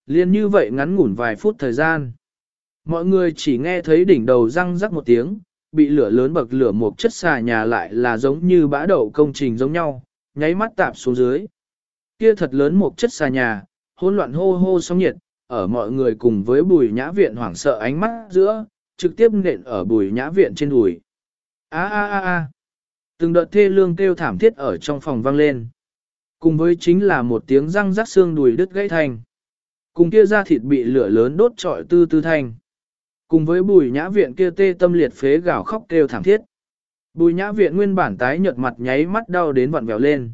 Liên như vậy ngắn ngủn vài phút thời gian. Mọi người chỉ nghe thấy đỉnh đầu răng rắc một tiếng, bị lửa lớn bậc lửa một chất xà nhà lại là giống như bã đậu công trình giống nhau, nháy mắt tạp xuống dưới. Kia thật lớn một chất xà nhà, hỗn loạn hô hô sóng nhiệt, ở mọi người cùng với Bùi Nhã Viện hoảng sợ ánh mắt giữa, trực tiếp nện ở Bùi Nhã Viện trên đùi. A a a a. Từng đợt thê lương kêu thảm thiết ở trong phòng vang lên. Cùng với chính là một tiếng răng rắc xương đùi đứt gãy thành. Cùng kia da thịt bị lửa lớn đốt trọi tư tư thành. Cùng với Bùi Nhã Viện kia tê tâm liệt phế gào khóc kêu thảm thiết. Bùi Nhã Viện nguyên bản tái nhợt mặt nháy mắt đau đến vặn vẹo lên.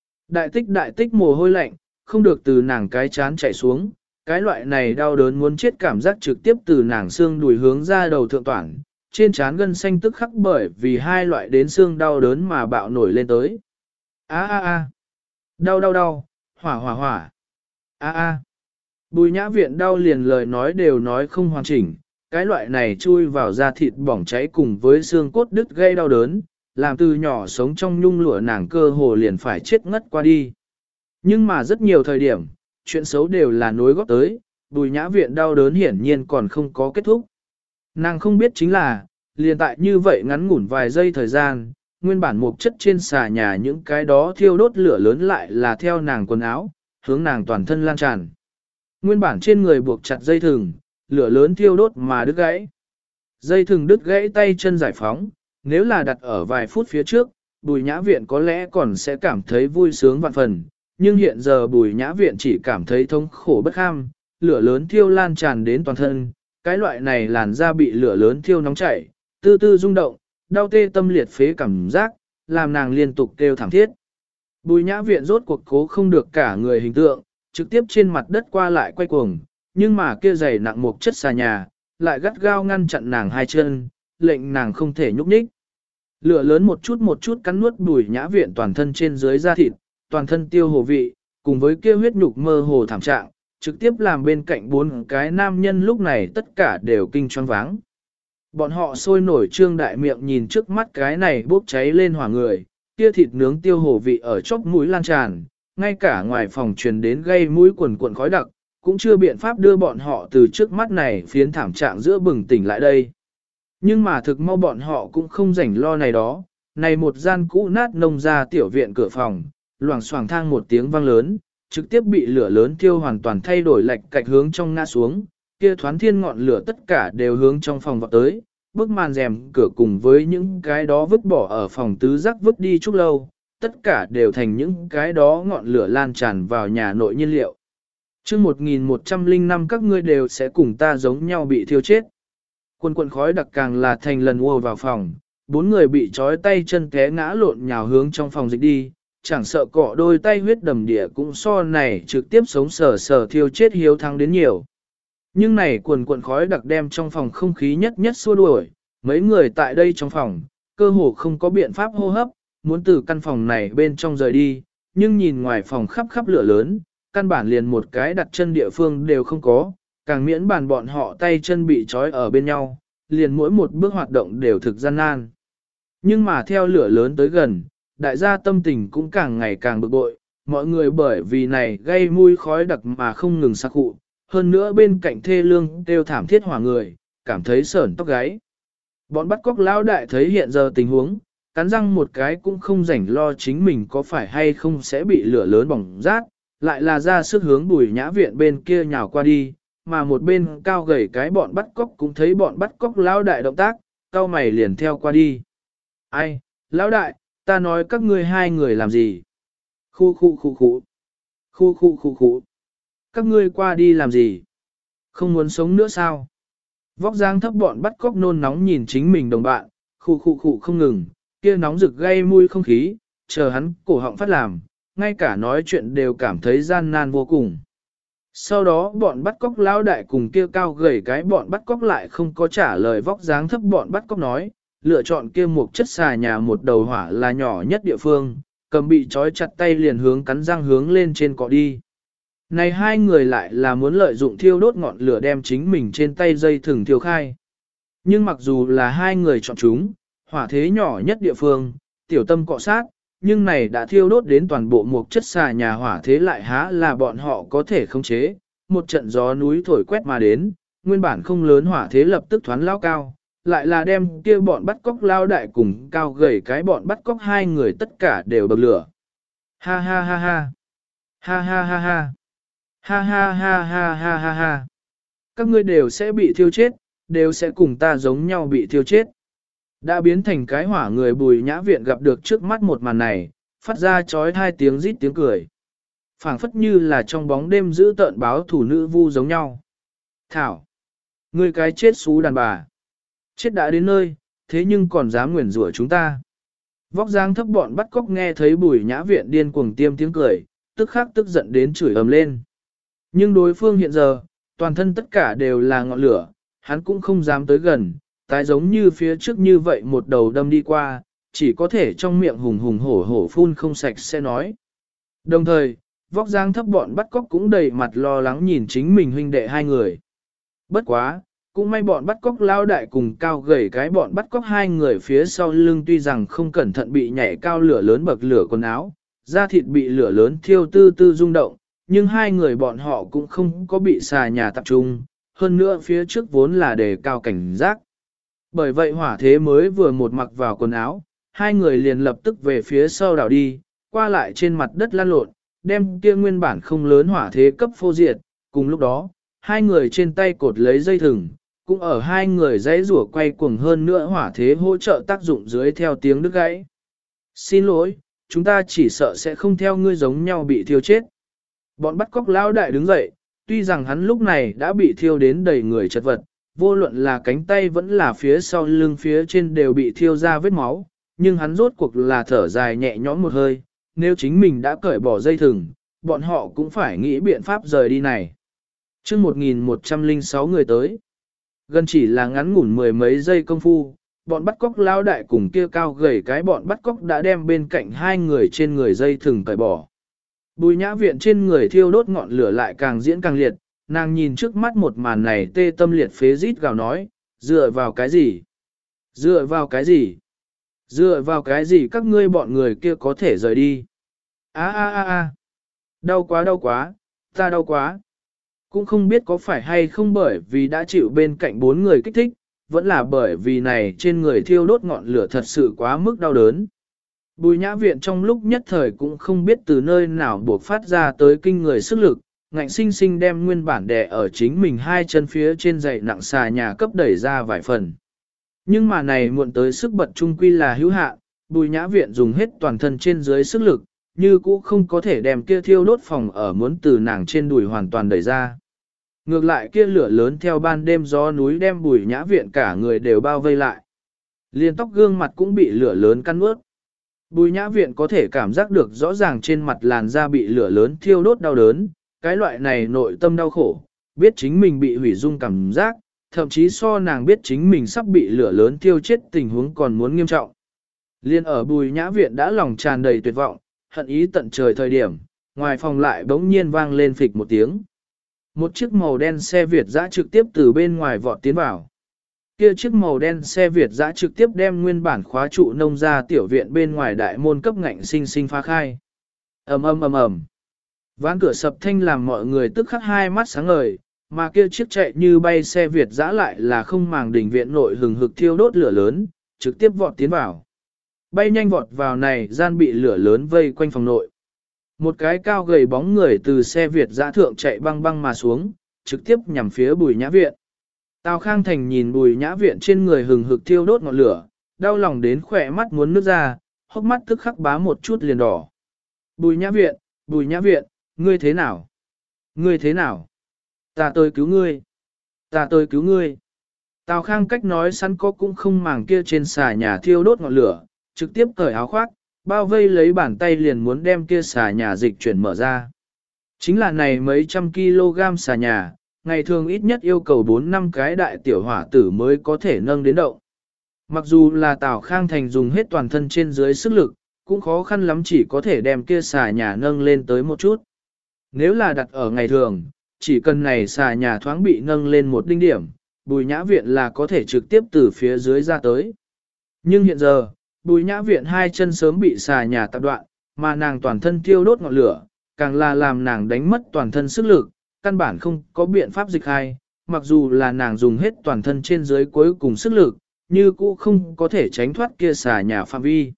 Đại tích mồ hôi lạnh, không được từ nàng cái chán chảy xuống, cái loại này đau đớn muốn chết cảm giác trực tiếp từ nàng xương đùi hướng ra đầu thượng toàn, trên trán gân xanh tức khắc bởi vì hai loại đến xương đau đớn mà bạo nổi lên tới. A a a, đau, hỏa hỏa hỏa, a a. Bùi Nhã Viện đau liền lời nói đều nói không hoàn chỉnh, cái loại này chui vào da thịt bỏng cháy cùng với xương cốt đứt gây đau đớn, làm từ nhỏ sống trong nhung lụa nàng cơ hồ liền phải chết ngất qua đi. Nhưng mà rất nhiều thời điểm, chuyện xấu đều là nối góp tới, Bùi Nhã Viện đau đớn hiển nhiên còn không có kết thúc. Nàng không biết chính là, liền tại như vậy ngắn ngủn vài giây thời gian, nguyên bản mục chất trên xà nhà những cái đó thiêu đốt lửa lớn lại là theo nàng quần áo, hướng nàng toàn thân lan tràn. Nguyên bản trên người buộc chặt dây thừng, lửa lớn thiêu đốt mà đứt gãy. Dây thừng đứt gãy tay chân giải phóng, nếu là đặt ở vài phút phía trước, Bùi Nhã Viện có lẽ còn sẽ cảm thấy vui sướng vạn phần, nhưng hiện giờ Bùi Nhã Viện chỉ cảm thấy thống khổ bất kham, lửa lớn thiêu lan tràn đến toàn thân, cái loại này làn da bị lửa lớn thiêu nóng chảy, tư tư rung động, đau tê tâm liệt phế cảm giác, làm nàng liên tục kêu thảm thiết. Bùi Nhã Viện rốt cuộc cố không được cả người hình tượng, trực tiếp trên mặt đất qua lại quay cuồng, nhưng mà kia giày nặng một chất xà nhà, lại gắt gao ngăn chặn nàng hai chân, lệnh nàng không thể nhúc nhích. Lửa lớn một chút cắn nuốt Bùi Nhã Viện toàn thân trên dưới da thịt, toàn thân tiêu hồ vị, cùng với kia huyết nhục mơ hồ thảm trạng, trực tiếp làm bên cạnh bốn cái nam nhân lúc này tất cả đều kinh choáng váng. Bọn họ sôi nổi trương đại miệng nhìn trước mắt cái này bốc cháy lên hỏa người, kia thịt nướng tiêu hồ vị ở chóp mũi lan tràn, ngay cả ngoài phòng truyền đến gây mũi quần cuộn khói đặc, cũng chưa biện pháp đưa bọn họ từ trước mắt này phiến thảm trạng giữa bừng tỉnh lại đây. Nhưng mà thực mau bọn họ cũng không rảnh lo này đó, này một gian cũ nát nông ra tiểu viện cửa phòng, loảng xoảng thang một tiếng vang lớn, trực tiếp bị lửa lớn thiêu hoàn toàn thay đổi lệch cạch hướng trong ngã xuống, kia thoán thiên ngọn lửa tất cả đều hướng trong phòng vọt tới, bức màn rèm cửa cùng với những cái đó vứt bỏ ở phòng tứ giác vứt đi chút lâu, tất cả đều thành những cái đó ngọn lửa lan tràn vào nhà nội nhiên liệu. Chương 1105 các ngươi đều sẽ cùng ta giống nhau bị thiêu chết. Quần khói đặc càng là thành lần ùa vào phòng, bốn người bị trói tay chân té ngã lộn nhào hướng trong phòng dịch đi, chẳng sợ cọ đôi tay huyết đầm địa cũng so này trực tiếp sống sờ thiêu chết hiếu thắng đến nhiều. Nhưng này quần khói đặc đem trong phòng không khí nhất xua đuổi, mấy người tại đây trong phòng, cơ hồ không có biện pháp hô hấp, muốn từ căn phòng này bên trong rời đi, nhưng nhìn ngoài phòng khắp lửa lớn, căn bản liền một cái đặt chân địa phương đều không có, càng miễn bàn bọn họ tay chân bị trói ở bên nhau, liền mỗi một bước hoạt động đều thực gian nan. Nhưng mà theo lửa lớn tới gần, đại gia tâm tình cũng càng ngày càng bực bội, mọi người bởi vì này gây mùi khói đặc mà không ngừng sặc khụ, hơn nữa bên cạnh thê lương đều thảm thiết hỏa người, cảm thấy sởn tóc gáy. Bọn bắt cóc lão đại thấy hiện giờ tình huống, cắn răng một cái cũng không rảnh lo chính mình có phải hay không sẽ bị lửa lớn bỏng rát, lại là ra sức hướng Bùi Nhã Viện bên kia nhào qua đi, mà một bên cao gầy cái bọn bắt cóc cũng thấy bọn bắt cóc lão đại động tác, cao mày liền theo qua đi. Ai, lão đại, ta nói các ngươi hai người làm gì? Khu. Các ngươi qua đi làm gì? Không muốn sống nữa sao? Vóc dáng thấp bọn bắt cóc nôn nóng nhìn chính mình đồng bạn, khu không ngừng, kia nóng rực gây mùi không khí, chờ hắn cổ họng phát làm, ngay cả nói chuyện đều cảm thấy gian nan vô cùng. Sau đó bọn bắt cóc lão đại cùng kia cao gầy cái bọn bắt cóc lại không có trả lời vóc dáng thấp bọn bắt cóc nói, lựa chọn kia một chất xà nhà một đầu hỏa là nhỏ nhất địa phương, cầm bị trói chặt tay liền hướng cắn răng hướng lên trên cọ đi. Này hai người lại là muốn lợi dụng thiêu đốt ngọn lửa đem chính mình trên tay dây thừng thiêu khai. Nhưng mặc dù là hai người chọn chúng, hỏa thế nhỏ nhất địa phương, tiểu tâm cọ sát, nhưng này đã thiêu đốt đến toàn bộ một chất xà nhà hỏa thế lại há là bọn họ có thể khống chế, một trận gió núi thổi quét mà đến, nguyên bản không lớn hỏa thế lập tức thoán lao cao, lại là đem kia bọn bắt cóc lao đại cùng cao gầy cái bọn bắt cóc hai người tất cả đều bậc lửa. Ha ha ha ha. Ha ha ha ha. Ha ha ha ha ha ha ha. Các ngươi đều sẽ bị thiêu chết, đều sẽ cùng ta giống nhau bị thiêu chết. Đã biến thành cái hỏa người Bùi Nhã Viện gặp được trước mắt một màn này, phát ra chói hai tiếng rít tiếng cười. Phảng phất như là trong bóng đêm giữ tợn báo thủ nữ vu giống nhau. Thảo! Ngươi cái chết xú đàn bà! Chết đã đến nơi, thế nhưng còn dám nguyền rủa chúng ta. Vóc dáng thấp bọn bắt cóc nghe thấy Bùi Nhã Viện điên cuồng tiêm tiếng cười, tức khắc tức giận đến chửi ầm lên. Nhưng đối phương hiện giờ, toàn thân tất cả đều là ngọn lửa, hắn cũng không dám tới gần, tái giống như phía trước như vậy một đầu đâm đi qua, chỉ có thể trong miệng hùng hùng hổ hổ phun không sạch sẽ nói. Đồng thời, vóc dáng thấp bọn bắt cóc cũng đầy mặt lo lắng nhìn chính mình huynh đệ hai người. Bất quá, cũng may bọn bắt cóc lao đại cùng cao gầy cái bọn bắt cóc hai người phía sau lưng tuy rằng không cẩn thận bị nhảy cao lửa lớn bậc lửa quần áo, da thịt bị lửa lớn thiêu tư tư rung động, nhưng hai người bọn họ cũng không có bị xà nhà tập trung, hơn nữa phía trước vốn là đề cao cảnh giác. Bởi vậy hỏa thế mới vừa một mặc vào quần áo, hai người liền lập tức về phía sau đảo đi, qua lại trên mặt đất lăn lộn, đem kia nguyên bản không lớn hỏa thế cấp phô diệt. Cùng lúc đó, hai người trên tay cột lấy dây thừng, cũng ở hai người dãy rủa quay cuồng hơn nữa hỏa thế hỗ trợ tác dụng dưới theo tiếng đứt gãy. Xin lỗi, chúng ta chỉ sợ sẽ không theo ngươi giống nhau bị thiêu chết. Bọn bắt cóc lão đại đứng dậy, tuy rằng hắn lúc này đã bị thiêu đến đầy người chật vật, vô luận là cánh tay vẫn là phía sau lưng phía trên đều bị thiêu ra vết máu, nhưng hắn rốt cuộc là thở dài nhẹ nhõm một hơi, nếu chính mình đã cởi bỏ dây thừng, bọn họ cũng phải nghĩ biện pháp rời đi này. Chương 1106 người tới, gần chỉ là ngắn ngủn mười mấy giây công phu, bọn bắt cóc lao đại cùng kia cao gầy cái bọn bắt cóc đã đem bên cạnh hai người trên người dây thừng cởi bỏ. Bùi Nhã Viện trên người thiêu đốt ngọn lửa lại càng diễn càng liệt, nàng nhìn trước mắt một màn này tê tâm liệt phế rít gào nói, dựa vào cái gì? Dựa vào cái gì? Dựa vào cái gì các ngươi bọn người kia có thể rời đi? A a a a, đau quá, ta đau quá. Cũng không biết có phải hay không bởi vì đã chịu bên cạnh bốn người kích thích, vẫn là bởi vì này trên người thiêu đốt ngọn lửa thật sự quá mức đau đớn. Bùi Nhã Viện trong lúc nhất thời cũng không biết từ nơi nào buộc phát ra tới kinh người sức lực, ngạnh sinh sinh đem nguyên bản đè ở chính mình hai chân phía trên giày nặng xà nhà cấp đẩy ra vài phần. Nhưng mà này muộn tới sức bật trung quy là hữu hạn, Bùi Nhã Viện dùng hết toàn thân trên dưới sức lực, như cũ không có thể đem kia thiêu đốt phòng ở muốn từ nàng trên đùi hoàn toàn đẩy ra. Ngược lại kia lửa lớn theo ban đêm gió núi đem Bùi Nhã Viện cả người đều bao vây lại. Liền tóc gương mặt cũng bị lửa lớn căn ướt. Bùi Nhã Viện có thể cảm giác được rõ ràng trên mặt làn da bị lửa lớn thiêu đốt đau đớn, cái loại này nội tâm đau khổ, biết chính mình bị hủy dung cảm giác, thậm chí so nàng biết chính mình sắp bị lửa lớn thiêu chết tình huống còn muốn nghiêm trọng. Liên ở Bùi Nhã Viện đã lòng tràn đầy tuyệt vọng, hận ý tận trời thời điểm, ngoài phòng lại bỗng nhiên vang lên phịch một tiếng. Một chiếc màu đen xe Việt dã trực tiếp từ bên ngoài vọt tiến vào. Kia chiếc màu đen xe Việt dã trực tiếp đem nguyên bản khóa trụ nông ra tiểu viện bên ngoài đại môn cấp ngạnh sinh sinh phá khai. Ầm ầm ầm ầm. Ván cửa sập thanh làm mọi người tức khắc hai mắt sáng ngời, mà kia chiếc chạy như bay xe Việt dã lại là không màng đỉnh viện nội hừng hực thiêu đốt lửa lớn, trực tiếp vọt tiến vào. Bay nhanh vọt vào này gian bị lửa lớn vây quanh phòng nội. Một cái cao gầy bóng người từ xe Việt dã thượng chạy băng băng mà xuống, trực tiếp nhằm phía Bùi Nhã Viện. Tào Khang Thành nhìn Bùi Nhã Viện trên người hừng hực thiêu đốt ngọn lửa, đau lòng đến khỏe mắt muốn nước ra, hốc mắt tức khắc bá một chút liền đỏ. Bùi Nhã Viện, ngươi thế nào? Ngươi thế nào? Ta tới cứu ngươi. Ta tới cứu ngươi. Tào Khang cách nói sẵn có cũng không màng kia trên xà nhà thiêu đốt ngọn lửa, trực tiếp cởi áo khoác, bao vây lấy bàn tay liền muốn đem kia xà nhà dịch chuyển mở ra. Chính là này mấy trăm kg xà nhà, ngày thường ít nhất yêu cầu 4-5 cái đại tiểu hỏa tử mới có thể nâng đến động. Mặc dù là Tào Khang Thành dùng hết toàn thân trên dưới sức lực, cũng khó khăn lắm chỉ có thể đem kia xà nhà nâng lên tới một chút. Nếu là đặt ở ngày thường, chỉ cần này xà nhà thoáng bị nâng lên một đinh điểm, Bùi Nhã Viện là có thể trực tiếp từ phía dưới ra tới. Nhưng hiện giờ, Bùi Nhã Viện hai chân sớm bị xà nhà tạp đoạn, mà nàng toàn thân thiêu đốt ngọn lửa, càng là làm nàng đánh mất toàn thân sức lực, căn bản không có biện pháp dịch khai, mặc dù là nàng dùng hết toàn thân trên dưới cuối cùng sức lực, như cũ không có thể tránh thoát kia xà nhà phạm vi.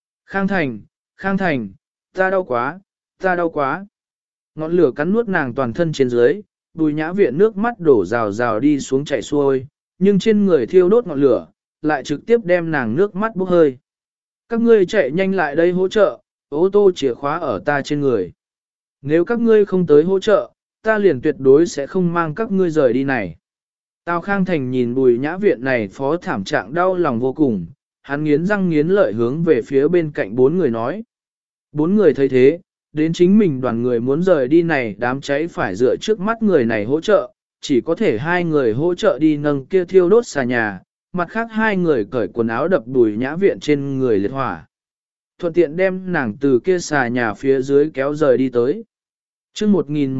Khang Thành, ta đau quá, ta đau quá. Ngọn lửa cắn nuốt nàng toàn thân trên dưới, Bùi Nhã Viện nước mắt đổ rào rào đi xuống chảy xuôi, nhưng trên người thiêu đốt ngọn lửa, lại trực tiếp đem nàng nước mắt bốc hơi. Các ngươi chạy nhanh lại đây hỗ trợ, ô tô chìa khóa ở ta trên người. Nếu các ngươi không tới hỗ trợ, ta liền tuyệt đối sẽ không mang các ngươi rời đi này. Tào Khang Thành nhìn Bùi Nhã Viện này phó thảm trạng đau lòng vô cùng, hắn nghiến răng nghiến lợi hướng về phía bên cạnh bốn người nói. Bốn người thấy thế, đến chính mình đoàn người muốn rời đi này đám cháy phải dựa trước mắt người này hỗ trợ, chỉ có thể hai người hỗ trợ đi nâng kia thiêu đốt xà nhà, mặt khác hai người cởi quần áo đập Bùi Nhã Viện trên người liệt hỏa. Thuận tiện đem nàng từ kia xà nhà phía dưới kéo rời đi tới. chương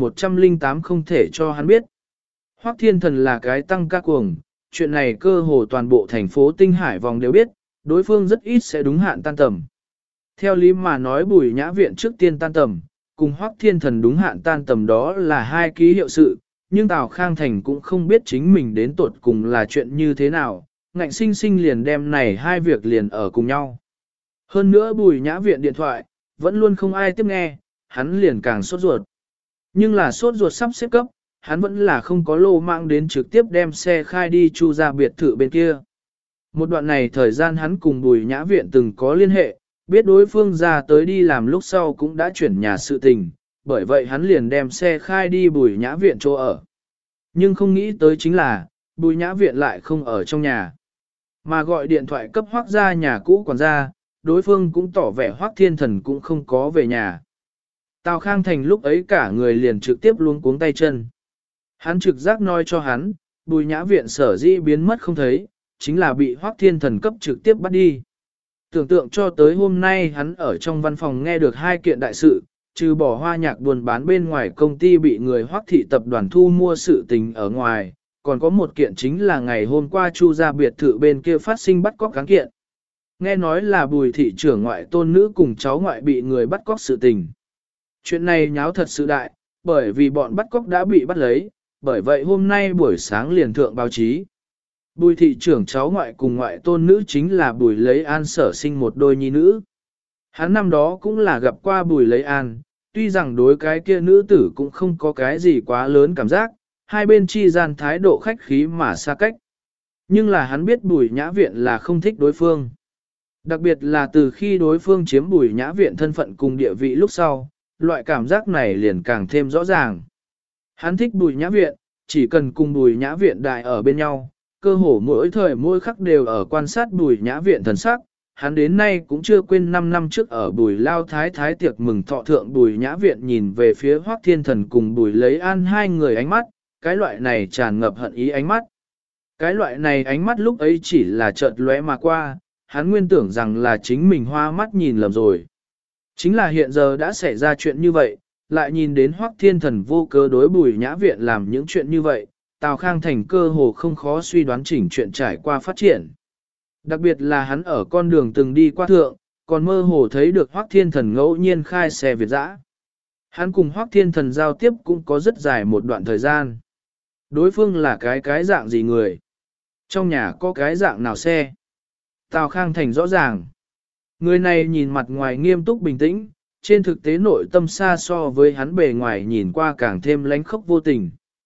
1108 không thể cho hắn biết. Hoắc Thiên Thần là cái tăng ca cuồng, chuyện này cơ hồ toàn bộ thành phố Tinh Hải vòng đều biết, đối phương rất ít sẽ đúng hạn tan tầm. Theo lý mà nói Bùi Nhã Viện trước tiên tan tầm, cùng Hoắc Thiên Thần đúng hạn tan tầm đó là hai ký hiệu sự, nhưng Tào Khang Thành cũng không biết chính mình đến tuột cùng là chuyện như thế nào, ngạnh sinh sinh liền đem này hai việc liền ở cùng nhau. Hơn nữa Bùi Nhã Viện điện thoại, vẫn luôn không ai tiếp nghe, hắn liền càng sốt ruột. Nhưng là sốt ruột sắp xếp cấp, hắn vẫn là không có lô mạng đến trực tiếp đem xe khai đi Chu ra biệt thự bên kia. Một đoạn này thời gian hắn cùng Bùi Nhã Viện từng có liên hệ, biết đối phương ra tới đi làm lúc sau cũng đã chuyển nhà sự tình, bởi vậy hắn liền đem xe khai đi Bùi Nhã Viện chỗ ở. Nhưng không nghĩ tới chính là, Bùi Nhã Viện lại không ở trong nhà, mà gọi điện thoại cấp Hoắc ra nhà cũ quản gia, đối phương cũng tỏ vẻ Hoắc Thiên Thần cũng không có về nhà. Tào Khang Thành lúc ấy cả người liền trực tiếp luống cuống tay chân. Hắn trực giác nói cho hắn, Bùi Nhã Viện sở dĩ biến mất không thấy, chính là bị Hoắc Thiên Thần cấp trực tiếp bắt đi. Tưởng tượng cho tới hôm nay hắn ở trong văn phòng nghe được hai kiện đại sự, trừ bỏ hoa nhạc buôn bán bên ngoài công ty bị người Hoắc thị tập đoàn thu mua sự tình ở ngoài, còn có một kiện chính là ngày hôm qua Chu ra biệt thự bên kia phát sinh bắt cóc cán kiện. Nghe nói là Bùi thị trưởng ngoại tôn nữ cùng cháu ngoại bị người bắt cóc sự tình. Chuyện này nháo thật sự đại, bởi vì bọn bắt cóc đã bị bắt lấy, bởi vậy hôm nay buổi sáng liền thượng báo chí. Bùi thị trưởng cháu ngoại cùng ngoại tôn nữ chính là Bùi Lấy An sở sinh một đôi nhi nữ. Hắn năm đó cũng là gặp qua Bùi Lấy An, tuy rằng đối cái kia nữ tử cũng không có cái gì quá lớn cảm giác, hai bên chi gian thái độ khách khí mà xa cách. Nhưng là hắn biết Bùi Nhã Viện là không thích đối phương. Đặc biệt là từ khi đối phương chiếm Bùi Nhã Viện thân phận cùng địa vị lúc sau, loại cảm giác này liền càng thêm rõ ràng. Hắn thích Bùi Nhã Viện, chỉ cần cùng Bùi Nhã Viện đại ở bên nhau, cơ hồ mỗi thời mỗi khắc đều ở quan sát Bùi Nhã Viện thần sắc. Hắn đến nay cũng chưa quên 5 năm trước ở Bùi Lao Thái Thái tiệc mừng thọ thượng Bùi Nhã Viện nhìn về phía Hoắc Thiên Thần cùng Bùi Lấy An hai người ánh mắt, cái loại này tràn ngập hận ý ánh mắt. Cái loại này ánh mắt lúc ấy chỉ là chợt lóe mà qua, hắn nguyên tưởng rằng là chính mình hoa mắt nhìn lầm rồi. Chính là hiện giờ đã xảy ra chuyện như vậy, lại nhìn đến Hoắc Thiên Thần vô cớ đối Bùi Nhã Viện làm những chuyện như vậy, Tào Khang Thành cơ hồ không khó suy đoán chỉnh chuyện trải qua phát triển. Đặc biệt là hắn ở con đường từng đi qua thượng, còn mơ hồ thấy được Hoắc Thiên Thần ngẫu nhiên khai xe Việt dã. Hắn cùng Hoắc Thiên Thần giao tiếp cũng có rất dài một đoạn thời gian. Đối phương là cái dạng gì người? Trong nhà có cái dạng nào xe? Tào Khang Thành rõ ràng. Người này nhìn mặt ngoài nghiêm túc bình tĩnh, trên thực tế nội tâm xa so với hắn bề ngoài nhìn qua càng thêm lánh khốc vô tình.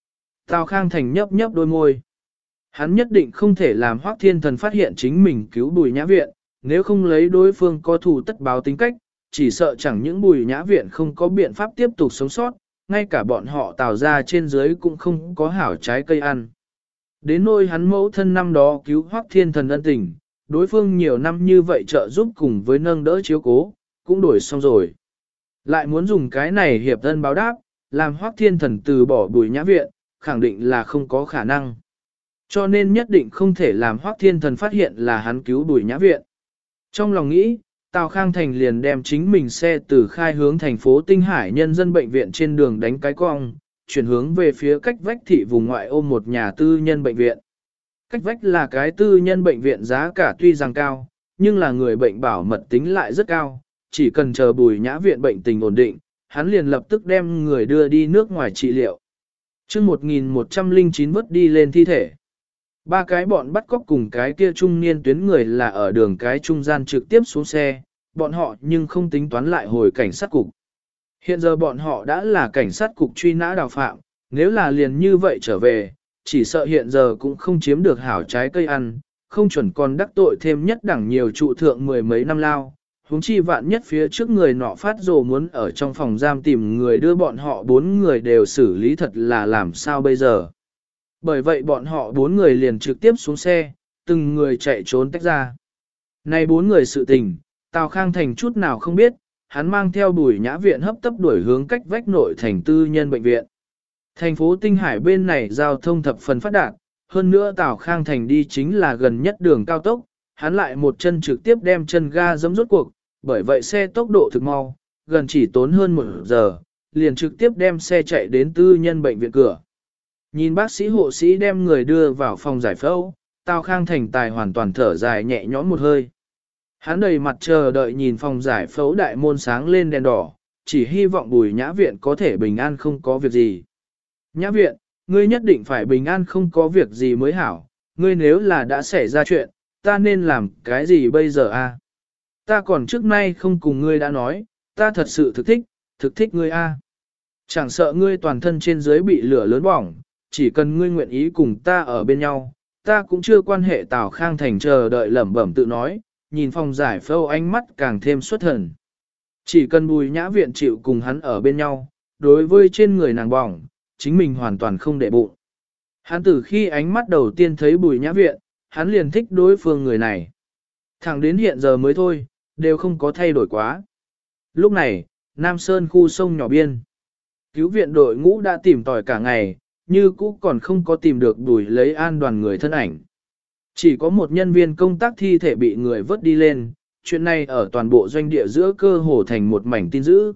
Tào Khang Thành nhấp nhấp đôi môi. Hắn nhất định không thể làm Hoắc Thiên Thần phát hiện chính mình cứu Bùi Nhã Viện, nếu không lấy đối phương có thù tất báo tính cách, chỉ sợ chẳng những Bùi Nhã Viện không có biện pháp tiếp tục sống sót, ngay cả bọn họ Tào ra trên dưới cũng không có hảo trái cây ăn. Đến nỗi hắn mẫu thân năm đó cứu Hoắc Thiên Thần ân tình, đối phương nhiều năm như vậy trợ giúp cùng với nâng đỡ chiếu cố, cũng đổi xong rồi. Lại muốn dùng cái này hiệp thân báo đáp, làm Hoắc Thiên Thần từ bỏ Bùi Nhã Viện, khẳng định là không có khả năng. Cho nên nhất định không thể làm Hoắc Thiên Thần phát hiện là hắn cứu Bùi Nhã Viện. Trong lòng nghĩ, Tào Khang Thành liền đem chính mình xe từ khai hướng thành phố Tinh Hải nhân dân bệnh viện trên đường đánh cái cong, chuyển hướng về phía cách vách thị vùng ngoại ô một nhà tư nhân bệnh viện. Cách vách là cái tư nhân bệnh viện giá cả tuy rằng cao, nhưng là người bệnh bảo mật tính lại rất cao, chỉ cần chờ Bùi Nhã Viện bệnh tình ổn định, hắn liền lập tức đem người đưa đi nước ngoài trị liệu. chương 1109 vớt đi lên thi thể. Ba cái bọn bắt cóc cùng cái kia trung niên tuyến người là ở đường cái trung gian trực tiếp xuống xe, bọn họ nhưng không tính toán lại hồi cảnh sát cục. Hiện giờ bọn họ đã là cảnh sát cục truy nã đào phạm, nếu là liền như vậy trở về, chỉ sợ hiện giờ cũng không chiếm được hảo trái cây ăn, không chuẩn còn đắc tội thêm nhất đẳng nhiều trụ thượng mười mấy năm lao. Huống chi vạn nhất phía trước người nọ phát rồ muốn ở trong phòng giam tìm người đưa bọn họ 4 người đều xử lý thật là làm sao bây giờ. Bởi vậy bọn họ 4 người liền trực tiếp xuống xe, từng người chạy trốn tách ra. Này 4 người sự tình, Tào Khang Thành chút nào không biết, hắn mang theo Bùi Nhã Viện hấp tấp đuổi hướng cách vách nội thành tư nhân bệnh viện. Thành phố Tinh Hải bên này giao thông thập phần phát đạt, hơn nữa Tào Khang Thành đi chính là gần nhất đường cao tốc, hắn lại một chân trực tiếp đem chân ga giẫm rốt cuộc, bởi vậy xe tốc độ thực mau, gần chỉ tốn hơn 1 giờ, liền trực tiếp đem xe chạy đến tư nhân bệnh viện cửa. Nhìn bác sĩ hộ sĩ đem người đưa vào phòng giải phẫu, Tào Khang Thành tài hoàn toàn thở dài nhẹ nhõm một hơi. Hắn đầy mặt chờ đợi nhìn phòng giải phẫu đại môn sáng lên đèn đỏ, chỉ hy vọng Bùi Nhã Viện có thể bình an không có việc gì. Nhã Viện, ngươi nhất định phải bình an không có việc gì mới hảo, ngươi nếu là đã xảy ra chuyện, ta nên làm cái gì bây giờ a? Ta còn trước nay không cùng ngươi đã nói, ta thật sự thực thích ngươi a. Chẳng sợ ngươi toàn thân trên dưới bị lửa lớn bỏng, chỉ cần ngươi nguyện ý cùng ta ở bên nhau, ta cũng chưa quan hệ. Tào Khang Thành chờ đợi lẩm bẩm tự nói, nhìn phòng giải phẫu ánh mắt càng thêm xuất thần. Chỉ cần Bùi Nhã Viện chịu cùng hắn ở bên nhau, đối với trên người nàng bỏng, chính mình hoàn toàn không để bụng. Hắn từ khi ánh mắt đầu tiên thấy Bùi Nhã Viện, hắn liền thích đối phương người này. Thẳng đến hiện giờ mới thôi, đều không có thay đổi quá. Lúc này, Nam Sơn khu sông nhỏ biên. Cứu viện đội ngũ đã tìm tòi cả ngày, như cũ còn không có tìm được Bùi Lấy An đoàn người thân ảnh. Chỉ có một nhân viên công tác thi thể bị người vớt đi lên, chuyện này ở toàn bộ doanh địa giữa cơ hồ thành một mảnh tin dữ.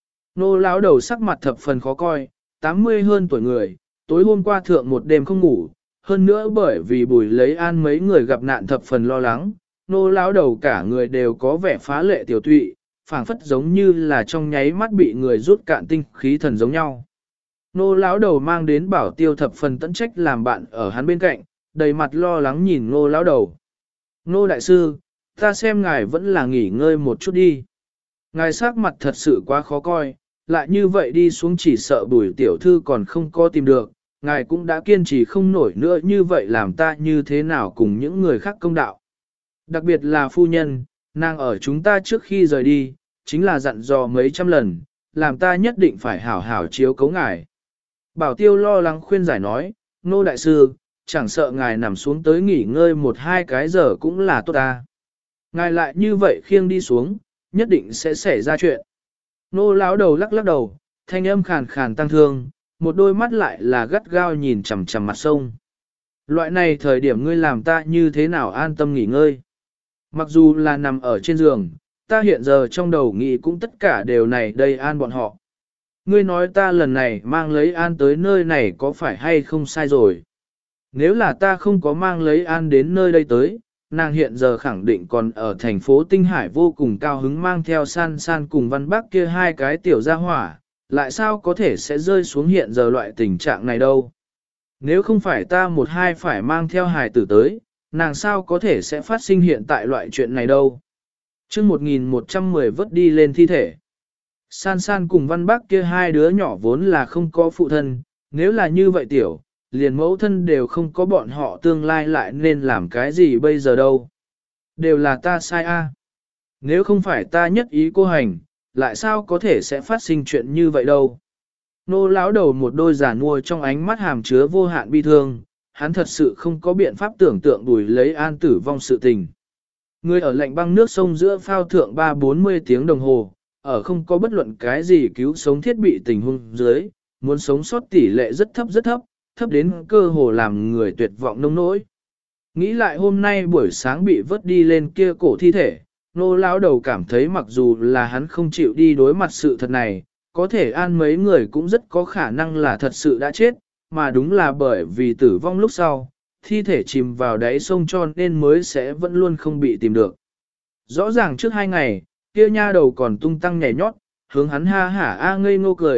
Nô lão đầu sắc mặt thập phần khó coi, 80 hơn tuổi người, tối hôm qua thượng một đêm không ngủ, hơn nữa bởi vì Bùi Lấy An mấy người gặp nạn thập phần lo lắng, nô lão đầu cả người đều có vẻ phá lệ tiểu tụy, phảng phất giống như là trong nháy mắt bị người rút cạn tinh khí thần giống nhau. Nô lão đầu mang đến Bảo Tiêu thập phần tận trách làm bạn ở hắn bên cạnh, đầy mặt lo lắng nhìn nô lão đầu. Nô đại sư, ta xem ngài vẫn là nghỉ ngơi một chút đi. Ngài sắc mặt thật sự quá khó coi, lại như vậy đi xuống chỉ sợ Bùi tiểu thư còn không có tìm được, ngài cũng đã kiên trì không nổi nữa, như vậy làm ta như thế nào cùng những người khác công đạo. Đặc biệt là phu nhân, nàng ở chúng ta trước khi rời đi, chính là dặn dò mấy trăm lần, làm ta nhất định phải hảo hảo chiếu cấu ngài. Bảo Tiêu lo lắng khuyên giải nói, nô đại sư, chẳng sợ ngài nằm xuống tới nghỉ ngơi 1-2 cái giờ cũng là tốt ta. Ngài lại như vậy khiêng đi xuống, nhất định sẽ xảy ra chuyện. Nô lão đầu lắc lắc đầu, thanh âm khàn khàn tăng thương, một đôi mắt lại là gắt gao nhìn chằm chằm mặt sông. Loại này thời điểm ngươi làm ta như thế nào an tâm nghỉ ngơi. Mặc dù là nằm ở trên giường, ta hiện giờ trong đầu nghĩ cũng tất cả đều này đây an bọn họ. Ngươi nói ta lần này mang lấy an tới nơi này có phải hay không sai rồi. Nếu là ta không có mang lấy an đến nơi đây tới, nàng hiện giờ khẳng định còn ở thành phố Tinh Hải vô cùng cao hứng mang theo San San cùng Văn Bắc kia 2 cái tiểu gia hỏa, lại sao có thể sẽ rơi xuống hiện giờ loại tình trạng này đâu. Nếu không phải ta 1-2 phải mang theo hài tử tới, nàng sao có thể sẽ phát sinh hiện tại loại chuyện này đâu. chương 1110 vớt đi lên thi thể. San San cùng Văn Bắc kia 2 đứa nhỏ vốn là không có phụ thân, nếu là như vậy tiểu, liền mẫu thân đều không có, bọn họ tương lai lại nên làm cái gì bây giờ đâu. Đều là ta sai a. Nếu không phải ta nhất ý cô hành, lại sao có thể sẽ phát sinh chuyện như vậy đâu. Nô lão đầu một đôi giả nuôi trong ánh mắt hàm chứa vô hạn bi thương, hắn thật sự không có biện pháp tưởng tượng Bùi Lấy An tử vong sự tình. Người ở lạnh băng nước sông giữa phao thượng 3-40 tiếng đồng hồ, ở không có bất luận cái gì cứu sống thiết bị tình huống dưới, muốn sống sót tỷ lệ rất thấp, thấp đến cơ hồ làm người tuyệt vọng nông nỗi. Nghĩ lại hôm nay buổi sáng bị vớt đi lên kia cổ thi thể, nô lão đầu cảm thấy mặc dù là hắn không chịu đi đối mặt sự thật này, có thể an mấy người cũng rất có khả năng là thật sự đã chết, mà đúng là bởi vì tử vong lúc sau, thi thể chìm vào đáy sông cho nên mới sẽ vẫn luôn không bị tìm được. Rõ ràng trước 2 ngày, kia nha đầu còn tung tăng nhảy nhót, hướng hắn ha hả ngây ngô cười,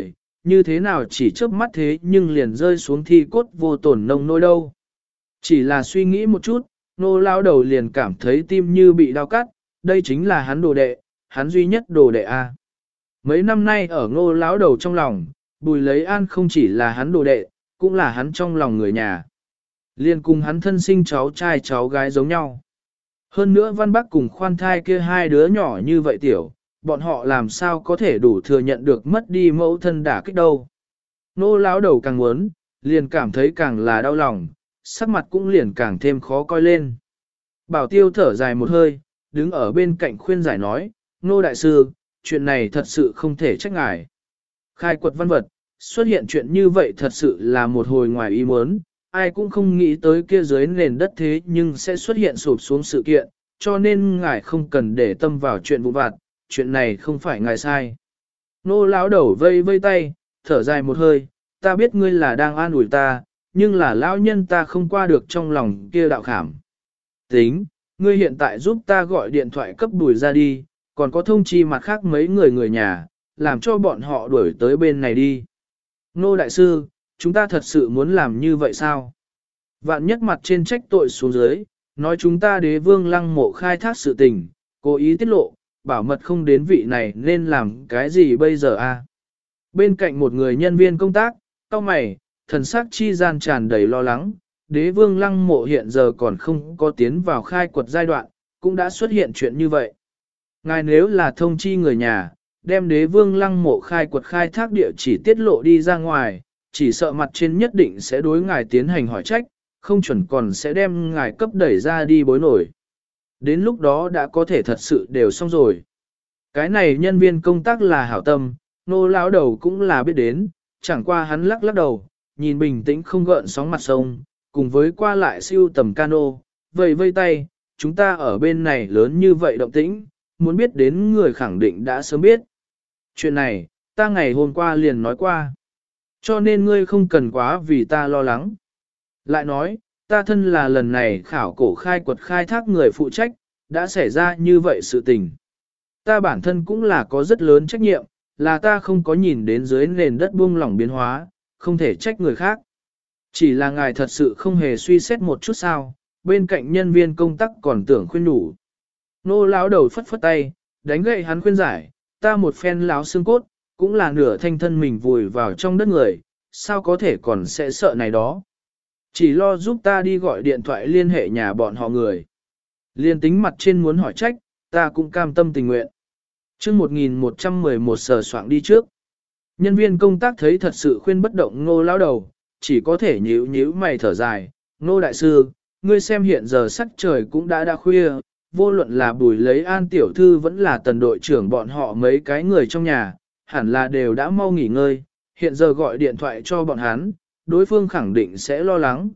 như thế nào chỉ chớp mắt thế nhưng liền rơi xuống thi cốt vô tổn nông nỗi đâu. Chỉ là suy nghĩ một chút, nô lao đầu liền cảm thấy tim như bị đau cắt, đây chính là hắn đồ đệ, hắn duy nhất đồ đệ A. Mấy năm nay ở ngô lão đầu trong lòng, Bùi Lấy An không chỉ là hắn đồ đệ, cũng là hắn trong lòng người nhà. Liên cùng hắn thân sinh cháu trai cháu gái giống nhau. Hơn nữa Văn Bắc cùng khoan thai kia hai đứa nhỏ như vậy tiểu, bọn họ làm sao có thể đủ thừa nhận được mất đi mẫu thân đả kích đâu. Nô lão đầu càng muốn, liền cảm thấy càng là đau lòng, sắc mặt cũng liền càng thêm khó coi lên. Bảo Tiêu thở dài một hơi, đứng ở bên cạnh khuyên giải nói, Nô đại sư, chuyện này thật sự không thể trách ngài. Khai quật văn vật, xuất hiện chuyện như vậy thật sự là một hồi ngoài ý muốn, ai cũng không nghĩ tới kia dưới nền đất thế nhưng sẽ xuất hiện sụp xuống sự kiện, cho nên ngài không cần để tâm vào chuyện vụ vặt, chuyện này không phải ngài sai. Nô lão đầu vây vây tay, thở dài một hơi, ta biết ngươi là đang an ủi ta, nhưng là lão nhân ta không qua được trong lòng kia đạo khảm. Tính, ngươi hiện tại giúp ta gọi điện thoại cấp Bùi ra đi, còn có thông chi mặt khác mấy người nhà, làm cho bọn họ đuổi tới bên này đi. Nô đại sư, chúng ta thật sự muốn làm như vậy sao? Vạn nhất mặt trên trách tội xuống dưới, nói chúng ta Đế Vương Lăng Mộ khai thác sự tình, cố ý tiết lộ, bảo mật không đến vị này nên làm cái gì bây giờ a? Bên cạnh một người nhân viên công tác, cau mày, thần sắc chi gian tràn đầy lo lắng, Đế Vương Lăng Mộ hiện giờ còn không có tiến vào khai quật giai đoạn, cũng đã xuất hiện chuyện như vậy. Ngài nếu là thông chi người nhà, đem Đế Vương Lăng Mộ khai quật khai thác địa chỉ tiết lộ đi ra ngoài, chỉ sợ mặt trên nhất định sẽ đối ngài tiến hành hỏi trách, không chuẩn còn sẽ đem ngài cấp đẩy ra đi bối nổi. Đến lúc đó đã có thể thật sự đều xong rồi. Cái này nhân viên công tác là hảo tâm, nô lão đầu cũng là biết đến, chẳng qua hắn lắc lắc đầu, nhìn bình tĩnh không gợn sóng mặt sông, cùng với qua lại siêu tầm cano, vây vây tay, chúng ta ở bên này lớn như vậy động tĩnh, muốn biết đến người khẳng định đã sớm biết. Chuyện này, ta ngày hôm qua liền nói qua. Cho nên ngươi không cần quá vì ta lo lắng. Lại nói, ta thân là lần này khảo cổ khai quật khai thác người phụ trách, đã xảy ra như vậy sự tình. Ta bản thân cũng là có rất lớn trách nhiệm, là ta không có nhìn đến dưới nền đất buông lỏng biến hóa, không thể trách người khác. Chỉ là ngài thật sự không hề suy xét một chút sao, bên cạnh nhân viên công tác còn tưởng khuyên nhủ. Nô lão đầu phất phất tay, đánh gậy hắn khuyên giải, ta một phen láo xương cốt, cũng là nửa thanh thân mình vùi vào trong đất người, sao có thể còn sẽ sợ này đó. Chỉ lo giúp ta đi gọi điện thoại liên hệ nhà bọn họ người. Liên tính mặt trên muốn hỏi trách, ta cũng cam tâm tình nguyện. chương 1111 sờ soạng đi trước. Nhân viên công tác thấy thật sự khuyên bất động Ngô lão đầu, chỉ có thể nhíu nhíu mày thở dài. Ngô đại sư, ngươi xem hiện giờ sắc trời cũng đã khuya, vô luận là Bùi Lấy An tiểu thư vẫn là tần đội trưởng bọn họ mấy cái người trong nhà, hẳn là đều đã mau nghỉ ngơi, hiện giờ gọi điện thoại cho bọn hắn, đối phương khẳng định sẽ lo lắng,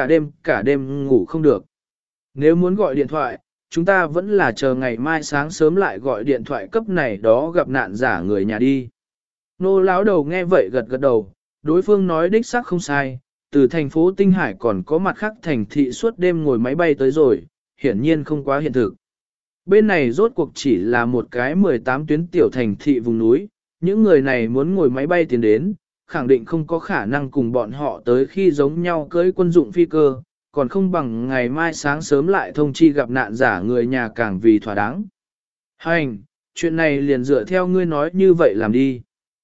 cả đêm ngủ không được. Nếu muốn gọi điện thoại, chúng ta vẫn là chờ ngày mai sáng sớm lại gọi điện thoại cấp này đó gặp nạn giả người nhà đi. Nô lão đầu nghe vậy gật gật đầu, đối phương nói đích xác không sai, từ thành phố Tinh Hải còn có mặt khác thành thị suốt đêm ngồi máy bay tới rồi, hiển nhiên không quá hiện thực. Bên này rốt cuộc chỉ là một cái 18 tuyến tiểu thành thị vùng núi, những người này muốn ngồi máy bay tiến đến, khẳng định không có khả năng cùng bọn họ tới khi giống nhau cưới quân dụng phi cơ, còn không bằng ngày mai sáng sớm lại thông chi gặp nạn giả người nhà càng vì thỏa đáng. Hành, chuyện này liền dựa theo ngươi nói như vậy làm đi.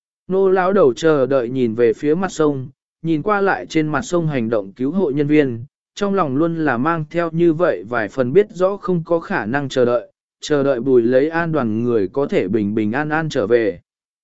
Nô lão đầu chờ đợi nhìn về phía mặt sông, nhìn qua lại trên mặt sông hành động cứu hộ nhân viên, trong lòng luôn là mang theo như vậy vài phần biết rõ không có khả năng chờ đợi Bùi Lấy An đoàn người có thể bình bình an an trở về.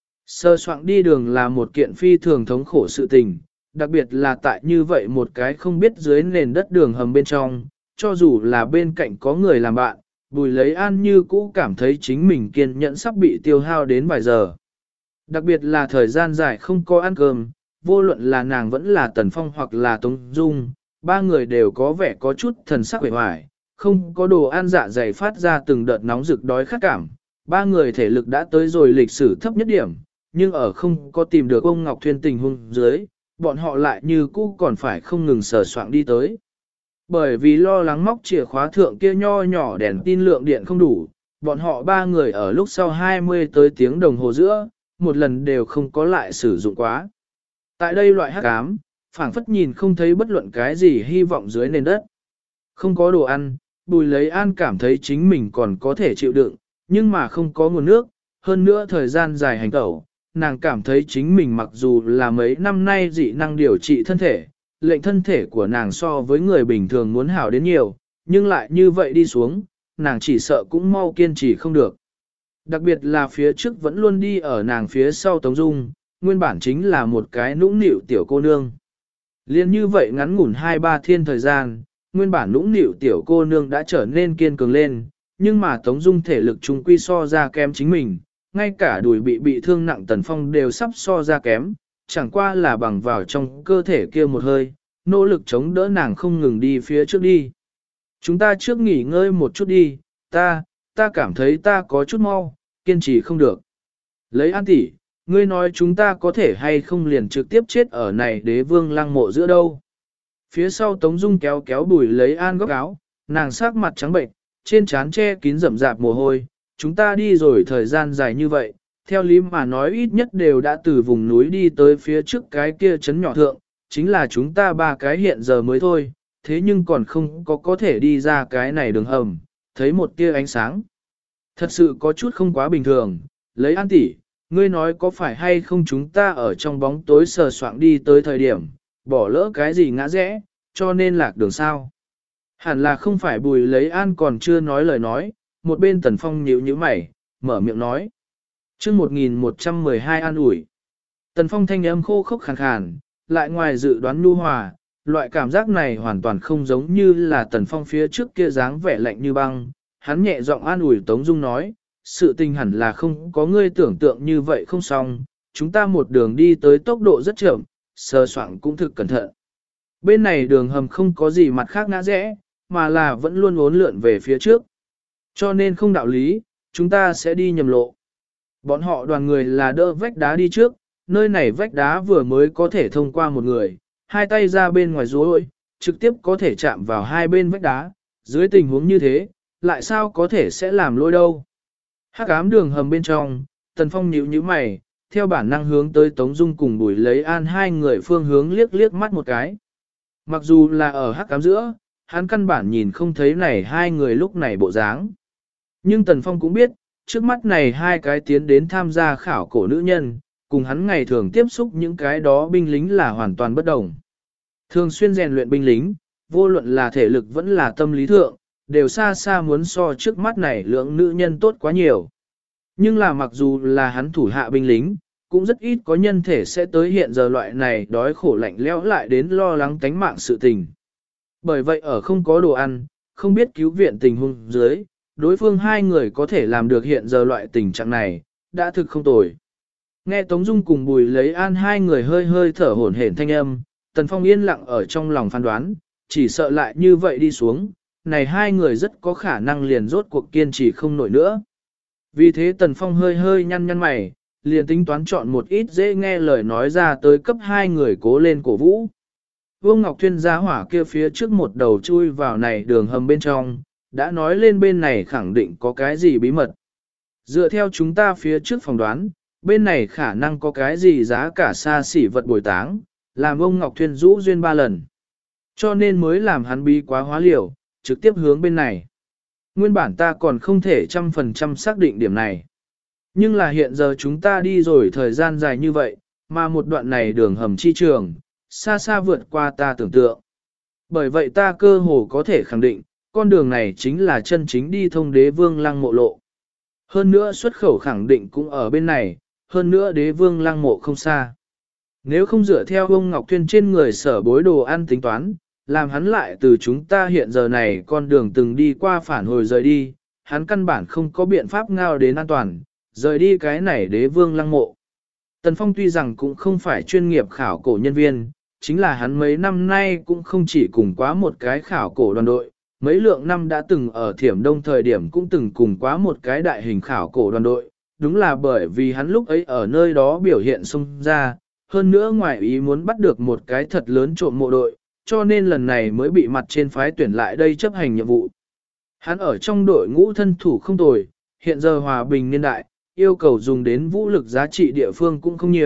Sơ soạn đi đường là một kiện phi thường thống khổ sự tình, đặc biệt là tại như vậy một cái không biết dưới nền đất đường hầm bên trong, cho dù là bên cạnh có người làm bạn, Bùi Lấy An như cũ cảm thấy chính mình kiên nhẫn sắp bị tiêu hao đến vài giờ. Đặc biệt là thời gian dài không có ăn cơm, vô luận là nàng vẫn là Tần Phong hoặc là Tống Dung, ba người đều có vẻ có chút thần sắc vẻ hoài, không có đồ ăn dạ dày phát ra từng đợt nóng rực đói khát cảm. Ba người thể lực đã tới rồi lịch sử thấp nhất điểm, nhưng ở không có tìm được ông Ngọc Thuyên tình huống dưới, bọn họ lại như cũ còn phải không ngừng sờ soạng đi tới. Bởi vì lo lắng móc chìa khóa thượng kia nho nhỏ đèn tin lượng điện không đủ, bọn họ ba người ở lúc sau 20 tới tiếng đồng hồ giữa, một lần đều không có lại sử dụng quá. Tại đây loại hắc ám, phảng phất nhìn không thấy bất luận cái gì hy vọng dưới nền đất. Không có đồ ăn, Bùi Lấy An cảm thấy chính mình còn có thể chịu đựng, nhưng mà không có nguồn nước, hơn nữa thời gian dài hành tẩu, nàng cảm thấy chính mình mặc dù là mấy năm nay dị năng điều trị thân thể, lệnh thân thể của nàng so với người bình thường muốn hảo đến nhiều, nhưng lại như vậy đi xuống, nàng chỉ sợ cũng mau kiên trì không được. Đặc biệt là phía trước vẫn luôn đi ở nàng phía sau Tống Dung, nguyên bản chính là một cái nũng nịu tiểu cô nương. Liên như vậy ngắn ngủn 2-3 thiên thời gian, nguyên bản nũng nịu tiểu cô nương đã trở nên kiên cường lên, nhưng mà Tống Dung thể lực trung quy so ra kém chính mình, ngay cả đùi bị thương nặng Tần Phong đều sắp so ra kém, chẳng qua là bằng vào trong cơ thể kia một hơi, nỗ lực chống đỡ nàng không ngừng đi phía trước đi. Chúng ta trước nghỉ ngơi một chút đi, ta cảm thấy ta có chút mau, kiên trì không được. Lấy An tỷ, ngươi nói chúng ta có thể hay không liền trực tiếp chết ở này Đế Vương Lăng mộ giữa đâu. Phía sau Tống Dung kéo kéo Bùi Lấy An góc áo, nàng sắc mặt trắng bệnh, trên trán che kín rậm rạp mồ hôi, chúng ta đi rồi thời gian dài như vậy, theo lý mà nói ít nhất đều đã từ vùng núi đi tới phía trước cái kia trấn nhỏ thượng, chính là chúng ta 3 cái hiện giờ mới thôi, thế nhưng còn không có thể đi ra cái này đường hầm, thấy một tia ánh sáng. Thật sự có chút không quá bình thường, Lấy An tỷ, ngươi nói có phải hay không chúng ta ở trong bóng tối sờ soạng đi tới thời điểm, bỏ lỡ cái gì ngã rẽ, cho nên lạc đường sao. Hẳn là không phải. Bùi Lấy An còn chưa nói lời nói, một bên Tần Phong nhíu nhíu mày, mở miệng nói. chương 1112 an ủi. Tần Phong thanh âm khô khốc khàn khàn, lại ngoài dự đoán nhu hòa, loại cảm giác này hoàn toàn không giống như là Tần Phong phía trước kia dáng vẻ lạnh như băng. Hắn nhẹ giọng an ủi Tống Dung nói, sự tình hẳn là không có ngươi tưởng tượng như vậy không xong, chúng ta một đường đi tới tốc độ rất chậm, sờ soạng cũng thực cẩn thận. Bên này đường hầm không có gì mặt khác ngã rẽ, mà là vẫn luôn uốn lượn về phía trước. Cho nên không đạo lý, chúng ta sẽ đi nhầm lộ. Bọn họ đoàn người là đỡ vách đá đi trước, nơi này vách đá vừa mới có thể thông qua một người, hai tay ra bên ngoài rối, trực tiếp có thể chạm vào hai bên vách đá, dưới tình huống như thế, lại sao có thể sẽ làm lỗi đâu. Hắc ám đường hầm bên trong, Tần Phong nhíu nhíu mày, theo bản năng hướng tới Tống Dung cùng Bùi Lấy An hai người phương hướng liếc liếc mắt một cái. Mặc dù là ở hắc ám giữa, hắn căn bản nhìn không thấy này hai người lúc này bộ dáng. Nhưng Tần Phong cũng biết, trước mắt này hai cái tiến đến tham gia khảo cổ nữ nhân, cùng hắn ngày thường tiếp xúc những cái đó binh lính là hoàn toàn bất đồng. Thường xuyên rèn luyện binh lính, vô luận là thể lực vẫn là tâm lý thượng, đều xa xa muốn so trước mắt này lượng nữ nhân tốt quá nhiều. Nhưng là mặc dù là hắn thủ hạ binh lính, cũng rất ít có nhân thể sẽ tới hiện giờ loại này đói khổ lạnh lẽo lại đến lo lắng tánh mạng sự tình. Bởi vậy ở không có đồ ăn, không biết cứu viện tình huống dưới, đối phương hai người có thể làm được hiện giờ loại tình trạng này, đã thực không tồi. Nghe Tống Dung cùng Bùi Lấy An hai người hơi hơi thở hổn hển thanh âm, Tần Phong yên lặng ở trong lòng phán đoán, chỉ sợ lại như vậy đi xuống, này hai người rất có khả năng liền rốt cuộc kiên trì không nổi nữa. Vì thế Tần Phong hơi hơi nhăn nhăn mày, liền tính toán chọn một ít dễ nghe lời nói ra tới cấp hai người cố lên cổ vũ. Vương Ngọc Thuyên giá hỏa kia phía trước một đầu chui vào này đường hầm bên trong, đã nói lên bên này khẳng định có cái gì bí mật. Dựa theo chúng ta phía trước phỏng đoán, bên này khả năng có cái gì giá cả xa xỉ vật bồi táng, làm ông Ngọc Thuyên rũ duyên 3 lần. Cho nên mới làm hắn bí quá hóa liều, trực tiếp hướng bên này. Nguyên bản ta còn không thể 100% xác định điểm này. Nhưng là hiện giờ chúng ta đi rồi thời gian dài như vậy, mà một đoạn này đường hầm chi trường, xa xa vượt qua ta tưởng tượng. Bởi vậy ta cơ hồ có thể khẳng định, con đường này chính là chân chính đi thông Đế Vương Lăng mộ lộ. Hơn nữa xuất khẩu khẳng định cũng ở bên này, hơn nữa Đế Vương Lăng mộ không xa. Nếu không dựa theo ông Ngọc Thuyên trên người sở bối đồ ăn tính toán, làm hắn lại từ chúng ta hiện giờ này con đường từng đi qua phản hồi rời đi, hắn căn bản không có biện pháp ngao đến an toàn, rời đi cái này Đế Vương Lăng mộ. Tần Phong tuy rằng cũng không phải chuyên nghiệp khảo cổ nhân viên, chính là hắn mấy năm nay cũng không chỉ cùng quá một cái khảo cổ đoàn đội, mấy lượng năm đã từng ở Thiểm Đông thời điểm cũng từng cùng quá một cái đại hình khảo cổ đoàn đội, đúng là bởi vì hắn lúc ấy ở nơi đó biểu hiện xông ra, hơn nữa ngoài ý muốn bắt được một cái thật lớn trộm mộ đội, cho nên lần này mới bị mặt trên phái tuyển lại đây chấp hành nhiệm vụ. Hắn ở trong đội ngũ thân thủ không tồi, hiện giờ hòa bình niên đại, yêu cầu dùng đến vũ lực giá trị địa phương cũng không nhiều,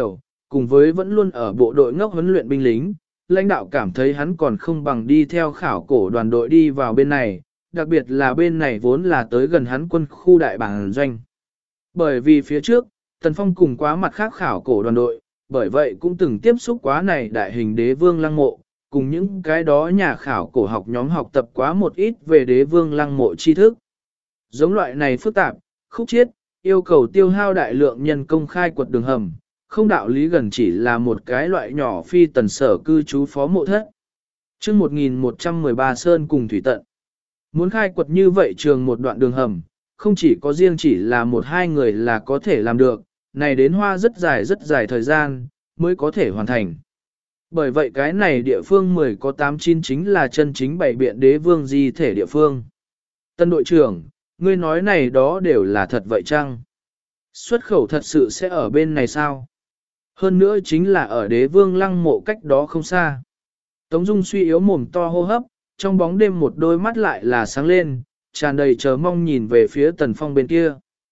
cùng với vẫn luôn ở bộ đội ngốc huấn luyện binh lính, lãnh đạo cảm thấy hắn còn không bằng đi theo khảo cổ đoàn đội đi vào bên này, đặc biệt là bên này vốn là tới gần hắn quân khu đại bản doanh. Bởi vì phía trước, Tần Phong cùng quá mặt khác khảo cổ đoàn đội, bởi vậy cũng từng tiếp xúc quá này đại hình đế vương lăng mộ, cùng những cái đó nhà khảo cổ học nhóm học tập quá một ít về đế vương lăng mộ tri thức. Giống loại này phức tạp, khúc chiết, yêu cầu tiêu hao đại lượng nhân công khai quật đường hầm, không đạo lý gần chỉ là một cái loại nhỏ phi tần sở cư trú phó mộ thất. chương 1113 Sơn cùng Thủy Tận. Muốn khai quật như vậy trường một đoạn đường hầm, không chỉ có riêng chỉ là một hai người là có thể làm được, này đến hoa rất dài thời gian, mới có thể hoàn thành. Bởi vậy cái này địa phương 10 có 89 chính là chân chính bảy biện đế vương di thể địa phương. Tân đội trưởng, ngươi nói này đó đều là thật vậy chăng? Xuất khẩu thật sự sẽ ở bên này sao? Hơn nữa chính là ở đế vương lăng mộ cách đó không xa. Tống Dung suy yếu mồm to hô hấp, trong bóng đêm một đôi mắt lại là sáng lên, tràn đầy chờ mong nhìn về phía Tần Phong bên kia.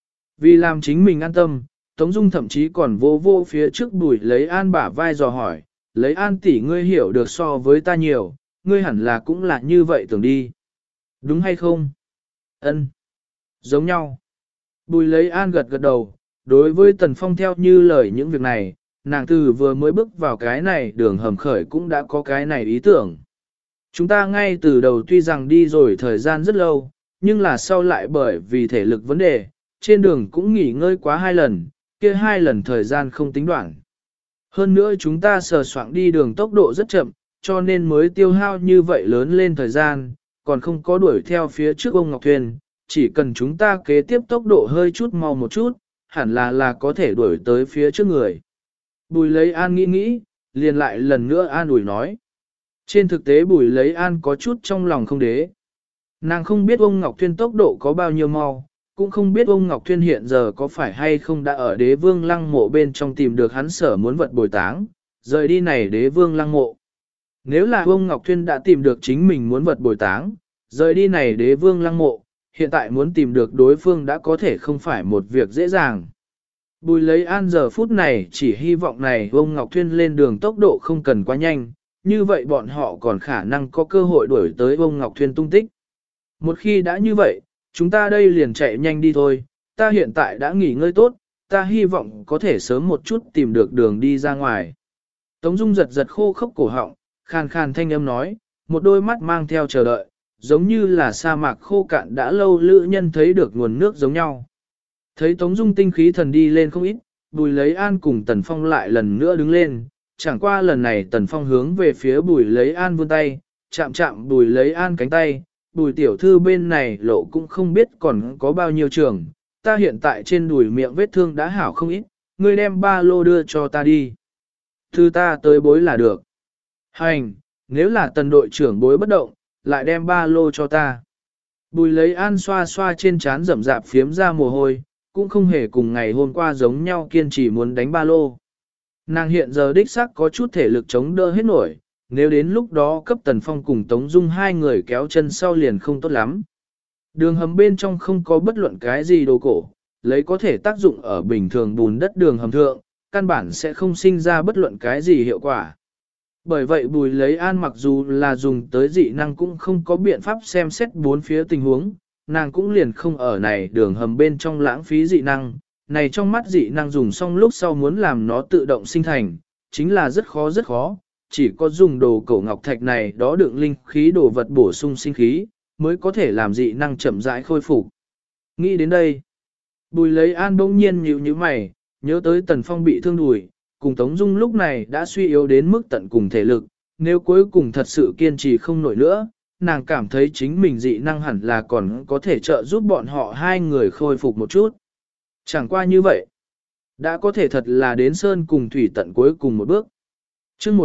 Vì làm chính mình an tâm, Tống Dung thậm chí còn vô phía trước Bùi Lấy An bả vai dò hỏi, Lấy An tỷ ngươi hiểu được so với ta nhiều, ngươi hẳn là cũng là như vậy tưởng đi. Đúng hay không? Ân, giống nhau. Bùi Lấy An gật đầu, đối với Tần Phong theo như lời những việc này, nàng từ vừa mới bước vào cái này đường hầm khởi cũng đã có cái này ý tưởng. Chúng ta ngay từ đầu tuy rằng đi rồi thời gian rất lâu, nhưng là sau lại bởi vì thể lực vấn đề, trên đường cũng nghỉ ngơi quá 2 lần, kia 2 lần thời gian không tính đoạn. Hơn nữa chúng ta sờ soạng đi đường tốc độ rất chậm, cho nên mới tiêu hao như vậy lớn lên thời gian, còn không có đuổi theo phía trước ông Ngọc Thuyền, chỉ cần chúng ta kế tiếp tốc độ hơi chút mau một chút, hẳn là có thể đuổi tới phía trước người. Bùi Lấy An nghĩ, liền lại lần nữa an ủi nói. Trên thực tế Bùi Lấy An có chút trong lòng không đế. Nàng không biết ông Ngọc Thuyên tốc độ có bao nhiêu mau, cũng không biết ông Ngọc Thuyên hiện giờ có phải hay không đã ở đế vương lăng mộ bên trong tìm được hắn sở muốn vật bồi táng, rời đi này đế vương lăng mộ. Nếu là ông Ngọc Thuyên đã tìm được chính mình muốn vật bồi táng, rời đi này đế vương lăng mộ, hiện tại muốn tìm được đối phương đã có thể không phải một việc dễ dàng. Bùi Lấy An giờ phút này chỉ hy vọng này ông Ngọc Thuyên lên đường tốc độ không cần quá nhanh, như vậy bọn họ còn khả năng có cơ hội đuổi tới ông Ngọc Thuyên tung tích. Một khi đã như vậy, chúng ta đây liền chạy nhanh đi thôi, ta hiện tại đã nghỉ ngơi tốt, ta hy vọng có thể sớm một chút tìm được đường đi ra ngoài. Tống Dung giật khô khốc cổ họng, khàn khàn thanh âm nói, một đôi mắt mang theo chờ đợi, giống như là sa mạc khô cạn đã lâu lữ nhân thấy được nguồn nước giống nhau. Thấy Tống Dung tinh khí thần đi lên không ít, Bùi Lấy An cùng Tần Phong lại lần nữa đứng lên, chẳng qua lần này Tần Phong hướng về phía Bùi Lấy An vươn tay, chạm Bùi Lấy An cánh tay, Bùi tiểu thư bên này lộ cũng không biết còn có bao nhiêu trường, ta hiện tại trên đùi miệng vết thương đã hảo không ít, ngươi đem ba lô đưa cho ta đi. Thư ta tới bối là được. Hành, nếu là Tần đội trưởng bối bất động, lại đem ba lô cho ta. Bùi Lấy An xoa xoa trên trán rậm rạp phiếm ra mồ hôi, cũng không hề cùng ngày hôm qua giống nhau kiên trì muốn đánh ba lô. Nàng hiện giờ đích xác có chút thể lực chống đỡ hết nổi, nếu đến lúc đó cấp Tần Phong cùng Tống Dung hai người kéo chân sau liền không tốt lắm. Đường hầm bên trong không có bất luận cái gì đồ cổ, lấy có thể tác dụng ở bình thường bùn đất đường hầm thượng, căn bản sẽ không sinh ra bất luận cái gì hiệu quả. Bởi vậy Bùi Lấy An mặc dù là dùng tới dị năng cũng không có biện pháp xem xét bốn phía tình huống, nàng cũng liền không ở này đường hầm bên trong lãng phí dị năng, này trong mắt dị năng dùng xong lúc sau muốn làm nó tự động sinh thành, chính là rất khó, chỉ có dùng đồ cổ ngọc thạch này đó đựng linh khí đồ vật bổ sung sinh khí, mới có thể làm dị năng chậm rãi khôi phục. Nghĩ đến đây, Bùi Lấy An bỗng nhiên nhíu mày, nhớ tới Tần Phong bị thương đùi, cùng Tống Dung lúc này đã suy yếu đến mức tận cùng thể lực, nếu cuối cùng thật sự kiên trì không nổi nữa, nàng cảm thấy chính mình dị năng hẳn là còn có thể trợ giúp bọn họ hai người khôi phục một chút. Chẳng qua như vậy, đã có thể thật là đến Sơn cùng Thủy Tận cuối cùng một bước. chương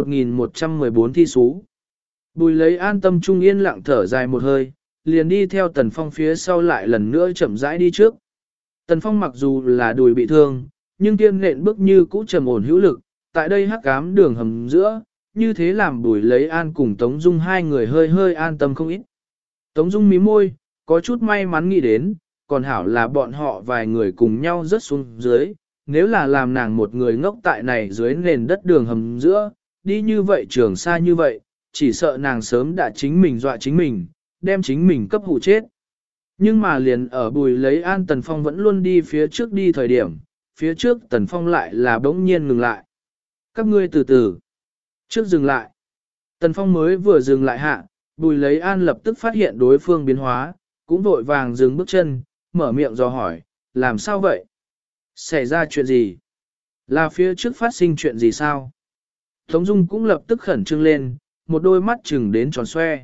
1114 thi sú. Bùi Lấy An tâm trung yên lặng thở dài một hơi, liền đi theo Tần Phong phía sau lại lần nữa chậm rãi đi trước. Tần Phong mặc dù là đùi bị thương, nhưng tiên nện bước như cũ trầm ổn hữu lực, tại đây hắc ám đường hầm giữa, như thế làm Bùi Lấy An cùng Tống Dung hai người hơi an tâm không ít. Tống Dung mím môi, có chút may mắn nghĩ đến, còn hảo là bọn họ vài người cùng nhau rớt xuống dưới, nếu là làm nàng một người ngốc tại này dưới nền đất đường hầm giữa, đi như vậy trường xa như vậy, chỉ sợ nàng sớm đã chính mình dọa chính mình, đem chính mình cấp hụ chết. Nhưng mà liền ở Bùi Lấy An Tần Phong vẫn luôn đi phía trước đi thời điểm, phía trước Tần Phong lại là bỗng nhiên ngừng lại. Các ngươi từ từ. Trước dừng lại. Tần Phong mới vừa dừng lại hạ, Bùi Lấy An lập tức phát hiện đối phương biến hóa, cũng vội vàng dừng bước chân, mở miệng dò hỏi, làm sao vậy? Xảy ra chuyện gì? Là phía trước phát sinh chuyện gì sao? Tống Dung cũng lập tức khẩn trương lên, một đôi mắt chừng đến tròn xoe.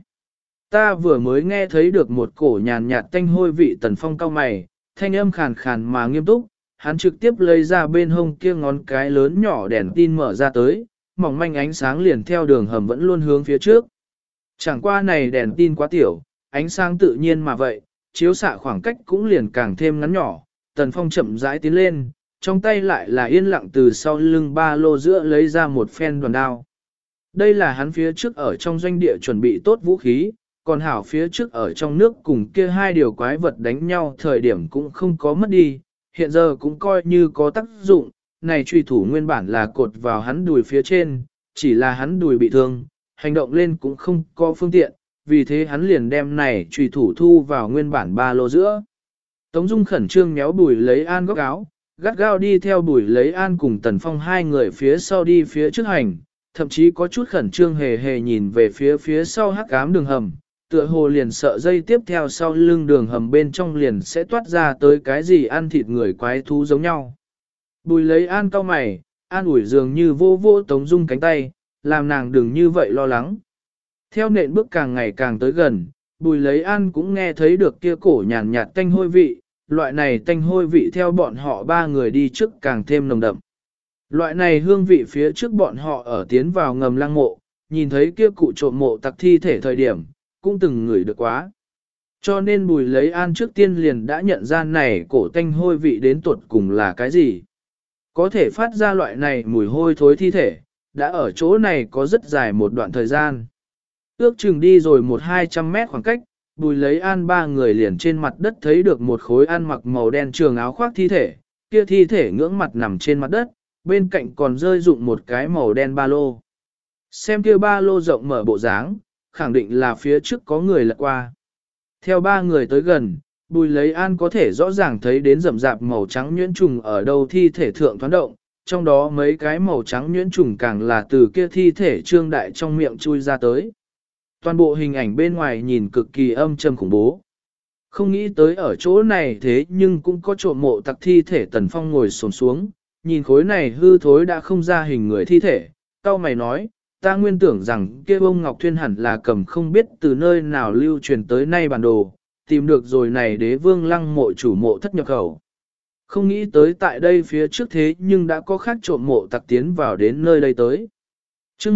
Ta vừa mới nghe thấy được một cổ nhàn nhạt tanh hôi vị. Tần Phong cau mày, thanh âm khàn khàn mà nghiêm túc, hắn trực tiếp lấy ra bên hông kia ngón cái lớn nhỏ đèn tin mở ra tới, mỏng manh ánh sáng liền theo đường hầm vẫn luôn hướng phía trước. Chẳng qua này đèn tin quá tiểu, ánh sáng tự nhiên mà vậy, chiếu xạ khoảng cách cũng liền càng thêm ngắn nhỏ. Tần Phong chậm rãi tiến lên, trong tay lại là yên lặng từ sau lưng ba lô giữa lấy ra một phen đoàn đao. Đây là hắn phía trước ở trong doanh địa chuẩn bị tốt vũ khí, còn hảo phía trước ở trong nước cùng kia hai điều quái vật đánh nhau thời điểm cũng không có mất đi, hiện giờ cũng coi như có tác dụng. Này truy thủ nguyên bản là cột vào hắn đùi phía trên, chỉ là hắn đùi bị thương, hành động lên cũng không có phương tiện, vì thế hắn liền đem này truy thủ thu vào nguyên bản ba lô giữa. Tống Dung khẩn trương méo Bùi Lấy An góc áo, gắt gao đi theo Bùi Lấy An cùng Tần Phong hai người phía sau đi phía trước hành, thậm chí có chút khẩn trương hề hề nhìn về phía sau hắc ám đường hầm, tựa hồ liền sợ dây tiếp theo sau lưng đường hầm bên trong liền sẽ toát ra tới cái gì ăn thịt người quái thú giống nhau. Bùi Lấy An cau mày, an ủi dường như vô vô Tống Dung cánh tay, làm nàng đừng như vậy lo lắng. Theo nện bước càng ngày càng tới gần, Bùi Lấy An cũng nghe thấy được kia cổ nhàn nhạt tanh hôi vị, loại này tanh hôi vị theo bọn họ ba người đi trước càng thêm nồng đậm. Loại này hương vị phía trước bọn họ ở tiến vào ngầm lăng mộ, nhìn thấy kia cụ trộm mộ tặc thi thể thời điểm, cũng từng ngửi được quá. Cho nên Bùi Lấy An trước tiên liền đã nhận ra này cổ tanh hôi vị đến tuột cùng là cái gì. Có thể phát ra loại này mùi hôi thối thi thể, đã ở chỗ này có rất dài một đoạn thời gian. Ước chừng đi rồi 100-200 mét khoảng cách, Bùi Lấy An ba người liền trên mặt đất thấy được một khối ăn mặc màu đen trường áo khoác thi thể, kia thi thể ngưỡng mặt nằm trên mặt đất, bên cạnh còn rơi dụng một cái màu đen ba lô. Xem kia ba lô rộng mở bộ dáng, khẳng định là phía trước có người lật qua. Theo ba người tới gần, Bùi Lấy An có thể rõ ràng thấy đến rậm rạp màu trắng nhuyễn trùng ở đâu thi thể thượng thoán động, trong đó mấy cái màu trắng nhuyễn trùng càng là từ kia thi thể trương đại trong miệng chui ra tới. Toàn bộ hình ảnh bên ngoài nhìn cực kỳ âm trầm khủng bố. Không nghĩ tới ở chỗ này thế nhưng cũng có trộm mộ tặc thi thể. Tần Phong ngồi xổm xuống, nhìn khối này hư thối đã không ra hình người thi thể, cau mày nói, ta nguyên tưởng rằng kia bông Ngọc Thuyên hẳn là cầm không biết từ nơi nào lưu truyền tới nay bản đồ, tìm được rồi này Đế Vương Lăng mộ chủ mộ thất nhập khẩu. Không nghĩ tới tại đây phía trước thế nhưng đã có khác trộm mộ tặc tiến vào đến nơi đây tới. Trước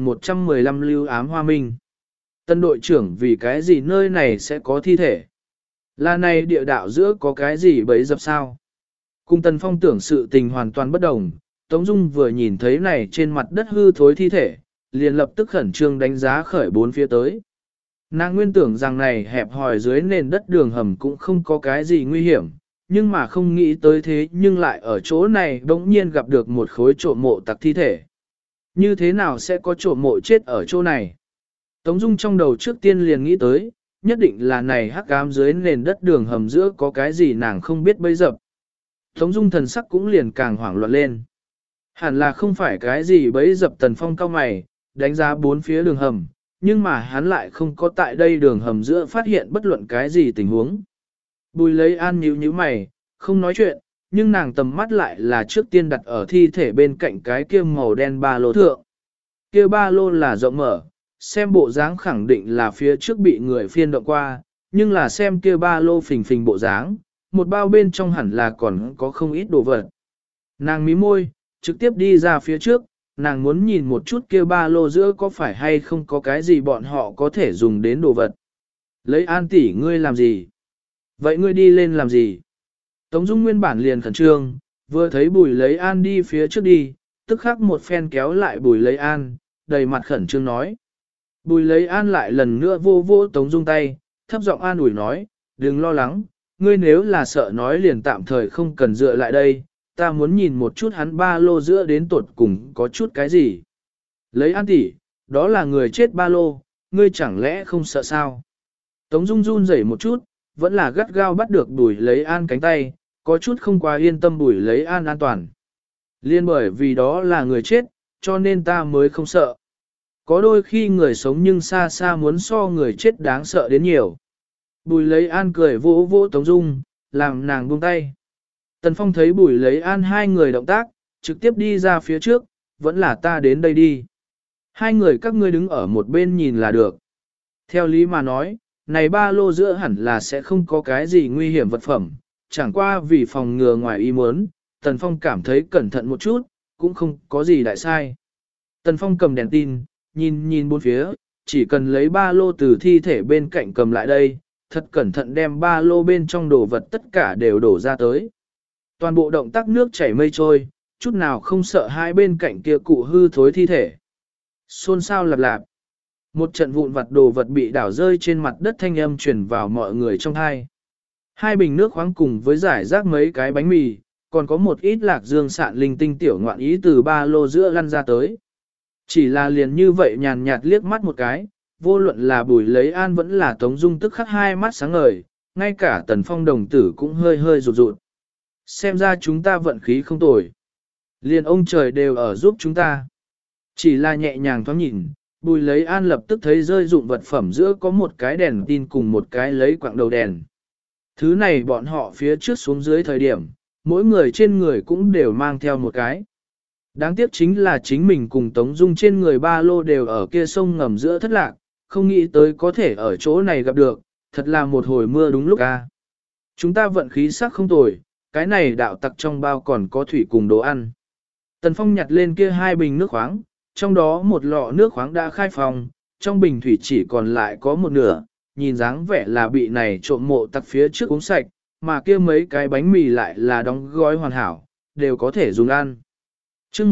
1115 lưu ám hoa minh. Tân đội trưởng vì cái gì nơi này sẽ có thi thể? Là này địa đạo giữa có cái gì bấy dập sao? Cùng Tần Phong tưởng sự tình hoàn toàn bất đồng, Tống Dung vừa nhìn thấy này trên mặt đất hư thối thi thể, liền lập tức khẩn trương đánh giá khởi bốn phía tới. Nàng nguyên tưởng rằng này hẹp hòi dưới nền đất đường hầm cũng không có cái gì nguy hiểm, nhưng mà không nghĩ tới thế nhưng lại ở chỗ này bỗng nhiên gặp được một khối trộm mộ tặc thi thể. Như thế nào sẽ có trộm mộ chết ở chỗ này? Tống Dung trong đầu trước tiên liền nghĩ tới, nhất định là này hắc ám dưới nền đất đường hầm giữa có cái gì nàng không biết bấy dập. Tống Dung thần sắc cũng liền càng hoảng loạn lên. Hẳn là không phải cái gì bấy dập. Tần Phong cao mày, đánh giá bốn phía đường hầm, nhưng mà hắn lại không có tại đây đường hầm giữa phát hiện bất luận cái gì tình huống. Bùi Lấy An nhíu mày, không nói chuyện, nhưng nàng tầm mắt lại là trước tiên đặt ở thi thể bên cạnh cái kia màu đen ba lô thượng. Kia ba lô là rộng mở, xem bộ dáng khẳng định là phía trước bị người phiên động qua, nhưng là xem kia ba lô phình phình bộ dáng, một bao bên trong hẳn là còn có không ít đồ vật. Nàng mí môi, trực tiếp đi ra phía trước, nàng muốn nhìn một chút kia ba lô giữa có phải hay không có cái gì bọn họ có thể dùng đến đồ vật. Lấy An tỷ ngươi làm gì? Vậy ngươi đi lên làm gì? Tống Dung nguyên bản liền khẩn trương, vừa thấy Bùi Lấy An đi phía trước đi, tức khắc một phen kéo lại Bùi Lấy An, đầy mặt khẩn trương nói. Bùi Lấy An lại lần nữa vô vô Tống Dung tay, thấp giọng an ủi nói, đừng lo lắng, ngươi nếu là sợ nói liền tạm thời không cần dựa lại đây, ta muốn nhìn một chút hắn ba lô giữa đến tột cùng có chút cái gì. Lấy An tỷ, đó là người chết ba lô, ngươi chẳng lẽ không sợ sao? Tống Dung run rẩy một chút, vẫn là gắt gao bắt được Bùi Lấy An cánh tay, có chút không quá yên tâm Bùi Lấy An an toàn. Liên bởi vì đó là người chết, cho nên ta mới không sợ. Có đôi khi người sống nhưng xa xa muốn so người chết đáng sợ đến nhiều. Bùi Lấy An cười vỗ vỗ Tống Dung, làm nàng buông tay. Tần Phong thấy Bùi Lấy An hai người động tác, trực tiếp đi ra phía trước, vẫn là ta đến đây đi. Hai người các ngươi đứng ở một bên nhìn là được. Theo lý mà nói, này ba lô giữa hẳn là sẽ không có cái gì nguy hiểm vật phẩm, chẳng qua vì phòng ngừa ngoài ý muốn, Tần Phong cảm thấy cẩn thận một chút, cũng không có gì đại sai. Tần Phong cầm đèn tin, nhìn bốn phía, chỉ cần lấy ba lô từ thi thể bên cạnh cầm lại đây, thật cẩn thận đem ba lô bên trong đồ vật tất cả đều đổ ra tới. Toàn bộ động tác nước chảy mây trôi, chút nào không sợ hai bên cạnh kia cụ hư thối thi thể. Xôn xao lạp lạp. Một trận vụn vặt đồ vật bị đảo rơi trên mặt đất, thanh âm truyền vào mọi người trong thai. Hai bình nước khoáng cùng với giải rác mấy cái bánh mì, còn có một ít lạc dương sạn linh tinh tiểu ngoạn ý từ ba lô giữa lăn ra tới. Chỉ là liền như vậy nhàn nhạt liếc mắt một cái, vô luận là Bùi Lấy An vẫn là Tống Dung tức khắc hai mắt sáng ngời, ngay cả Tần Phong đồng tử cũng hơi hơi rụt rụt. Xem ra chúng ta vận khí không tồi. Liền ông trời đều ở giúp chúng ta. Chỉ là nhẹ nhàng thoáng nhìn, Bùi Lấy An lập tức thấy rơi dụng vật phẩm giữa có một cái đèn tin cùng một cái lấy quạng đầu đèn. Thứ này bọn họ phía trước xuống dưới thời điểm, mỗi người trên người cũng đều mang theo một cái. Đáng tiếc chính là chính mình cùng Tống Dung trên người ba lô đều ở kia sông ngầm giữa thất lạc, không nghĩ tới có thể ở chỗ này gặp được, thật là một hồi mưa đúng lúc a. Chúng ta vận khí sắc không tồi, cái này đạo tặc trong bao còn có thủy cùng đồ ăn. Tần Phong nhặt lên kia hai bình nước khoáng, trong đó một lọ nước khoáng đã khai phòng, trong bình thủy chỉ còn lại có một nửa, nhìn dáng vẻ là bị này trộm mộ tặc phía trước uống sạch, mà kia mấy cái bánh mì lại là đóng gói hoàn hảo, đều có thể dùng ăn. Chương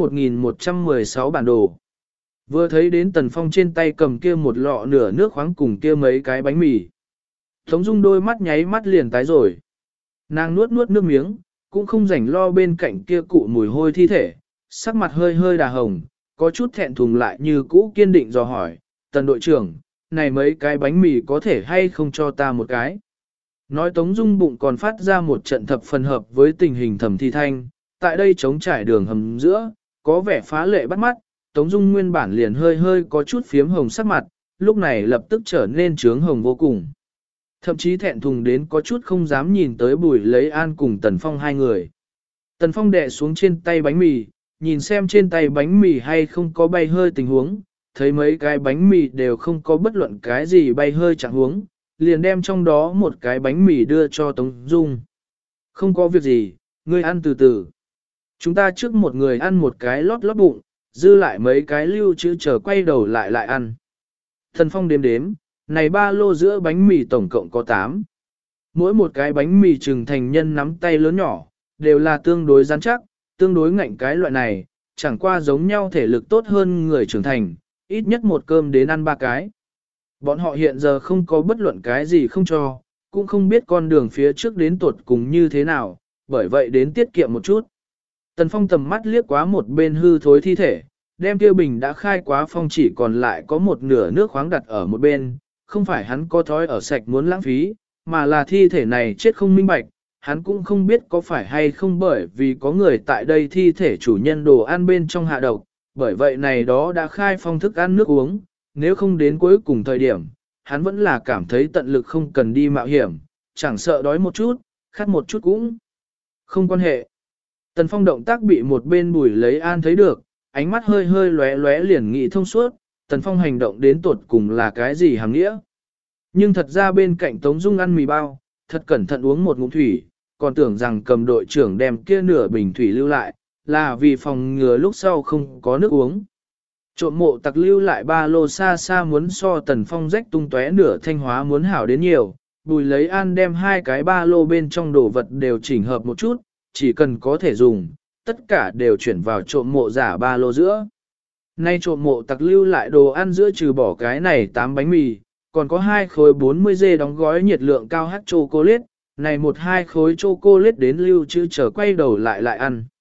1116 bản đồ. Vừa thấy đến Tần Phong trên tay cầm kia một lọ nửa nước khoáng cùng kia mấy cái bánh mì. Tống Dung đôi mắt nháy mắt liền tái rồi. Nàng nuốt nước miếng, cũng không rảnh lo bên cạnh kia cụ mùi hôi thi thể, sắc mặt hơi hơi đà hồng, có chút thẹn thùng lại như cũ kiên định dò hỏi, Tần đội trưởng, này mấy cái bánh mì có thể hay không cho ta một cái? Nói Tống Dung bụng còn phát ra một trận thập phần hợp với tình hình thẩm thi thanh, tại đây trống trải đường hầm giữa, có vẻ phá lệ bắt mắt, Tống Dung nguyên bản liền hơi hơi có chút phiếm hồng sắc mặt, lúc này lập tức trở nên trướng hồng vô cùng. Thậm chí thẹn thùng đến có chút không dám nhìn tới Bùi Lấy An cùng Tần Phong hai người. Tần Phong đè xuống trên tay bánh mì, nhìn xem trên tay bánh mì hay không có bay hơi tình huống, thấy mấy cái bánh mì đều không có bất luận cái gì bay hơi chẳng huống, liền đem trong đó một cái bánh mì đưa cho Tống Dung. Không có việc gì, ngươi ăn từ từ. Chúng ta trước một người ăn một cái lót lót bụng, dư lại mấy cái lưu trữ chờ quay đầu lại ăn. Tần Phong đếm đếm, này ba lô giữa bánh mì tổng cộng có 8. Mỗi một cái bánh mì trừng thành nhân nắm tay lớn nhỏ, đều là tương đối rắn chắc, tương đối ngạnh cái loại này, chẳng qua giống nhau thể lực tốt hơn người trưởng thành, ít nhất một cơm đến ăn 3 cái. Bọn họ hiện giờ không có bất luận cái gì không cho, cũng không biết con đường phía trước đến tuột cùng như thế nào, bởi vậy đến tiết kiệm một chút. Tần Phong tầm mắt liếc quá một bên hư thối thi thể, đem kia bình đã khai quá phong chỉ còn lại có một nửa nước khoáng đặt ở một bên, không phải hắn có thói ở sạch muốn lãng phí, mà là thi thể này chết không minh bạch, hắn cũng không biết có phải hay không bởi vì có người tại đây thi thể chủ nhân đồ ăn bên trong hạ độc, bởi vậy này đó đã khai phong thức ăn nước uống, nếu không đến cuối cùng thời điểm, hắn vẫn là cảm thấy tận lực không cần đi mạo hiểm, chẳng sợ đói một chút, khát một chút cũng không quan hệ. Tần Phong động tác bị một bên Bùi Lấy An thấy được, ánh mắt hơi hơi lóe lóe liền nghĩ thông suốt, Tần Phong hành động đến tột cùng là cái gì hàm nghĩa. Nhưng thật ra bên cạnh Tống Dung ăn mì bao, thật cẩn thận uống một ngụm thủy, còn tưởng rằng cầm đội trưởng đem kia nửa bình thủy lưu lại, là vì phòng ngừa lúc sau không có nước uống. Trộm mộ tặc lưu lại ba lô xa xa muốn so Tần Phong rách tung tóe nửa thanh hóa muốn hảo đến nhiều, Bùi Lấy An đem hai cái ba lô bên trong đồ vật đều chỉnh hợp một chút, chỉ cần có thể dùng, tất cả đều chuyển vào trộm mộ giả ba lô giữa. Nay trộm mộ tặc lưu lại đồ ăn giữa trừ bỏ cái này 8 bánh mì, còn có 2 khối 40 dê đóng gói nhiệt lượng cao hát chocolate, này 1-2 khối chocolate đến lưu trữ chờ quay đầu lại ăn.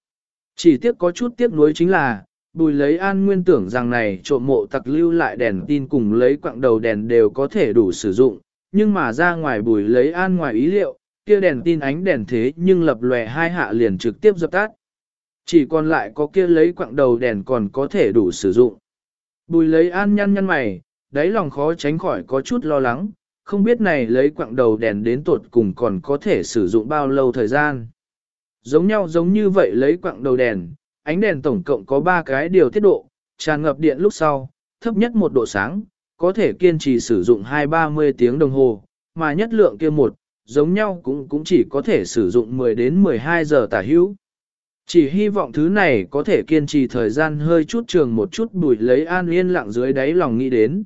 Chỉ tiếc có chút tiếc nuối chính là, Bùi Lấy An nguyên tưởng rằng này trộm mộ tặc lưu lại đèn tin cùng lấy quặng đầu đèn đều có thể đủ sử dụng, nhưng mà ra ngoài Bùi Lấy An ngoài ý liệu, kia đèn tin ánh đèn thế nhưng lập lòe hai hạ liền trực tiếp dập tắt. Chỉ còn lại có kia lấy quặng đầu đèn còn có thể đủ sử dụng. Bùi Lấy An nhăn nhăn mày, đáy lòng khó tránh khỏi có chút lo lắng, không biết này lấy quặng đầu đèn đến tuột cùng còn có thể sử dụng bao lâu thời gian. Giống nhau giống như vậy lấy quặng đầu đèn, ánh đèn tổng cộng có 3 cái điều tiết độ, tràn ngập điện lúc sau, thấp nhất 1 độ sáng, có thể kiên trì sử dụng 2-30 tiếng đồng hồ, mà nhất lượng kia một, giống nhau cũng chỉ có thể sử dụng 10 đến 12 giờ tả hữu. Chỉ hy vọng thứ này có thể kiên trì thời gian hơi chút trường một chút. Bùi Lấy An yên lặng dưới đáy lòng nghĩ đến.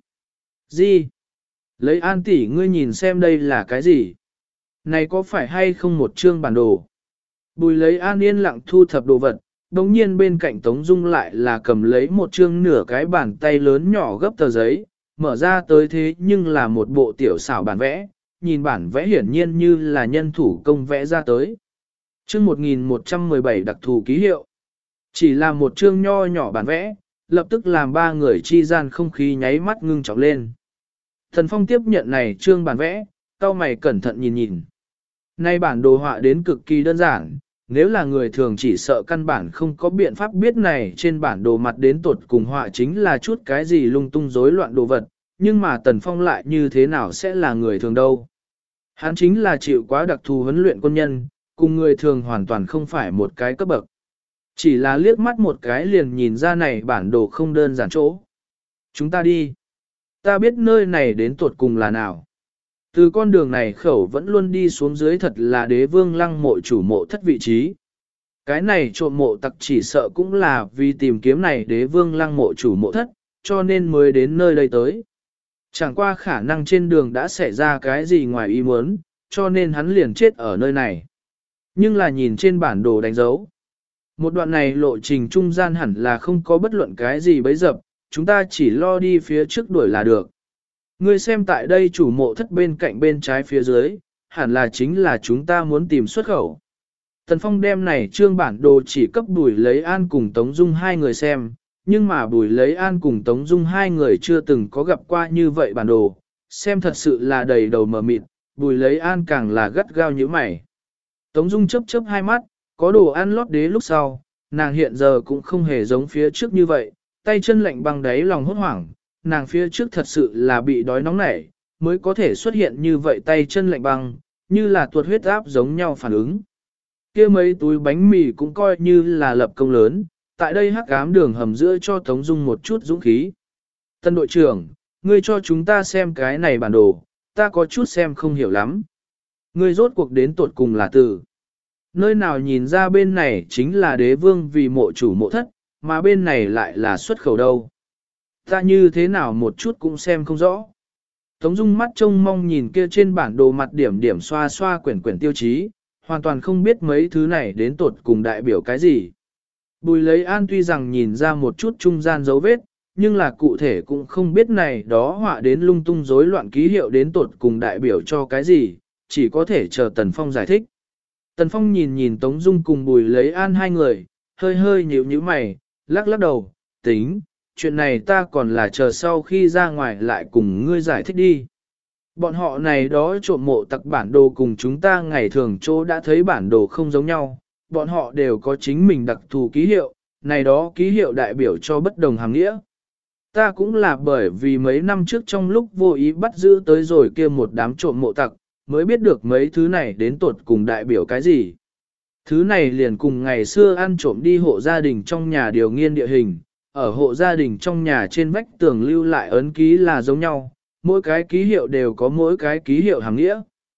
Gì? Lấy An tỷ ngươi nhìn xem đây là cái gì? Này có phải hay không một chương bản đồ? Bùi Lấy An yên lặng thu thập đồ vật, đồng nhiên bên cạnh Tống Dung lại là cầm lấy một chương nửa cái bàn tay lớn nhỏ gấp tờ giấy, mở ra tới thế nhưng là một bộ tiểu xảo bản vẽ, nhìn bản vẽ hiển nhiên như là nhân thủ công vẽ ra tới. Chương 1117 đặc thù ký hiệu. Chỉ là một chương nho nhỏ bản vẽ, lập tức làm 3 người chi gian không khí nháy mắt ngưng trọng lên. Thần Phong tiếp nhận này chương bản vẽ, cau mày cẩn thận nhìn nhìn. Nay bản đồ họa đến cực kỳ đơn giản, nếu là người thường chỉ sợ căn bản không có biện pháp biết này trên bản đồ mặt đến tột cùng họa chính là chút cái gì lung tung rối loạn đồ vật, nhưng mà Tần Phong lại như thế nào sẽ là người thường đâu. Hắn chính là chịu quá đặc thù huấn luyện quân nhân, cùng người thường hoàn toàn không phải một cái cấp bậc. Chỉ là liếc mắt một cái liền nhìn ra này bản đồ không đơn giản chỗ. Chúng ta đi. Ta biết nơi này đến tuột cùng là nào. Từ con đường này khẩu vẫn luôn đi xuống dưới thật là Đế Vương Lăng mộ chủ mộ thất vị trí. Cái này trộm mộ tặc chỉ sợ cũng là vì tìm kiếm này Đế Vương Lăng mộ chủ mộ thất, cho nên mới đến nơi đây tới. Chẳng qua khả năng trên đường đã xảy ra cái gì ngoài ý muốn, cho nên hắn liền chết ở nơi này. Nhưng là nhìn trên bản đồ đánh dấu. Một đoạn này lộ trình trung gian hẳn là không có bất luận cái gì bấy dập, chúng ta chỉ lo đi phía trước đuổi là được. Ngươi xem tại đây chủ mộ thất bên cạnh bên trái phía dưới, hẳn là chính là chúng ta muốn tìm xuất khẩu. Tần Phong đem này trương bản đồ chỉ cấp Bùi Lấy An cùng Tống Dung 2 người xem, nhưng mà Bùi Lấy An cùng Tống Dung 2 người chưa từng có gặp qua như vậy bản đồ, xem thật sự là đầy đầu mờ mịt, Bùi Lấy An càng là gắt gao như mày. Tống Dung chớp chớp hai mắt, có đồ ăn lót đế lúc sau, nàng hiện giờ cũng không hề giống phía trước như vậy, tay chân lạnh băng đáy lòng hốt hoảng, nàng phía trước thật sự là bị đói nóng nảy, mới có thể xuất hiện như vậy tay chân lạnh băng, như là tuột huyết áp giống nhau phản ứng. Kia mấy túi bánh mì cũng coi như là lập công lớn, tại đây hắc ám đường hầm giữa cho Tống Dung một chút dũng khí. Tân đội trưởng, ngươi cho chúng ta xem cái này bản đồ, ta có chút xem không hiểu lắm. Ngươi rốt cuộc đến tột cùng là từ nơi nào nhìn ra bên này chính là Đế Vương vì mộ chủ mộ thất, mà bên này lại là xuất khẩu đâu. Ta như thế nào một chút cũng xem không rõ. Tống Dung mắt trông mong nhìn kia trên bản đồ mặt điểm điểm xoa xoa quyển quyển tiêu chí, hoàn toàn không biết mấy thứ này đến tột cùng đại biểu cái gì. Bùi Lấy An tuy rằng nhìn ra một chút trung gian dấu vết, nhưng là cụ thể cũng không biết này đó họa đến lung tung rối loạn ký hiệu đến tột cùng đại biểu cho cái gì, chỉ có thể chờ Tần Phong giải thích. Tần Phong nhìn nhìn Tống Dung cùng Bùi Lấy An 2 người, hơi hơi nhíu nhíu mày, lắc lắc đầu, tính, chuyện này ta còn là chờ sau khi ra ngoài lại cùng ngươi giải thích đi. Bọn họ này đó trộm mộ tặc bản đồ cùng chúng ta ngày thường chỗ đã thấy bản đồ không giống nhau, bọn họ đều có chính mình đặc thù ký hiệu, này đó ký hiệu đại biểu cho bất đồng hàm nghĩa. Ta cũng là bởi vì mấy năm trước trong lúc vô ý bắt giữ tới rồi kia một đám trộm mộ tặc, mới biết được mấy thứ này đến tột cùng đại biểu cái gì. Thứ này liền cùng ngày xưa ăn trộm đi hộ gia đình trong nhà điều nghiên địa hình, ở hộ gia đình trong nhà trên vách tường lưu lại ấn ký là giống nhau, mỗi cái ký hiệu đều có mỗi cái ký hiệu hàng nghĩa.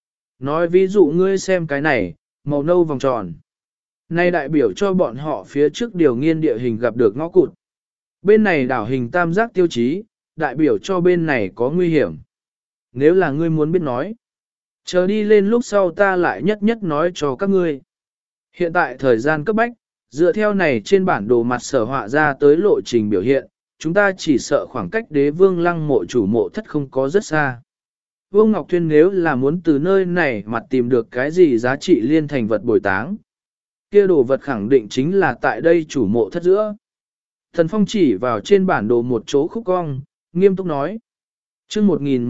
Nói ví dụ ngươi xem cái này, màu nâu vòng tròn. Này đại biểu cho bọn họ phía trước điều nghiên địa hình gặp được ngõ cụt. Bên này đảo hình tam giác tiêu chí, đại biểu cho bên này có nguy hiểm. Nếu là ngươi muốn biết nói, chờ đi lên lúc sau ta lại nhất nhất nói cho các ngươi. Hiện tại thời gian cấp bách, dựa theo này trên bản đồ mặt sở họa ra tới lộ trình biểu hiện, chúng ta chỉ sợ khoảng cách Đế Vương Lăng mộ chủ mộ thất không có rất xa. Vương Ngọc Thuyên nếu là muốn từ nơi này mặt tìm được cái gì giá trị liên thành vật bồi táng, Kia đồ vật khẳng định chính là tại đây chủ mộ thất giữa. Tần Phong chỉ vào trên bản đồ một chỗ khúc cong, nghiêm túc nói. chương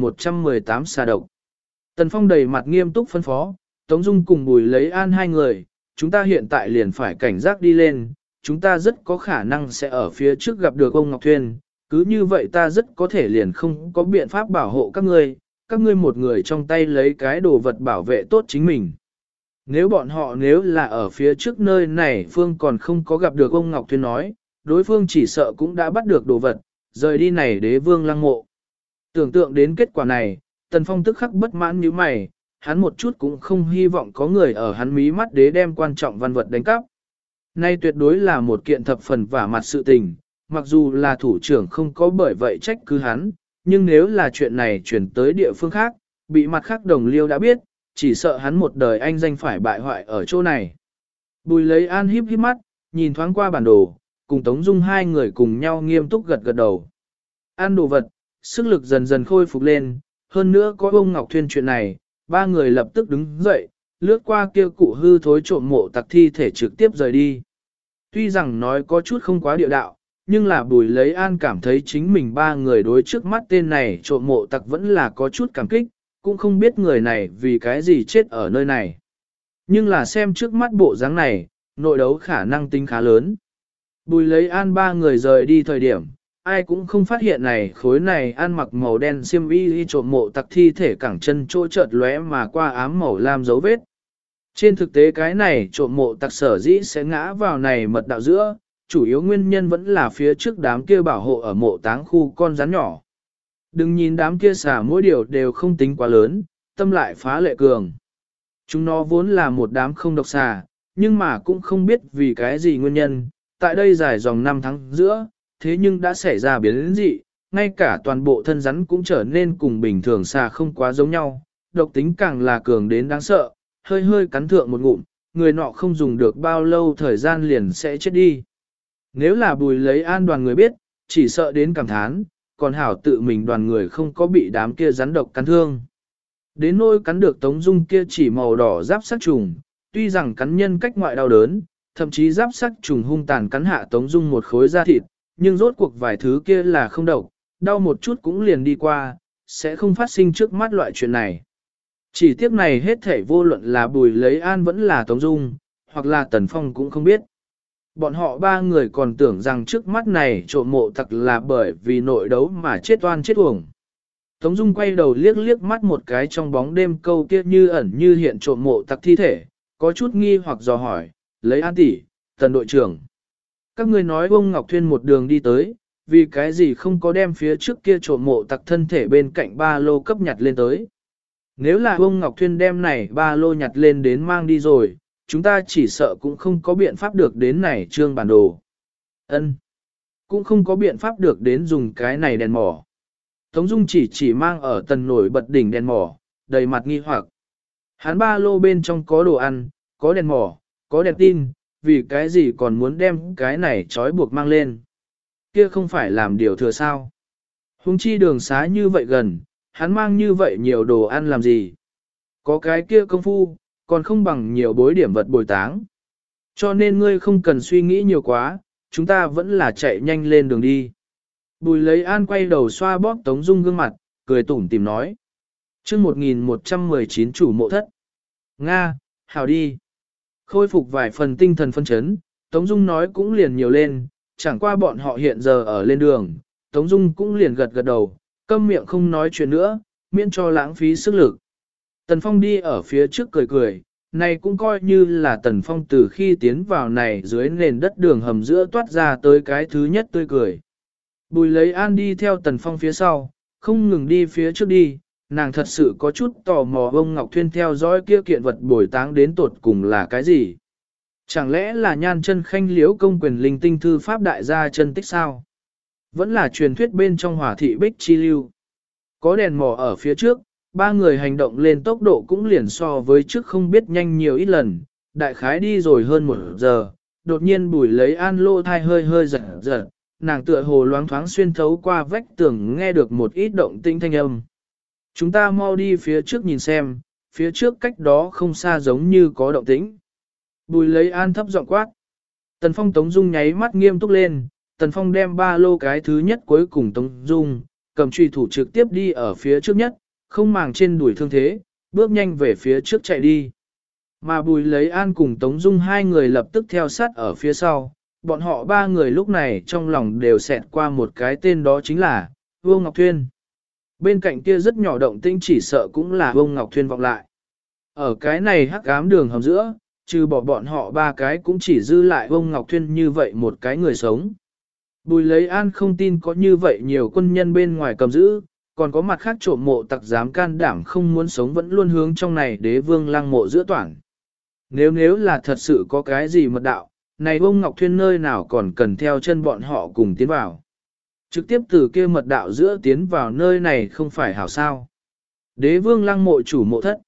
1118 xà độc. Tần Phong đầy mặt nghiêm túc phân phó, Tống Dung cùng Bùi lấy an hai người, chúng ta hiện tại liền phải cảnh giác đi lên, chúng ta rất có khả năng sẽ ở phía trước gặp được ông Ngọc Thuyên, cứ như vậy ta rất có thể liền không có biện pháp bảo hộ các ngươi một người trong tay lấy cái đồ vật bảo vệ tốt chính mình. Nếu bọn họ nếu là ở phía trước nơi này Phương còn không có gặp được ông Ngọc Thuyên nói, đối phương chỉ sợ cũng đã bắt được đồ vật, rời đi này đế vương lăng mộ. Tưởng tượng đến kết quả này, Tần Phong tức khắc bất mãn như mày, hắn một chút cũng không hy vọng có người ở hắn mí mắt đế đem quan trọng văn vật đánh cắp. Nay tuyệt đối là một kiện thập phần vả mặt sự tình, mặc dù là thủ trưởng không có bởi vậy trách cứ hắn, nhưng nếu là chuyện này chuyển tới địa phương khác, bị mặt khác đồng liêu đã biết, chỉ sợ hắn một đời anh danh phải bại hoại ở chỗ này. Bùi lấy an híp híp mắt, nhìn thoáng qua bản đồ, cùng Tống Dung hai người cùng nhau nghiêm túc gật gật đầu. Ăn đồ vật, sức lực dần dần khôi phục lên, hơn nữa có ông Ngọc Thuyên chuyện này, ba người lập tức đứng dậy, lướt qua kia cụ hư thối trộm mộ tặc thi thể trực tiếp rời đi. Tuy rằng nói có chút không quá địa đạo, nhưng là Bùi lấy an cảm thấy chính mình ba người đối trước mắt tên này trộm mộ tặc vẫn là có chút cảm kích, cũng không biết người này vì cái gì chết ở nơi này. Nhưng là xem trước mắt bộ dáng này, nội đấu khả năng tính khá lớn. Bùi lấy an ba người rời đi thời điểm, ai cũng không phát hiện này khối này ăn mặc màu đen xiêm y trộm mộ tặc thi thể cẳng chân chỗ chợt lóe mà qua ám màu lam dấu vết. Trên thực tế cái này trộm mộ tặc sở dĩ sẽ ngã vào này mật đạo giữa, chủ yếu nguyên nhân vẫn là phía trước đám kia bảo hộ ở mộ táng khu con rắn nhỏ. Đừng nhìn đám kia xả mỗi điều đều không tính quá lớn, tâm lại phá lệ cường. Chúng nó vốn là một đám không độc xà, nhưng mà cũng không biết vì cái gì nguyên nhân, tại đây dài dòng 5 tháng giữa, thế nhưng đã xảy ra biến dị, ngay cả toàn bộ thân rắn cũng trở nên cùng bình thường xà không quá giống nhau, độc tính càng là cường đến đáng sợ, hơi hơi cắn thượng một ngụm, người nọ không dùng được bao lâu thời gian liền sẽ chết đi. Nếu là Bùi lấy an đoàn người biết, chỉ sợ đến cảm thán, còn hảo tự mình đoàn người không có bị đám kia rắn độc cắn thương. Đến nỗi cắn được Tống Dung kia chỉ màu đỏ giáp sắc trùng, tuy rằng cắn nhân cách ngoại đau đớn, thậm chí giáp sắc trùng hung tàn cắn hạ Tống Dung một khối da thịt, nhưng rốt cuộc vài thứ kia là không độc, đau một chút cũng liền đi qua, sẽ không phát sinh trước mắt loại chuyện này. Chỉ tiếc này hết thảy vô luận là Bùi lấy an vẫn là Tống Dung, hoặc là Tần Phong cũng không biết. Bọn họ ba người còn tưởng rằng trước mắt này trộm mộ thật là bởi vì nội đấu mà chết oan chết uổng. Tống Dung quay đầu liếc liếc mắt một cái trong bóng đêm câu kia như ẩn như hiện trộm mộ tặc thi thể, có chút nghi hoặc dò hỏi, lấy an tỷ, Tần đội trưởng. Các ngươi nói ông Ngọc Thuyên một đường đi tới, vì cái gì không có đem phía trước kia trộm mộ tặc thân thể bên cạnh ba lô cấp nhặt lên tới. Nếu là ông Ngọc Thuyên đem này ba lô nhặt lên đến mang đi rồi, chúng ta chỉ sợ cũng không có biện pháp được đến này trương bản đồ. Ân, cũng không có biện pháp được đến dùng cái này đèn mỏ. Tống Dung chỉ mang ở tần nổi bật đỉnh đèn mỏ, đầy mặt nghi hoặc. Hắn ba lô bên trong có đồ ăn, có đèn mỏ, có đèn tin, vì cái gì còn muốn đem cái này trói buộc mang lên. Kia không phải làm điều thừa sao. Hùng chi đường xá như vậy gần, hắn mang như vậy nhiều đồ ăn làm gì. Có cái kia công phu, còn không bằng nhiều bối điểm vật bồi táng. Cho nên ngươi không cần suy nghĩ nhiều quá, chúng ta vẫn là chạy nhanh lên đường đi. Bùi lấy an quay đầu xoa bóp Tống Dung gương mặt, cười tủm tìm nói. chương 1119 chủ mộ thất. Nga, hào đi. Khôi phục vài phần tinh thần phân chấn, Tống Dung nói cũng liền nhiều lên, chẳng qua bọn họ hiện giờ ở lên đường. Tống Dung cũng liền gật gật đầu, câm miệng không nói chuyện nữa, miễn cho lãng phí sức lực. Tần Phong đi ở phía trước cười cười, này cũng coi như là Tần Phong từ khi tiến vào này dưới nền đất đường hầm giữa toát ra tới cái thứ nhất tươi cười. Bùi lấy an đi theo Tần Phong phía sau, không ngừng đi phía trước đi, nàng thật sự có chút tò mò ông Ngọc Thuyên theo dõi kia kiện vật bồi táng đến tột cùng là cái gì. Chẳng lẽ là nhan chân khanh liễu công quyền linh tinh thư pháp đại gia chân tích sao? Vẫn là truyền thuyết bên trong hỏa thị bích chi lưu. Có đèn mỏ ở phía trước, ba người hành động lên tốc độ cũng liền so với trước không biết nhanh nhiều ít lần, đại khái đi rồi hơn 1 giờ, đột nhiên Bùi lấy an lô thai hơi hơi giật giật, nàng tựa hồ loáng thoáng xuyên thấu qua vách tường nghe được một ít động tĩnh thanh âm. Chúng ta mau đi phía trước nhìn xem, phía trước cách đó không xa giống như có động tĩnh. Bùi lấy an thấp giọng quát. Tần Phong Tống Dung nháy mắt nghiêm túc lên, Tần Phong đem ba lô cái thứ nhất cuối cùng Tống Dung, cầm truy thủ trực tiếp đi ở phía trước nhất, không màng trên đuổi thương thế, bước nhanh về phía trước chạy đi. Mà Bùi lấy an cùng Tống Dung hai người lập tức theo sát ở phía sau, bọn họ ba người lúc này trong lòng đều xẹt qua một cái tên đó chính là Vô Ngọc Thuyên. Bên cạnh kia rất nhỏ động tĩnh chỉ sợ cũng là Vô Ngọc Thuyên vọng lại. Ở cái này hắc ám đường hầm giữa, trừ bỏ bọn họ ba cái cũng chỉ dư lại Vô Ngọc Thuyên như vậy một cái người sống. Bùi lấy an không tin có như vậy nhiều quân nhân bên ngoài cầm giữ, còn có mặt khác trộm mộ tặc dám can đảm không muốn sống vẫn luôn hướng trong này đế vương lăng mộ giữa toàn. Nếu là thật sự có cái gì mật đạo, này Vô Ngọc Thuyên nơi nào còn cần theo chân bọn họ cùng tiến vào. Trực tiếp từ kia mật đạo giữa tiến vào nơi này không phải hảo sao. Đế vương lăng mộ chủ mộ thất.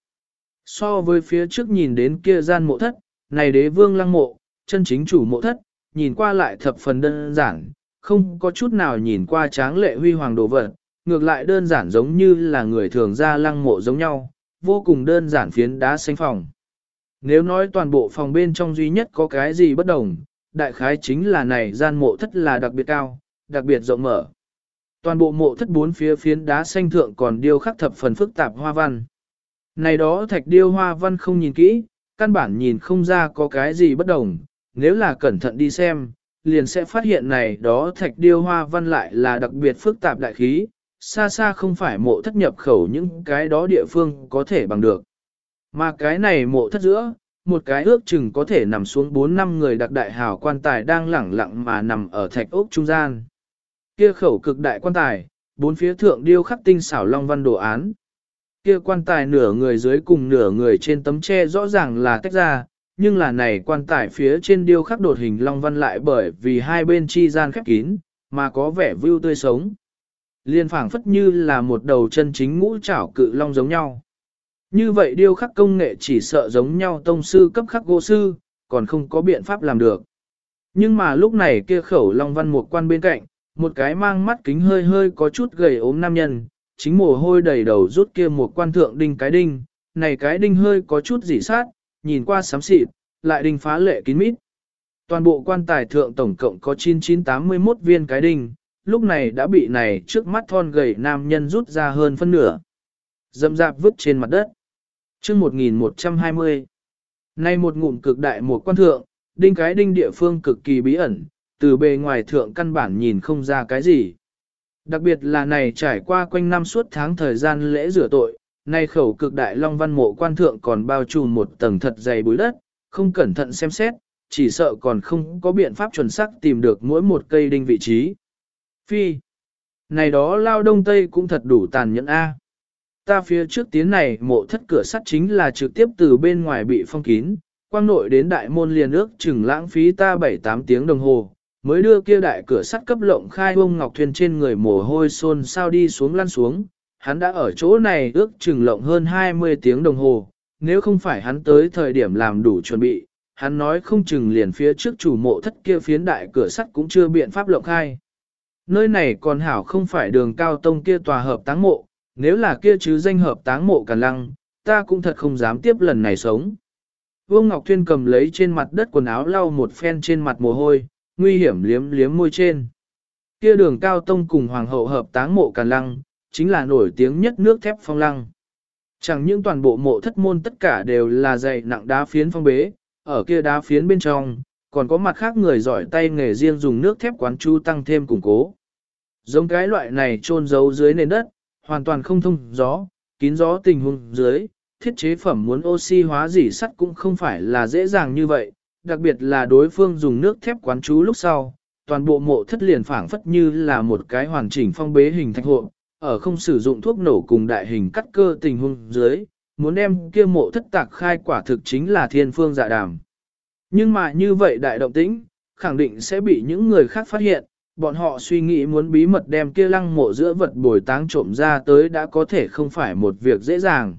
So với phía trước nhìn đến kia gian mộ thất, này đế vương lăng mộ, chân chính chủ mộ thất, nhìn qua lại thập phần đơn giản, không có chút nào nhìn qua tráng lệ huy hoàng đồ vật, ngược lại đơn giản giống như là người thường ra lăng mộ giống nhau, vô cùng đơn giản phiến đá xanh phòng. Nếu nói toàn bộ phòng bên trong duy nhất có cái gì bất đồng, đại khái chính là này gian mộ thất là đặc biệt cao, đặc biệt rộng mở. Toàn bộ mộ thất bốn phía phiến đá xanh thượng còn điêu khắc thập phần phức tạp hoa văn. Này đó thạch điêu hoa văn không nhìn kỹ, căn bản nhìn không ra có cái gì bất đồng, nếu là cẩn thận đi xem, liền sẽ phát hiện này đó thạch điêu hoa văn lại là đặc biệt phức tạp đại khí, xa xa không phải mộ thất nhập khẩu những cái đó địa phương có thể bằng được. Mà cái này mộ thất giữa, một cái ước chừng có thể nằm xuống 4-5 người đặc đại hào quan tài đang lẳng lặng mà nằm ở thạch ốc trung gian. Kia khẩu cực đại quan tài, bốn phía thượng điêu khắc tinh xảo long văn đồ án. Kia quan tài nửa người dưới cùng nửa người trên tấm tre rõ ràng là tách ra, nhưng là này quan tài phía trên điêu khắc đột hình long văn lại bởi vì hai bên chi gian khép kín, mà có vẻ view tươi sống. Liên phảng phất như là một đầu chân chính ngũ trảo cự long giống nhau. Như vậy điêu khắc công nghệ chỉ sợ giống nhau tông sư cấp khắc gỗ sư, còn không có biện pháp làm được. Nhưng mà lúc này kia khẩu long văn một quan bên cạnh, một cái mang mắt kính hơi hơi có chút gầy ốm nam nhân, chính mồ hôi đầy đầu rút kia một quan thượng đinh cái đinh, này cái đinh hơi có chút dỉ sát, nhìn qua xám xịt, lại đinh phá lệ kín mít. Toàn bộ quan tài thượng tổng cộng có 9981 viên cái đinh, lúc này đã bị này trước mắt thon gầy nam nhân rút ra hơn phân nửa. Dậm dạp vứt trên mặt đất. Chương 1120. Nay một ngụm cực đại một quan thượng, đinh cái đinh địa phương cực kỳ bí ẩn, từ bề ngoài thượng căn bản nhìn không ra cái gì. Đặc biệt là này trải qua quanh năm suốt tháng thời gian lễ rửa tội, nay khẩu cực đại long văn mộ quan thượng còn bao trùm một tầng thật dày bụi đất, không cẩn thận xem xét, chỉ sợ còn không có biện pháp chuẩn xác tìm được mỗi một cây đinh vị trí. Phi, này đó lao đông tây cũng thật đủ tàn nhẫn a. Ta phía trước tiến này mộ thất cửa sắt chính là trực tiếp từ bên ngoài bị phong kín, quang nội đến đại môn liền ước chừng lãng phí ta 7-8 tiếng đồng hồ, mới đưa kia đại cửa sắt cấp lộng khai Ông Ngọc Thuyên trên người mồ hôi xôn sao đi xuống lăn xuống, hắn đã ở chỗ này ước chừng lộng hơn 20 tiếng đồng hồ, nếu không phải hắn tới thời điểm làm đủ chuẩn bị, hắn nói không chừng liền phía trước chủ mộ thất kia phiến đại cửa sắt cũng chưa biện pháp lộng khai. Nơi này còn hảo không phải đường cao tông kia tòa hợp táng mộ, nếu là kia chứ danh hợp táng mộ Càn Lăng, ta cũng thật không dám tiếp lần này sống. Vương Ngọc Thuyên cầm lấy trên mặt đất quần áo lau một phen trên mặt mồ hôi, nguy hiểm liếm liếm môi trên. Kia đường cao tông cùng hoàng hậu hợp táng mộ Càn Lăng, chính là nổi tiếng nhất nước thép phong lăng. Chẳng những toàn bộ mộ thất môn tất cả đều là dày nặng đá phiến phong bế, ở kia đá phiến bên trong, còn có mặt khác người giỏi tay nghề riêng dùng nước thép quán chu tăng thêm củng cố. Giống cái loại này chôn giấu dưới nền đất, hoàn toàn không thông gió, kín gió tình huống dưới, thiết chế phẩm muốn oxy hóa dỉ sắt cũng không phải là dễ dàng như vậy, đặc biệt là đối phương dùng nước thép quán chú lúc sau, toàn bộ mộ thất liền phảng phất như là một cái hoàn chỉnh phong bế hình thạch hộ, ở không sử dụng thuốc nổ cùng đại hình cắt cơ tình huống dưới, muốn đem kia mộ thất tạc khai quả thực chính là thiên phương dạ đàm. Nhưng mà như vậy đại động tĩnh, khẳng định sẽ bị những người khác phát hiện, bọn họ suy nghĩ muốn bí mật đem kia lăng mộ giữa vật bồi táng trộm ra tới đã có thể không phải một việc dễ dàng.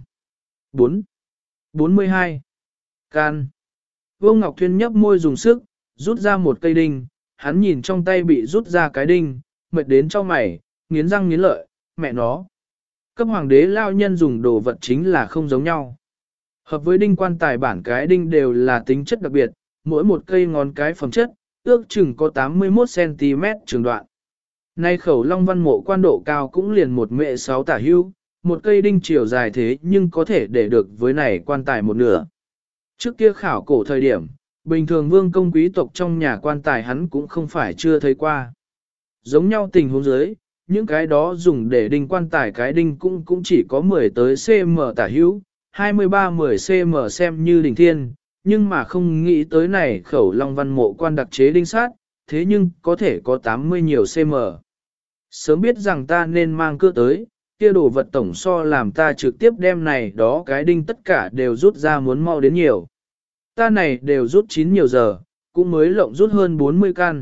42. Can. Vương Ngọc Thuyên nhấp môi dùng sức, rút ra một cây đinh, hắn nhìn trong tay bị rút ra cái đinh, mệt đến trong mày, nghiến răng nghiến lợi, mẹ nó. Cấp hoàng đế lao nhân dùng đồ vật chính là không giống nhau. Hợp với đinh quan tài bản cái đinh đều là tính chất đặc biệt, mỗi một cây ngón cái phẩm chất, ước chừng có 81cm trường đoạn. Nay khẩu long văn mộ quan độ cao cũng liền 1m6 tả hưu, một cây đinh chiều dài thế nhưng có thể để được với này quan tài một nửa. Trước kia khảo cổ thời điểm, bình thường vương công quý tộc trong nhà quan tài hắn cũng không phải chưa thấy qua. Giống nhau tình huống dưới, những cái đó dùng để đinh quan tài cái đinh cũng chỉ có 10 tới cm tả hữu, 23-10 cm xem như đỉnh thiên, nhưng mà không nghĩ tới này khẩu long văn mộ quan đặc chế đinh sát, thế nhưng có thể có 80 nhiều cm. Sớm biết rằng ta nên mang cưa tới, kia đồ vật tổng so làm ta trực tiếp đem này đó cái đinh tất cả đều rút ra muốn mau đến nhiều. Ta này đều rút 9 nhiều giờ, cũng mới lộng rút hơn 40 căn.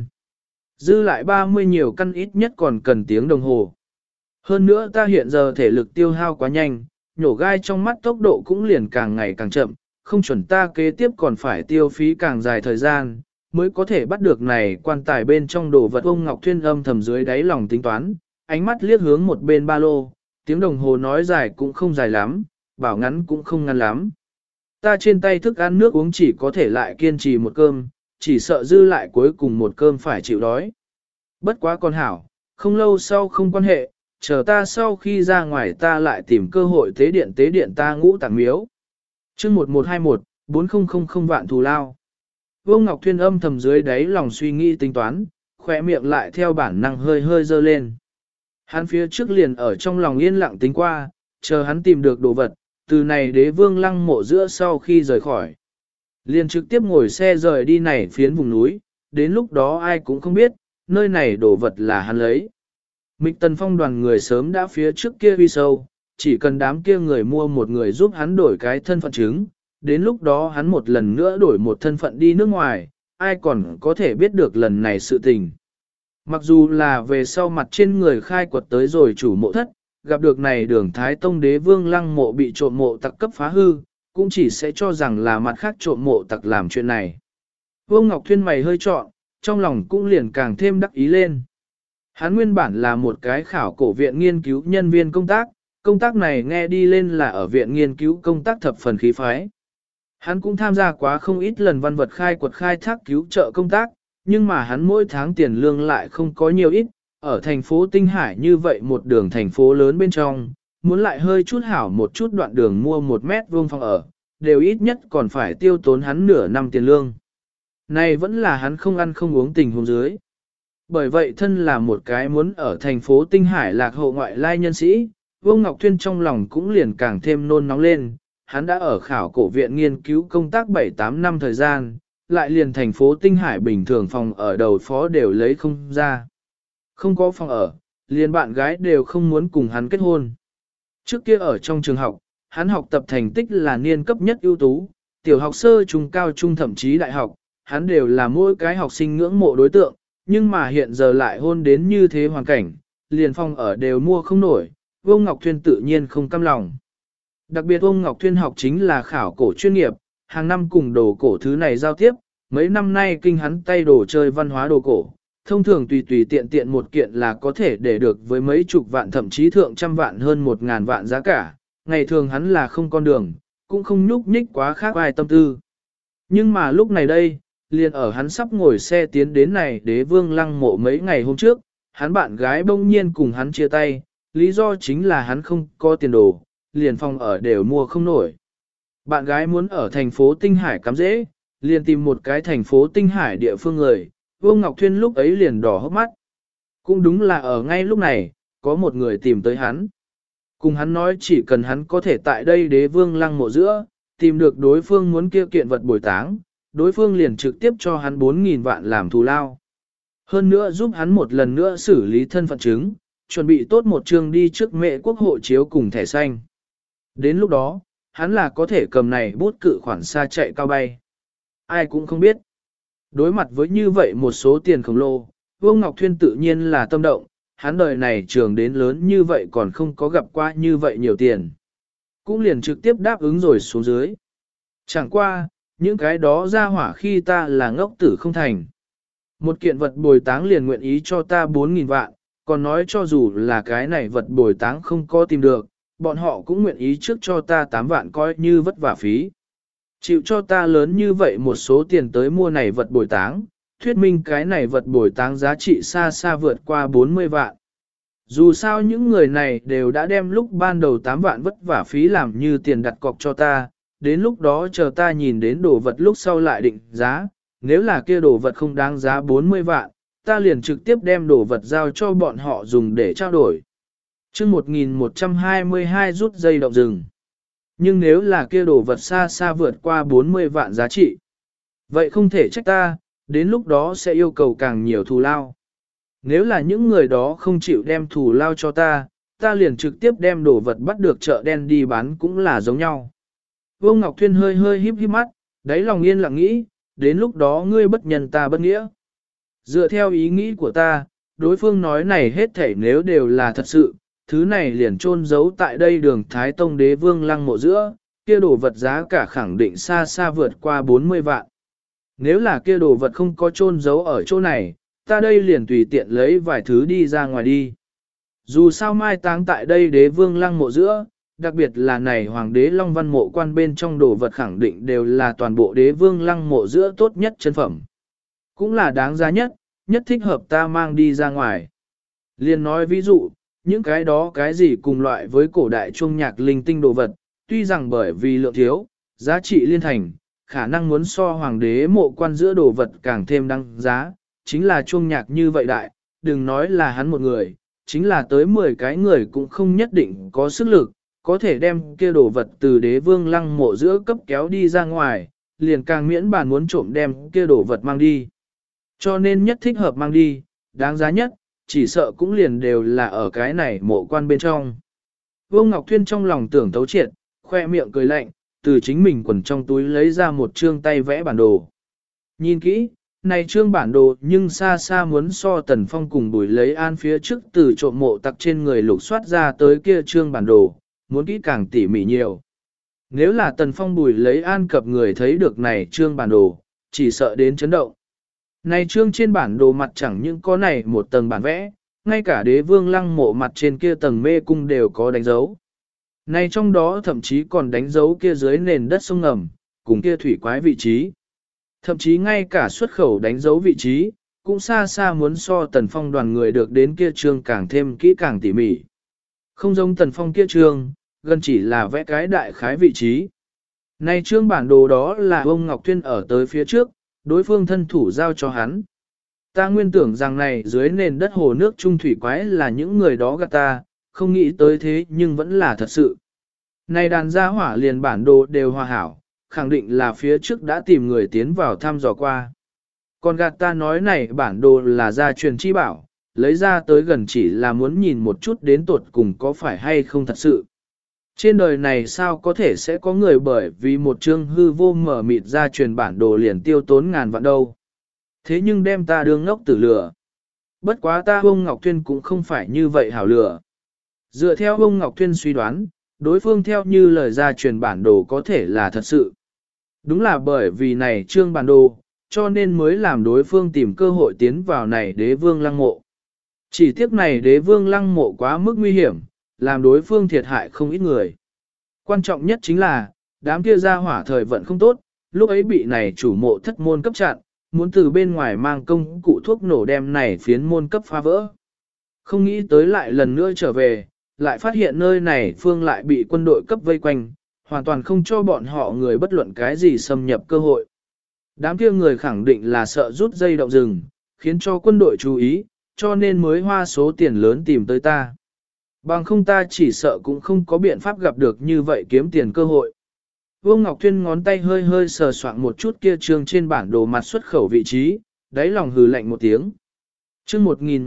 Dư lại 30 nhiều căn ít nhất còn cần tiếng đồng hồ. Hơn nữa ta hiện giờ thể lực tiêu hao quá nhanh, nhổ gai trong mắt tốc độ cũng liền càng ngày càng chậm, không chuẩn ta kế tiếp còn phải tiêu phí càng dài thời gian, mới có thể bắt được này quan tài bên trong đồ vật. Ông Ngọc Thuyên âm thầm dưới đáy lòng tính toán, ánh mắt liếc hướng một bên ba lô, tiếng đồng hồ nói dài cũng không dài lắm, bảo ngắn cũng không ngắn lắm. Ta trên tay thức ăn nước uống chỉ có thể lại kiên trì một cơm, chỉ sợ dư lại cuối cùng một cơm phải chịu đói. Bất quá con hảo, không lâu sau không quan hệ, chờ ta sau khi ra ngoài ta lại tìm cơ hội tế điện ta Ngũ Tạng Miếu. Chương 1121, 4000 vạn thù lao. Vương Ngọc Thuyên âm thầm dưới đáy lòng suy nghĩ tính toán, khỏe miệng lại theo bản năng hơi hơi dơ lên. Hắn phía trước liền ở trong lòng yên lặng tính qua, chờ hắn tìm được đồ vật, từ này đế vương lăng mộ giữa sau khi rời khỏi. Liền trực tiếp ngồi xe rời đi này phiến vùng núi, đến lúc đó ai cũng không biết, nơi này đồ vật là hắn lấy. Mịch Tần Phong đoàn người sớm đã phía trước kia uy sâu, chỉ cần đám kia người mua một người giúp hắn đổi cái thân phận chứng, đến lúc đó hắn một lần nữa đổi một thân phận đi nước ngoài, ai còn có thể biết được lần này sự tình. Mặc dù là về sau mặt trên người khai quật tới rồi chủ mộ thất, gặp được này đường Thái Tông đế vương lăng mộ bị trộm mộ tặc cấp phá hư, cũng chỉ sẽ cho rằng là mặt khác trộm mộ tặc làm chuyện này. Vương Ngọc Thuyên mày hơi trọn, trong lòng cũng liền càng thêm đắc ý lên. Hắn nguyên bản là một cái khảo cổ viện nghiên cứu nhân viên công tác này nghe đi lên là ở viện nghiên cứu công tác thập phần khí phái. Hắn cũng tham gia quá không ít lần văn vật khai quật khai thác cứu trợ công tác, nhưng mà hắn mỗi tháng tiền lương lại không có nhiều ít, ở thành phố Tinh Hải như vậy một đường thành phố lớn bên trong, muốn lại hơi chút hảo một chút đoạn đường mua 1 mét vuông phòng ở, đều ít nhất còn phải tiêu tốn hắn nửa năm tiền lương. Này vẫn là hắn không ăn không uống tình huống dưới. Bởi vậy thân là một cái muốn ở thành phố Tinh Hải lạc hậu ngoại lai nhân sĩ, Vương Ngọc Thuyên trong lòng cũng liền càng thêm nôn nóng lên. Hắn đã ở khảo cổ viện nghiên cứu công tác 7-8 năm thời gian, lại liền thành phố Tinh Hải bình thường phòng ở đầu phó đều lấy không ra. Không có phòng ở, liền bạn gái đều không muốn cùng hắn kết hôn. Trước kia ở trong trường học, hắn học tập thành tích là niên cấp nhất ưu tú, tiểu học sơ trung cao trung thậm chí đại học, hắn đều là mỗi cái học sinh ngưỡng mộ đối tượng, nhưng mà hiện giờ lại hôn đến như thế hoàn cảnh, liền phòng ở đều mua không nổi, Vương Ngọc Thuyên tự nhiên không cam lòng. Đặc biệt Vương Ngọc Thuyên học chính là khảo cổ chuyên nghiệp, hàng năm cùng đồ cổ thứ này giao tiếp, mấy năm nay kinh hắn tay đồ chơi văn hóa đồ cổ, thông thường tùy tùy tiện tiện một kiện là có thể để được với mấy chục vạn thậm chí thượng trăm vạn hơn 1.000 vạn giá cả, ngày thường hắn là không con đường, cũng không nhúc nhích quá khác ai tâm tư. Nhưng mà lúc này đây, liền ở hắn sắp ngồi xe tiến đến này đế vương lăng mộ mấy ngày hôm trước, hắn bạn gái bỗng nhiên cùng hắn chia tay, lý do chính là hắn không có tiền đồ, liền phòng ở đều mua không nổi. Bạn gái muốn ở thành phố Tinh Hải cắm dễ, liền tìm một cái thành phố Tinh Hải địa phương người, Vương Ngọc Thuyên lúc ấy liền đỏ hốc mắt. Cũng đúng là ở ngay lúc này, có một người tìm tới hắn. Cùng hắn nói chỉ cần hắn có thể tại đây đế vương lăng mộ giữa, tìm được đối phương muốn kia kiện vật bồi táng, đối phương liền trực tiếp cho hắn 4.000 vạn làm thù lao. Hơn nữa giúp hắn một lần nữa xử lý thân phận chứng, chuẩn bị tốt một trường đi trước mẹ quốc hộ chiếu cùng thẻ xanh. Đến lúc đó, hắn là có thể cầm này bút cự khoản xa chạy cao bay. Ai cũng không biết. Đối mặt với như vậy một số tiền khổng lồ, Vương Ngọc Thuyên tự nhiên là tâm động, hắn đời này trường đến lớn như vậy còn không có gặp qua như vậy nhiều tiền. Cũng liền trực tiếp đáp ứng rồi xuống dưới. Chẳng qua, những cái đó ra hỏa khi ta là ngốc tử không thành. Một kiện vật bồi táng liền nguyện ý cho ta 4.000 vạn, còn nói cho dù là cái này vật bồi táng không có tìm được, bọn họ cũng nguyện ý trước cho ta 8 vạn coi như vất vả phí. Chịu cho ta lớn như vậy một số tiền tới mua này vật bồi táng, thuyết minh cái này vật bồi táng giá trị xa xa vượt qua 40 vạn. Dù sao những người này đều đã đem lúc ban đầu 8 vạn vất vả phí làm như tiền đặt cọc cho ta, đến lúc đó chờ ta nhìn đến đồ vật lúc sau lại định giá, nếu là kia đồ vật không đáng giá 40 vạn, ta liền trực tiếp đem đồ vật giao cho bọn họ dùng để trao đổi. chương 1122 rút dây động rừng. Nhưng nếu là kia đồ vật xa xa vượt qua 40 vạn giá trị, vậy không thể trách ta, đến lúc đó sẽ yêu cầu càng nhiều thù lao. Nếu là những người đó không chịu đem thù lao cho ta, ta liền trực tiếp đem đồ vật bắt được chợ đen đi bán cũng là giống nhau. Vô Ngọc Thuyên hơi hơi híp híp mắt, đáy lòng yên lặng nghĩ, đến lúc đó ngươi bất nhân ta bất nghĩa. Dựa theo ý nghĩ của ta, đối phương nói này hết thảy nếu đều là thật sự, thứ này liền chôn giấu tại đây đường Thái Tông Đế Vương Lăng mộ giữa, kia đồ vật giá cả khẳng định xa xa vượt qua 40 vạn. Nếu là kia đồ vật không có chôn giấu ở chỗ này, ta đây liền tùy tiện lấy vài thứ đi ra ngoài đi. Dù sao mai táng tại đây Đế Vương Lăng mộ giữa, đặc biệt là này Hoàng đế Long Văn mộ quan bên trong đồ vật khẳng định đều là toàn bộ Đế Vương Lăng mộ giữa tốt nhất chân phẩm. Cũng là đáng giá nhất, nhất thích hợp ta mang đi ra ngoài. Liên nói ví dụ, những cái đó cái gì cùng loại với cổ đại chuông nhạc linh tinh đồ vật, tuy rằng bởi vì lượng thiếu, giá trị liên thành, khả năng muốn so hoàng đế mộ quan giữa đồ vật càng thêm đăng giá, chính là chuông nhạc như vậy đại, đừng nói là hắn một người, chính là tới 10 cái người cũng không nhất định có sức lực, có thể đem kia đồ vật từ Đế Vương Lăng mộ giữa cấp kéo đi ra ngoài, liền càng miễn bàn muốn trộm đem kia đồ vật mang đi. Cho nên nhất thích hợp mang đi, đáng giá nhất, chỉ sợ cũng liền đều là ở cái này mộ quan bên trong. Vô Ngọc Thuyên trong lòng tưởng thấu triệt, khoe miệng cười lạnh, từ chính mình quần trong túi lấy ra một chương tay vẽ bản đồ. Nhìn kỹ, này chương bản đồ nhưng xa xa muốn so Tần Phong cùng Bùi Lấy An phía trước từ trộm mộ tặc trên người lục soát ra tới kia chương bản đồ, muốn kỹ càng tỉ mỉ nhiều. Nếu là Tần Phong Bùi Lấy An cập người thấy được này chương bản đồ, chỉ sợ đến chấn động. Này chương trên bản đồ mặt chẳng những có này một tầng bản vẽ, ngay cả Đế Vương Lăng mộ mặt trên kia tầng mê cung đều có đánh dấu. Này trong đó thậm chí còn đánh dấu kia dưới nền đất sông ngầm, cùng kia thủy quái vị trí. Thậm chí ngay cả xuất khẩu đánh dấu vị trí, cũng xa xa muốn so Tần Phong đoàn người được đến kia chương càng thêm kỹ càng tỉ mỉ. Không giống Tần Phong kia chương, gần chỉ là vẽ cái đại khái vị trí. Này chương bản đồ đó là ông Ngọc Thuyên ở tới phía trước, đối phương thân thủ giao cho hắn. Ta nguyên tưởng rằng này dưới nền đất hồ nước trung thủy quái là những người đó gạt ta, không nghĩ tới thế nhưng vẫn là thật sự. Này đàn gia hỏa liền bản đồ đều hòa hảo, khẳng định là phía trước đã tìm người tiến vào thăm dò qua. Còn gạt ta nói này bản đồ là gia truyền chi bảo, lấy ra tới gần chỉ là muốn nhìn một chút đến tuột cùng có phải hay không thật sự. Trên đời này sao có thể sẽ có người bởi vì một chương hư vô mở mịt ra truyền bản đồ liền tiêu tốn ngàn vạn đâu. Thế nhưng đem ta đương ngốc tử lừa. Bất quá ta ông Ngọc Thuyên cũng không phải như vậy hảo lừa. Dựa theo ông Ngọc Thuyên suy đoán, đối phương theo như lời ra truyền bản đồ có thể là thật sự. Đúng là bởi vì này trương bản đồ, cho nên mới làm đối phương tìm cơ hội tiến vào này Đế Vương Lăng mộ. Chỉ tiếc này Đế Vương Lăng mộ quá mức nguy hiểm, làm đối phương thiệt hại không ít người. Quan trọng nhất chính là, đám kia ra hỏa thời vận không tốt, lúc ấy bị này chủ mộ thất môn cấp chặn, muốn từ bên ngoài mang công cụ thuốc nổ đem này phiến môn cấp phá vỡ. Không nghĩ tới lại lần nữa trở về, lại phát hiện nơi này phương lại bị quân đội cấp vây quanh, hoàn toàn không cho bọn họ người bất luận cái gì xâm nhập cơ hội. Đám kia người khẳng định là sợ rút dây động rừng, khiến cho quân đội chú ý, cho nên mới hoa số tiền lớn tìm tới ta. Bằng không ta chỉ sợ cũng không có biện pháp gặp được như vậy kiếm tiền cơ hội. Vương Ngọc Thuyên ngón tay hơi hơi sờ soạn một chút kia trương trên bản đồ mặt xuất khẩu vị trí, đáy lòng hừ lạnh một tiếng. Chương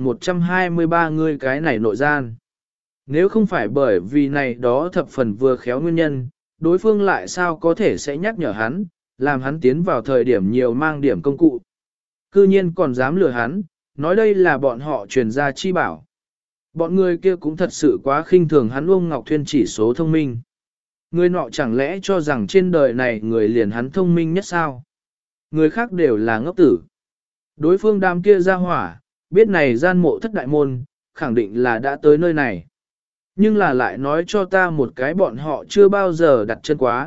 1123 ngươi cái này nội gian. Nếu không phải bởi vì này đó thập phần vừa khéo nguyên nhân, đối phương lại sao có thể sẽ nhắc nhở hắn, làm hắn tiến vào thời điểm nhiều mang điểm công cụ. Cư nhiên còn dám lừa hắn, nói đây là bọn họ truyền ra chi bảo. Bọn người kia cũng thật sự quá khinh thường hắn Vương Ngọc Thuyên chỉ số thông minh. Người nọ chẳng lẽ cho rằng trên đời này người liền hắn thông minh nhất sao? Người khác đều là ngốc tử. Đối phương đám kia ra hỏa, biết này gian mộ thất đại môn, khẳng định là đã tới nơi này. Nhưng là lại nói cho ta một cái bọn họ chưa bao giờ đặt chân quá,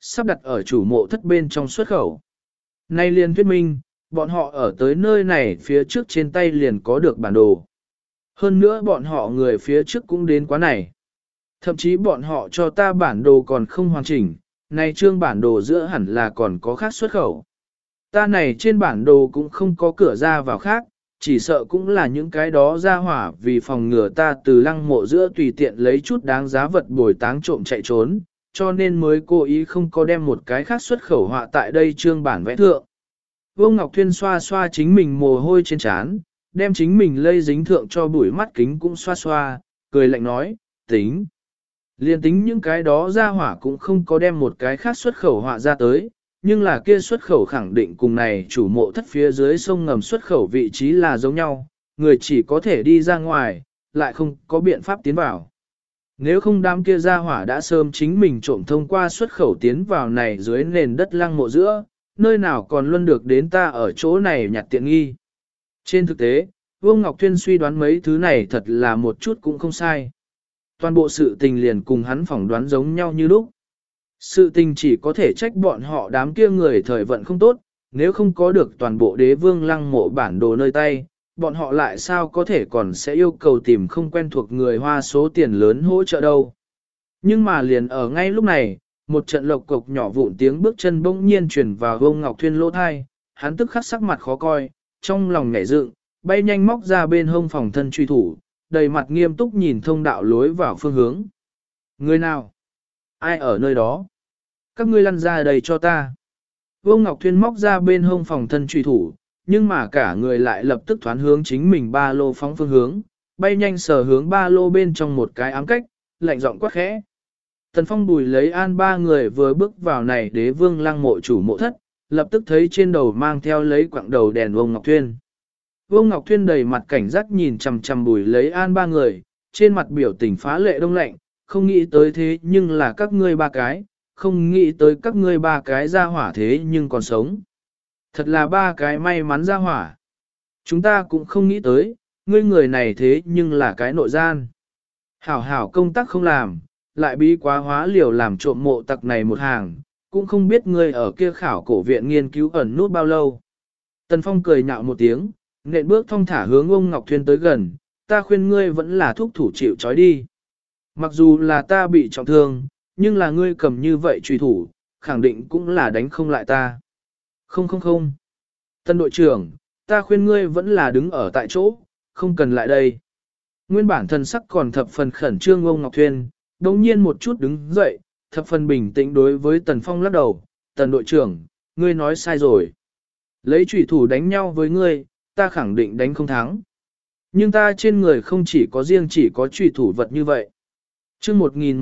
sắp đặt ở chủ mộ thất bên trong xuất khẩu. Nay liền thuyết minh, bọn họ ở tới nơi này phía trước trên tay liền có được bản đồ. Hơn nữa bọn họ người phía trước cũng đến quá này. Thậm chí bọn họ cho ta bản đồ còn không hoàn chỉnh, này trương bản đồ giữa hẳn là còn có khác xuất khẩu. Ta này trên bản đồ cũng không có cửa ra vào khác, chỉ sợ cũng là những cái đó ra hỏa vì phòng ngừa ta từ lăng mộ giữa tùy tiện lấy chút đáng giá vật bồi táng trộm chạy trốn, cho nên mới cố ý không có đem một cái khác xuất khẩu họa tại đây trương bản vẽ thượng. Vô Ngọc Thuyên xoa xoa chính mình mồ hôi trên trán, đem chính mình lây dính thượng cho bụi mắt kính cũng xoa xoa, cười lạnh nói, tính. Liên tính những cái đó ra hỏa cũng không có đem một cái khác xuất khẩu họa ra tới, nhưng là kia xuất khẩu khẳng định cùng này chủ mộ thất phía dưới sông ngầm xuất khẩu vị trí là giống nhau, người chỉ có thể đi ra ngoài, lại không có biện pháp tiến vào. Nếu không đám kia ra hỏa đã sớm chính mình trộm thông qua xuất khẩu tiến vào này dưới nền đất lăng mộ giữa, nơi nào còn luôn được đến ta ở chỗ này nhặt tiện nghi. Trên thực tế, Vương Ngọc Thuyên suy đoán mấy thứ này thật là một chút cũng không sai. Toàn bộ sự tình liền cùng hắn phỏng đoán giống nhau như lúc. Sự tình chỉ có thể trách bọn họ đám kia người thời vận không tốt, nếu không có được toàn bộ đế vương lăng mộ bản đồ nơi tay, bọn họ lại sao có thể còn sẽ yêu cầu tìm không quen thuộc người hoa số tiền lớn hỗ trợ đâu. Nhưng mà liền ở ngay lúc này, một trận lộc cộc nhỏ vụn tiếng bước chân bỗng nhiên truyền vào Vương Ngọc Thuyên lỗ thai, hắn tức khắc sắc mặt khó coi, trong lòng nhảy dựng, bay nhanh móc ra bên hông phòng thân truy thủ, đầy mặt nghiêm túc nhìn thông đạo lối vào phương hướng. Người nào? Ai ở nơi đó? Các ngươi lăn ra đây cho ta. Vương Ngọc Thuyên móc ra bên hông phòng thân truy thủ, nhưng mà cả người lại lập tức thoán hướng chính mình ba lô phóng phương hướng, bay nhanh sờ hướng ba lô bên trong một cái ám cách, lạnh giọng quát khẽ. Tần Phong Bùi lấy an ba người vừa bước vào này đế vương lăng mộ chủ mộ thất, lập tức thấy trên đầu mang theo lấy quặng đầu đèn Vương Ngọc Thuyên. Vương Ngọc Thuyên đầy mặt cảnh giác nhìn chằm chằm Bùi lấy an ba người, trên mặt biểu tình phá lệ đông lạnh, không nghĩ tới thế nhưng là các ngươi ba cái, không nghĩ tới các ngươi ba cái ra hỏa thế nhưng còn sống. Thật là ba cái may mắn ra hỏa. Chúng ta cũng không nghĩ tới, ngươi người này thế nhưng là cái nội gian. Hảo hảo công tác không làm, lại bí quá hóa liều làm trộm mộ tặc này một hàng, cũng không biết ngươi ở kia khảo cổ viện nghiên cứu ẩn nút bao lâu. Tần Phong cười nhạo một tiếng, nện bước thong thả hướng ông Ngọc Thuyên tới gần, ta khuyên ngươi vẫn là thúc thủ chịu trói đi. Mặc dù là ta bị trọng thương, nhưng là ngươi cầm như vậy truy thủ, khẳng định cũng là đánh không lại ta. Không không không. Tân đội trưởng, ta khuyên ngươi vẫn là đứng ở tại chỗ, không cần lại đây. Nguyên bản thần sắc còn thập phần khẩn trương ông Ngọc Thuyên, đồng nhiên một chút đứng dậy, thập phần bình tĩnh đối với Tần Phong lắc đầu. Tần đội trưởng, ngươi nói sai rồi. Lấy trùy thủ đánh nhau với ngươi, ta khẳng định đánh không thắng. Nhưng ta trên người không chỉ có riêng chỉ có trùy thủ vật như vậy. Chương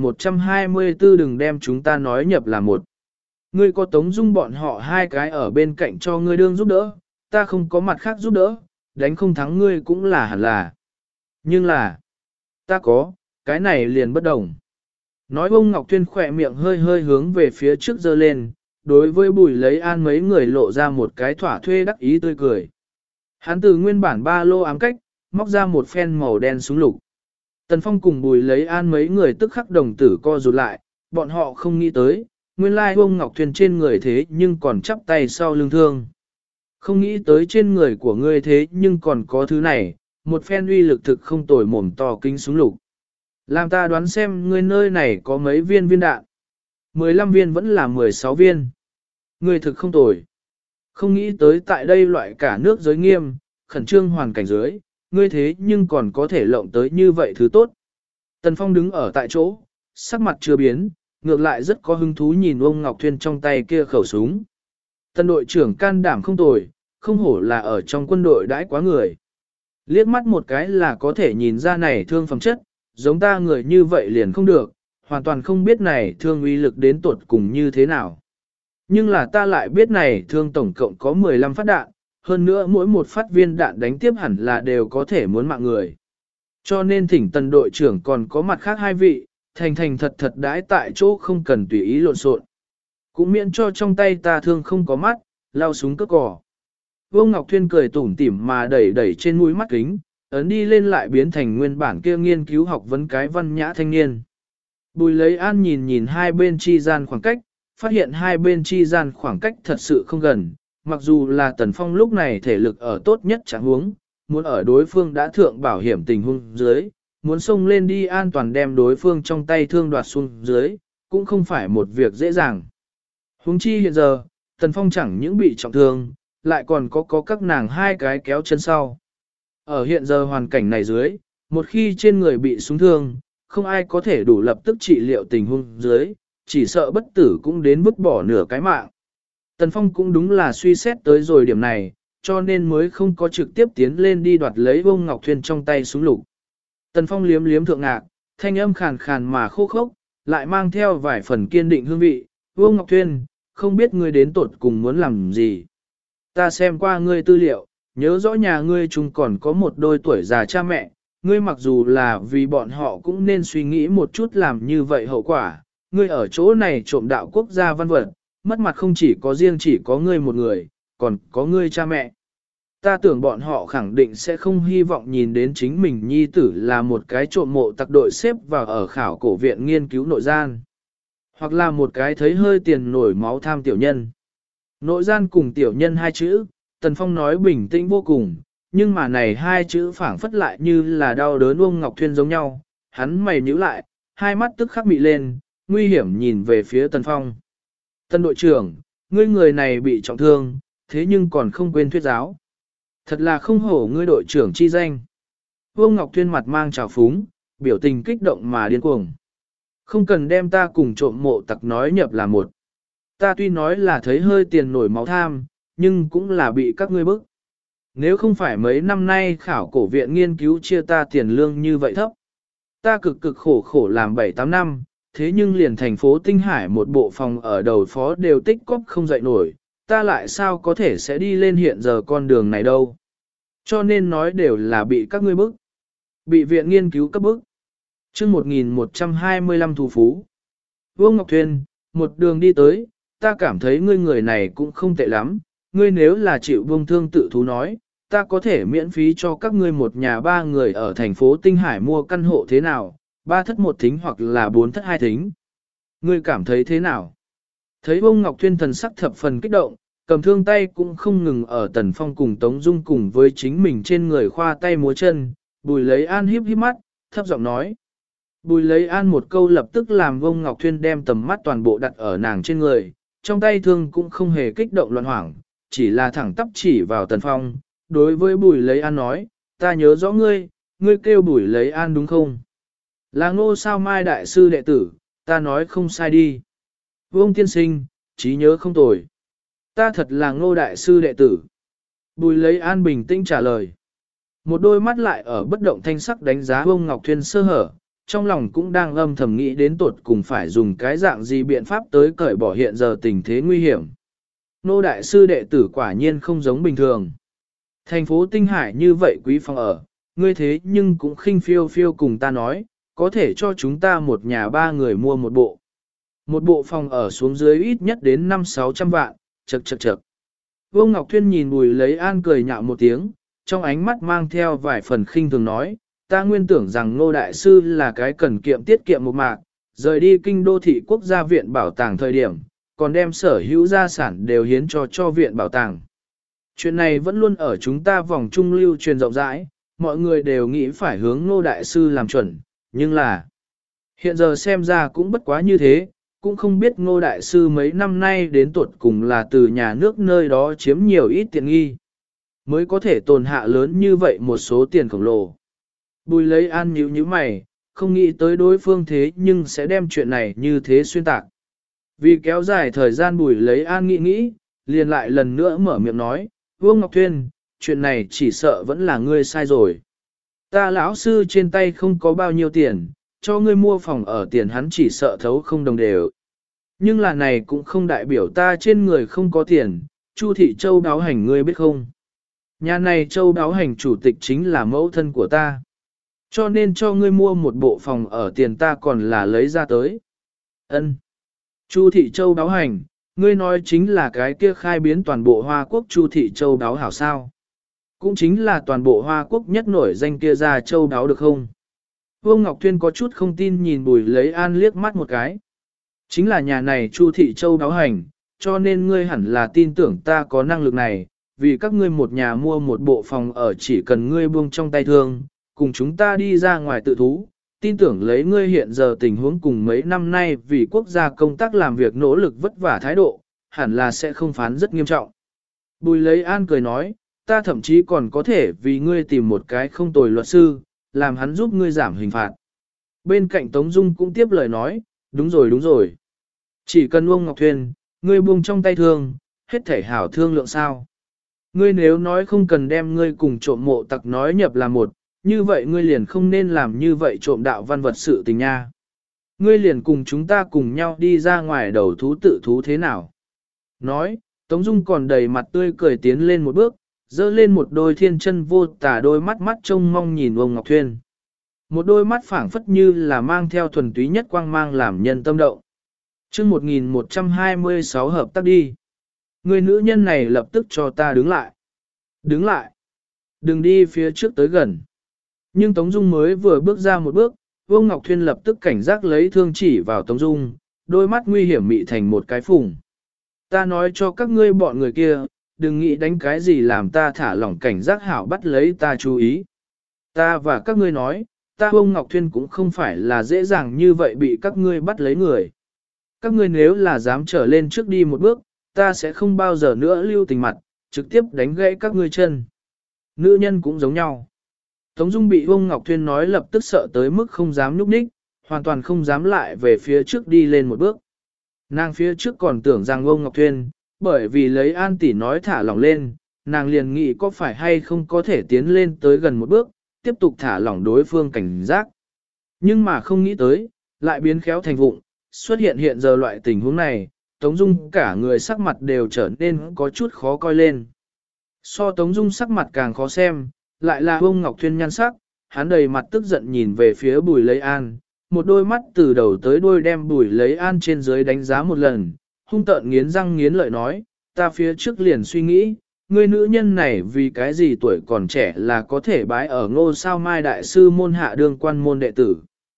1124 đừng đem chúng ta nói nhập là một. Ngươi có Tống Dung bọn họ hai cái ở bên cạnh cho ngươi đương giúp đỡ, ta không có mặt khác giúp đỡ, đánh không thắng ngươi cũng là hẳn là. Nhưng là, ta có, cái này liền bất đồng. Nói Bông Ngọc Thuyên khỏe miệng hơi hơi hướng về phía trước giơ lên, đối với Bùi lấy an mấy người lộ ra một cái thỏa thuê đắc ý tươi cười. Hắn từ nguyên bản ba lô ám cách, móc ra một phen màu đen súng lục. Tần Phong cùng Bùi lấy an mấy người tức khắc đồng tử co rụt lại, bọn họ không nghĩ tới, nguyên lai Bông Ngọc Thuyên trên người thế nhưng còn chắp tay sau lưng thương. Không nghĩ tới trên người của ngươi thế nhưng còn có thứ này, một phen uy lực thực không tồi mồm to kính súng lục. Làm ta đoán xem ngươi nơi này có mấy viên viên đạn. 15 viên vẫn là 16 viên. Ngươi thực không tồi. Không nghĩ tới tại đây loại cả nước giới nghiêm, khẩn trương hoàn cảnh dưới, ngươi thế nhưng còn có thể lộng tới như vậy thứ tốt. Tần Phong đứng ở tại chỗ, sắc mặt chưa biến, ngược lại rất có hứng thú nhìn ông Ngọc Thuyên trong tay kia khẩu súng. Tần đội trưởng can đảm không tồi, không hổ là ở trong quân đội đãi quá người. Liếc mắt một cái là có thể nhìn ra này thương phẩm chất, giống ta người như vậy liền không được, hoàn toàn không biết này thương uy lực đến tuột cùng như thế nào. Nhưng là ta lại biết này thương tổng cộng có 15 phát đạn, hơn nữa mỗi một phát viên đạn đánh tiếp hẳn là đều có thể muốn mạng người. Cho nên thỉnh Tần đội trưởng còn có mặt khác hai vị, thành thành thật thật đãi tại chỗ không cần tùy ý lộn xộn. Cũng miễn cho trong tay ta thương không có mắt, lao súng cất cỏ. Vương Ngọc Thuyên cười tủm tỉm mà đẩy đẩy trên mũi mắt kính, ấn đi lên lại biến thành nguyên bản kia nghiên cứu học vấn cái văn nhã thanh niên. Bùi lấy an nhìn nhìn hai bên chi gian khoảng cách, phát hiện hai bên chi gian khoảng cách thật sự không gần, mặc dù là Tần Phong lúc này thể lực ở tốt nhất chẳng huống, muốn ở đối phương đã thượng bảo hiểm tình huống dưới, muốn xông lên đi an toàn đem đối phương trong tay thương đoạt xuống dưới, cũng không phải một việc dễ dàng. Huống chi hiện giờ, Tần Phong chẳng những bị trọng thương, lại còn có các nàng hai cái kéo chân sau. Ở hiện giờ hoàn cảnh này dưới, một khi trên người bị súng thương, không ai có thể đủ lập tức trị liệu tình huống dưới, chỉ sợ bất tử cũng đến vứt bỏ nửa cái mạng. Tần Phong cũng đúng là suy xét tới rồi điểm này, cho nên mới không có trực tiếp tiến lên đi đoạt lấy bông ngọc thuyền trong tay súng lục. Tần Phong liếm liếm thượng ngạc, thanh âm khàn khàn mà khô khốc, lại mang theo vài phần kiên định hương vị. Vương Ngọc Thuyên, không biết ngươi đến tột cùng muốn làm gì. Ta xem qua ngươi tư liệu, nhớ rõ nhà ngươi chung còn có một đôi tuổi già cha mẹ, ngươi mặc dù là vì bọn họ cũng nên suy nghĩ một chút làm như vậy hậu quả. Ngươi ở chỗ này trộm đạo quốc gia văn vật, mất mặt không chỉ có ngươi một người, còn có ngươi cha mẹ. Ta tưởng bọn họ khẳng định sẽ không hy vọng nhìn đến chính mình nhi tử là một cái trộm mộ tặc đội xếp vào ở khảo cổ viện nghiên cứu nội gian. Hoặc là một cái thấy hơi tiền nổi máu tham tiểu nhân. Nội gian cùng tiểu nhân hai chữ, Tần Phong nói bình tĩnh vô cùng, nhưng mà này hai chữ phảng phất lại như là đau đớn Uông Ngọc Thuyên giống nhau. Hắn mày nhíu lại, hai mắt tức khắc mị lên, nguy hiểm nhìn về phía Tần Phong. Tần đội trưởng, ngươi người này bị trọng thương, thế nhưng còn không quên thuyết giáo. Thật là không hổ ngươi đội trưởng chi danh. Vương Ngọc Thuyên mặt mang trào phúng, biểu tình kích động mà điên cuồng. Không cần đem ta cùng trộm mộ tặc nói nhập là một. Ta tuy nói là thấy hơi tiền nổi máu tham, nhưng cũng là bị các ngươi bức. Nếu không phải mấy năm nay khảo cổ viện nghiên cứu chia ta tiền lương như vậy thấp. Ta cực cực khổ khổ làm 7-8 năm, thế nhưng liền thành phố Tinh Hải một bộ phòng ở đầu phó đều tích cóp không dậy nổi, ta lại sao có thể sẽ đi lên hiện giờ con đường này đâu. Cho nên nói đều là bị các ngươi bức. Bị viện nghiên cứu cấp bức. Chương 1125 thủ phú. Vương Ngọc Thuyên, một đường đi tới, ta cảm thấy ngươi người này cũng không tệ lắm, ngươi nếu là chịu buông thương tự thú nói, ta có thể miễn phí cho các ngươi một nhà 3 người ở thành phố Tinh Hải mua căn hộ thế nào, 3 thất 1 thính hoặc là 4 thất 2 thính. Ngươi cảm thấy thế nào? Thấy Vương Ngọc Thuyên thần sắc thập phần kích động, cầm thương tay cũng không ngừng ở Tần Phong cùng Tống Dung cùng với chính mình trên người khoa tay múa chân, Bùi Lấy An híp híp mắt, thấp giọng nói. Bùi Lấy An một câu lập tức làm Vương Ngọc Thuyên đem tầm mắt toàn bộ đặt ở nàng trên người, trong tay thương cũng không hề kích động loạn hoảng, chỉ là thẳng tắp chỉ vào Tần Phong, đối với Bùi Lấy An nói, ta nhớ rõ ngươi, ngươi kêu Bùi Lấy An đúng không? Là Ngô Sao Mai đại sư đệ tử, ta nói không sai đi. Vương tiên sinh, trí nhớ không tồi. Ta thật là Ngô đại sư đệ tử. Bùi Lấy An bình tĩnh trả lời. Một đôi mắt lại ở bất động thanh sắc đánh giá Vương Ngọc Thuyên sơ hở, trong lòng cũng đang âm thầm nghĩ đến tột cùng phải dùng cái dạng gì biện pháp tới cởi bỏ hiện giờ tình thế nguy hiểm. Ngô đại sư đệ tử quả nhiên không giống bình thường. Thành phố Tinh Hải như vậy quý phòng ở, ngươi thế nhưng cũng khinh phiêu phiêu cùng ta nói, có thể cho chúng ta một nhà 3 người mua một bộ. Một bộ phòng ở xuống dưới ít nhất đến 500-600 vạn, chậc chậc chậc. Vương Ngọc Thuyên nhìn Bùi Lấy An cười nhạo một tiếng, trong ánh mắt mang theo vài phần khinh thường nói, ta nguyên tưởng rằng Ngô Đại Sư là cái cần kiệm tiết kiệm một mạc, rời đi kinh đô thị quốc gia viện bảo tàng thời điểm, còn đem sở hữu gia sản đều hiến cho viện bảo tàng. Chuyện này vẫn luôn ở chúng ta vòng trung lưu truyền rộng rãi, mọi người đều nghĩ phải hướng Ngô Đại Sư làm chuẩn, nhưng là hiện giờ xem ra cũng bất quá như thế, cũng không biết Ngô Đại Sư mấy năm nay đến tuột cùng là từ nhà nước nơi đó chiếm nhiều ít tiện nghi, mới có thể tồn hạ lớn như vậy một số tiền khổng lồ. Bùi Lấy An nhíu nhíu mày, không nghĩ tới đối phương thế nhưng sẽ đem chuyện này như thế xuyên tạc. Vì kéo dài thời gian Bùi Lấy An nghĩ, liền lại lần nữa mở miệng nói, Vương Ngọc Thuyên, chuyện này chỉ sợ vẫn là ngươi sai rồi. Ta lão sư trên tay không có bao nhiêu tiền, cho ngươi mua phòng ở tiền hắn chỉ sợ thấu không đồng đều. Nhưng là này cũng không đại biểu ta trên người không có tiền, Chu Thị Châu Đáo Hành ngươi biết không? Nhà này Châu Đáo Hành chủ tịch chính là mẫu thân của ta. Cho nên cho ngươi mua một bộ phòng ở tiền ta còn là lấy ra tới. Ân. Chu Thị Châu Đáo Hành, ngươi nói chính là cái kia khai biến toàn bộ Hoa Quốc Chu Thị Châu Đáo hảo sao? Cũng chính là toàn bộ Hoa Quốc nhất nổi danh kia ra Châu Đáo được không? Vương Ngọc Thuyên có chút không tin nhìn Bùi Lấy An liếc mắt một cái. chính là nhà này Chu Thị Châu đáo hành, cho nên ngươi hẳn là tin tưởng ta có năng lực này, vì các ngươi một nhà mua một bộ phòng ở chỉ cần ngươi buông trong tay thương, cùng chúng ta đi ra ngoài tự thú, tin tưởng lấy ngươi hiện giờ tình huống cùng mấy năm nay vì quốc gia công tác làm việc nỗ lực vất vả thái độ, hẳn là sẽ không phán rất nghiêm trọng. Bùi Lấy An cười nói, ta thậm chí còn có thể vì ngươi tìm một cái không tồi luật sư, làm hắn giúp ngươi giảm hình phạt. Bên cạnh Tống Dung cũng tiếp lời nói, đúng rồi. Chỉ cần Uông Ngọc Thuyền, ngươi buông trong tay thương, hết thể hảo thương lượng sao. Ngươi nếu nói không cần đem ngươi cùng trộm mộ tặc nói nhập là một, như vậy ngươi liền không nên làm như vậy trộm đạo văn vật sự tình nha. Ngươi liền cùng chúng ta cùng nhau đi ra ngoài đầu thú tự thú thế nào. Nói, Tống Dung còn đầy mặt tươi cười tiến lên một bước, dơ lên một đôi thiên chân vô tả đôi mắt mắt trông mong nhìn Uông Ngọc Thuyên. Một đôi mắt phảng phất như là mang theo thuần túy nhất quang mang làm nhân tâm động. Chương 1126 hợp tác đi. Người nữ nhân này lập tức cho ta đứng lại. Đứng lại. Đừng đi phía trước tới gần. Nhưng Tống Dung mới vừa bước ra một bước, Uông Ngọc Thuyên lập tức cảnh giác lấy thương chỉ vào Tống Dung, đôi mắt nguy hiểm mị thành một cái phùng. Ta nói cho các ngươi bọn người kia, đừng nghĩ đánh cái gì làm ta thả lỏng cảnh giác hảo bắt lấy ta chú ý. Ta và các ngươi nói, ta Uông Ngọc Thuyên cũng không phải là dễ dàng như vậy bị các ngươi bắt lấy người. Các ngươi nếu là dám trở lên trước đi một bước, ta sẽ không bao giờ nữa lưu tình mặt, trực tiếp đánh gãy các ngươi chân. Nữ nhân cũng giống nhau. Tống Dung bị Uông Ngọc Thuyên nói lập tức sợ tới mức không dám nhúc nhích, hoàn toàn không dám lại về phía trước đi lên một bước. Nàng phía trước còn tưởng rằng Uông Ngọc Thuyên, bởi vì lấy An tỷ nói thả lỏng lên, nàng liền nghĩ có phải hay không có thể tiến lên tới gần một bước, tiếp tục thả lỏng đối phương cảnh giác. Nhưng mà không nghĩ tới, lại biến khéo thành vụng, xuất hiện giờ loại tình huống này, Tống Dung cả người sắc mặt đều trở nên có chút khó coi lên. So Tống Dung sắc mặt càng khó xem, lại là Uông Ngọc Thuyên nhăn sắc, hắn đầy mặt tức giận nhìn về phía Bùi Lấy An, một đôi mắt từ đầu tới đuôi đem Bùi Lấy An trên dưới đánh giá một lần, hung tợn nghiến răng nghiến lợi nói, ta phía trước liền suy nghĩ, người nữ nhân này vì cái gì tuổi còn trẻ là có thể bái ở Ngô Sao Mai đại sư môn hạ đương quan môn đệ tử.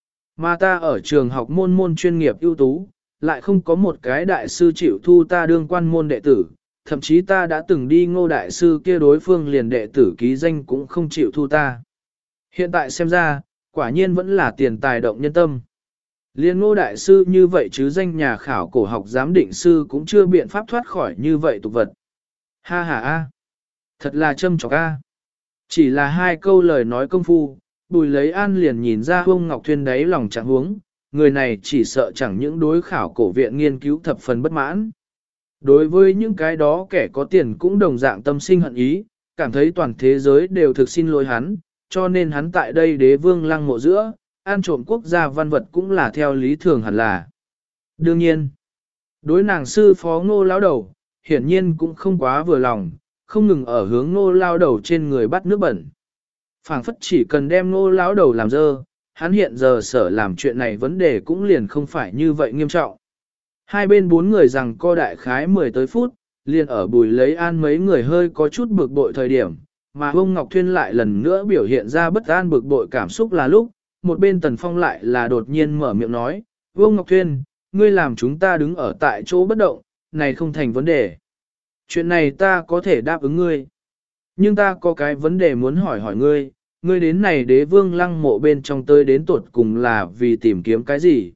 Mà ta ở trường học môn chuyên nghiệp ưu tú, lại không có một cái đại sư chịu thu ta đương quan môn đệ tử, thậm chí ta đã từng đi Ngô đại sư kia đối phương liền đệ tử ký danh cũng không chịu thu ta. Hiện tại xem ra, quả nhiên vẫn là tiền tài động nhân tâm. Liên Ngô đại sư như vậy chứ danh nhà khảo cổ học giám định sư cũng chưa biện pháp thoát khỏi như vậy tục vật. Ha ha a, thật là châm chọc a. Chỉ là hai câu lời nói công phu, Bùi Lấy An liền nhìn ra Uông Ngọc Thuyên đáy lòng chẳng huống, người này chỉ sợ chẳng những đối khảo cổ viện nghiên cứu thập phần bất mãn. Đối với những cái đó kẻ có tiền cũng đồng dạng tâm sinh hận ý, cảm thấy toàn thế giới đều thực xin lỗi hắn, cho nên hắn tại đây đế vương lăng mộ giữa, ăn trộm quốc gia văn vật cũng là theo lý thường hẳn là. Đương nhiên, đối nàng sư phó Ngô lão đầu, hiển nhiên cũng không quá vừa lòng, không ngừng ở hướng Ngô lão đầu trên người bắt nước bẩn. Phảng phất chỉ cần đem Ngô lão đầu làm dơ, hắn hiện giờ sở làm chuyện này vấn đề cũng liền không phải như vậy nghiêm trọng. Hai bên bốn người rằng co đại khái 10 tới phút, liền ở Bùi Lấy An mấy người hơi có chút bực bội thời điểm, mà Uông Ngọc Thuyên lại lần nữa biểu hiện ra bất an bực bội cảm xúc là lúc, một bên Tần Phong lại là đột nhiên mở miệng nói, Uông Ngọc Thuyên, ngươi làm chúng ta đứng ở tại chỗ bất động, này không thành vấn đề. Chuyện này ta có thể đáp ứng ngươi. Nhưng ta có cái vấn đề muốn hỏi ngươi, ngươi đến này đế vương lăng mộ bên trong tới đến tuột cùng là vì tìm kiếm cái gì?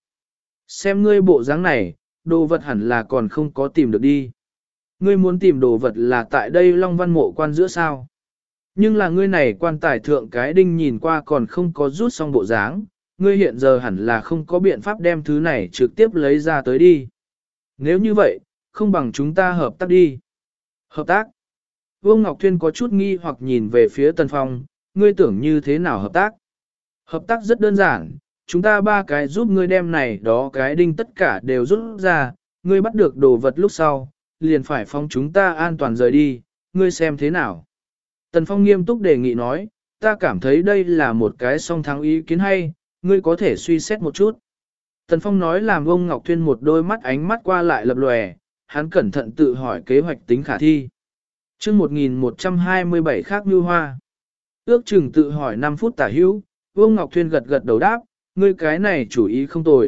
Xem ngươi bộ dáng này, đồ vật hẳn là còn không có tìm được đi. Ngươi muốn tìm đồ vật là tại đây Long Văn mộ quan giữa sao? Nhưng là ngươi này quan tài thượng cái đinh nhìn qua còn không có rút xong bộ dáng, ngươi hiện giờ hẳn là không có biện pháp đem thứ này trực tiếp lấy ra tới đi. Nếu như vậy, không bằng chúng ta hợp tác đi. Hợp tác? Vương Ngọc Thuyên có chút nghi hoặc nhìn về phía Tần Phong, ngươi tưởng như thế nào hợp tác? Hợp tác rất đơn giản, chúng ta ba cái giúp ngươi đem này đó cái đinh tất cả đều rút ra, ngươi bắt được đồ vật lúc sau, liền phải phóng chúng ta an toàn rời đi, ngươi xem thế nào? Tần Phong nghiêm túc đề nghị nói, ta cảm thấy đây là một cái song thắng ý kiến hay, ngươi có thể suy xét một chút. Tần Phong nói làm ông Ngọc Thuyên một đôi mắt ánh mắt qua lại lập lòe, hắn cẩn thận tự hỏi kế hoạch tính khả thi. Chương 1127 khác như hoa. Ước chừng tự hỏi 5 phút tả hữu, Vương Ngọc Thuyên gật gật đầu đáp, ngươi cái này chủ ý không tồi,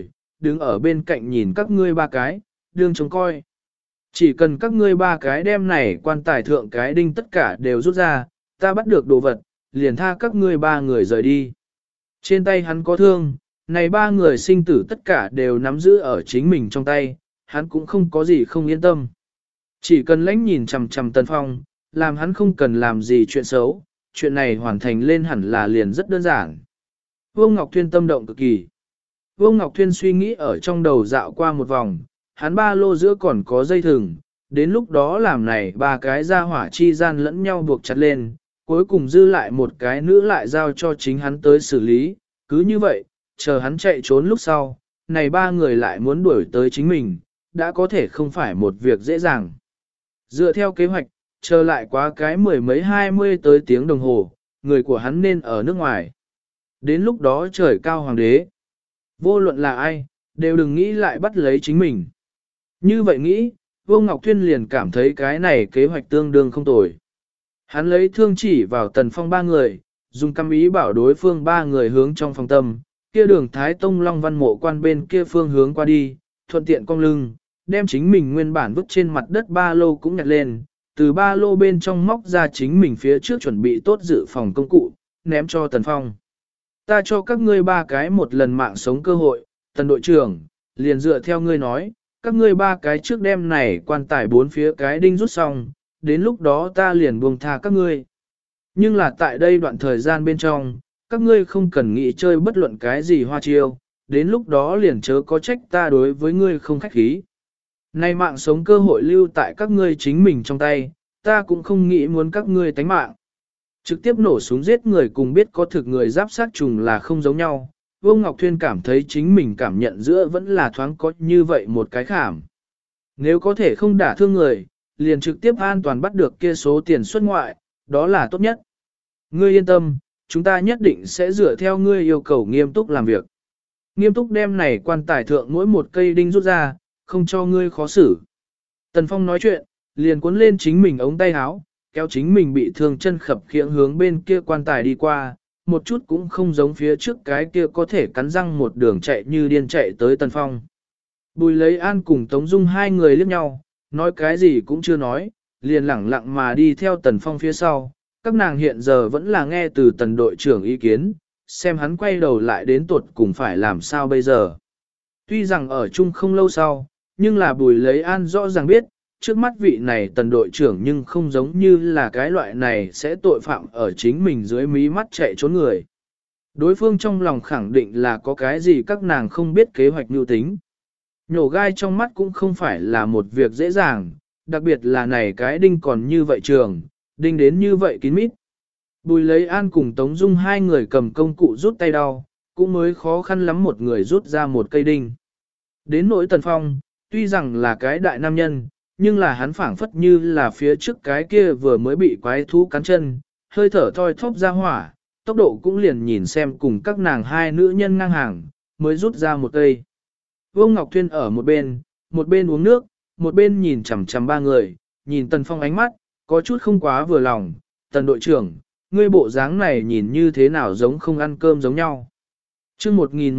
đứng ở bên cạnh nhìn các ngươi ba cái, đương trông coi. Chỉ cần các ngươi ba cái đem này quan tài thượng cái đinh tất cả đều rút ra, ta bắt được đồ vật, liền tha các ngươi ba người rời đi. Trên tay hắn có thương, này ba người sinh tử tất cả đều nắm giữ ở chính mình trong tay, hắn cũng không có gì không yên tâm. Chỉ cần lãnh nhìn chằm chằm Tần Phong, làm hắn không cần làm gì chuyện xấu, chuyện này hoàn thành lên hẳn là liền rất đơn giản. Vương Ngọc Thuyên tâm động cực kỳ. Vương Ngọc Thuyên suy nghĩ ở trong đầu dạo qua một vòng, hắn ba lô giữa còn có dây thừng, đến lúc đó làm này ba cái ra hỏa chi gian lẫn nhau buộc chặt lên, cuối cùng dư lại một cái nữ lại giao cho chính hắn tới xử lý, cứ như vậy, chờ hắn chạy trốn lúc sau, này ba người lại muốn đuổi tới chính mình, đã có thể không phải một việc dễ dàng. Dựa theo kế hoạch, chờ lại quá cái mười mấy 20 tới tiếng đồng hồ, người của hắn nên ở nước ngoài. Đến lúc đó trời cao hoàng đế. Vô luận là ai, đều đừng nghĩ lại bắt lấy chính mình. Như vậy nghĩ, Vô Ngọc Thuyên liền cảm thấy cái này kế hoạch tương đương không tồi. Hắn lấy thương chỉ vào Tần Phong ba người, dùng căm ý bảo đối phương ba người hướng trong phòng tâm, kia đường Thái Tông Long Văn Mộ quan bên kia phương hướng qua đi, thuận tiện cong lưng, đem chính mình nguyên bản vứt trên mặt đất ba lô cũng nhặt lên, từ ba lô bên trong móc ra chính mình phía trước chuẩn bị tốt dự phòng công cụ, ném cho Tần Phong. Ta cho các ngươi ba cái một lần mạng sống cơ hội, Tần đội trưởng, liền dựa theo ngươi nói, các ngươi ba cái trước đêm này quan tài bốn phía cái đinh rút xong, đến lúc đó ta liền buông tha các ngươi. Nhưng là tại đây đoạn thời gian bên trong, các ngươi không cần nghĩ chơi bất luận cái gì hoa chiêu, đến lúc đó liền chớ có trách ta đối với ngươi không khách khí. Nay mạng sống cơ hội lưu tại các ngươi chính mình trong tay, ta cũng không nghĩ muốn các ngươi tánh mạng. Trực tiếp nổ súng giết người cùng biết có thực người giáp sát trùng là không giống nhau. Vương Ngọc Thuyên cảm thấy chính mình cảm nhận giữa vẫn là thoáng có như vậy một cái khảm. Nếu có thể không đả thương người, liền trực tiếp an toàn bắt được kia số tiền xuất ngoại, đó là tốt nhất. Ngươi yên tâm, chúng ta nhất định sẽ dựa theo ngươi yêu cầu nghiêm túc làm việc. Nghiêm túc đem này quan tài thượng mỗi một cây đinh rút ra, không cho ngươi khó xử. Tần Phong nói chuyện, liền cuốn lên chính mình ống tay áo, kéo chính mình bị thương chân khập khiễng hướng bên kia quan tài đi qua, một chút cũng không giống phía trước cái kia có thể cắn răng một đường chạy như điên chạy tới Tần Phong. Bùi Lấy An cùng Tống Dung hai người liếc nhau, nói cái gì cũng chưa nói, liền lẳng lặng mà đi theo Tần Phong phía sau. Các nàng hiện giờ vẫn là nghe từ Tần đội trưởng ý kiến, xem hắn quay đầu lại đến tuột cùng phải làm sao bây giờ. Tuy rằng ở chung không lâu sau, nhưng là Bùi Lấy An rõ ràng biết, trước mắt vị này Tần đội trưởng nhưng không giống như là cái loại này sẽ tội phạm ở chính mình dưới mí mắt chạy trốn người. Đối phương trong lòng khẳng định là có cái gì các nàng không biết kế hoạch mưu tính. Nhổ gai trong mắt cũng không phải là một việc dễ dàng, đặc biệt là này cái đinh còn như vậy trường, đinh đến như vậy kín mít. Bùi Lấy An cùng Tống Dung hai người cầm công cụ rút tay đau, cũng mới khó khăn lắm một người rút ra một cây đinh. Đến nỗi Tần Phong, tuy rằng là cái đại nam nhân, nhưng là hắn phảng phất như là phía trước cái kia vừa mới bị quái thú cắn chân, hơi thở thoi thóp ra hỏa, tốc độ cũng liền nhìn xem cùng các nàng hai nữ nhân ngang hàng, mới rút ra một cây. Vương Ngọc Thuyên ở một bên uống nước, một bên nhìn chằm chằm ba người, nhìn Tần Phong ánh mắt, có chút không quá vừa lòng. Tần đội trưởng, ngươi bộ dáng này nhìn như thế nào giống không ăn cơm giống nhau. Chương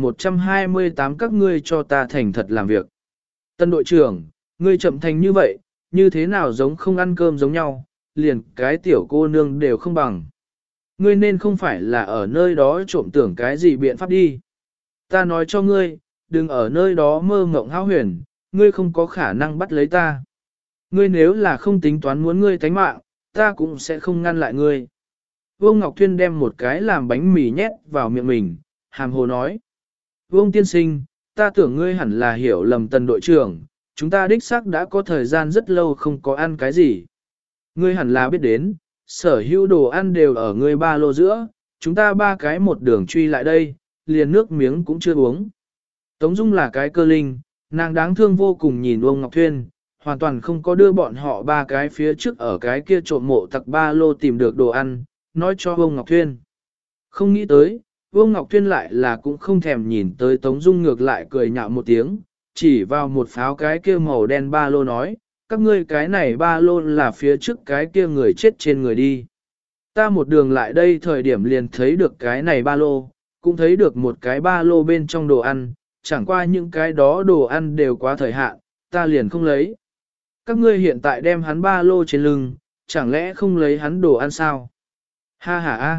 1128 các ngươi cho ta thành thật làm việc. Tần đội trưởng, ngươi chậm thành như vậy, như thế nào giống không ăn cơm giống nhau, liền cái tiểu cô nương đều không bằng. Ngươi nên không phải là ở nơi đó trộm tưởng cái gì biện pháp đi. Ta nói cho ngươi, đừng ở nơi đó mơ mộng hão huyền, ngươi không có khả năng bắt lấy ta. Ngươi nếu là không tính toán muốn ngươi tánh mạng, ta cũng sẽ không ngăn lại ngươi. Vương Ngọc Thuyên đem một cái làm bánh mì nhét vào miệng mình, hàm hồ nói. Vương tiên sinh, ta tưởng ngươi hẳn là hiểu lầm Tần đội trưởng, chúng ta đích xác đã có thời gian rất lâu không có ăn cái gì. Ngươi hẳn là biết đến, sở hữu đồ ăn đều ở ngươi ba lô giữa, chúng ta ba cái một đường truy lại đây, liền nước miếng cũng chưa uống. Tống Dung là cái cơ linh, nàng đáng thương vô cùng nhìn Vương Ngọc Thuyên, hoàn toàn không có đưa bọn họ ba cái phía trước ở cái kia trộm mộ tặc ba lô tìm được đồ ăn, nói cho Vương Ngọc Thuyên. Không nghĩ tới, Vương Ngọc Thuyên lại là cũng không thèm nhìn tới Tống Dung ngược lại cười nhạo một tiếng, chỉ vào một pháo cái kia màu đen ba lô nói, các ngươi cái này ba lô là phía trước cái kia người chết trên người đi. Ta một đường lại đây thời điểm liền thấy được cái này ba lô, cũng thấy được một cái ba lô bên trong đồ ăn, chẳng qua những cái đó đồ ăn đều quá thời hạn, ta liền không lấy. Các ngươi hiện tại đem hắn ba lô trên lưng, chẳng lẽ không lấy hắn đồ ăn sao? Ha ha a,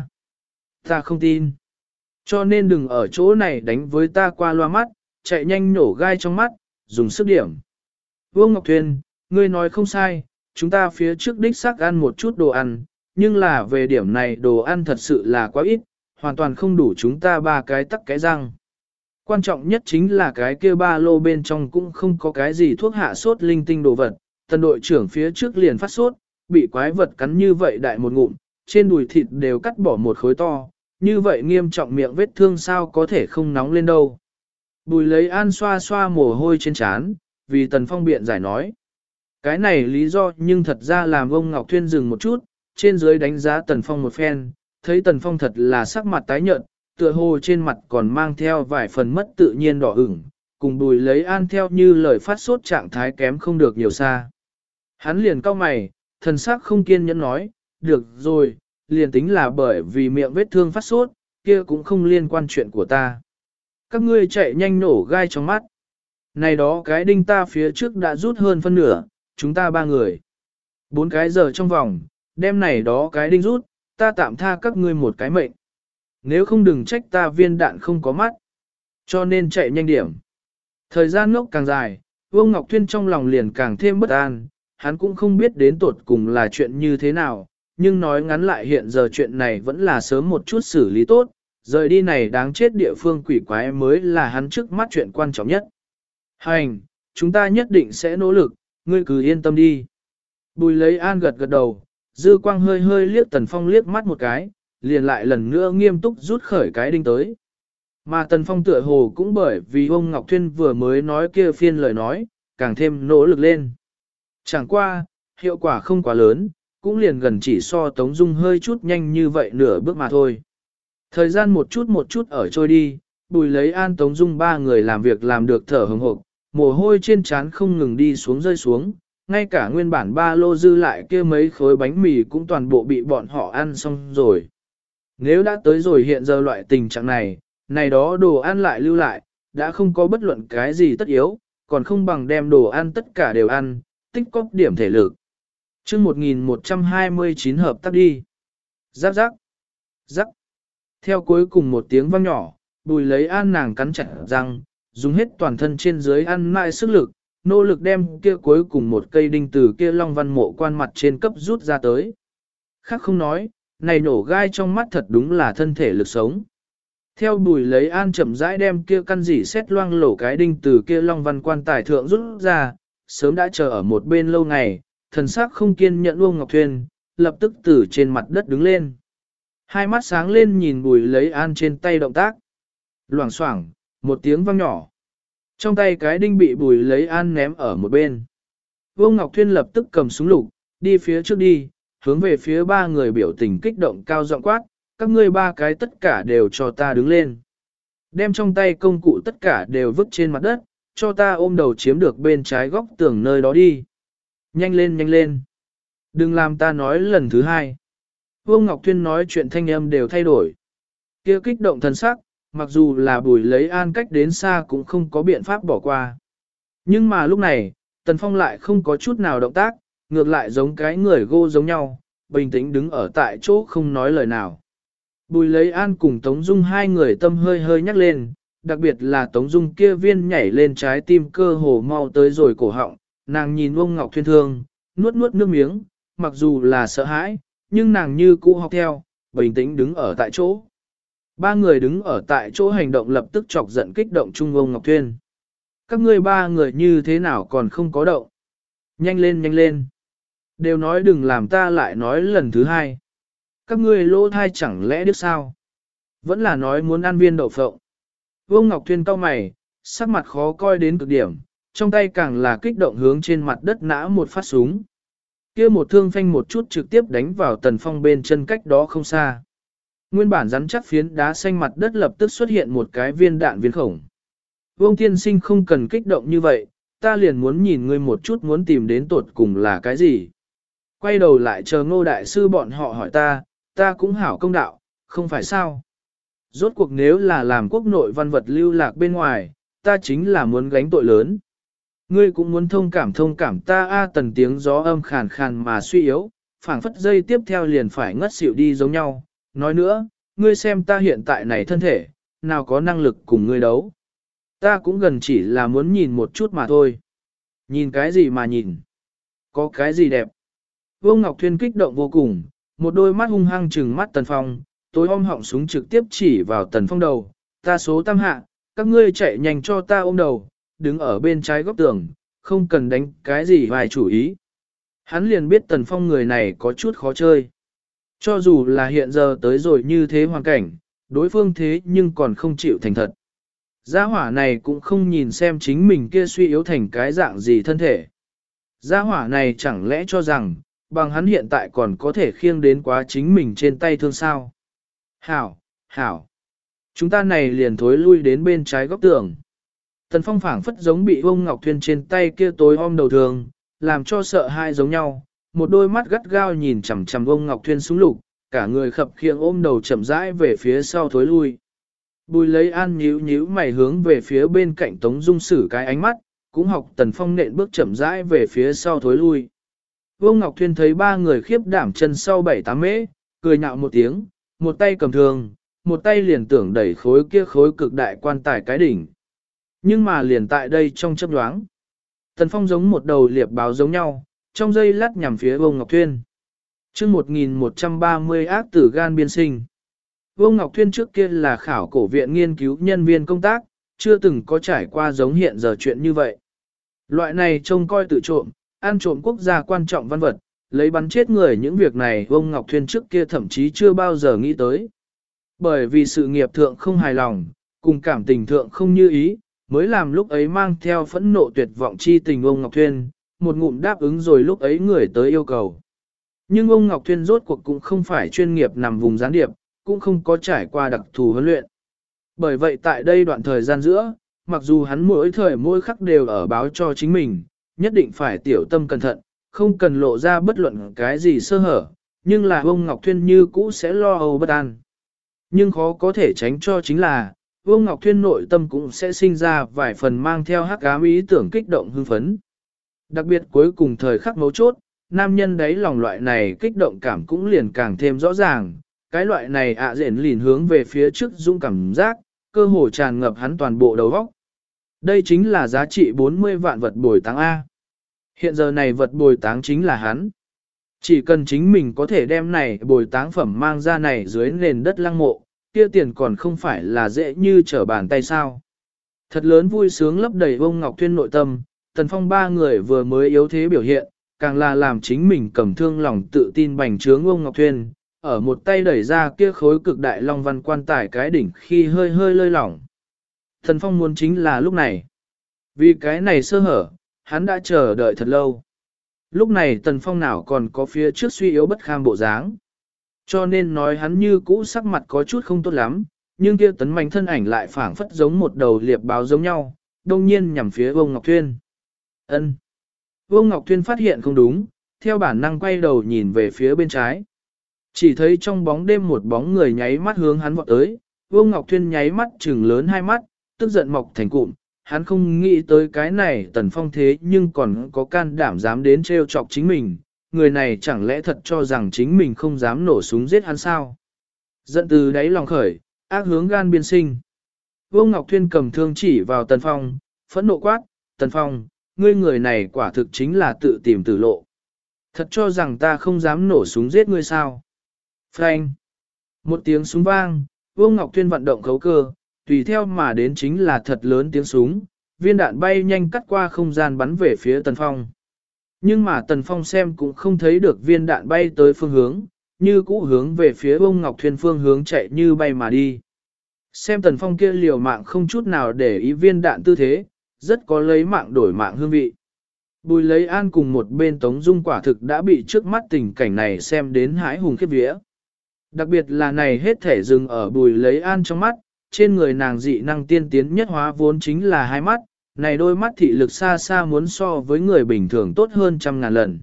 ta không tin. Cho nên đừng ở chỗ này đánh với ta qua loa mắt, chạy nhanh nổ gai trong mắt, dùng sức điểm. Vương Ngọc Thuyền, ngươi nói không sai, chúng ta phía trước đích xác ăn một chút đồ ăn, nhưng là về điểm này đồ ăn thật sự là quá ít, hoàn toàn không đủ chúng ta ba cái tắc cái răng. Quan trọng nhất chính là cái kia ba lô bên trong cũng không có cái gì thuốc hạ sốt linh tinh đồ vật. Tần đội trưởng phía trước liền phát sốt, bị quái vật cắn như vậy đại một ngụm, trên đùi thịt đều cắt bỏ một khối to, như vậy nghiêm trọng miệng vết thương sao có thể không nóng lên đâu. Bùi lấy an xoa xoa mồ hôi trên trán, vì Tần Phong biện giải nói. Cái này lý do nhưng thật ra làm ông Ngọc Thuyên dừng một chút, trên dưới đánh giá Tần Phong một phen, thấy Tần Phong thật là sắc mặt tái nhợt, tựa hồ trên mặt còn mang theo vài phần mất tự nhiên đỏ ửng, cùng bùi lấy an theo như lời phát sốt trạng thái kém không được nhiều xa. Hắn liền cau mày, thần sắc không kiên nhẫn nói, được rồi, liền tính là bởi vì miệng vết thương phát sốt, kia cũng không liên quan chuyện của ta. Các ngươi chạy nhanh nổ gai trong mắt. Này đó cái đinh ta phía trước đã rút hơn phân nửa, chúng ta ba người. 4 cái giờ trong vòng, đem này đó cái đinh rút, ta tạm tha các ngươi một cái mệnh. Nếu không đừng trách ta viên đạn không có mắt. Cho nên chạy nhanh điểm. Thời gian ngốc càng dài, Vương Ngọc Thuyên trong lòng liền càng thêm bất an, hắn cũng không biết đến tột cùng là chuyện như thế nào, nhưng nói ngắn lại hiện giờ chuyện này vẫn là sớm một chút xử lý tốt, rời đi này đáng chết địa phương quỷ quái mới là hắn trước mắt chuyện quan trọng nhất. Hành, chúng ta nhất định sẽ nỗ lực, ngươi cứ yên tâm đi. Bùi lấy an gật gật đầu, dư quang hơi hơi liếc Tần Phong liếc mắt một cái, liền lại lần nữa nghiêm túc rút khởi cái đinh tới. Mà Tần Phong tựa hồ cũng bởi vì ông Ngọc Thuyên vừa mới nói kia phiên lời nói, càng thêm nỗ lực lên. Chẳng qua, hiệu quả không quá lớn, cũng liền gần chỉ so Tống Dung hơi chút nhanh như vậy nửa bước mà thôi. Thời gian một chút ở trôi đi, Bùi lấy an Tống Dung ba người làm việc làm được thở hừng hộp, mồ hôi trên trán không ngừng đi xuống rơi xuống, ngay cả nguyên bản ba lô dư lại kia mấy khối bánh mì cũng toàn bộ bị bọn họ ăn xong rồi. Nếu đã tới rồi hiện giờ loại tình trạng này, này đó đồ ăn lại lưu lại, đã không có bất luận cái gì tất yếu, còn không bằng đem đồ ăn tất cả đều ăn, tích cóp điểm thể lực. Chương 1129 hợp tác đi. Rắc rắc. Rắc. Theo cuối cùng một tiếng vang nhỏ, Bùi lấy an nàng cắn chặt răng, dùng hết toàn thân trên dưới ăn mãi sức lực, nỗ lực đem kia cuối cùng một cây đinh từ kia long văn mộ quan mặt trên cấp rút ra tới. Khác không nói, này nổ gai trong mắt thật đúng là thân thể lực sống. Theo Bùi lấy an chậm rãi đem kia căn dỉ xét loang lổ cái đinh từ kia long văn quan tài thượng rút ra, sớm đã chờ ở một bên lâu ngày, thần sắc không kiên nhẫn Uông Ngọc Thuyên, lập tức từ trên mặt đất đứng lên. Hai mắt sáng lên nhìn Bùi lấy an trên tay động tác. Loảng xoảng, một tiếng vang nhỏ. Trong tay cái đinh bị Bùi lấy an ném ở một bên. Uông Ngọc Thuyên lập tức cầm súng lục, đi phía trước đi, hướng về phía ba người biểu tình kích động cao giọng quát, các ngươi ba cái tất cả đều cho ta đứng lên. Đem trong tay công cụ tất cả đều vứt trên mặt đất, cho ta ôm đầu chiếm được bên trái góc tường nơi đó đi. Nhanh lên nhanh lên. Đừng làm ta nói lần thứ hai. Vương Ngọc Thuyên nói chuyện thanh âm đều thay đổi. Kia kích động thần sắc, mặc dù là Bùi lấy an cách đến xa cũng không có biện pháp bỏ qua. Nhưng mà lúc này, Tần Phong lại không có chút nào động tác, ngược lại giống cái người gô giống nhau, bình tĩnh đứng ở tại chỗ không nói lời nào. Bùi lấy an cùng Tống Dung hai người tâm hơi hơi nhắc lên, đặc biệt là Tống Dung kia viên nhảy lên trái tim cơ hồ mau tới rồi cổ họng, nàng nhìn ông Ngọc Thuyên thương, nuốt nuốt nước miếng, mặc dù là sợ hãi, nhưng nàng như cũ học theo, bình tĩnh đứng ở tại chỗ. Ba người đứng ở tại chỗ hành động lập tức chọc giận kích động Trung ông Ngọc Thuyên. Các ngươi ba người như thế nào còn không có động? Nhanh lên nhanh lên. Đều nói đừng làm ta lại nói lần thứ hai. Các ngươi lỗ thai chẳng lẽ biết sao? Vẫn là nói muốn ăn viên đậu phộng. Vương Ngọc Thuyên cau mày, sắc mặt khó coi đến cực điểm, trong tay càng là kích động hướng trên mặt đất nã một phát súng. Kia một thương phanh một chút trực tiếp đánh vào Tần Phong bên chân cách đó không xa. Nguyên bản rắn chắc phiến đá xanh mặt đất lập tức xuất hiện một cái viên đạn viên khổng. Vương tiên sinh không cần kích động như vậy, ta liền muốn nhìn ngươi một chút muốn tìm đến tột cùng là cái gì. Quay đầu lại chờ Ngô đại sư bọn họ hỏi ta cũng hảo công đạo, không phải sao. Rốt cuộc nếu là làm quốc nội văn vật lưu lạc bên ngoài, ta chính là muốn gánh tội lớn. Ngươi cũng muốn thông cảm ta a. Tần tiếng gió âm khàn khàn mà suy yếu, phảng phất dây tiếp theo liền phải ngất xỉu đi giống nhau. Nói nữa, ngươi xem ta hiện tại này thân thể, nào có năng lực cùng ngươi đấu. Ta cũng gần chỉ là muốn nhìn một chút mà thôi. Nhìn cái gì mà nhìn? Có cái gì đẹp? Vương Ngọc Thuyên kích động vô cùng, một đôi mắt hung hăng trừng mắt Tần Phong, tối om họng súng trực tiếp chỉ vào Tần Phong đầu. Ta số tam hạ, các ngươi chạy nhanh cho ta ôm đầu, đứng ở bên trái góc tường, không cần đánh cái gì vài chủ ý. Hắn liền biết Tần Phong người này có chút khó chơi. Cho dù là hiện giờ tới rồi như thế hoàn cảnh, đối phương thế nhưng còn không chịu thành thật. Gia hỏa này cũng không nhìn xem chính mình kia suy yếu thành cái dạng gì thân thể. Gia hỏa này chẳng lẽ cho rằng, bằng hắn hiện tại còn có thể khiêng đến quá chính mình trên tay thương sao. Hảo, hảo. Chúng ta này liền thối lui đến bên trái góc tường. Tần Phong phảng phất giống bị Vương Ngọc Thuyên trên tay kia tối om đầu thường, làm cho sợ hai giống nhau. Một đôi mắt gắt gao nhìn chằm chằm Vương Ngọc Thuyên súng lục, cả người khập khiễng ôm đầu chậm rãi về phía sau thối lui. Bùi lấy an nhíu mày hướng về phía bên cạnh Tống Dung sử cái ánh mắt, cũng học Tần Phong nện bước chậm rãi về phía sau thối lui. Vương Ngọc Thuyên thấy ba người khiếp đảm chân sau 7-8 mễ, cười nhạo một tiếng, một tay cầm thường, một tay liền tưởng đẩy khối kia khối cực đại quan tài cái đỉnh. Nhưng mà liền tại đây trong chớp nhoáng, Tần Phong giống một đầu liệp báo giống nhau, trong giây lát nhằm phía Vương Ngọc Thuyên. Chương 1130 ác tử gan biên sinh. Vương Ngọc Thuyên trước kia là khảo cổ viện nghiên cứu nhân viên công tác, chưa từng có trải qua giống hiện giờ chuyện như vậy. Loại này trông coi tự trộm, ăn trộm quốc gia quan trọng văn vật, lấy bắn chết người những việc này Vương Ngọc Thuyên trước kia thậm chí chưa bao giờ nghĩ tới. Bởi vì sự nghiệp thượng không hài lòng, cùng cảm tình thượng không như ý, mới làm lúc ấy mang theo phẫn nộ tuyệt vọng chi tình ông Ngọc Thuyên, một ngụm đáp ứng rồi lúc ấy người tới yêu cầu. Nhưng ông Ngọc Thuyên rốt cuộc cũng không phải chuyên nghiệp nằm vùng gián điệp, cũng không có trải qua đặc thù huấn luyện. Bởi vậy tại đây đoạn thời gian giữa, mặc dù hắn mỗi thời mỗi khắc đều ở báo cho chính mình, nhất định phải tiểu tâm cẩn thận, không cần lộ ra bất luận cái gì sơ hở, nhưng là ông Ngọc Thuyên như cũ sẽ lo âu bất an. Nhưng khó có thể tránh cho chính là, Vương Ngọc Thuyên nội tâm cũng sẽ sinh ra vài phần mang theo hắc ám ý tưởng kích động hưng phấn. Đặc biệt cuối cùng thời khắc mấu chốt, nam nhân đấy lòng loại này kích động cảm cũng liền càng thêm rõ ràng, cái loại này rện lìn hướng về phía trước dũng cảm giác, cơ hồ tràn ngập hắn toàn bộ đầu óc. Đây chính là giá trị 40 vạn vật bồi táng A. Hiện giờ này vật bồi táng chính là hắn. Chỉ cần chính mình có thể đem này bồi táng phẩm mang ra này dưới nền đất lăng mộ, kia tiền còn không phải là dễ như trở bàn tay sao. Thật lớn vui sướng lấp đầy Vương Ngọc Thuyên nội tâm, Tần Phong ba người vừa mới yếu thế biểu hiện, càng là làm chính mình cầm thương lòng tự tin bành trướng Vương Ngọc Thuyên, ở một tay đẩy ra kia khối cực đại long văn quan tài cái đỉnh khi hơi hơi lơi lỏng. Tần Phong muốn chính là lúc này. Vì cái này sơ hở, hắn đã chờ đợi thật lâu. Lúc này Tần Phong nào còn có phía trước suy yếu bất kham bộ dáng. Cho nên nói hắn như cũ sắc mặt có chút không tốt lắm, nhưng kia tấn mạnh thân ảnh lại phảng phất giống một đầu liệp báo giống nhau, đông nhiên nhằm phía Vương Ngọc Thuyên. Ân. Vương Ngọc Thuyên phát hiện không đúng, theo bản năng quay đầu nhìn về phía bên trái. Chỉ thấy trong bóng đêm một bóng người nháy mắt hướng hắn vọt tới, Vương Ngọc Thuyên nháy mắt trừng lớn hai mắt, tức giận mọc thành cụm, hắn không nghĩ tới cái này Tần Phong thế nhưng còn có can đảm dám đến trêu chọc chính mình, người này chẳng lẽ thật cho rằng chính mình không dám nổ súng giết hắn sao? Giận từ đáy lòng khởi, ác hướng gan biên sinh. Vương Ngọc Thuyên cầm thương chỉ vào Tần Phong, phẫn nộ quát, Tần Phong, ngươi người này quả thực chính là tự tìm tử lộ. Thật cho rằng ta không dám nổ súng giết ngươi sao? Phanh! Một tiếng súng vang, Vương Ngọc Thuyên vận động khấu cơ, tùy theo mà đến chính là thật lớn tiếng súng, viên đạn bay nhanh cắt qua không gian bắn về phía Tần Phong. Nhưng mà Tần Phong xem cũng không thấy được viên đạn bay tới phương hướng, như cũ hướng về phía Vương Ngọc Thuyên phương hướng chạy như bay mà đi. Xem Tần Phong kia liều mạng không chút nào để ý viên đạn tư thế, rất có lấy mạng đổi mạng hương vị. Bùi lấy an cùng một bên Tống Dung quả thực đã bị trước mắt tình cảnh này xem đến hãi hùng khiếp vía. Đặc biệt là này hết thể dừng ở bùi lấy an trong mắt, trên người nàng dị năng tiên tiến nhất hóa vốn chính là hai mắt, này đôi mắt thị lực xa xa muốn so với người bình thường tốt hơn 100.000 lần.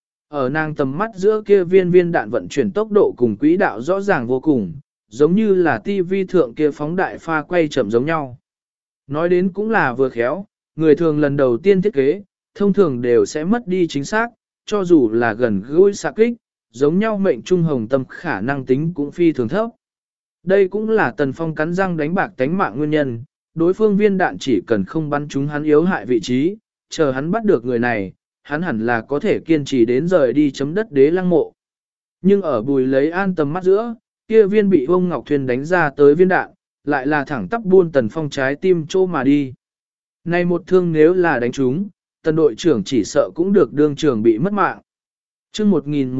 Ở nàng tầm mắt giữa kia viên đạn vận chuyển tốc độ cùng quỹ đạo rõ ràng vô cùng, giống như là tivi thượng kia phóng đại pha quay chậm giống nhau. Nói đến cũng là vừa khéo, người thường lần đầu tiên thiết kế, thông thường đều sẽ mất đi chính xác, cho dù là gần gũi xạ kích, giống nhau mệnh trung hồng tâm khả năng tính cũng phi thường thấp. Đây cũng là Tần Phong cắn răng đánh bạc tánh mạng nguyên nhân, đối phương viên đạn chỉ cần không bắn trúng hắn yếu hại vị trí, chờ hắn bắt được người này, hắn hẳn là có thể kiên trì đến rời đi chấm đất đế lăng mộ. Nhưng ở Bùi Lấy An tầm mắt giữa, kia viên bị Ông Ngọc Thuyền đánh ra tới viên đạn, lại là thẳng tắp buôn Tần Phong trái tim chỗ mà đi. Này một thương nếu là đánh trúng, Tần đội trưởng chỉ sợ cũng được đương trưởng bị mất mạng. Chương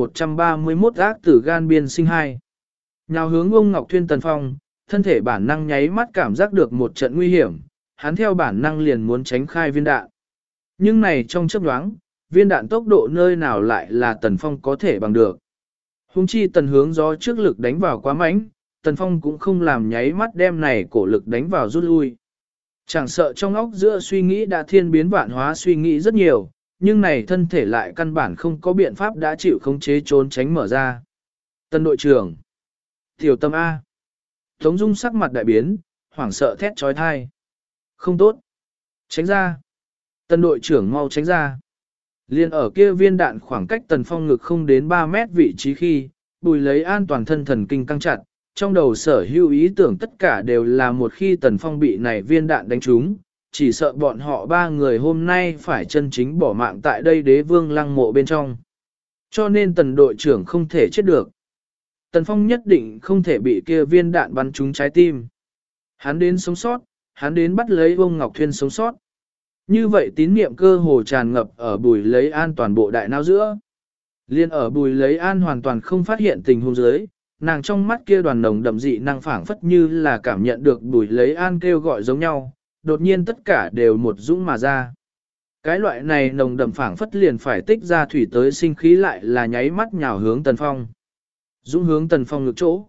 1131 ác tử gan biên sinh 2. Nhào hướng Ông Ngọc Thuyên Tần Phong, thân thể bản năng nháy mắt cảm giác được một trận nguy hiểm, hắn theo bản năng liền muốn tránh khai viên đạn. Nhưng này trong chớp nhoáng, viên đạn tốc độ nơi nào lại là Tần Phong có thể bằng được. Hùng chi Tần hướng gió trước lực đánh vào quá mạnh, Tần Phong cũng không làm nháy mắt đem này cổ lực đánh vào rút lui. Chẳng sợ trong óc giữa suy nghĩ đã thiên biến vạn hóa suy nghĩ rất nhiều, nhưng này thân thể lại căn bản không có biện pháp đã chịu khống chế trốn tránh mở ra. Tần đội trưởng. Tiểu Tâm A. Tống Dung sắc mặt đại biến, hoảng sợ thét trói thai. Không tốt. Tránh ra. Tần đội trưởng mau tránh ra. Liên ở kia viên đạn khoảng cách Tần Phong ngực không đến 3 mét vị trí khi, Bùi Lấy An toàn thân thần kinh căng chặt, trong đầu sở hữu ý tưởng tất cả đều là một khi Tần Phong bị này viên đạn đánh trúng, chỉ sợ bọn họ 3 người hôm nay phải chân chính bỏ mạng tại đây đế vương lăng mộ bên trong. Cho nên Tần đội trưởng không thể chết được. Tần Phong nhất định không thể bị kia viên đạn bắn trúng trái tim. Hắn đến sống sót, hắn đến bắt lấy Ông Ngọc Thuyên sống sót. Như vậy tín niệm cơ hồ tràn ngập ở Bùi Lấy An toàn bộ đại não giữa. Liên ở Bùi Lấy An hoàn toàn không phát hiện tình huống dưới, nàng trong mắt kia đoàn nồng đậm dị năng phảng phất như là cảm nhận được Bùi Lấy An kêu gọi giống nhau, đột nhiên tất cả đều một dũng mà ra. Cái loại này nồng đậm phảng phất liền phải tích ra thủy tới sinh khí lại là nháy mắt nhào hướng Tần Phong. Dũng hướng Tần Phong ngực chỗ.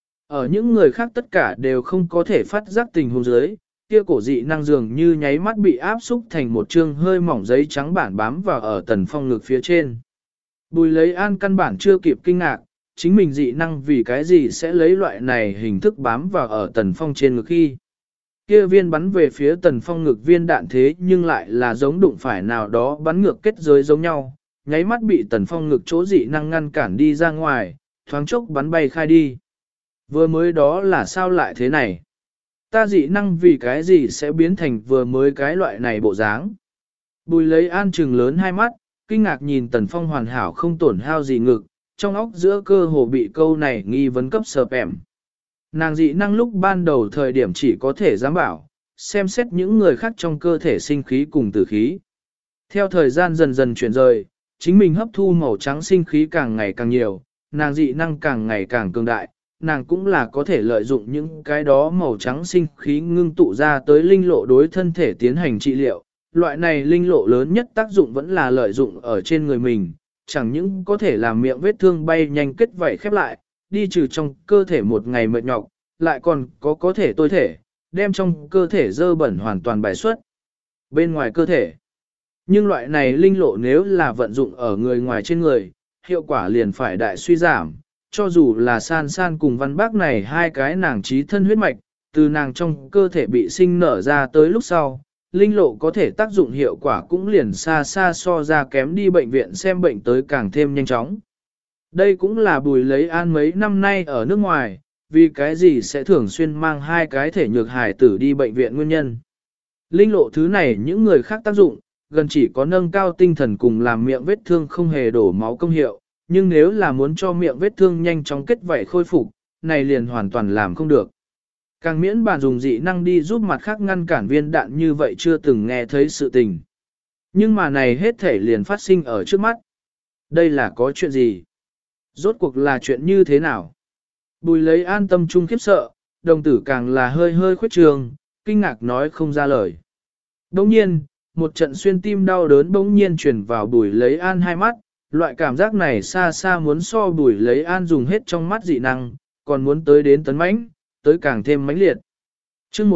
Ở những người khác tất cả đều không có thể phát giác tình huống dưới, kia cổ dị năng dường như nháy mắt bị áp xúc thành một chương hơi mỏng giấy trắng bản bám vào ở Tần Phong ngực phía trên. Bùi Lấy An căn bản chưa kịp kinh ngạc, chính mình dị năng vì cái gì sẽ lấy loại này hình thức bám vào ở Tần Phong trên ngực khi. Kia viên bắn về phía Tần Phong ngực viên đạn thế nhưng lại là giống đụng phải nào đó bắn ngược kết giới giống nhau, nháy mắt bị Tần Phong ngực chỗ dị năng ngăn cản đi ra ngoài, thoáng chốc bắn bay khai đi. Vừa mới đó là sao lại thế này? Ta dị năng vì cái gì sẽ biến thành vừa mới cái loại này bộ dáng? Bùi Lấy An trừng lớn hai mắt, kinh ngạc nhìn Tần Phong hoàn hảo không tổn hao gì ngực, trong óc giữa cơ hồ bị câu này nghi vấn cấp sợp ẻm. Nàng dị năng lúc ban đầu thời điểm chỉ có thể giám bảo, xem xét những người khác trong cơ thể sinh khí cùng tử khí. Theo thời gian dần dần chuyển rời, chính mình hấp thu màu trắng sinh khí càng ngày càng nhiều, nàng dị năng càng ngày càng cường đại, nàng cũng là có thể lợi dụng những cái đó màu trắng sinh khí ngưng tụ ra tới linh lộ đối thân thể tiến hành trị liệu. Loại này linh lộ lớn nhất tác dụng vẫn là lợi dụng ở trên người mình, chẳng những có thể làm miệng vết thương bay nhanh kết vảy khép lại, đi trừ trong cơ thể một ngày mệt nhọc, lại còn có thể tôi thể, đem trong cơ thể dơ bẩn hoàn toàn bài xuất bên ngoài cơ thể. Nhưng loại này linh lộ nếu là vận dụng ở người ngoài trên người, hiệu quả liền phải đại suy giảm, cho dù là san san cùng văn bác này hai cái nàng trí thân huyết mạch, từ nàng trong cơ thể bị sinh nở ra tới lúc sau, linh lộ có thể tác dụng hiệu quả cũng liền xa xa so ra kém đi bệnh viện xem bệnh tới càng thêm nhanh chóng. Đây cũng là Bùi Lấy An mấy năm nay ở nước ngoài, vì cái gì sẽ thường xuyên mang hai cái thể nhược hài tử đi bệnh viện nguyên nhân. Linh lộ thứ này những người khác tác dụng, gần chỉ có nâng cao tinh thần cùng làm miệng vết thương không hề đổ máu công hiệu, nhưng nếu là muốn cho miệng vết thương nhanh chóng kết vảy khôi phục, này liền hoàn toàn làm không được. Càng miễn bàn dùng dị năng đi giúp mặt khác ngăn cản viên đạn như vậy chưa từng nghe thấy sự tình. Nhưng mà này hết thể liền phát sinh ở trước mắt. Đây là có chuyện gì? Rốt cuộc là chuyện như thế nào? Bùi Lấy An tâm trung khiếp sợ, đồng tử càng là hơi hơi khuyết trường, kinh ngạc nói không ra lời. Đồng nhiên, một trận xuyên tim đau đớn bỗng nhiên truyền vào Bùi Lấy An hai mắt, loại cảm giác này xa xa muốn so Bùi Lấy An dùng hết trong mắt dị năng, còn muốn tới đến tấn mãnh, tới càng thêm mãnh liệt. Chương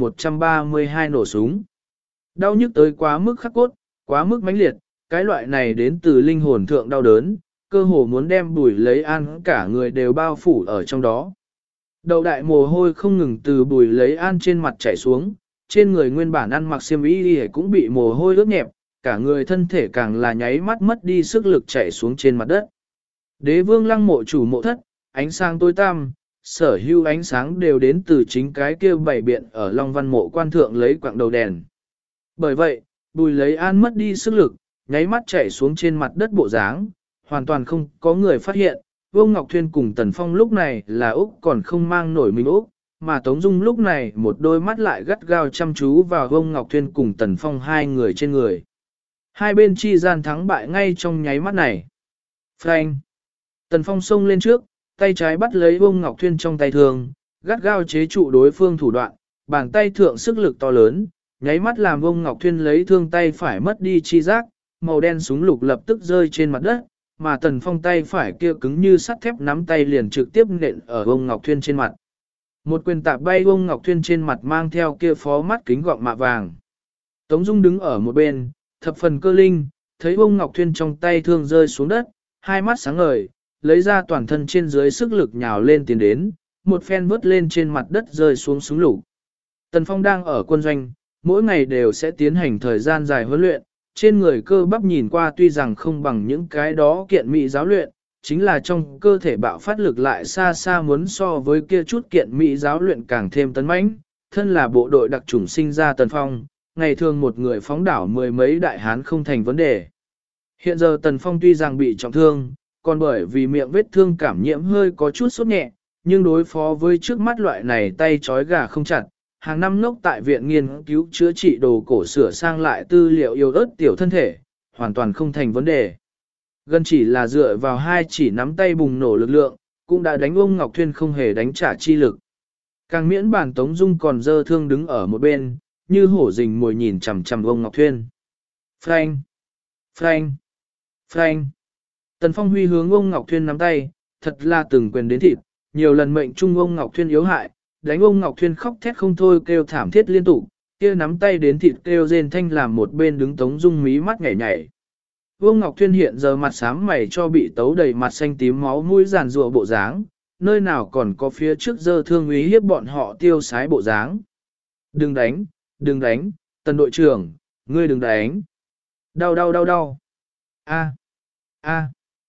1132 nổ súng. Đau nhức tới quá mức khắc cốt, quá mức mãnh liệt, cái loại này đến từ linh hồn thượng đau đớn, cơ hồ muốn đem Bùi Lấy An cả người đều bao phủ ở trong đó. Đầu đại mồ hôi không ngừng từ Bùi Lấy An trên mặt chảy xuống, trên người nguyên bản ăn mặc xiêm y cũng bị mồ hôi ướt nhẹp, cả người thân thể càng là nháy mắt mất đi sức lực chảy xuống trên mặt đất. Đế vương lăng mộ chủ mộ thất, ánh sáng tối tăm, sở hữu ánh sáng đều đến từ chính cái kia bảy biện ở Long Văn mộ quan thượng lấy quạng đầu đèn. Bởi vậy, Bùi Lấy An mất đi sức lực, nháy mắt chảy xuống trên mặt đất bộ dáng, hoàn toàn không có người phát hiện. Vương Ngọc Thuyên cùng Tần Phong lúc này là Úc còn không mang nổi mình Úc, mà Tống Dung lúc này một đôi mắt lại gắt gao chăm chú vào Vương Ngọc Thuyên cùng Tần Phong hai người trên người. Hai bên chi gian thắng bại ngay trong nháy mắt này. Frank! Tần Phong xông lên trước, tay trái bắt lấy Vương Ngọc Thuyên trong tay thường, gắt gao chế trụ đối phương thủ đoạn, bàn tay thượng sức lực to lớn, nháy mắt làm Vương Ngọc Thuyên lấy thương tay phải mất đi chi giác, màu đen súng lục lập tức rơi trên mặt đất, mà Tần Phong tay phải kia cứng như sắt thép nắm tay liền trực tiếp nện ở Vương Ngọc Thuyên trên mặt. Một quyền tạp bay Vương Ngọc Thuyên trên mặt mang theo kia phó mắt kính gọng mạ vàng. Tống Dung đứng ở một bên, thập phần cơ linh, thấy Vương Ngọc Thuyên trong tay thương rơi xuống đất, hai mắt sáng ngời, lấy ra toàn thân trên dưới sức lực nhào lên tiến đến, một phen vớt lên trên mặt đất rơi xuống súng lục. Tần Phong đang ở quân doanh, mỗi ngày đều sẽ tiến hành thời gian dài huấn luyện, trên người cơ bắp nhìn qua tuy rằng không bằng những cái đó kiện mỹ giáo luyện, chính là trong cơ thể bạo phát lực lại xa xa muốn so với kia chút kiện mỹ giáo luyện càng thêm tấn mãnh. Thân là bộ đội đặc chủng sinh ra Tần Phong, ngày thường một người phóng đảo mười mấy đại hán không thành vấn đề. Hiện giờ Tần Phong tuy rằng bị trọng thương, còn bởi vì miệng vết thương cảm nhiễm hơi có chút sốt nhẹ, nhưng đối phó với trước mắt loại này tay trói gà không chặt, hàng năm ngốc tại viện nghiên cứu chữa trị đồ cổ sửa sang lại tư liệu yêu ớt tiểu thân thể, hoàn toàn không thành vấn đề. Gần chỉ là dựa vào hai chỉ nắm tay bùng nổ lực lượng, cũng đã đánh ông Ngọc Thuyên không hề đánh trả chi lực. Càng miễn bản Tống Dung còn dơ thương đứng ở một bên, như hổ rình mồi nhìn chằm chằm ông Ngọc Thuyên. Frank! Frank! Frank! Tần Phong huy hướng ông Ngọc Thuyên nắm tay, thật là từng quyền đến thịt, nhiều lần mệnh trung ông Ngọc Thuyên yếu hại, đánh ông Ngọc Thuyên khóc thét không thôi kêu thảm thiết liên tục, kia nắm tay đến thịt kêu rên thanh làm một bên đứng Tống Dung mí mắt nhảy nhảy. Vương Ngọc Thuyên hiện giờ mặt xám mày cho bị tấu đầy mặt xanh tím máu mũi giàn rùa bộ dáng, nơi nào còn có phía trước dơ thương úy hiếp bọn họ tiêu sái bộ dáng. Đừng đánh, Tần đội trưởng, ngươi đừng đánh. Đau đau đau đau. A, a,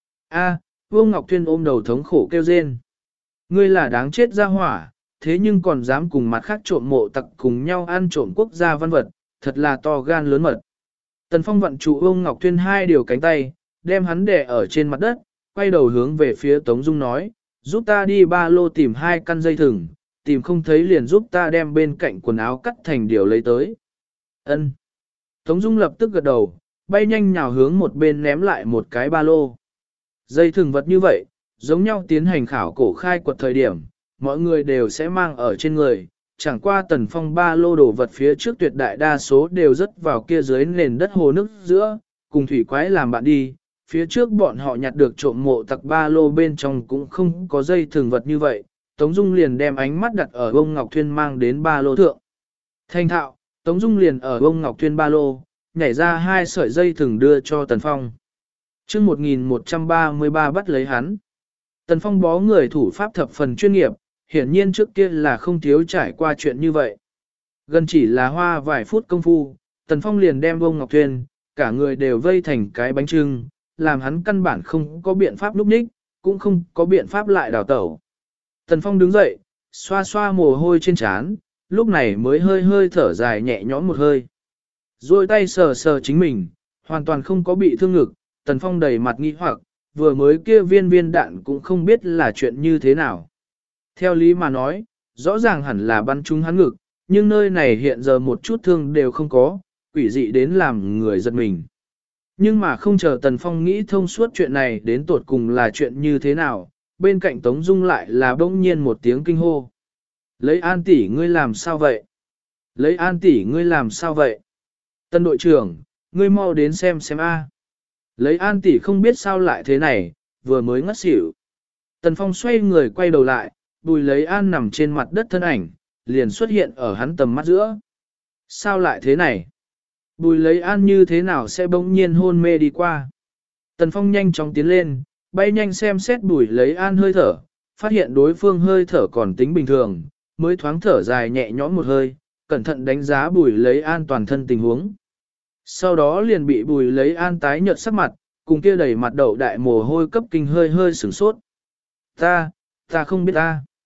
a, Vương Ngọc Thuyên ôm đầu thống khổ kêu rên. Ngươi là đáng chết ra hỏa, thế nhưng còn dám cùng mặt khác trộm mộ tặc cùng nhau ăn trộm quốc gia văn vật, thật là to gan lớn mật. Tần Phong vận trụ Vương Ngọc Thuyên hai điều cánh tay, đem hắn đè ở trên mặt đất, quay đầu hướng về phía Tống Dung nói, giúp ta đi ba lô tìm hai căn dây thừng, tìm không thấy liền giúp ta đem bên cạnh quần áo cắt thành điều lấy tới. Ân. Tống Dung lập tức gật đầu, bay nhanh nhào hướng một bên ném lại một cái ba lô. Dây thừng vật như vậy, giống nhau tiến hành khảo cổ khai quật thời điểm, mọi người đều sẽ mang ở trên người, chẳng qua Tần Phong ba lô đồ vật phía trước tuyệt đại đa số đều rớt vào kia dưới nền đất hồ nước giữa, cùng thủy quái làm bạn đi, phía trước bọn họ nhặt được trộm mộ tặc ba lô bên trong cũng không có dây thường vật như vậy, Tống Dung liền đem ánh mắt đặt ở ông Ngọc Thuyên mang đến ba lô thượng. Thành thạo, Tống Dung liền ở ông Ngọc Thuyên ba lô, nhảy ra hai sợi dây thừng đưa cho Tần Phong. Chương 1133 bắt lấy hắn. Tần Phong bó người thủ pháp thập phần chuyên nghiệp, hiển nhiên trước kia là không thiếu trải qua chuyện như vậy. Gần chỉ là hoa vài phút công phu, Tần Phong liền đem ông Ngọc Thuyên, cả người đều vây thành cái bánh trưng, làm hắn căn bản không có biện pháp núp ních, cũng không có biện pháp lại đào tẩu. Tần Phong đứng dậy, xoa xoa mồ hôi trên trán, lúc này mới hơi hơi thở dài nhẹ nhõm một hơi. Rồi tay sờ sờ chính mình, hoàn toàn không có bị thương ngực, Tần Phong đầy mặt nghi hoặc, vừa mới kia viên đạn cũng không biết là chuyện như thế nào. Theo lý mà nói, rõ ràng hẳn là bắn trúng hắn ngực, nhưng nơi này hiện giờ một chút thương đều không có, quỷ dị đến làm người giật mình. Nhưng mà không chờ Tần Phong nghĩ thông suốt chuyện này đến tột cùng là chuyện như thế nào, bên cạnh Tống Dung lại là bỗng nhiên một tiếng kinh hô. Lấy An tỷ ngươi làm sao vậy? Lấy An tỷ ngươi làm sao vậy? Tân đội trưởng, ngươi mau đến xem a. Lấy An tỷ không biết sao lại thế này, vừa mới ngất xỉu. Tần Phong xoay người quay đầu lại, Bùi Lấy An nằm trên mặt đất thân ảnh, liền xuất hiện ở hắn tầm mắt giữa. Sao lại thế này? Bùi Lấy An như thế nào sẽ bỗng nhiên hôn mê đi qua? Tần Phong nhanh chóng tiến lên, bay nhanh xem xét Bùi Lấy An hơi thở, phát hiện đối phương hơi thở còn tính bình thường, mới thoáng thở dài nhẹ nhõm một hơi, cẩn thận đánh giá Bùi Lấy An toàn thân tình huống. Sau đó liền bị Bùi Lấy An tái nhợt sắc mặt, cùng kia đầy mặt đậu đại mồ hôi cấp kinh hơi hơi sửng sốt. Ta không biết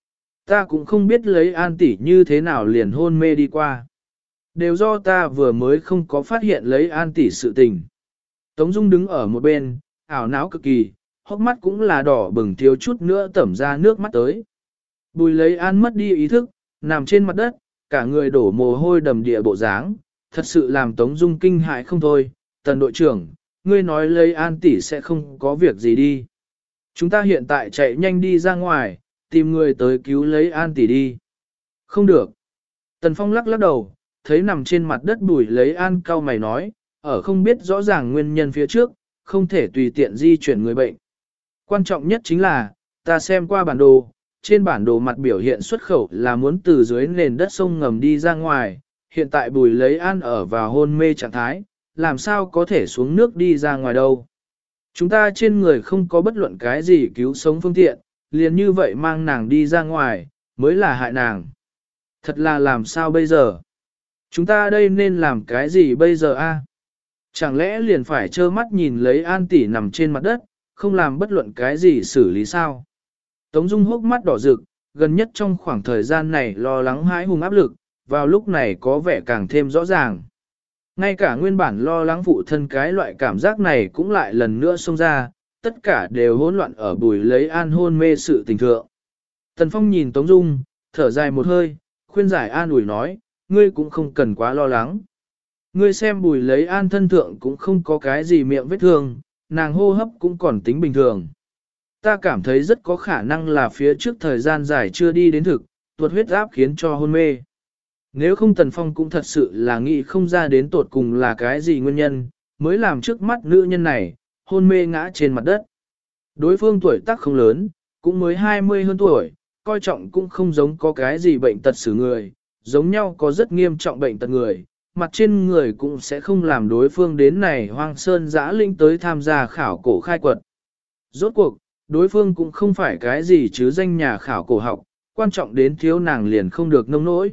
ta cũng không biết Lấy An tỷ như thế nào liền hôn mê đi qua. Đều do ta vừa mới không có phát hiện Lấy An tỷ sự tình. Tống Dung đứng ở một bên, ảo não cực kỳ, hốc mắt cũng là đỏ bừng thiếu chút nữa tẩm ra nước mắt tới. Bùi Lấy An mất đi ý thức, nằm trên mặt đất, cả người đổ mồ hôi đầm địa bộ dáng, thật sự làm Tống Dung kinh hại không thôi. Tần đội trưởng, ngươi nói Lấy An tỷ sẽ không có việc gì đi. Chúng ta hiện tại chạy nhanh đi ra ngoài, tìm người tới cứu Lấy An tỷ đi. Không được. Tần Phong lắc lắc đầu, thấy nằm trên mặt đất Bùi Lấy An cau mày nói, ở không biết rõ ràng nguyên nhân phía trước, không thể tùy tiện di chuyển người bệnh. Quan trọng nhất chính là, ta xem qua bản đồ, trên bản đồ mặt biểu hiện xuất khẩu là muốn từ dưới nền đất sông ngầm đi ra ngoài, hiện tại Bùi Lấy An ở vào hôn mê trạng thái, làm sao có thể xuống nước đi ra ngoài đâu. Chúng ta trên người không có bất luận cái gì cứu sống phương tiện, liền như vậy mang nàng đi ra ngoài, mới là hại nàng. Thật là làm sao bây giờ? Chúng ta đây nên làm cái gì bây giờ a? Chẳng lẽ liền phải trơ mắt nhìn Lấy An tỷ nằm trên mặt đất, không làm bất luận cái gì xử lý sao? Tống Dung hốc mắt đỏ rực, gần nhất trong khoảng thời gian này lo lắng hãi hùng áp lực, vào lúc này có vẻ càng thêm rõ ràng. Ngay cả nguyên bản lo lắng phụ thân cái loại cảm giác này cũng lại lần nữa xông ra, tất cả đều hỗn loạn ở Bùi Lấy An hôn mê sự tình thượng. Tần Phong nhìn Tống Dung, thở dài một hơi, khuyên giải an ủi nói, ngươi cũng không cần quá lo lắng. Ngươi xem Bùi Lấy An thân thượng cũng không có cái gì miệng vết thương, nàng hô hấp cũng còn tính bình thường. Ta cảm thấy rất có khả năng là phía trước thời gian dài chưa đi đến thực, tuột huyết áp khiến cho hôn mê. Nếu không Tần Phong cũng thật sự là nghĩ không ra đến tột cùng là cái gì nguyên nhân, mới làm trước mắt nữ nhân này, hôn mê ngã trên mặt đất. Đối phương tuổi tác không lớn, cũng mới 20 hơn tuổi, coi trọng cũng không giống có cái gì bệnh tật xử người, giống nhau có rất nghiêm trọng bệnh tật người, mặt trên người cũng sẽ không làm đối phương đến này hoang sơn giã linh tới tham gia khảo cổ khai quật. Rốt cuộc, đối phương cũng không phải cái gì chứ danh nhà khảo cổ học, quan trọng đến thiếu nàng liền không được nông nỗi.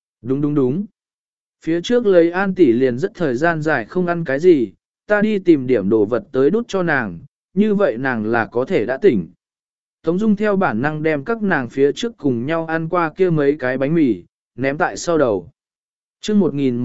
Đúng. Phía trước Lấy An tỷ liền rất thời gian dài không ăn cái gì, ta đi tìm điểm đồ vật tới đút cho nàng, như vậy nàng là có thể đã tỉnh. Tống Dung theo bản năng đem các nàng phía trước cùng nhau ăn qua kia mấy cái bánh mì, ném tại sau đầu. chương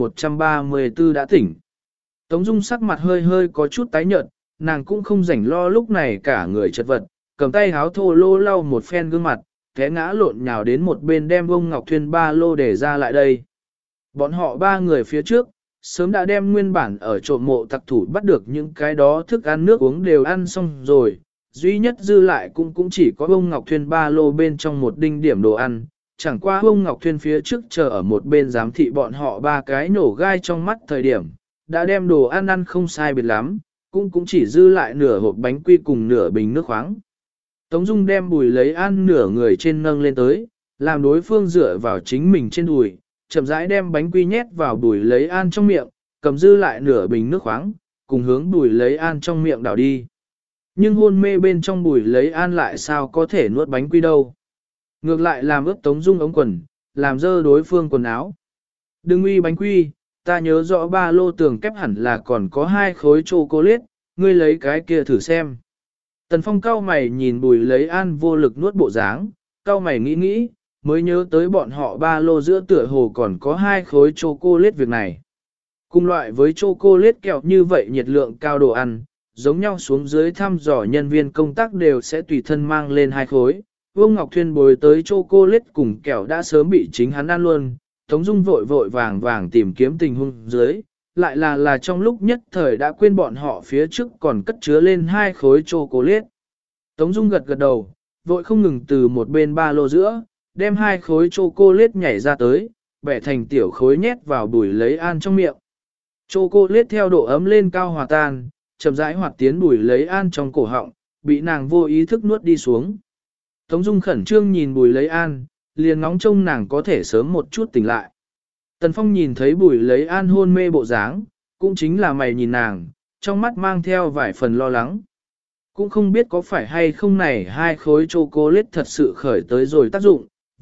1134 đã tỉnh. Tống Dung sắc mặt hơi hơi có chút tái nhợt, nàng cũng không rảnh lo lúc này cả người chật vật, cầm tay háo thô lô lau một phen gương mặt, té ngã lộn nhào đến một bên đem bông ngọc thuyền ba lô để ra lại đây. Bọn họ ba người phía trước, sớm đã đem nguyên bản ở trộm mộ tặc thủ bắt được những cái đó thức ăn nước uống đều ăn xong rồi, duy nhất dư lại cũng chỉ có bông ngọc thuyền ba lô bên trong một đinh điểm đồ ăn, chẳng qua bông ngọc thuyền phía trước chờ ở một bên giám thị bọn họ ba cái nổ gai trong mắt thời điểm, đã đem đồ ăn ăn không sai biệt lắm, cũng chỉ dư lại nửa hộp bánh quy cùng nửa bình nước khoáng. Tống Dung đem Bùi Lấy An nửa người trên nâng lên tới, làm đối phương dựa vào chính mình trên đùi, chậm rãi đem bánh quy nhét vào Bùi Lấy An trong miệng, cầm dư lại nửa bình nước khoáng, cùng hướng Bùi Lấy An trong miệng đảo đi. Nhưng hôn mê bên trong Bùi Lấy An lại sao có thể nuốt bánh quy đâu. Ngược lại làm ướt Tống Dung ống quần, làm dơ đối phương quần áo. Đừng uy bánh quy, ta nhớ rõ ba lô tường kép hẳn là còn có 2 khối chocolate, ngươi lấy cái kia thử xem. Tần Phong cau mày nhìn Bùi Lấy An vô lực nuốt bộ dáng, cau mày nghĩ, mới nhớ tới bọn họ ba lô giữa tựa hồ còn có 2 khối chocolate việc này. Cùng loại với chocolate kẹo như vậy nhiệt lượng cao đồ ăn, giống nhau xuống dưới thăm dò nhân viên công tác đều sẽ tùy thân mang lên 2 khối. Vương Ngọc Thuyên bồi tới chocolate cùng kẹo đã sớm bị chính hắn ăn luôn, Tống Dung vội vàng tìm kiếm tình huống dưới, lại là trong lúc nhất thời đã quên bọn họ phía trước còn cất chứa lên 2 khối chocolate. Tống Dung gật đầu, vội không ngừng từ một bên ba lô giữa, đem 2 khối chocolate nhảy ra tới, bẻ thành tiểu khối nhét vào Bùi Lấy An trong miệng. Chocolate theo độ ấm lên cao hòa tan, chậm rãi hoạt tiến Bùi Lấy An trong cổ họng, bị nàng vô ý thức nuốt đi xuống. Tống Dung khẩn trương nhìn Bùi Lấy An, liền ngóng trông nàng có thể sớm một chút tỉnh lại. Tần Phong nhìn thấy Bùi Lấy An hôn mê bộ dáng, cũng chính là mày nhìn nàng, trong mắt mang theo vài phần lo lắng. Cũng không biết có phải hay không này 2 khối chocolate thật sự khởi tới rồi tác dụng,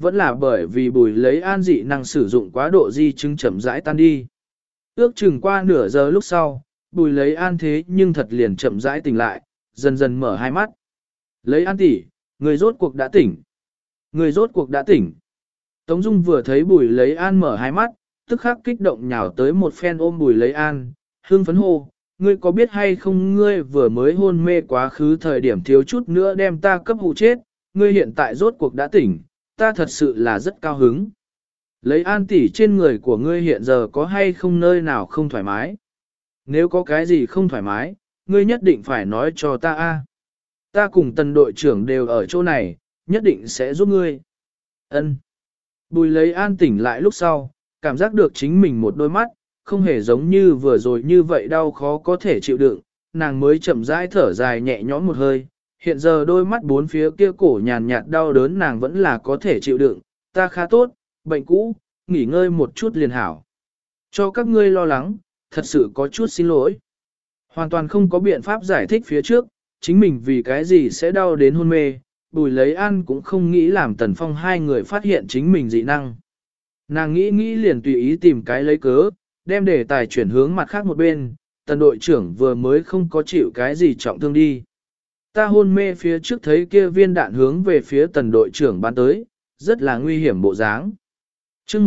vẫn là bởi vì Bùi Lấy An dị năng sử dụng quá độ di chứng chậm rãi tan đi. Ước chừng qua nửa giờ lúc sau, Bùi Lấy An thế nhưng thật liền chậm rãi tỉnh lại, dần dần mở hai mắt. Lấy An tỷ, người rốt cuộc đã tỉnh. Người rốt cuộc đã tỉnh. Tống Dung vừa thấy Bùi Lấy An mở hai mắt, tức khắc kích động nhào tới một phen ôm Bùi Lấy An, hương phấn hô, ngươi có biết hay không ngươi vừa mới hôn mê quá khứ thời điểm thiếu chút nữa đem ta cấp hụ chết, ngươi hiện tại rốt cuộc đã tỉnh, ta thật sự là rất cao hứng. Lấy An tỷ trên người của ngươi hiện giờ có hay không nơi nào không thoải mái? Nếu có cái gì không thoải mái, ngươi nhất định phải nói cho ta a. Ta cùng Tần đội trưởng đều ở chỗ này, nhất định sẽ giúp ngươi. Ân. Bùi Lấy An tỉnh lại lúc sau, cảm giác được chính mình một đôi mắt, không hề giống như vừa rồi như vậy đau khó có thể chịu đựng, nàng mới chậm rãi thở dài nhẹ nhõm một hơi. Hiện giờ đôi mắt bốn phía kia cổ nhàn nhạt đau đớn nàng vẫn là có thể chịu đựng, ta khá tốt, bệnh cũ, nghỉ ngơi một chút liền hảo. Cho các ngươi lo lắng, thật sự có chút xin lỗi. Hoàn toàn không có biện pháp giải thích phía trước, chính mình vì cái gì sẽ đau đến hôn mê, Bùi Lấy An cũng không nghĩ làm Tần Phong hai người phát hiện chính mình dị năng. Nàng nghĩ liền tùy ý tìm cái lấy cớ, đem đề tài chuyển hướng mặt khác một bên, Tần đội trưởng vừa mới không có chịu cái gì trọng thương đi. Ta hôn mê phía trước thấy kia viên đạn hướng về phía Tần đội trưởng bắn tới, rất là nguy hiểm bộ dáng. Chương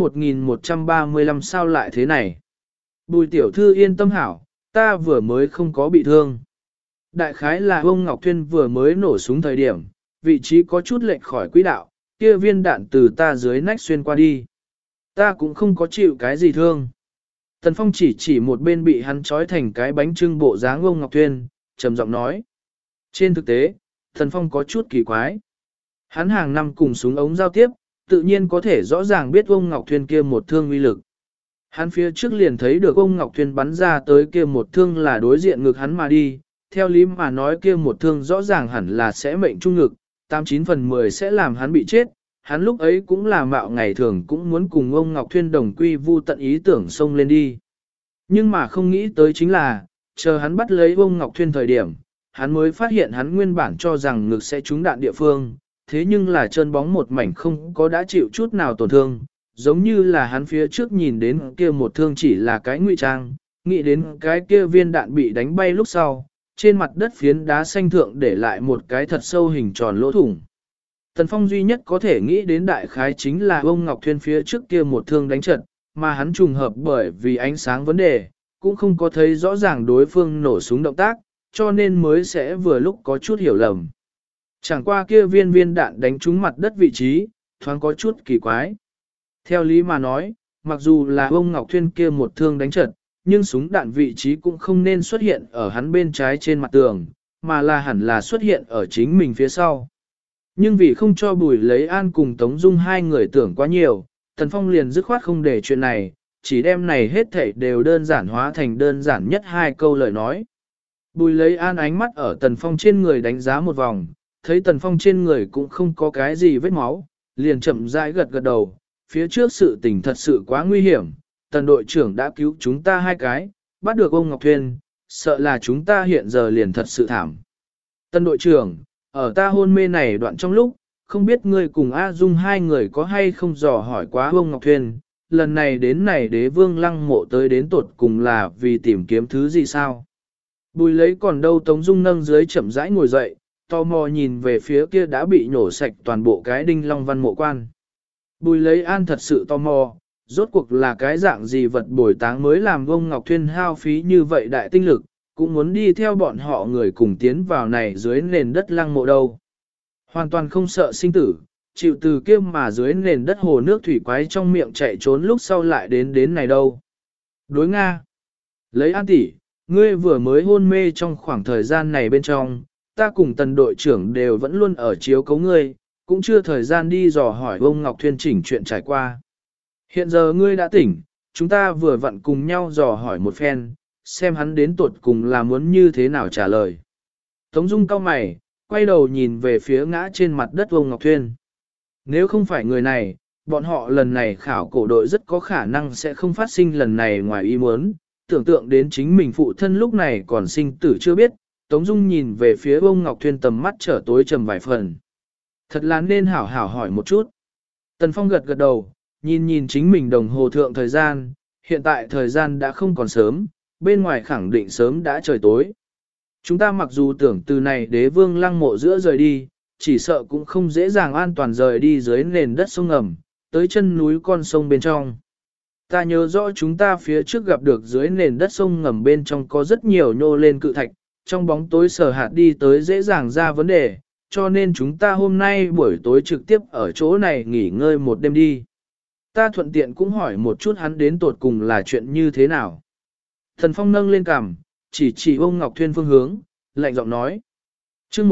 1135 sao lại thế này? Bùi tiểu thư yên tâm hảo, ta vừa mới không có bị thương. Đại khái là ông Ngọc Thuyên vừa mới nổ súng thời điểm, vị trí có chút lệch khỏi quỹ đạo, kia viên đạn từ ta dưới nách xuyên qua đi. Ta cũng không có chịu cái gì thương. Tần Phong chỉ một bên bị hắn trói thành cái bánh trưng bộ dáng ông Ngọc Thuyên, trầm giọng nói. Trên thực tế, Tần Phong có chút kỳ quái. Hắn hàng năm cùng súng ống giao tiếp, tự nhiên có thể rõ ràng biết ông Ngọc Thuyên kia một thương uy lực. Hắn phía trước liền thấy được ông Ngọc Thuyên bắn ra tới kia một thương là đối diện ngực hắn mà đi, theo lý mà nói kia một thương rõ ràng hẳn là sẽ mệnh trung ngực, 89 phần 10 sẽ làm hắn bị chết. Hắn lúc ấy cũng là mạo ngày thường cũng muốn cùng ông Ngọc Thuyên đồng quy vu tận ý tưởng xông lên đi. Nhưng mà không nghĩ tới chính là, chờ hắn bắt lấy ông Ngọc Thuyên thời điểm, hắn mới phát hiện hắn nguyên bản cho rằng ngực sẽ trúng đạn địa phương, thế nhưng là chân bóng một mảnh không có đã chịu chút nào tổn thương, giống như là hắn phía trước nhìn đến kia một thương chỉ là cái ngụy trang, nghĩ đến cái kia viên đạn bị đánh bay lúc sau, trên mặt đất phiến đá xanh thượng để lại một cái thật sâu hình tròn lỗ thủng. Tần Phong duy nhất có thể nghĩ đến đại khái chính là ông Ngọc Thuyên phía trước kia một thương đánh trận, mà hắn trùng hợp bởi vì ánh sáng vấn đề, cũng không có thấy rõ ràng đối phương nổ súng động tác, cho nên mới sẽ vừa lúc có chút hiểu lầm. Chẳng qua kia viên đạn đánh trúng mặt đất vị trí, thoáng có chút kỳ quái. Theo lý mà nói, mặc dù là ông Ngọc Thuyên kia một thương đánh trận, nhưng súng đạn vị trí cũng không nên xuất hiện ở hắn bên trái trên mặt tường, mà là hẳn là xuất hiện ở chính mình phía sau. Nhưng vì không cho Bùi Lấy An cùng Tống Dung hai người tưởng quá nhiều, Tần Phong liền dứt khoát không để chuyện này, chỉ đem này hết thảy đều đơn giản hóa thành đơn giản nhất hai câu lời nói. Bùi Lấy An ánh mắt ở Tần Phong trên người đánh giá một vòng, thấy Tần Phong trên người cũng không có cái gì vết máu, liền chậm rãi gật gật đầu, phía trước sự tình thật sự quá nguy hiểm, Tần đội trưởng đã cứu chúng ta hai cái, bắt được ông Ngọc Thuyên, sợ là chúng ta hiện giờ liền thật sự thảm. Tần đội trưởng, ở ta hôn mê này đoạn trong lúc, không biết ngươi cùng A Dung hai người có hay không dò hỏi quá ông Ngọc Thuyên, lần này đến này đế vương lăng mộ tới đến tột cùng là vì tìm kiếm thứ gì sao? Bùi lấy còn đâu Tống Dung nâng dưới chậm rãi ngồi dậy, tò mò nhìn về phía kia đã bị nhổ sạch toàn bộ cái đinh long văn mộ quan. Bùi lấy An thật sự tò mò, rốt cuộc là cái dạng gì vật bồi táng mới làm ông Ngọc Thuyên hao phí như vậy đại tinh lực, cũng muốn đi theo bọn họ người cùng tiến vào này dưới nền đất lăng mộ đâu. Hoàn toàn không sợ sinh tử, chịu từ kia mà dưới nền đất hồ nước thủy quái trong miệng chạy trốn lúc sau lại đến này đâu. Đối Nga. Lấy An tỷ, ngươi vừa mới hôn mê trong khoảng thời gian này bên trong, ta cùng Tần đội trưởng đều vẫn luôn ở chiếu cấu ngươi, cũng chưa thời gian đi dò hỏi ông Ngọc Thuyên chỉnh chuyện trải qua. Hiện giờ ngươi đã tỉnh, chúng ta vừa vặn cùng nhau dò hỏi một phen, xem hắn đến tuột cùng là muốn như thế nào trả lời. Tống Dung cau mày, quay đầu nhìn về phía ngã trên mặt đất ông Ngọc Thuyên. Nếu không phải người này, bọn họ lần này khảo cổ đội rất có khả năng sẽ không phát sinh lần này ngoài ý muốn, tưởng tượng đến chính mình phụ thân lúc này còn sinh tử chưa biết, Tống Dung nhìn về phía ông Ngọc Thuyên tầm mắt trở tối trầm vài phần. Thật là nên hảo hảo hỏi một chút. Tần Phong gật gật đầu, nhìn nhìn chính mình đồng hồ thượng thời gian, hiện tại thời gian đã không còn sớm, bên ngoài khẳng định sớm đã trời tối. Chúng ta mặc dù tưởng từ này đế vương lăng mộ giữa rời đi, chỉ sợ cũng không dễ dàng an toàn rời đi dưới nền đất sông ngầm, tới chân núi con sông bên trong. Ta nhớ rõ chúng ta phía trước gặp được dưới nền đất sông ngầm bên trong có rất nhiều nhô lên cự thạch, trong bóng tối sở hạt đi tới dễ dàng ra vấn đề, cho nên chúng ta hôm nay buổi tối trực tiếp ở chỗ này nghỉ ngơi một đêm đi. Ta thuận tiện cũng hỏi một chút hắn đến tột cùng là chuyện như thế nào. Thần Phong nâng lên cằm, chỉ ông Ngọc Thuyên phương hướng, lạnh giọng nói. chương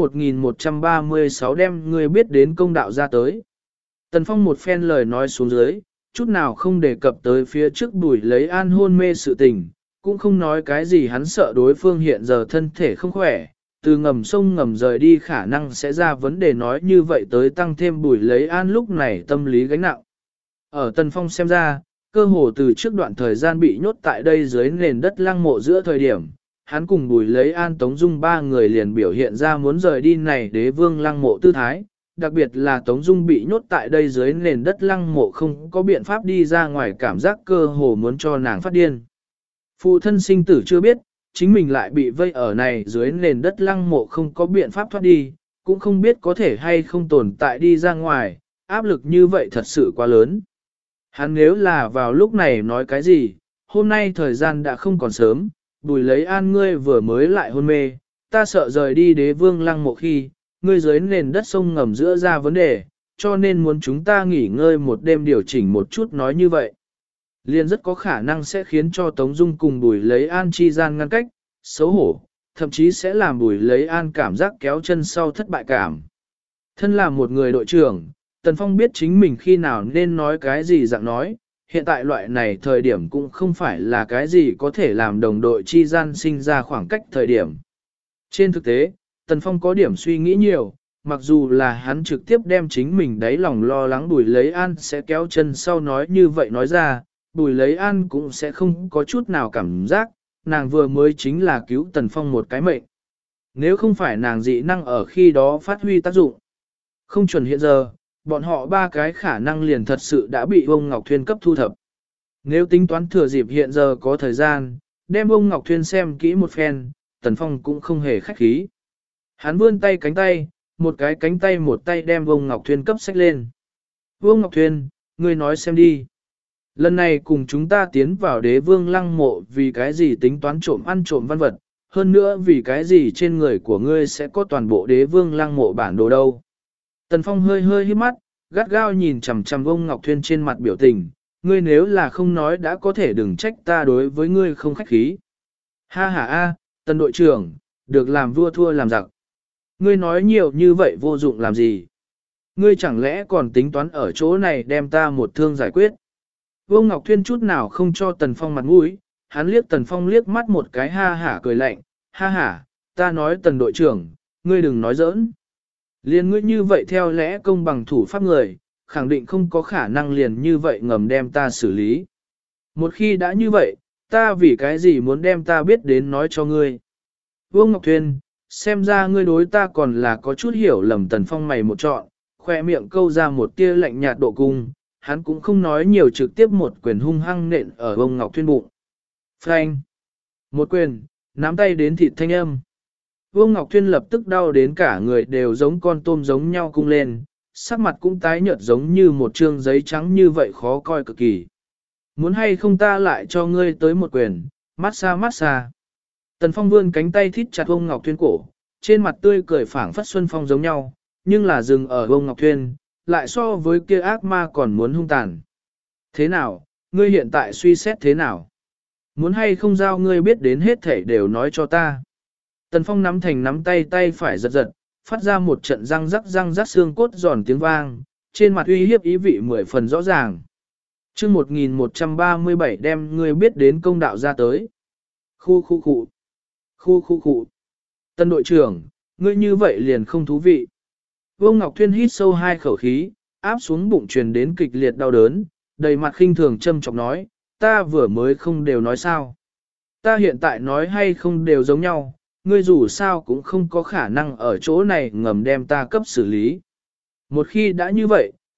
1136 đem người biết đến công đạo ra tới. Tần Phong một phen lời nói xuống dưới, chút nào không đề cập tới phía trước Bùi lấy an hôn mê sự tình, cũng không nói cái gì hắn sợ đối phương hiện giờ thân thể không khỏe, từ ngầm sông ngầm rời đi khả năng sẽ ra vấn đề nói như vậy tới tăng thêm Bùi lấy an lúc này tâm lý gánh nặng. Ở Tần Phong xem ra, cơ hồ từ trước đoạn thời gian bị nhốt tại đây dưới nền đất lăng mộ giữa thời điểm, hắn cùng Bùi lấy an Tống Dung ba người liền biểu hiện ra muốn rời đi này đế vương lăng mộ tư thái. Đặc biệt là Tống Dung bị nhốt tại đây dưới nền đất lăng mộ không có biện pháp đi ra ngoài, cảm giác cơ hồ muốn cho nàng phát điên. Phụ thân sinh tử chưa biết, chính mình lại bị vây ở này dưới nền đất lăng mộ không có biện pháp thoát đi, cũng không biết có thể hay không tồn tại đi ra ngoài, áp lực như vậy thật sự quá lớn. Hắn nếu là vào lúc này nói cái gì, hôm nay thời gian đã không còn sớm, Bùi lấy an ngươi vừa mới lại hôn mê, ta sợ rời đi đế vương lăng mộ khi, ngươi dưới nền đất sông ngầm giữa ra vấn đề, cho nên muốn chúng ta nghỉ ngơi một đêm điều chỉnh một chút nói như vậy. Liên rất có khả năng sẽ khiến cho Tống Dung cùng Bùi lấy an chi gian ngăn cách, xấu hổ, thậm chí sẽ làm Bùi lấy an cảm giác kéo chân sau thất bại cảm. Thân là một người đội trưởng, Tần Phong biết chính mình khi nào nên nói cái gì dạng nói, hiện tại loại này thời điểm cũng không phải là cái gì có thể làm đồng đội chi gian sinh ra khoảng cách thời điểm. Trên thực tế, Tần Phong có điểm suy nghĩ nhiều, mặc dù là hắn trực tiếp đem chính mình đáy lòng lo lắng Bùi lấy an sẽ kéo chân sau nói như vậy nói ra, Bùi lấy an cũng sẽ không có chút nào cảm giác, nàng vừa mới chính là cứu Tần Phong một cái mệnh. Nếu không phải nàng dị năng ở khi đó phát huy tác dụng, không chuẩn hiện giờ, bọn họ ba cái khả năng liền thật sự đã bị ông Ngọc Thuyên cấp thu thập. Nếu tính toán thừa dịp hiện giờ có thời gian, đem ông Ngọc Thuyên xem kỹ một phen, Tần Phong cũng không hề khách khí. Hắn vươn tay cánh tay, một cái cánh tay một tay đem ông Ngọc Thuyên cấp xách lên. Vương Ngọc Thuyên, ngươi nói xem đi. Lần này cùng chúng ta tiến vào đế vương lăng mộ vì cái gì tính toán trộm ăn trộm văn vật, hơn nữa vì cái gì trên người của ngươi sẽ có toàn bộ đế vương lăng mộ bản đồ đâu. Tần Phong hơi hơi hít mắt, gắt gao nhìn chằm chằm ông Ngọc Thuyên trên mặt biểu tình, ngươi nếu là không nói đã có thể đừng trách ta đối với ngươi không khách khí. Ha ha a, Tần đội trưởng, được làm vua thua làm giặc. Ngươi nói nhiều như vậy vô dụng làm gì? Ngươi chẳng lẽ còn tính toán ở chỗ này đem ta một thương giải quyết? Vương Ngọc Thuyên chút nào không cho Tần Phong mặt mũi, hắn liếc Tần Phong liếc mắt một cái ha hả cười lạnh, ha hả, ta nói Tần đội trưởng, ngươi đừng nói giỡn. Liên ngươi như vậy theo lẽ công bằng thủ pháp người, khẳng định không có khả năng liền như vậy ngầm đem ta xử lý. Một khi đã như vậy, ta vì cái gì muốn đem ta biết đến nói cho ngươi? Vương Ngọc Thuyên, xem ra ngươi đối ta còn là có chút hiểu lầm. Tần Phong mày một trọn, khoe miệng câu ra một tia lạnh nhạt độ cung, hắn cũng không nói nhiều trực tiếp một quyền hung hăng nện ở Vương Ngọc Thuyên bụng. Phanh! Một quyền, nắm tay đến thịt thanh âm. Vương Ngọc Thuyên lập tức đau đến cả người đều giống con tôm giống nhau cung lên, sắc mặt cũng tái nhợt giống như một trương giấy trắng như vậy khó coi cực kỳ. Muốn hay không ta lại cho ngươi tới một quyền, massage. Tần Phong vươn cánh tay thít chặt Vương Ngọc Thuyên cổ, trên mặt tươi cười phảng phất xuân phong giống nhau, nhưng là dừng ở Vương Ngọc Thuyên, lại so với kia ác ma còn muốn hung tàn. Thế nào, ngươi hiện tại suy xét thế nào? Muốn hay không giao ngươi biết đến hết thể đều nói cho ta. Tần Phong nắm thành nắm tay tay phải giật giật, phát ra một trận răng rắc xương cốt giòn tiếng vang, trên mặt uy hiếp ý vị 10 phần rõ ràng. chương 1137 đem ngươi biết đến công đạo ra tới. Khu. Tân đội trưởng, ngươi như vậy liền không thú vị. Vương Ngọc Thuyên hít sâu hai khẩu khí, áp xuống bụng truyền đến kịch liệt đau đớn, đầy mặt khinh thường châm chọc nói, ta vừa mới không đều nói sao. Ta hiện tại nói hay không đều giống nhau, ngươi dù sao cũng không có khả năng ở chỗ này ngầm đem ta cấp xử lý. Một khi đã như vậy,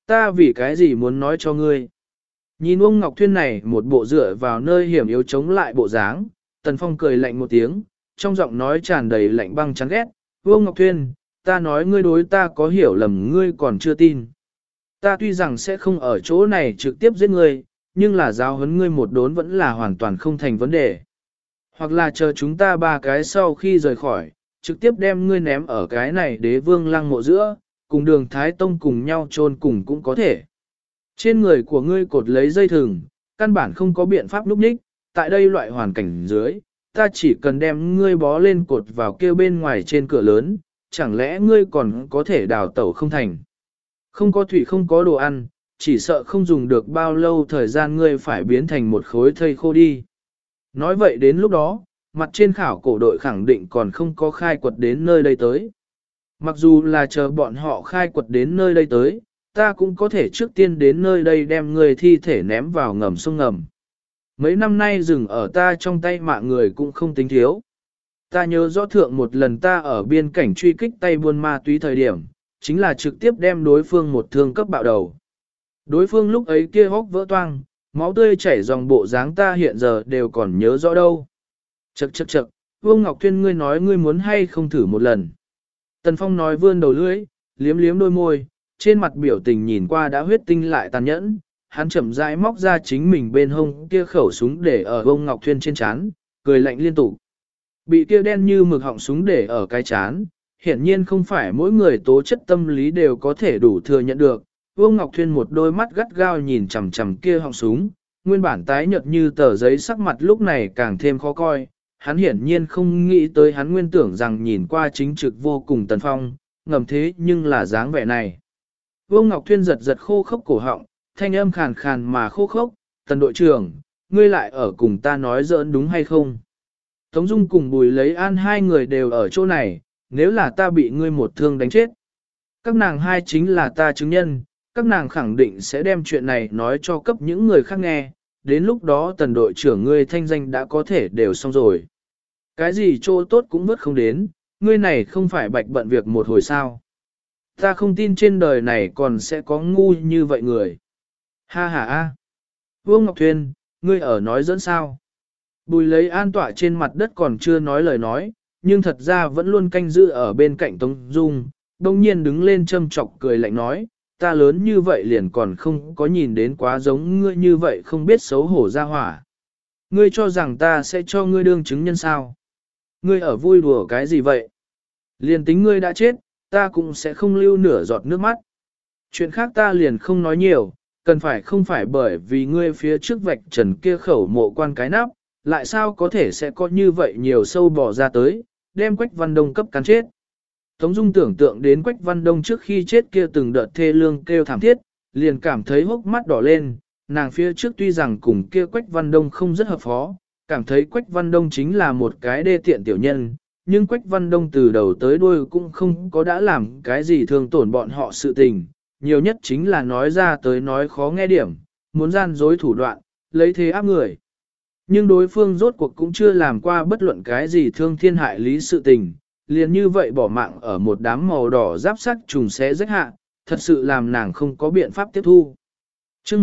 Ta vì cái gì muốn nói cho ngươi? Nhìn Uông Ngọc Thuyên này một bộ dựa vào nơi hiểm yếu chống lại bộ dáng, Tần Phong cười lạnh một tiếng, trong giọng nói tràn đầy lạnh băng chán ghét. Uông Ngọc Thuyên, ta nói ngươi đối ta có hiểu lầm ngươi còn chưa tin. Ta tuy rằng sẽ không ở chỗ này trực tiếp giết ngươi, nhưng là giáo huấn ngươi một đốn vẫn là hoàn toàn không thành vấn đề. Hoặc là chờ chúng ta ba cái sau khi rời khỏi, trực tiếp đem ngươi ném ở cái này Đế Vương Lăng mộ giữa, cùng Đường Thái Tông cùng nhau chôn cùng cũng có thể. Trên người của ngươi cột lấy dây thừng, căn bản không có biện pháp núp ních, tại đây loại hoàn cảnh dưới, ta chỉ cần đem ngươi bó lên cột vào kêu bên ngoài trên cửa lớn, chẳng lẽ ngươi còn có thể đào tẩu không thành. Không có thủy không có đồ ăn, chỉ sợ không dùng được bao lâu thời gian ngươi phải biến thành một khối thây khô đi. Nói vậy đến lúc đó, mặt trên khảo cổ đội khẳng định còn không có khai quật đến nơi đây tới. Mặc dù là chờ bọn họ khai quật đến nơi đây tới, ta cũng có thể trước tiên đến nơi đây đem người thi thể ném vào ngầm sông ngầm. Mấy năm nay dừng ở ta trong tay mạng người cũng không tính thiếu. Ta nhớ rõ thượng một lần ta ở biên cảnh truy kích tay buôn ma túy thời điểm, chính là trực tiếp đem đối phương một thương cấp bạo đầu. Đối phương lúc ấy kia hốc vỡ toang, máu tươi chảy dòng bộ dáng ta hiện giờ đều còn nhớ rõ đâu. Chậc chậc chậc, Vương Ngọc Thuyên ngươi nói ngươi muốn hay không thử một lần. Tần Phong nói vươn đầu lưỡi, liếm liếm đôi môi, trên mặt biểu tình nhìn qua đã huyết tinh lại tàn nhẫn, hắn chậm rãi móc ra chính mình bên hông kia khẩu súng để ở Vương Ngọc Thuyên trên trán, cười lạnh liên tục. Bị kia đen như mực họng súng để ở cái chán, hiển nhiên không phải mỗi người tố chất tâm lý đều có thể đủ thừa nhận được. Vương Ngọc Thuyên một đôi mắt gắt gao nhìn chằm chằm kia họng súng, nguyên bản tái nhợt như tờ giấy sắc mặt lúc này càng thêm khó coi. Hắn hiển nhiên không nghĩ tới hắn nguyên tưởng rằng nhìn qua chính trực vô cùng Tần Phong, ngầm thế nhưng là dáng vẻ này. Vương Ngọc Thuyên giật giật khô khốc cổ họng, thanh âm khàn khàn mà khô khốc, Tần đội trưởng, ngươi lại ở cùng ta nói giỡn đúng hay không? Tống Dung cùng Bùi Lấy An hai người đều ở chỗ này, nếu là ta bị ngươi một thương đánh chết. Các nàng hai chính là ta chứng nhân, các nàng khẳng định sẽ đem chuyện này nói cho cấp những người khác nghe, đến lúc đó Tần đội trưởng ngươi thanh danh đã có thể đều xong rồi. Cái gì chỗ tốt cũng vớt không đến, ngươi này không phải bạch bận việc một hồi sao. Ta không tin trên đời này còn sẽ có ngu như vậy người. Ha ha ha. Vương Ngọc Thuyên, ngươi ở nói dẫn sao? Bùi Lấy An tọa trên mặt đất còn chưa nói lời nói, nhưng thật ra vẫn luôn canh giữ ở bên cạnh Tống Dung, đông nhiên đứng lên châm chọc cười lạnh nói, ta lớn như vậy liền còn không có nhìn đến quá giống ngươi như vậy không biết xấu hổ ra hỏa. Ngươi cho rằng ta sẽ cho ngươi đương chứng nhân sao? Ngươi ở vui đùa cái gì vậy? Liền tính ngươi đã chết, ta cũng sẽ không lưu nửa giọt nước mắt. Chuyện khác ta liền không nói nhiều, cần phải không phải bởi vì ngươi phía trước vạch trần kia khẩu mộ quan cái nắp, lại sao có thể sẽ có như vậy nhiều sâu bò ra tới, đem Quách Văn Đông cấp cắn chết. Tống Dung tưởng tượng đến Quách Văn Đông trước khi chết kia từng đợt thê lương kêu thảm thiết, liền cảm thấy hốc mắt đỏ lên, nàng phía trước tuy rằng cùng kia Quách Văn Đông không rất hợp phó, cảm thấy Quách Văn Đông chính là một cái đê tiện tiểu nhân, nhưng Quách Văn Đông từ đầu tới đuôi cũng không có đã làm cái gì thương tổn bọn họ sự tình, nhiều nhất chính là nói ra tới nói khó nghe điểm, muốn gian dối thủ đoạn, lấy thế áp người. Nhưng đối phương rốt cuộc cũng chưa làm qua bất luận cái gì thương thiên hại lý sự tình, liền như vậy bỏ mạng ở một đám màu đỏ giáp sắc trùng xé rách hạ, thật sự làm nàng không có biện pháp tiếp thu. Chương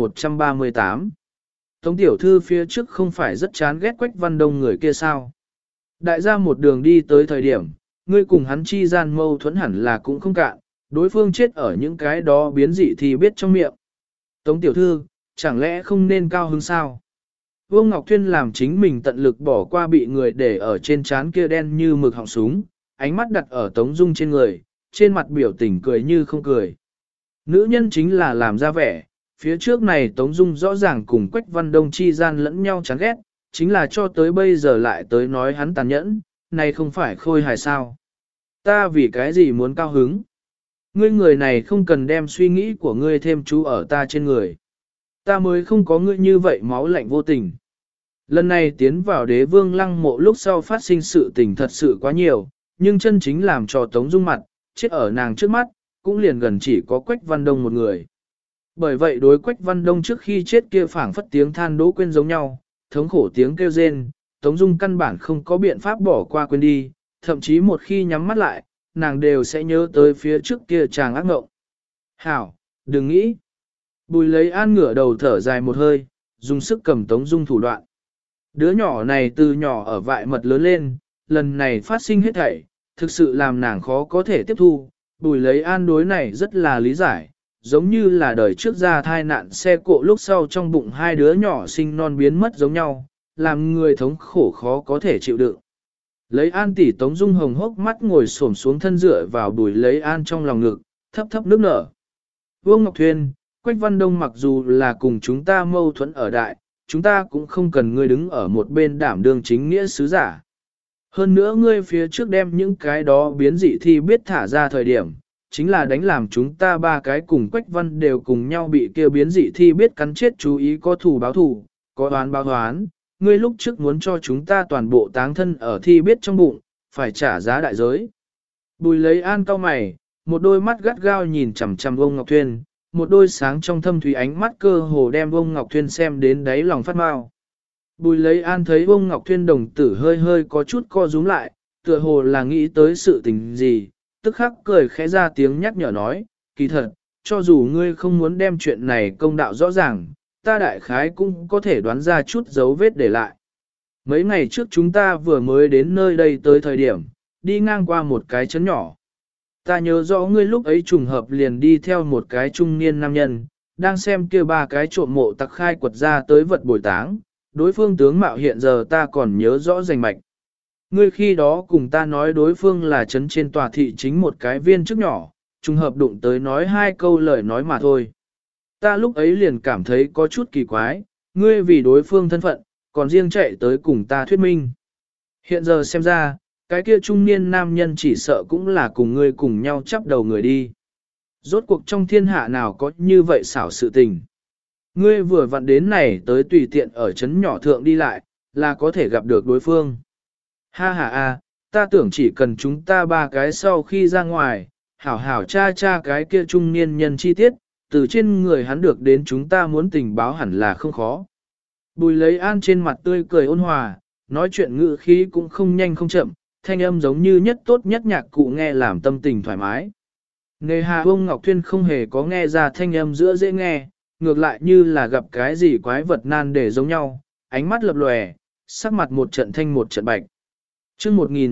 1138 Tống tiểu thư phía trước không phải rất chán ghét Quách Văn Đông người kia sao? Đại gia một đường đi tới thời điểm, ngươi cùng hắn chi gian mâu thuẫn hẳn là cũng không cạn, đối phương chết ở những cái đó biến dị thì biết trong miệng. Tống tiểu thư, chẳng lẽ không nên cao hứng sao? Vương Ngọc Thuyên làm chính mình tận lực bỏ qua bị người để ở trên trán kia đen như mực họng súng, ánh mắt đặt ở Tống Dung trên người, trên mặt biểu tình cười như không cười. Nữ nhân chính là làm ra vẻ, phía trước này Tống Dung rõ ràng cùng Quách Văn Đông chi gian lẫn nhau chán ghét, chính là cho tới bây giờ lại tới nói hắn tàn nhẫn, này không phải khôi hài sao. Ta vì cái gì muốn cao hứng? Ngươi người này không cần đem suy nghĩ của ngươi thêm chú ở ta trên người. Ta mới không có ngươi như vậy máu lạnh vô tình. Lần này tiến vào Đế Vương Lăng mộ lúc sau phát sinh sự tình thật sự quá nhiều, nhưng chân chính làm cho Tống Dung mặt, chết ở nàng trước mắt, cũng liền gần chỉ có Quách Văn Đông một người. Bởi vậy đối Quách Văn Đông trước khi chết kia phảng phất tiếng than đỗ quên giống nhau, thống khổ tiếng kêu rên, Tống Dung căn bản không có biện pháp bỏ qua quên đi, thậm chí một khi nhắm mắt lại, nàng đều sẽ nhớ tới phía trước kia chàng ác ngộng. Hảo, Đừng nghĩ. Bùi lấy an ngửa đầu thở dài một hơi, dùng sức cầm Tống Dung thủ đoạn. Đứa nhỏ này từ nhỏ ở vại mật lớn lên, lần này phát sinh hết thảy, thực sự làm nàng khó có thể tiếp thu. Bùi lấy an đối này rất là lý giải, giống như là đời trước ra thai nạn xe cộ lúc sau trong bụng hai đứa nhỏ sinh non biến mất giống nhau, làm người thống khổ khó có thể chịu đựng. Lấy an tỷ Tống Dung hồng hốc mắt ngồi xổm xuống thân dựa vào Bùi lấy an trong lòng ngực, thấp thấp nước nở. Vương Ngọc Thuyên, Quách Văn Đông mặc dù là cùng chúng ta mâu thuẫn ở đại, chúng ta cũng không cần ngươi đứng ở một bên đảm đương chính nghĩa sứ giả. Hơn nữa ngươi phía trước đem những cái đó biến dị thi biết thả ra thời điểm, chính là đánh làm chúng ta ba cái cùng Quách Văn đều cùng nhau bị kêu biến dị thi biết cắn chết, chú ý có thù báo thù, có oán báo oán. Ngươi lúc trước muốn cho chúng ta toàn bộ táng thân ở thi biết trong bụng, phải trả giá đại giới. Bùi lấy an cau mày, một đôi mắt gắt gao nhìn chằm chằm ông Ngọc Thuyên, một đôi sáng trong thâm thủy ánh mắt cơ hồ đem ông Ngọc Thuyên xem đến đáy lòng phát mau. Bùi lấy an thấy ông Ngọc Thuyên đồng tử hơi hơi có chút co rúm lại, tựa hồ là nghĩ tới sự tình gì, tức khắc cười khẽ ra tiếng nhắc nhở nói, kỳ thật, cho dù ngươi không muốn đem chuyện này công đạo rõ ràng, ta đại khái cũng có thể đoán ra chút dấu vết để lại. Mấy ngày trước chúng ta vừa mới đến nơi đây tới thời điểm, đi ngang qua một cái trấn nhỏ. Ta nhớ rõ ngươi lúc ấy trùng hợp liền đi theo một cái trung niên nam nhân, đang xem kia ba cái trộm mộ tặc khai quật ra tới vật bồi táng, đối phương tướng mạo hiện giờ ta còn nhớ rõ rành mạch. Ngươi khi đó cùng ta nói đối phương là trấn trên tòa thị chính một cái viên chức nhỏ, trùng hợp đụng tới nói hai câu lời nói mà thôi. Ta lúc ấy liền cảm thấy có chút kỳ quái, ngươi vì đối phương thân phận, còn riêng chạy tới cùng ta thuyết minh. Hiện giờ xem ra, cái kia trung niên nam nhân chỉ sợ cũng là cùng ngươi cùng nhau chắp đầu người đi. Rốt cuộc trong thiên hạ nào có như vậy xảo sự tình. Ngươi vừa vặn đến này tới tùy tiện ở trấn nhỏ thượng đi lại, là có thể gặp được đối phương. Ha ha a, ta tưởng chỉ cần chúng ta ba cái sau khi ra ngoài, hảo hảo cha cái kia trung niên nhân chi tiết, từ trên người hắn được đến chúng ta muốn tình báo hẳn là không khó. Bùi lấy an trên mặt tươi cười ôn hòa, nói chuyện ngữ khí cũng không nhanh không chậm, thanh âm giống như nhất tốt nhất nhạc cụ nghe làm tâm tình thoải mái. Nề hà ông Ngọc Thuyên không hề có nghe ra thanh âm giữa dễ nghe, ngược lại như là gặp cái gì quái vật nan để giống nhau, ánh mắt lập lòe, sắc mặt một trận thanh một trận bạch. Chương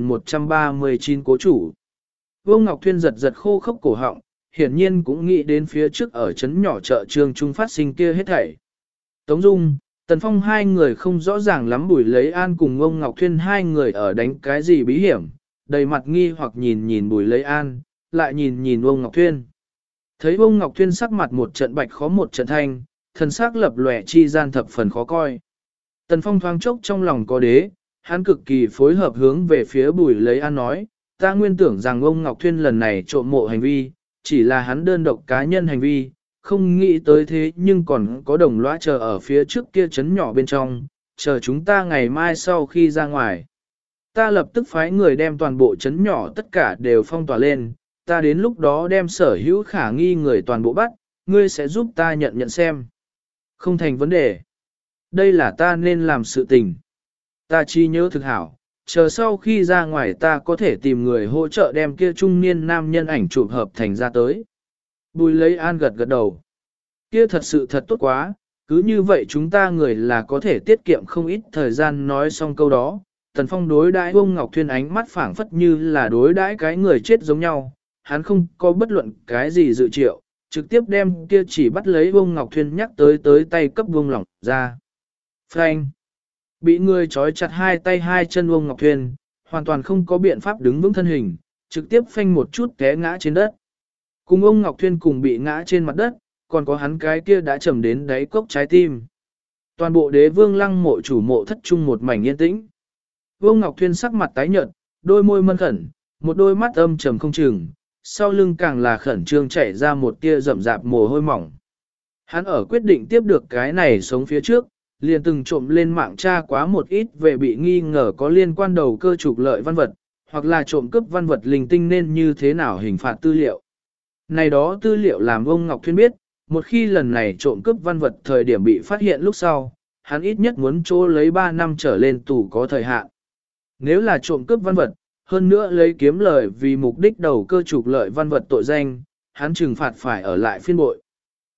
1139 cố chủ. Vương Ngọc Thuyên giật giật khô khốc cổ họng, hiển nhiên cũng nghĩ đến phía trước ở trấn nhỏ chợ Trương Trung phát sinh kia hết thảy. Tống Dung, Tần Phong hai người không rõ ràng lắm Bùi lấy an cùng ông Ngọc Thuyên hai người ở đánh cái gì bí hiểm, đầy mặt nghi hoặc nhìn nhìn Bùi lấy an, lại nhìn nhìn ông Ngọc Thuyên. Thấy ông Ngọc Thuyên sắc mặt một trận bạch khó một trận thanh, thần sắc lập lòe chi gian thập phần khó coi. Tần Phong thoáng chốc trong lòng có đế, hắn cực kỳ phối hợp hướng về phía Bùi lấy an nói, ta nguyên tưởng rằng ông Ngọc Thuyên lần này trộm mộ hành vi, chỉ là hắn đơn độc cá nhân hành vi, không nghĩ tới thế nhưng còn có đồng lõa chờ ở phía trước kia trấn nhỏ bên trong, chờ chúng ta ngày mai sau khi ra ngoài. Ta lập tức phái người đem toàn bộ trấn nhỏ tất cả đều phong tỏa lên, ta đến lúc đó đem sở hữu khả nghi người toàn bộ bắt, ngươi sẽ giúp ta nhận xem. Không thành vấn đề. Đây là ta nên làm sự tình. Ta chi nhớ thực hảo, chờ sau khi ra ngoài ta có thể tìm người hỗ trợ đem kia trung niên nam nhân ảnh chụp hợp thành ra tới. Bùi lấy an gật gật đầu. Kia thật sự thật tốt quá, cứ như vậy chúng ta người là có thể tiết kiệm không ít thời gian nói xong câu đó. Tần Phong đối đãi ông Ngọc Thuyên ánh mắt phảng phất như là đối đãi cái người chết giống nhau, hắn không có bất luận cái gì dự triệu, trực tiếp đem kia chỉ bắt lấy ông Ngọc Thuyên nhắc tới tay cấp vương lỏng ra. Phanh! Bị người trói chặt hai tay hai chân ông Ngọc Thuyên, hoàn toàn không có biện pháp đứng vững thân hình, trực tiếp phanh một chút té ngã trên đất. Cùng ông Ngọc Thuyên cùng bị ngã trên mặt đất, còn có hắn cái kia đã trầm đến đáy cốc trái tim. Toàn bộ Đế Vương Lăng mộ chủ mộ thất trung một mảnh yên tĩnh. Vương Ngọc Thuyên sắc mặt tái nhợt, đôi môi mân khẩn, một đôi mắt âm trầm không chừng, sau lưng càng là khẩn trương chảy ra một tia rậm rạp mồ hôi mỏng. Hắn ở quyết định tiếp được cái này sống phía trước, liền từng trộm lên mạng tra quá một ít về bị nghi ngờ có liên quan đầu cơ trục lợi văn vật, hoặc là trộm cướp văn vật linh tinh nên như thế nào hình phạt tư liệu. Này đó tư liệu làm ông Ngọc Thuyên biết, một khi lần này trộm cướp văn vật thời điểm bị phát hiện lúc sau, hắn ít nhất muốn chỗ lấy 3 năm trở lên tù có thời hạn. Nếu là trộm cướp văn vật, hơn nữa lấy kiếm lời vì mục đích đầu cơ trục lợi văn vật tội danh, hắn trừng phạt phải ở lại phiên bội.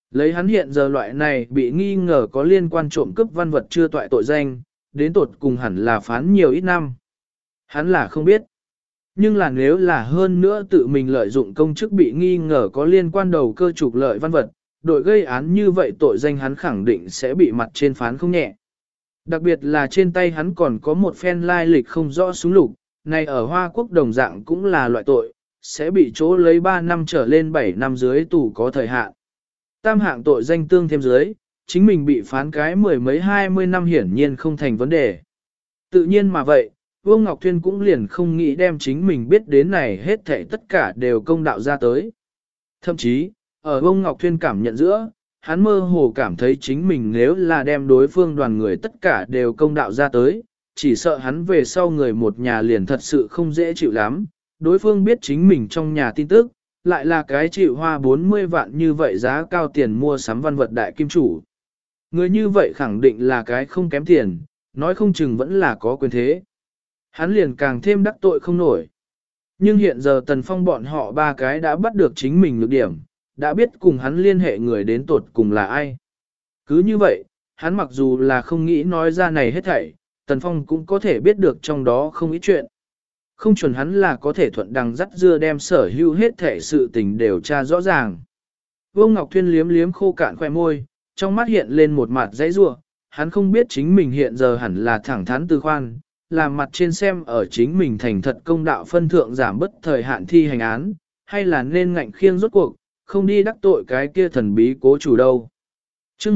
Lấy hắn hiện giờ loại này bị nghi ngờ có liên quan trộm cướp văn vật chưa toại tội danh, đến tột cùng hẳn là phán nhiều ít năm. Hắn là không biết. Nhưng là nếu là hơn nữa tự mình lợi dụng công chức bị nghi ngờ có liên quan đầu cơ trục lợi văn vật, đội gây án như vậy tội danh hắn khẳng định sẽ bị mặt trên phán không nhẹ. Đặc biệt là trên tay hắn còn có một phen lai lịch không rõ súng lục, này ở Hoa Quốc đồng dạng cũng là loại tội, sẽ bị chỗ lấy 3 năm trở lên 7 năm dưới tù có thời hạn. Tam hạng tội danh tương thêm dưới, chính mình bị phán cái 10 mấy 20 năm hiển nhiên không thành vấn đề. Tự nhiên mà vậy, Vương Ngọc Thuyên cũng liền không nghĩ đem chính mình biết đến này hết thảy tất cả đều công đạo ra tới. Thậm chí, ở Vương Ngọc Thuyên cảm nhận giữa, hắn mơ hồ cảm thấy chính mình nếu là đem đối phương đoàn người tất cả đều công đạo ra tới, chỉ sợ hắn về sau người một nhà liền thật sự không dễ chịu lắm. Đối phương biết chính mình trong nhà tin tức, lại là cái chịu hoa 40 vạn như vậy giá cao tiền mua sắm văn vật đại kim chủ. Người như vậy khẳng định là cái không kém tiền, nói không chừng vẫn là có quyền thế. Hắn liền càng thêm đắc tội không nổi. Nhưng hiện giờ Tần Phong bọn họ ba cái đã bắt được chính mình lược điểm, đã biết cùng hắn liên hệ người đến tột cùng là ai. Cứ như vậy, hắn mặc dù là không nghĩ nói ra này hết thảy, Tần Phong cũng có thể biết được trong đó không ít chuyện. Không chuẩn hắn là có thể thuận đằng dắt dưa đem sở hữu hết thảy sự tình đều tra rõ ràng. Vương Ngọc Thuyên liếm liếm khô cạn khoe môi, trong mắt hiện lên một mặt dãy rủa, hắn không biết chính mình hiện giờ hẳn là thẳng thắn từ khoan, làm mặt trên xem ở chính mình thành thật công đạo phân thượng giảm bất thời hạn thi hành án, hay là nên ngạnh khiêng rốt cuộc, không đi đắc tội cái kia thần bí cố chủ đâu. Trước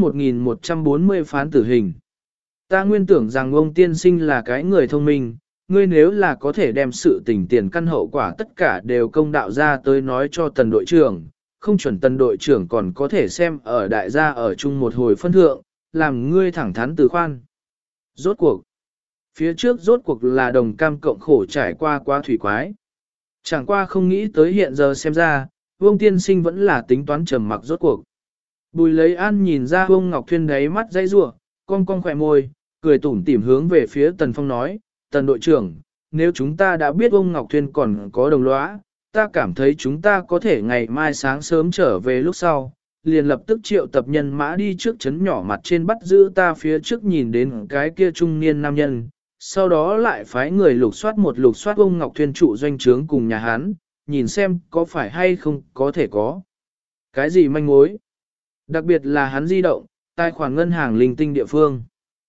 1140 phán tử hình. Ta nguyên tưởng rằng ông tiên sinh là cái người thông minh, ngươi nếu là có thể đem sự tình tiền căn hậu quả tất cả đều công đạo ra tới nói cho tần đội trưởng, không chuẩn tần đội trưởng còn có thể xem ở đại gia ở chung một hồi phân thượng, làm ngươi thẳng thắn từ khoan. Rốt cuộc. Phía trước rốt cuộc là đồng cam cộng khổ trải qua quá thủy quái. Chẳng qua không nghĩ tới hiện giờ xem ra, Vương tiên sinh vẫn là tính toán trầm mặc rốt cuộc. Bùi lấy an nhìn ra Vương Ngọc Thuyên đáy mắt dây rủa, cong cong khỏe môi, cười tủm tỉm hướng về phía Tần Phong nói, Tần đội trưởng, nếu chúng ta đã biết Vương Ngọc Thuyên còn có đồng lõa, ta cảm thấy chúng ta có thể ngày mai sáng sớm trở về lúc sau, liền lập tức triệu tập nhân mã đi trước chấn nhỏ mặt trên bắt giữ ta phía trước nhìn đến cái kia trung niên nam nhân, sau đó lại phái người lục soát Vương Ngọc Thuyên trụ doanh trướng cùng nhà Hán, nhìn xem có phải hay không có thể có. Cái gì manh mối? Đặc biệt là hắn di động, tài khoản ngân hàng linh tinh địa phương.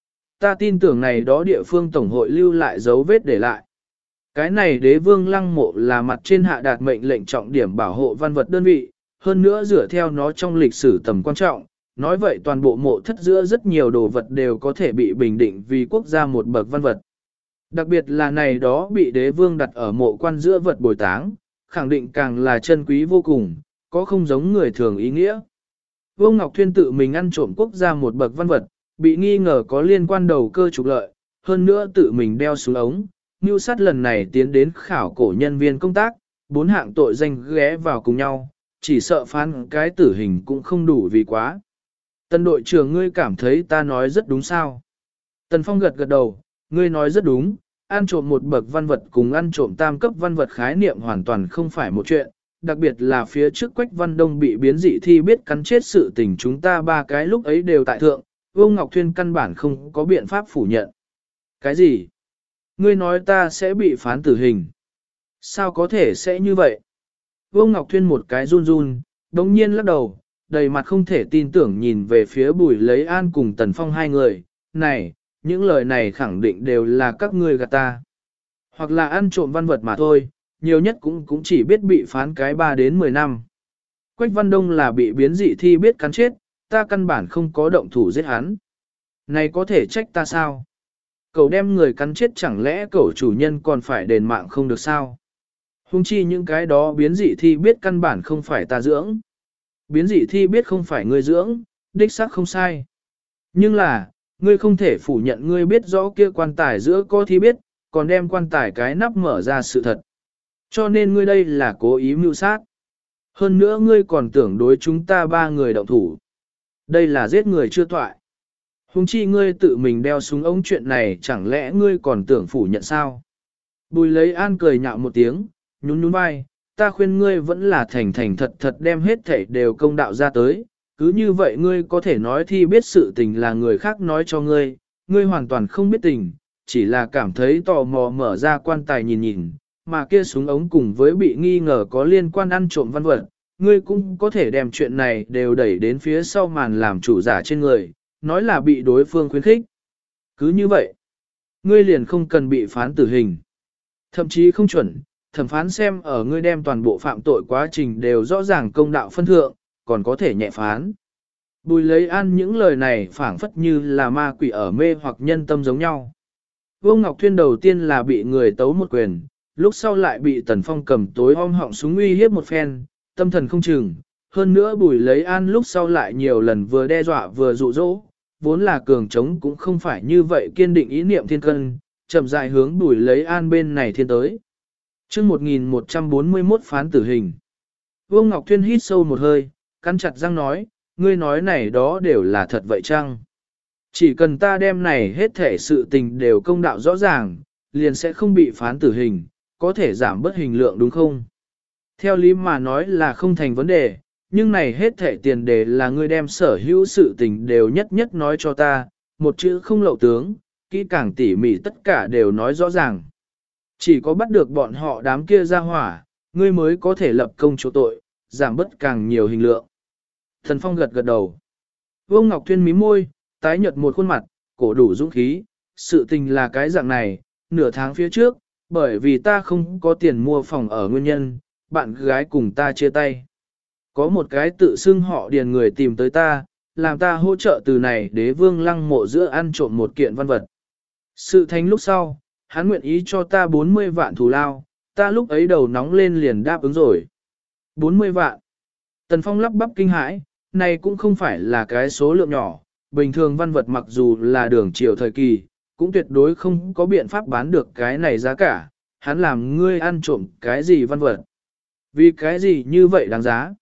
Ta tin tưởng này đó địa phương tổng hội lưu lại dấu vết để lại. Cái này đế vương lăng mộ là mặt trên hạ đạt mệnh lệnh trọng điểm bảo hộ văn vật đơn vị, hơn nữa dựa theo nó trong lịch sử tầm quan trọng, nói vậy toàn bộ mộ thất giữa rất nhiều đồ vật đều có thể bị bình định vì quốc gia một bậc văn vật. Đặc biệt là này đó bị đế vương đặt ở mộ quan giữa vật bồi táng, khẳng định càng là chân quý vô cùng, có không giống người thường ý nghĩa. Vương Ngọc Thuyên tự mình ăn trộm quốc gia một bậc văn vật, bị nghi ngờ có liên quan đầu cơ trục lợi, hơn nữa tự mình đeo xuống ống, mưu sát lần này tiến đến khảo cổ nhân viên công tác, 4 hạng tội danh ghé vào cùng nhau, chỉ sợ phán cái tử hình cũng không đủ vì quá. Tần đội trưởng ngươi cảm thấy ta nói rất đúng sao? Tần Phong gật gật đầu, ngươi nói rất đúng, ăn trộm một bậc văn vật cùng ăn trộm tam cấp văn vật khái niệm hoàn toàn không phải một chuyện, đặc biệt là phía trước Quách Văn Đông bị biến dị thi biết cắn chết sự tình chúng ta ba cái lúc ấy đều tại thượng, Vương Ngọc Thuyên căn bản không có biện pháp phủ nhận. Cái gì? Ngươi nói ta sẽ bị phán tử hình. Sao có thể sẽ như vậy? Vương Ngọc Thuyên một cái run run, đống nhiên lắc đầu, đầy mặt không thể tin tưởng nhìn về phía Bùi Lấy An cùng Tần Phong hai người. Này, những lời này khẳng định đều là các ngươi gạt ta. Hoặc là ăn trộm văn vật mà thôi, nhiều nhất cũng chỉ biết bị phán cái 3 đến 10 năm. Quách Văn Đông là bị biến dị thi biết cắn chết, ta căn bản không có động thủ giết hắn. Này có thể trách ta sao? Cậu đem người cắn chết chẳng lẽ cậu chủ nhân còn phải đền mạng không được sao? Hung chi những cái đó biến dị thi biết căn bản không phải ta dưỡng. Biến dị thi biết không phải ngươi dưỡng, đích xác không sai. Nhưng là, ngươi không thể phủ nhận ngươi biết rõ kia quan tài giữa có thi biết, còn đem quan tài cái nắp mở ra sự thật. Cho nên ngươi đây là cố ý mưu sát. Hơn nữa ngươi còn tưởng đối chúng ta ba người động thủ. Đây là giết người chưa toại. Hùng chi ngươi tự mình đeo súng ống chuyện này chẳng lẽ ngươi còn tưởng phủ nhận sao? Bùi Lấy An cười nhạo một tiếng, nhún nhún vai, ta khuyên ngươi vẫn là thành thành thật thật đem hết thảy đều công đạo ra tới, cứ như vậy ngươi có thể nói thi biết sự tình là người khác nói cho ngươi, ngươi hoàn toàn không biết tình, chỉ là cảm thấy tò mò mở ra quan tài nhìn nhìn, mà kia súng ống cùng với bị nghi ngờ có liên quan ăn trộm văn vật, ngươi cũng có thể đem chuyện này đều đẩy đến phía sau màn làm chủ giả trên người, nói là bị đối phương khuyến khích. Cứ như vậy, ngươi liền không cần bị phán tử hình. Thậm chí không chuẩn, thẩm phán xem ở ngươi đem toàn bộ phạm tội quá trình đều rõ ràng công đạo phân thượng, còn có thể nhẹ phán. Bùi lấy an những lời này phảng phất như là ma quỷ ở mê hoặc nhân tâm giống nhau. Vô Ngọc Thuyên đầu tiên là bị người tấu một quyền, lúc sau lại bị Tần Phong cầm tối om họng súng uy hiếp một phen, tâm thần không chừng. Hơn nữa Bùi lấy an lúc sau lại nhiều lần vừa đe dọa vừa dụ dỗ, vốn là cường trống cũng không phải như vậy kiên định ý niệm thiên cân, chậm rãi hướng Bùi lấy an bên này thiên tới. Chương 1141 phán tử hình. Vương Ngọc Thuyên hít sâu một hơi, cắn chặt răng nói, ngươi nói này đó đều là thật vậy chăng? Chỉ cần ta đem này hết thể sự tình đều công đạo rõ ràng, liền sẽ không bị phán tử hình, có thể giảm bớt hình lượng đúng không? Theo lý mà nói là không thành vấn đề, nhưng này hết thể tiền đề là ngươi đem sở hữu sự tình đều nhất nhất nói cho ta, một chữ không lậu tướng, kỹ càng tỉ mỉ tất cả đều nói rõ ràng. Chỉ có bắt được bọn họ đám kia ra hỏa, ngươi mới có thể lập công chỗ tội, giảm bớt càng nhiều hình lượng. Thần Phong gật gật đầu. Vương Ngọc Thuyên mím môi, tái nhợt một khuôn mặt, cổ đủ dũng khí, sự tình là cái dạng này, nửa tháng phía trước, bởi vì ta không có tiền mua phòng ở nguyên nhân, bạn gái cùng ta chia tay. Có một cái tự xưng họ điền người tìm tới ta, làm ta hỗ trợ từ này đế vương lăng mộ giữa ăn trộm một kiện văn vật. Sự thành lúc sau, hắn nguyện ý cho ta 40 vạn thù lao, ta lúc ấy đầu nóng lên liền đáp ứng rồi. 40 vạn. Tần Phong lắp bắp kinh hãi, này cũng không phải là cái số lượng nhỏ, bình thường văn vật mặc dù là đường triều thời kỳ, cũng tuyệt đối không có biện pháp bán được cái này giá cả, hắn làm ngươi ăn trộm cái gì văn vật. Vì cái gì như vậy đáng giá?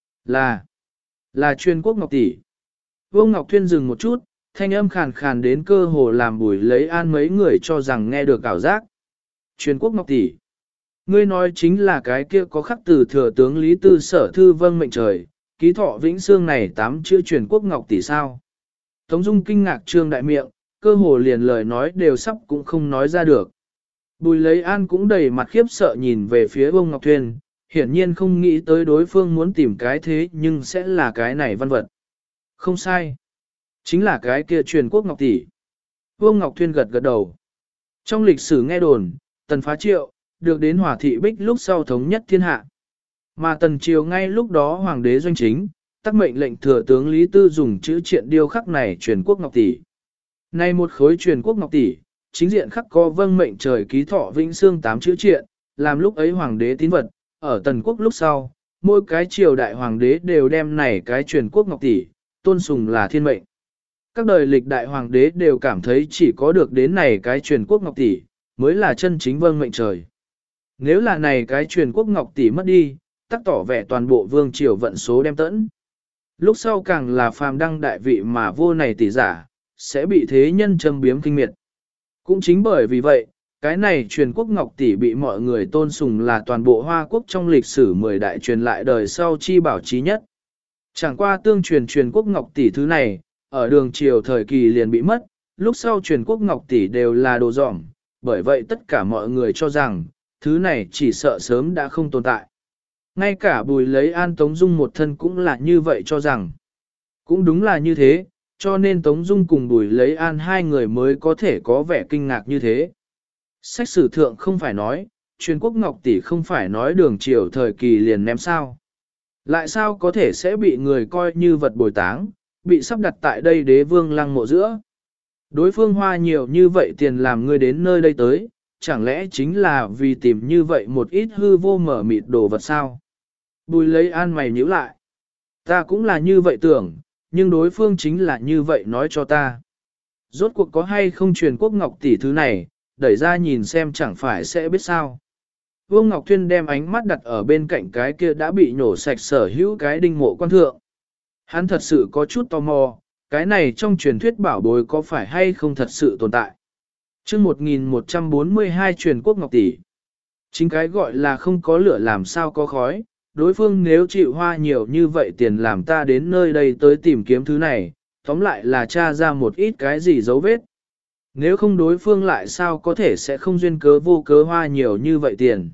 Là chuyên quốc ngọc tỷ. Vương Ngọc Thuyên dừng một chút, thanh âm khàn khàn đến cơ hồ làm Bùi lấy an mấy người cho rằng nghe được ảo giác. Chuyên quốc ngọc tỷ. Ngươi nói chính là cái kia có khắc từ thừa tướng Lý Tư Sở thư vâng mệnh trời, ký thọ vĩnh xương này 8 chữ truyền quốc ngọc tỷ sao. Tống Dung kinh ngạc trương đại miệng, cơ hồ liền lời nói đều sắp cũng không nói ra được. Bùi lấy an cũng đầy mặt khiếp sợ nhìn về phía Vương Ngọc Thuyên, hiển nhiên không nghĩ tới đối phương muốn tìm cái thế nhưng sẽ là cái này văn vật. Không sai. Chính là cái kia truyền quốc ngọc tỷ. Vương Ngọc Thuyên gật gật đầu. Trong lịch sử nghe đồn, Tần Phá Triệu, được đến Hòa Thị Bích lúc sau thống nhất thiên hạ. Mà Tần Triều ngay lúc đó Hoàng đế doanh chính, tắc mệnh lệnh thừa tướng Lý Tư dùng chữ triện điêu khắc này truyền quốc ngọc tỷ. Nay một khối truyền quốc ngọc tỷ, chính diện khắc có vâng mệnh trời ký thọ vĩnh xương 8 chữ triện, làm lúc ấy Hoàng đế tín vật, ở Tần quốc lúc sau, mỗi cái triều đại Hoàng đế đều đem này cái truyền quốc ngọc tỷ, tôn sùng là thiên mệnh. Các đời lịch đại Hoàng đế đều cảm thấy chỉ có được đến này cái truyền quốc ngọc tỷ, mới là chân chính vâng mệnh trời. Nếu là này cái truyền quốc ngọc tỷ mất đi, tắc tỏ vẻ toàn bộ vương triều vận số đem tẫn. Lúc sau càng là phàm đăng đại vị mà vô này tỷ giả, sẽ bị thế nhân châm biếm kinh miệt. Cũng chính bởi vì vậy, cái này truyền quốc ngọc tỷ bị mọi người tôn sùng là toàn bộ Hoa Quốc trong lịch sử 10 đại truyền lại đời sau chi bảo chí nhất. Chẳng qua tương truyền quốc ngọc tỷ thứ này, ở đường triều thời kỳ liền bị mất, lúc sau truyền quốc ngọc tỷ đều là đồ dỏng, bởi vậy tất cả mọi người cho rằng, thứ này chỉ sợ sớm đã không tồn tại. Ngay cả Bùi lấy an Tống Dung một thân cũng là như vậy cho rằng. Cũng đúng là như thế, cho nên Tống Dung cùng Bùi lấy an hai người mới có thể có vẻ kinh ngạc như thế. Sách sử thượng không phải nói, truyền quốc ngọc tỷ không phải nói đường triều thời kỳ liền ném sao. Lại sao có thể sẽ bị người coi như vật bồi táng, bị sắp đặt tại đây đế vương lăng mộ giữa. Đối phương hoa nhiều như vậy tiền làm người đến nơi đây tới, chẳng lẽ chính là vì tìm như vậy một ít hư vô mở mịt đồ vật sao? Bùi lấy an mày nhíu lại. Ta cũng là như vậy tưởng, nhưng đối phương chính là như vậy nói cho ta. Rốt cuộc có hay không truyền quốc ngọc tỷ thứ này, đẩy ra nhìn xem chẳng phải sẽ biết sao. Vương Ngọc Thuyên đem ánh mắt đặt ở bên cạnh cái kia đã bị nhổ sạch sở hữu cái đinh mộ quan thượng. Hắn thật sự có chút tò mò, cái này trong truyền thuyết bảo bối có phải hay không thật sự tồn tại. Chương 1142 truyền quốc ngọc tỷ. Chính cái gọi là không có lửa làm sao có khói, đối phương nếu chịu hoa nhiều như vậy tiền làm ta đến nơi đây tới tìm kiếm thứ này, tóm lại là tra ra một ít cái gì dấu vết. Nếu không đối phương lại sao có thể sẽ không duyên cớ vô cớ hoa nhiều như vậy tiền.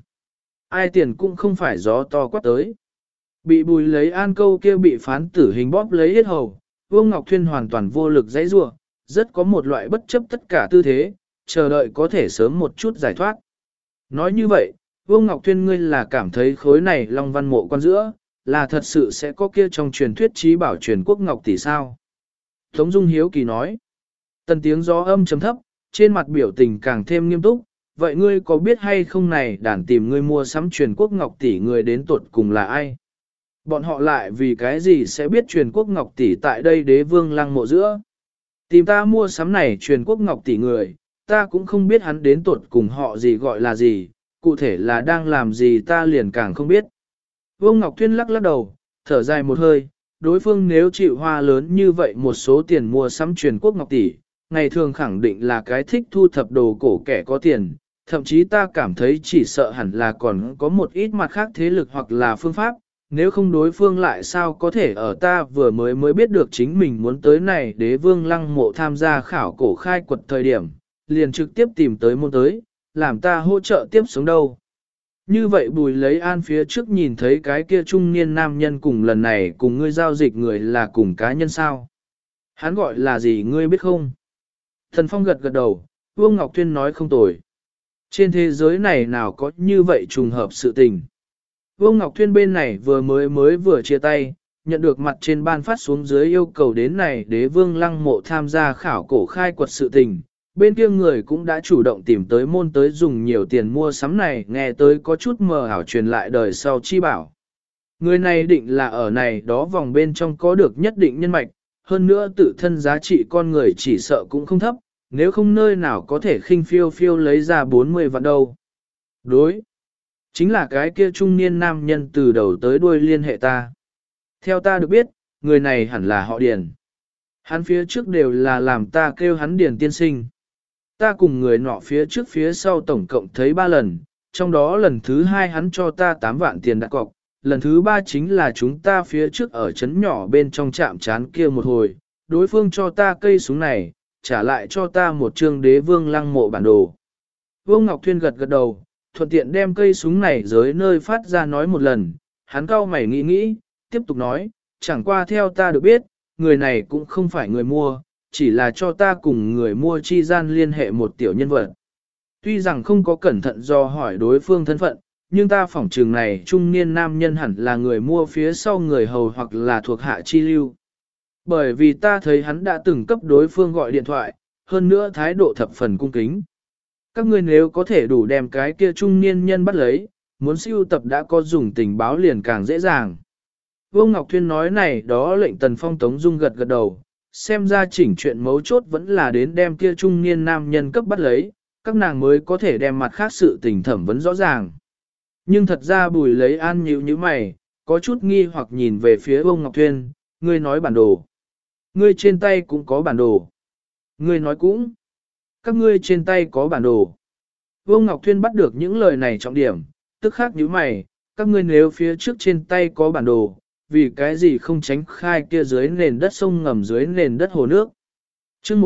Ai tiền cũng không phải gió to quát tới. Bị Bùi Lấy An câu kia bị phán tử hình bóp lấy hết hầu, Vương Ngọc Thuyên hoàn toàn vô lực dãy rủa, rất có một loại bất chấp tất cả tư thế, chờ đợi có thể sớm một chút giải thoát. Nói như vậy, Vương Ngọc Thuyên ngươi là cảm thấy khối này Long Văn Mộ quan giữa, là thật sự sẽ có kia trong truyền thuyết trí bảo truyền quốc Ngọc tỷ sao? Tống Dung hiếu kỳ nói. Tần tiếng gió âm trầm thấp, trên mặt biểu tình càng thêm nghiêm túc, vậy ngươi có biết hay không này đàn tìm ngươi mua sắm truyền quốc Ngọc tỷ người đến tuột cùng là ai? Bọn họ lại vì cái gì sẽ biết truyền quốc Ngọc tỷ tại đây Đế Vương Lăng Mộ giữa? Tìm ta mua sắm này truyền quốc Ngọc tỷ người, ta cũng không biết hắn đến tuột cùng họ gì gọi là gì, cụ thể là đang làm gì ta liền càng không biết. Vương Ngọc Thuyên lắc lắc đầu, thở dài một hơi, đối phương nếu chịu hoa lớn như vậy một số tiền mua sắm truyền quốc Ngọc tỷ, ngày thường khẳng định là cái thích thu thập đồ cổ kẻ có tiền, thậm chí ta cảm thấy chỉ sợ hẳn là còn có một ít mặt khác thế lực hoặc là phương pháp, nếu không đối phương lại sao có thể ở ta vừa mới biết được chính mình muốn tới này Đế Vương Lăng Mộ tham gia khảo cổ khai quật thời điểm, liền trực tiếp tìm tới môn tới, làm ta hỗ trợ tiếp sống đâu. Như vậy Bùi Lấy An phía trước nhìn thấy cái kia trung niên nam nhân cùng lần này cùng ngươi giao dịch người là cùng cá nhân sao? Hắn gọi là gì ngươi biết không? Thần Phong gật gật đầu, Vương Ngọc Thuyên nói không tồi. Trên thế giới này nào có như vậy trùng hợp sự tình. Vương Ngọc Thuyên bên này mới vừa chia tay, nhận được mặt trên ban phát xuống dưới yêu cầu đến này Đế Vương Lăng Mộ tham gia khảo cổ khai quật sự tình. Bên kia người cũng đã chủ động tìm tới môn tới dùng nhiều tiền mua sắm này, nghe tới có chút mờ ảo truyền lại đời sau chi bảo. Người này định là ở này đó vòng bên trong có được nhất định nhân mạch, hơn nữa tự thân giá trị con người chỉ sợ cũng không thấp, nếu không nơi nào có thể khinh phiêu phiêu lấy ra 40 vạn đâu. Đối, chính là cái kia trung niên nam nhân từ đầu tới đuôi liên hệ ta. Theo ta được biết, người này hẳn là họ Điền. Hắn phía trước đều là làm ta kêu hắn Điền tiên sinh. Ta cùng người nọ phía trước phía sau tổng cộng thấy 3 lần, trong đó lần thứ 2 hắn cho ta 8 vạn tiền đặt cọc, lần thứ 3 chính là chúng ta phía trước ở trấn nhỏ bên trong trạm chán kia một hồi, đối phương cho ta cây súng này, trả lại cho ta một trương Đế Vương Lăng Mộ bản đồ. Vương Ngọc Thuyên gật gật đầu, thuận tiện đem cây súng này dưới nơi phát ra nói một lần, hắn cau mày nghĩ, tiếp tục nói, chẳng qua theo ta được biết, người này cũng không phải người mua, chỉ là cho ta cùng người mua chi gian liên hệ một tiểu nhân vật. Tuy rằng không có cẩn thận do hỏi đối phương thân phận, nhưng ta phỏng trường này trung niên nam nhân hẳn là người mua phía sau người hầu hoặc là thuộc hạ chi lưu. Bởi vì ta thấy hắn đã từng cấp đối phương gọi điện thoại, hơn nữa thái độ thập phần cung kính. Các ngươi nếu có thể đủ đem cái kia trung niên nhân bắt lấy, muốn siêu tập đã có dùng tình báo liền càng dễ dàng. Vương Ngọc Thuyên nói này đó lệnh Tần Phong Tống Dung gật gật đầu, xem ra chỉnh chuyện mấu chốt vẫn là đến đem kia trung niên nam nhân cấp bắt lấy, các nàng mới có thể đem mặt khác sự tình thẩm vấn rõ ràng. Nhưng thật ra Bùi Lấy An nhíu như mày, có chút nghi hoặc nhìn về phía Vương Ngọc Thuyên, ngươi nói bản đồ. Ngươi trên tay cũng có bản đồ. Ngươi nói cũng. Các ngươi trên tay có bản đồ. Vương Ngọc Thuyên bắt được những lời này trọng điểm, tức khắc nhíu mày, các ngươi nếu phía trước trên tay có bản đồ, vì cái gì không tránh khai kia dưới nền đất sông ngầm dưới nền đất hồ nước. chương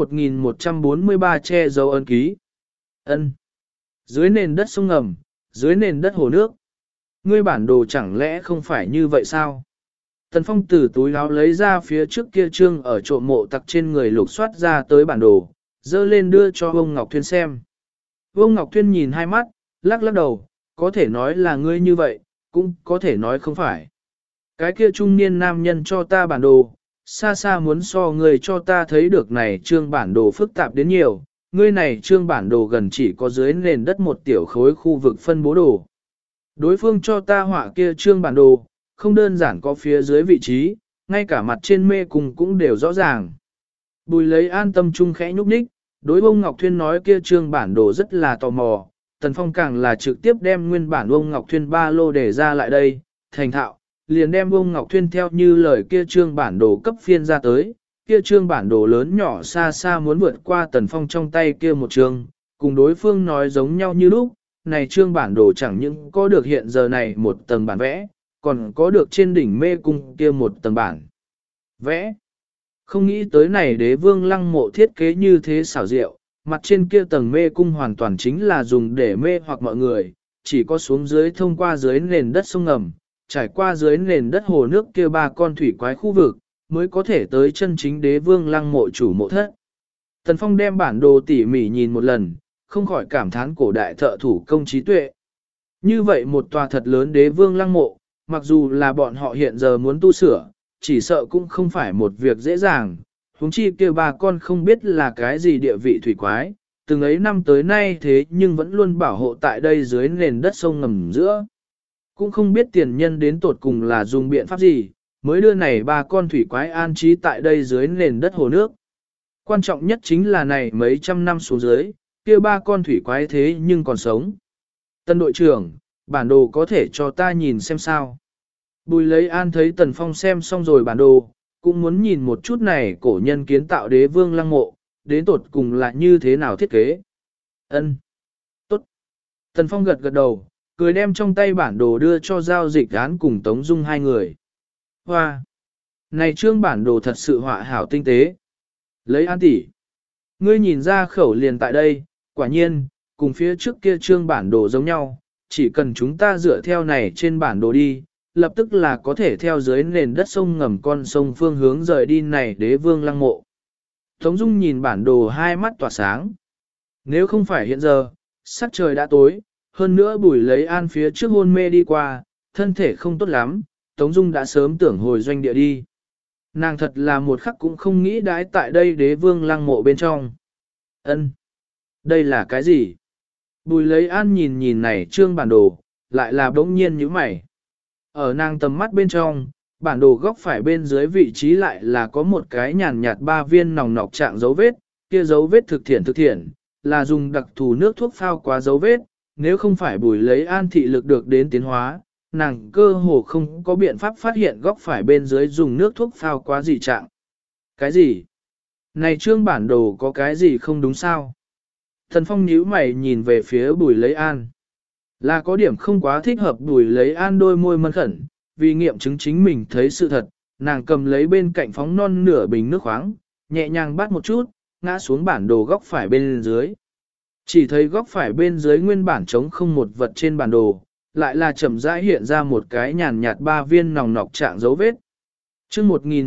1143 che dấu ấn ký. Ân. Dưới nền đất sông ngầm, dưới nền đất hồ nước. Ngươi bản đồ chẳng lẽ không phải như vậy sao? Tần Phong từ túi áo lấy ra phía trước kia trương ở trộm mộ tặc trên người lục soát ra tới bản đồ, dơ lên đưa cho Vương Ngọc Thuyên xem. Vương Ngọc Thuyên nhìn hai mắt, lắc lắc đầu, có thể nói là ngươi như vậy, cũng có thể nói không phải. Cái kia trung niên nam nhân cho ta bản đồ, xa xa muốn so ngươi cho ta thấy được này trương bản đồ phức tạp đến nhiều, ngươi này trương bản đồ gần chỉ có dưới nền đất một tiểu khối khu vực phân bố đồ. Đối phương cho ta họa kia trương bản đồ, không đơn giản có phía dưới vị trí, ngay cả mặt trên mê cùng cũng đều rõ ràng. Bùi Lấy An tâm trung khẽ nhúc nhích, đối Vương Ngọc Thuyên nói kia trương bản đồ rất là tò mò, Tần Phong càng là trực tiếp đem nguyên bản Vương Ngọc Thuyên ba lô để ra lại đây, thành thạo, liền đem Vương Ngọc Thuyên theo như lời kia trương bản đồ cấp phiên ra tới, kia trương bản đồ lớn nhỏ xa xa muốn vượt qua Tần Phong trong tay kia một trương, cùng đối phương nói giống nhau như lúc, này trương bản đồ chẳng những có được hiện giờ này một tầng bản vẽ, còn có được trên đỉnh mê cung kia một tầng bản. Vẽ. Không nghĩ tới này đế vương lăng mộ thiết kế như thế xảo diệu, mặt trên kia tầng mê cung hoàn toàn chính là dùng để mê hoặc mọi người, chỉ có xuống dưới thông qua dưới nền đất sông ngầm, trải qua dưới nền đất hồ nước kia ba con thủy quái khu vực, mới có thể tới chân chính đế vương lăng mộ chủ mộ thất. Tần Phong đem bản đồ tỉ mỉ nhìn một lần, không khỏi cảm thán cổ đại thợ thủ công trí tuệ. Như vậy một tòa thật lớn đế vương lăng mộ, mặc dù là bọn họ hiện giờ muốn tu sửa, chỉ sợ cũng không phải một việc dễ dàng, huống chi kia ba con không biết là cái gì địa vị thủy quái, từng ấy năm tới nay thế nhưng vẫn luôn bảo hộ tại đây dưới nền đất sông ngầm giữa. Cũng không biết tiền nhân đến tột cùng là dùng biện pháp gì, mới đưa này ba con thủy quái an trí tại đây dưới nền đất hồ nước. Quan trọng nhất chính là này mấy trăm năm xuống dưới, kia ba con thủy quái thế nhưng còn sống. Tân đội trưởng, bản đồ có thể cho ta nhìn xem sao. Bùi lấy an thấy Tần Phong xem xong rồi bản đồ, cũng muốn nhìn một chút này cổ nhân kiến tạo đế vương lăng mộ, đến tột cùng là như thế nào thiết kế. Ân, tốt. Tần Phong gật gật đầu, cười đem trong tay bản đồ đưa cho giao dịch án cùng Tống Dung hai người. Hoa! Này trương bản đồ thật sự họa hảo tinh tế. Lấy an tỷ. Ngươi nhìn ra khẩu liền tại đây, quả nhiên, cùng phía trước kia trương bản đồ giống nhau, chỉ cần chúng ta dựa theo này trên bản đồ đi, lập tức là có thể theo dưới nền đất sông ngầm con sông phương hướng rời đi này đế vương lăng mộ. Tống Dung nhìn bản đồ hai mắt tỏa sáng. Nếu không phải hiện giờ, sắc trời đã tối, hơn nữa Bùi lấy an phía trước hôn mê đi qua, thân thể không tốt lắm, Tống Dung đã sớm tưởng hồi doanh địa đi. Nàng thật là một khắc cũng không nghĩ đãi tại đây đế vương lăng mộ bên trong. Ân, đây là cái gì? Bùi lấy an nhìn nhìn này trương bản đồ, lại là bỗng nhiên như mày. Ở nàng tầm mắt bên trong, bản đồ góc phải bên dưới vị trí lại là có một cái nhàn nhạt ba viên nòng nọc trạng dấu vết, kia dấu vết thực thiện, là dùng đặc thù nước thuốc phao quá dấu vết, nếu không phải Bùi lấy an thị lực được đến tiến hóa, nàng cơ hồ không có biện pháp phát hiện góc phải bên dưới dùng nước thuốc phao quá dị trạng. Cái gì? Này trương bản đồ có cái gì không đúng sao? Thần Phong nhíu mày nhìn về phía Bùi lấy an. Là có điểm không quá thích hợp. Bùi lấy an đôi môi mân khẩn, vì nghiệm chứng chính mình thấy sự thật, nàng cầm lấy bên cạnh phóng non nửa bình nước khoáng, nhẹ nhàng bắt một chút, ngã xuống bản đồ góc phải bên dưới. Chỉ thấy góc phải bên dưới nguyên bản trống không một vật trên bản đồ, lại là chậm rãi hiện ra một cái nhàn nhạt ba viên nòng nọc trạng dấu vết. Chương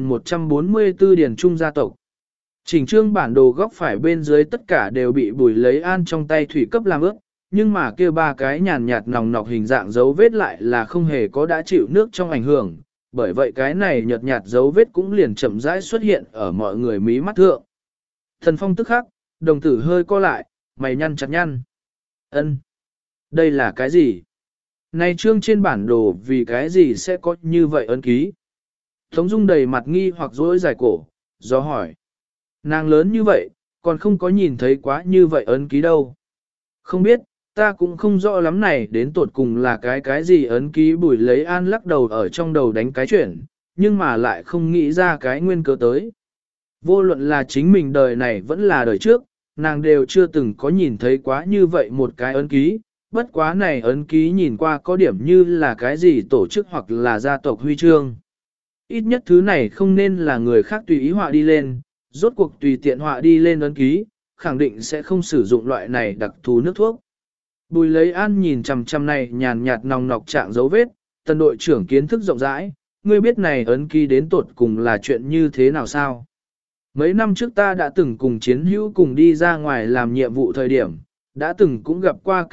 1144 Điển Trung gia tộc. Chỉnh trương bản đồ góc phải bên dưới tất cả đều bị Bùi lấy an trong tay thủy cấp làm ướt, nhưng mà kia ba cái nhàn nhạt nòng nọc hình dạng dấu vết lại là không hề có đã chịu nước trong ảnh hưởng, bởi vậy cái này nhợt nhạt dấu vết cũng liền chậm rãi xuất hiện ở mọi người mí mắt thượng. Thần Phong tức khắc, đồng tử hơi co lại, mày nhăn chặt nhăn. Ân, đây là cái gì? Này trương trên bản đồ vì cái gì sẽ có như vậy ấn ký? Tống Dung đầy mặt nghi hoặc rối dài cổ, do hỏi. Nàng lớn như vậy, còn không có nhìn thấy quá như vậy ấn ký đâu. Không biết, ta cũng không rõ lắm này đến tột cùng là cái gì ấn ký. Bùi lấy an lắc đầu ở trong đầu đánh cái chuyển, nhưng mà lại không nghĩ ra cái nguyên cớ tới. Vô luận là chính mình đời này vẫn là đời trước, nàng đều chưa từng có nhìn thấy quá như vậy một cái ấn ký, bất quá này ấn ký nhìn qua có điểm như là cái gì tổ chức hoặc là gia tộc huy chương. Ít nhất thứ này không nên là người khác tùy ý họa đi lên, rốt cuộc tùy tiện họa đi lên ấn ký, khẳng định sẽ không sử dụng loại này đặc thù nước thuốc. Bùi lấy an nhìn chằm chằm này nhàn nhạt nòng nọc trạng dấu vết, Tần đội trưởng kiến thức rộng rãi, ngươi biết này ấn ký đến tột cùng là chuyện như thế nào sao? Mấy năm trước ta đã từng cùng chiến hữu cùng đi ra ngoài làm nhiệm vụ thời điểm, đã từng cũng gặp qua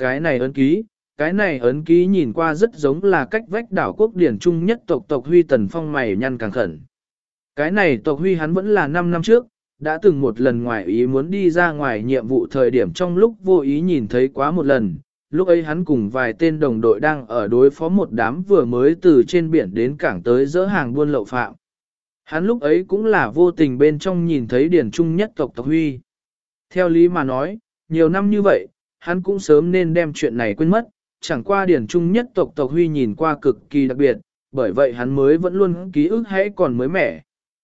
cái này ấn ký nhìn qua rất giống là cách vách đảo quốc điển trung nhất tộc Huy. Tần Phong mày nhăn càng khẩn. Cái này tộc Huy hắn vẫn là 5 năm trước, đã từng một lần ngoài ý muốn đi ra ngoài nhiệm vụ thời điểm trong lúc vô ý nhìn thấy quá một lần, lúc ấy hắn cùng vài tên đồng đội đang ở đối phó một đám vừa mới từ trên biển đến cảng tới dỡ hàng buôn lậu phạm. Hắn lúc ấy cũng là vô tình bên trong nhìn thấy điển trung nhất tộc Huy. Theo lý mà nói, nhiều năm như vậy, hắn cũng sớm nên đem chuyện này quên mất, chẳng qua điển trung nhất tộc Huy nhìn qua cực kỳ đặc biệt, bởi vậy hắn mới vẫn luôn ký ức hãy còn mới mẻ.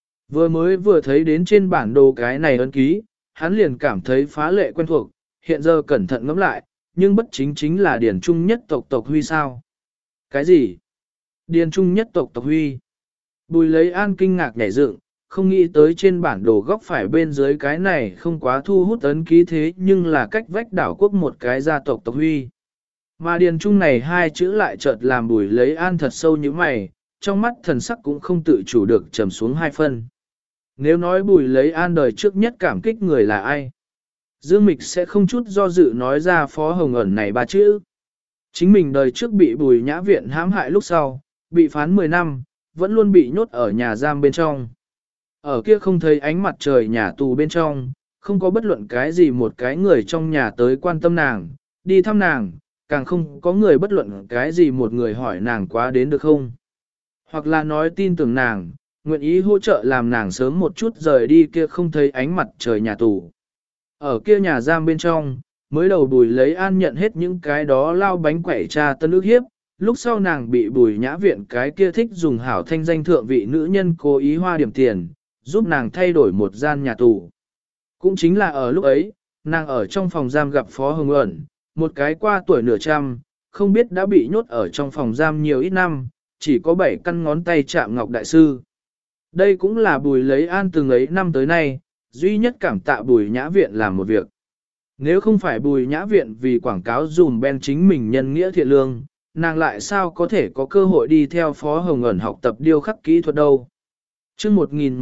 Vừa thấy đến trên bản đồ cái này ấn ký, hắn liền cảm thấy phá lệ quen thuộc, hiện giờ cẩn thận ngẫm lại, nhưng bất chính là điển trung nhất tộc Huy sao. Cái gì? Điền trung nhất tộc tộc huy. Bùi lấy an kinh ngạc nhảy dựng, không nghĩ tới trên bản đồ góc phải bên dưới cái này không quá thu hút ấn ký thế nhưng là cách vách đảo quốc một cái gia tộc tộc huy. Mà điền trung này hai chữ lại chợt làm bùi lấy an thật sâu như mày, trong mắt thần sắc cũng không tự chủ được trầm xuống hai phân. Nếu nói bùi lấy an đời trước nhất cảm kích người là ai? Dương Mịch sẽ không chút do dự nói ra Phó Hồng Ẩn này ba chữ. Chính mình đời trước bị bùi nhã viện hãm hại lúc sau, bị phán 10 năm, vẫn luôn bị nhốt ở nhà giam bên trong. Ở kia không thấy ánh mặt trời nhà tù bên trong, không có bất luận cái gì một cái người trong nhà tới quan tâm nàng, đi thăm nàng, càng không có người bất luận cái gì một người hỏi nàng quá đến được không. Hoặc là nói tin tưởng nàng, nguyện ý hỗ trợ làm nàng sớm một chút rời đi kia không thấy ánh mặt trời nhà tù. Ở kia nhà giam bên trong, mới đầu Bùi lấy an nhận hết những cái đó lao bánh quẩy cha tân ước hiếp, lúc sau nàng bị Bùi nhã viện cái kia thích dùng hảo thanh danh thượng vị nữ nhân cố ý hoa điểm tiền, giúp nàng thay đổi một gian nhà tù. Cũng chính là ở lúc ấy, nàng ở trong phòng giam gặp Phó Hồng Ẩn, một cái qua tuổi nửa trăm, không biết đã bị nhốt ở trong phòng giam nhiều ít năm, chỉ có 7 căn ngón tay chạm ngọc đại sư. Đây cũng là Bùi lấy an từng ấy năm tới nay, duy nhất cảm tạ Bùi nhã viện làm một việc. Nếu không phải Bùi nhã viện vì quảng cáo dùm ben chính mình nhân nghĩa thiện lương, nàng lại sao có thể có cơ hội đi theo Phó Hồng Ẩn học tập điêu khắc kỹ thuật đâu. Chương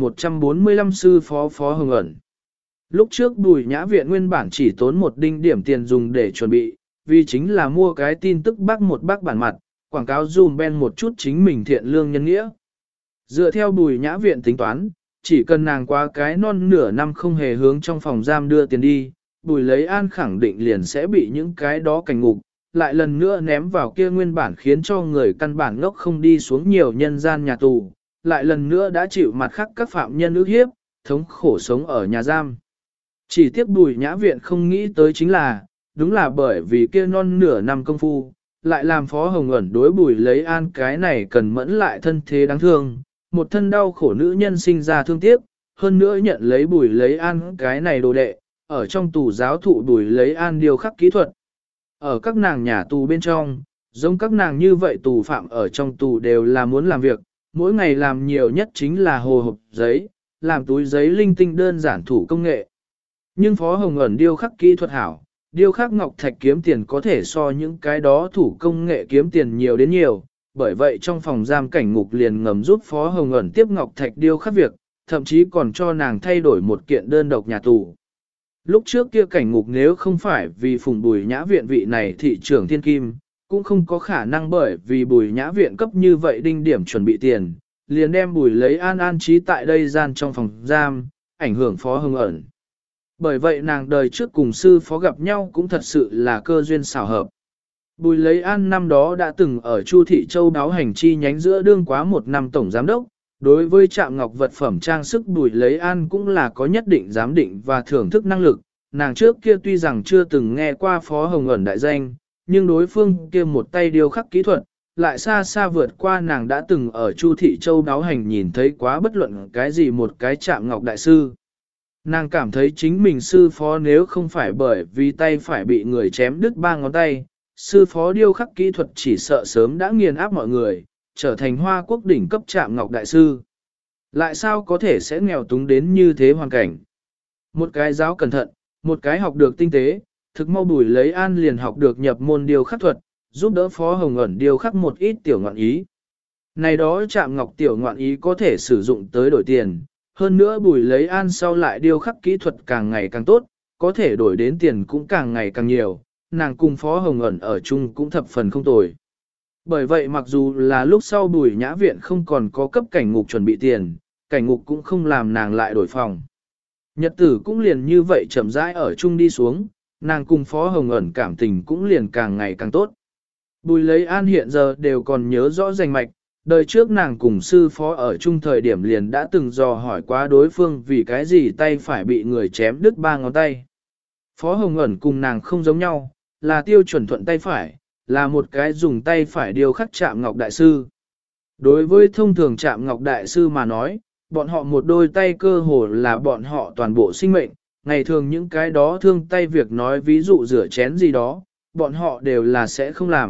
1145 sư Phó Hồng Ẩn. Lúc trước Bùi nhã viện nguyên bản chỉ tốn một đinh điểm tiền dùng để chuẩn bị, vì chính là mua cái tin tức một bác bản mặt, quảng cáo dùm ben một chút chính mình thiện lương nhân nghĩa. Dựa theo Bùi nhã viện tính toán, chỉ cần nàng qua cái non nửa năm không hề hướng trong phòng giam đưa tiền đi, Bùi lấy an khẳng định liền sẽ bị những cái đó cảnh ngục, lại lần nữa ném vào kia nguyên bản khiến cho người căn bản ngốc không đi xuống nhiều nhân gian nhà tù, lại lần nữa đã chịu mặt khác các phạm nhân ức hiếp, thống khổ sống ở nhà giam. Chỉ tiếc Bùi nhã viện không nghĩ tới chính là, đúng là bởi vì kia non nửa năm công phu, lại làm Phó Hồng Ẩn đối Bùi lấy an cái này cần mẫn lại thân thế đáng thương, một thân đau khổ nữ nhân sinh ra thương tiếc, hơn nữa nhận lấy Bùi lấy an cái này đồ đệ, ở trong tù giáo thụ Bùi lấy an điều khắc kỹ thuật. Ở các nàng nhà tù bên trong, giống các nàng như vậy tù phạm ở trong tù đều là muốn làm việc, mỗi ngày làm nhiều nhất chính là hồ hộp giấy, làm túi giấy linh tinh đơn giản thủ công nghệ. Nhưng Phó Hồng Ẩn điêu khắc kỹ thuật hảo, điêu khắc ngọc thạch kiếm tiền có thể so những cái đó thủ công nghệ kiếm tiền nhiều đến nhiều, bởi vậy trong phòng giam cảnh ngục liền ngầm giúp Phó Hồng Ẩn tiếp ngọc thạch điêu khắc việc, thậm chí còn cho nàng thay đổi một kiện đơn độc nhà tù. Lúc trước kia cảnh ngục nếu không phải vì phùng Bùi nhã viện vị này thị trưởng thiên kim, cũng không có khả năng bởi vì Bùi nhã viện cấp như vậy đinh điểm chuẩn bị tiền, liền đem Bùi lấy an trí tại đây gian trong phòng giam, ảnh hưởng Phó Hồng Ẩn. Bởi vậy nàng đời trước cùng sư phó gặp nhau cũng thật sự là cơ duyên xảo hợp. Bùi lấy an năm đó đã từng ở Chu Thị Châu đáo hành chi nhánh giữa đương quá một năm tổng giám đốc, đối với trạm ngọc vật phẩm trang sức Bùi lấy an cũng là có nhất định giám định và thưởng thức năng lực. Nàng trước kia tuy rằng chưa từng nghe qua Phó Hồng Ẩn đại danh, nhưng đối phương kia một tay điêu khắc kỹ thuật, lại xa xa vượt qua nàng đã từng ở Chu Thị Châu đáo hành nhìn thấy quá bất luận cái gì một cái trạm ngọc đại sư. Nàng cảm thấy chính mình sư phó nếu không phải bởi vì tay phải bị người chém đứt 3 ngón tay, sư phó điêu khắc kỹ thuật chỉ sợ sớm đã nghiền áp mọi người, trở thành Hoa Quốc đỉnh cấp trạm ngọc đại sư. Lại sao có thể sẽ nghèo túng đến như thế hoàn cảnh? Một cái giáo cẩn thận, một cái học được tinh tế, thực mau Bùi lấy an liền học được nhập môn điêu khắc thuật, giúp đỡ Phó Hồng Ẩn điêu khắc một ít tiểu ngọn ý. Này đó trạm ngọc tiểu ngọn ý có thể sử dụng tới đổi tiền, hơn nữa Bùi lấy an sau lại điêu khắc kỹ thuật càng ngày càng tốt, có thể đổi đến tiền cũng càng ngày càng nhiều, nàng cùng Phó Hồng Ẩn ở chung cũng thập phần không tồi. Bởi vậy mặc dù là lúc sau Bùi nhã viện không còn có cấp cảnh ngục chuẩn bị tiền, cảnh ngục cũng không làm nàng lại đổi phòng. Nhật tử cũng liền như vậy chậm rãi ở chung đi xuống, nàng cùng Phó Hồng Ẩn cảm tình cũng liền càng ngày càng tốt. Bùi lấy an hiện giờ đều còn nhớ rõ rành mạch, đời trước nàng cùng sư phó ở chung thời điểm liền đã từng dò hỏi qua đối phương vì cái gì tay phải bị người chém đứt 3 ngón tay. Phó Hồng Ẩn cùng nàng không giống nhau, là tiêu chuẩn thuận tay phải, là một cái dùng tay phải điêu khắc chạm ngọc đại sư. Đối với thông thường chạm ngọc đại sư mà nói, bọn họ một đôi tay cơ hồ là bọn họ toàn bộ sinh mệnh, ngày thường những cái đó thương tay việc nói ví dụ rửa chén gì đó, bọn họ đều là sẽ không làm,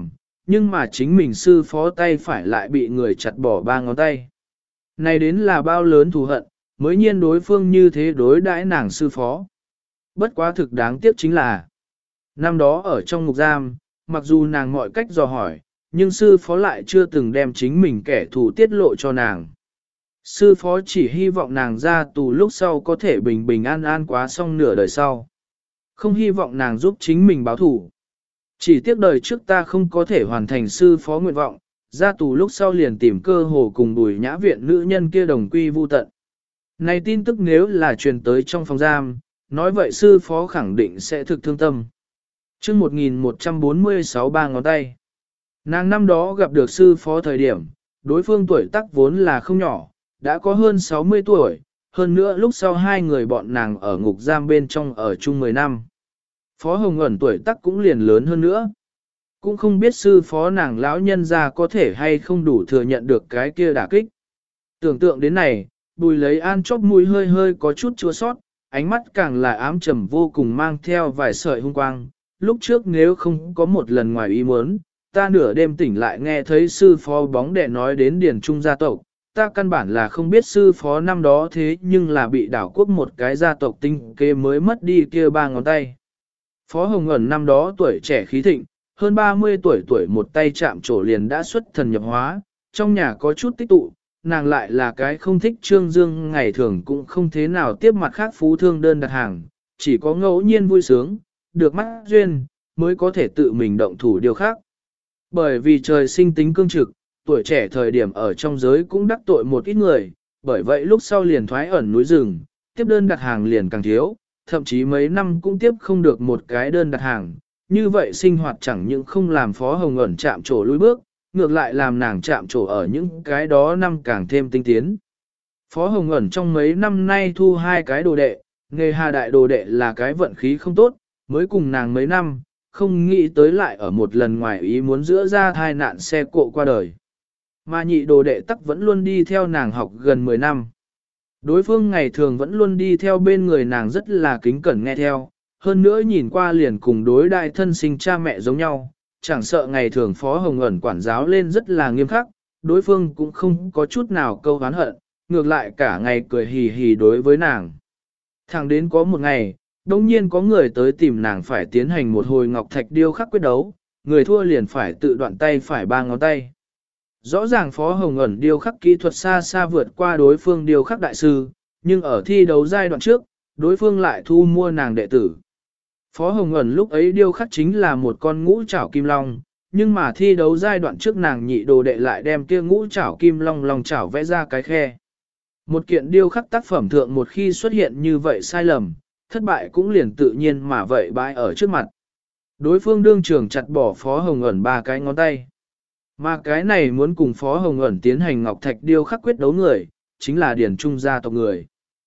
nhưng mà chính mình sư phó tay phải lại bị người chặt bỏ 3 ngón tay. Này đến là bao lớn thù hận, mới nhiên đối phương như thế đối đãi nàng sư phó. Bất quá thực đáng tiếc chính là, năm đó ở trong ngục giam, mặc dù nàng mọi cách dò hỏi, nhưng sư phó lại chưa từng đem chính mình kẻ thù tiết lộ cho nàng. Sư phó chỉ hy vọng nàng ra tù lúc sau có thể bình bình an an quá xong nửa đời sau. Không hy vọng nàng giúp chính mình báo thù. Chỉ tiếc đời trước ta không có thể hoàn thành sư phó nguyện vọng, ra tù lúc sau liền tìm cơ hồ cùng Bùi Nhã Viện nữ nhân kia đồng quy vu tận. Này tin tức nếu là truyền tới trong phòng giam, nói vậy sư phó khẳng định sẽ thực thương tâm. chương 1146 ba ngón tay. Nàng năm đó gặp được sư phó thời điểm, đối phương tuổi tác vốn là không nhỏ, đã có hơn 60 tuổi, hơn nữa lúc sau hai người bọn nàng ở ngục giam bên trong ở chung 10 năm. Phó Hồng Ẩn tuổi tác cũng liền lớn hơn nữa. Cũng không biết sư phó nàng lão nhân ra có thể hay không đủ thừa nhận được cái kia đả kích. Tưởng tượng đến này, Bùi Lấy An chóp mũi hơi hơi có chút chua sót, ánh mắt càng là ám trầm vô cùng mang theo vài sợi hung quang. Lúc trước nếu không có một lần ngoài ý muốn, ta nửa đêm tỉnh lại nghe thấy sư phó bóng đệ nói đến Điền Trung gia tộc, ta căn bản là không biết sư phó năm đó thế nhưng là bị đảo quốc một cái gia tộc tinh kế mới mất đi kia 3 ngón tay. Phó Hồng Ẩn năm đó tuổi trẻ khí thịnh, hơn 30 tuổi một tay chạm trổ liền đã xuất thần nhập hóa, trong nhà có chút tích tụ, nàng lại là cái không thích trương dương ngày thường cũng không thế nào tiếp mặt khác phú thương đơn đặt hàng, chỉ có ngẫu nhiên vui sướng, được mắt duyên, mới có thể tự mình động thủ điều khác. Bởi vì trời sinh tính cương trực, tuổi trẻ thời điểm ở trong giới cũng đắc tội một ít người, bởi vậy lúc sau liền thoái ẩn núi rừng, tiếp đơn đặt hàng liền càng thiếu, thậm chí mấy năm cũng tiếp không được một cái đơn đặt hàng. Như vậy sinh hoạt chẳng những không làm Phó Hồng Ẩn chạm trổ lùi bước, ngược lại làm nàng chạm trổ ở những cái đó năm càng thêm tinh tiến. Phó Hồng Ẩn trong mấy năm nay thu 2 cái đồ đệ, nghề hà đại đồ đệ là cái vận khí không tốt, mới cùng nàng mấy năm, không nghĩ tới lại ở một lần ngoài ý muốn giữa ra thai nạn xe cộ qua đời. Mà nhị đồ đệ tắc vẫn luôn đi theo nàng học gần 10 năm. Đối phương ngày thường vẫn luôn đi theo bên người nàng rất là kính cẩn nghe theo, hơn nữa nhìn qua liền cùng đối đại thân sinh cha mẹ giống nhau, chẳng sợ ngày thường Phó Hồng Ẩn quản giáo lên rất là nghiêm khắc, đối phương cũng không có chút nào câu oán hận, ngược lại cả ngày cười hì hì đối với nàng. Thẳng đến có một ngày, đồng nhiên có người tới tìm nàng phải tiến hành một hồi ngọc thạch điêu khắc quyết đấu, người thua liền phải tự đoạn tay phải 3 ngón tay. Rõ ràng Phó Hồng Ẩn điêu khắc kỹ thuật xa xa vượt qua đối phương điêu khắc đại sư, nhưng ở thi đấu giai đoạn trước, đối phương lại thu mua nàng đệ tử. Phó Hồng Ẩn lúc ấy điêu khắc chính là một con ngũ trảo kim long, nhưng mà thi đấu giai đoạn trước nàng nhị đồ đệ lại đem kia ngũ trảo kim long lòng trảo vẽ ra cái khe. Một kiện điêu khắc tác phẩm thượng một khi xuất hiện như vậy sai lầm, thất bại cũng liền tự nhiên mà vậy bãi ở trước mặt. Đối phương đương trường chặt bỏ Phó Hồng Ẩn 3 cái ngón tay. Mà cái này muốn cùng Phó Hồng Ẩn tiến hành ngọc thạch điêu khắc quyết đấu người, chính là Điền Trung gia tộc người.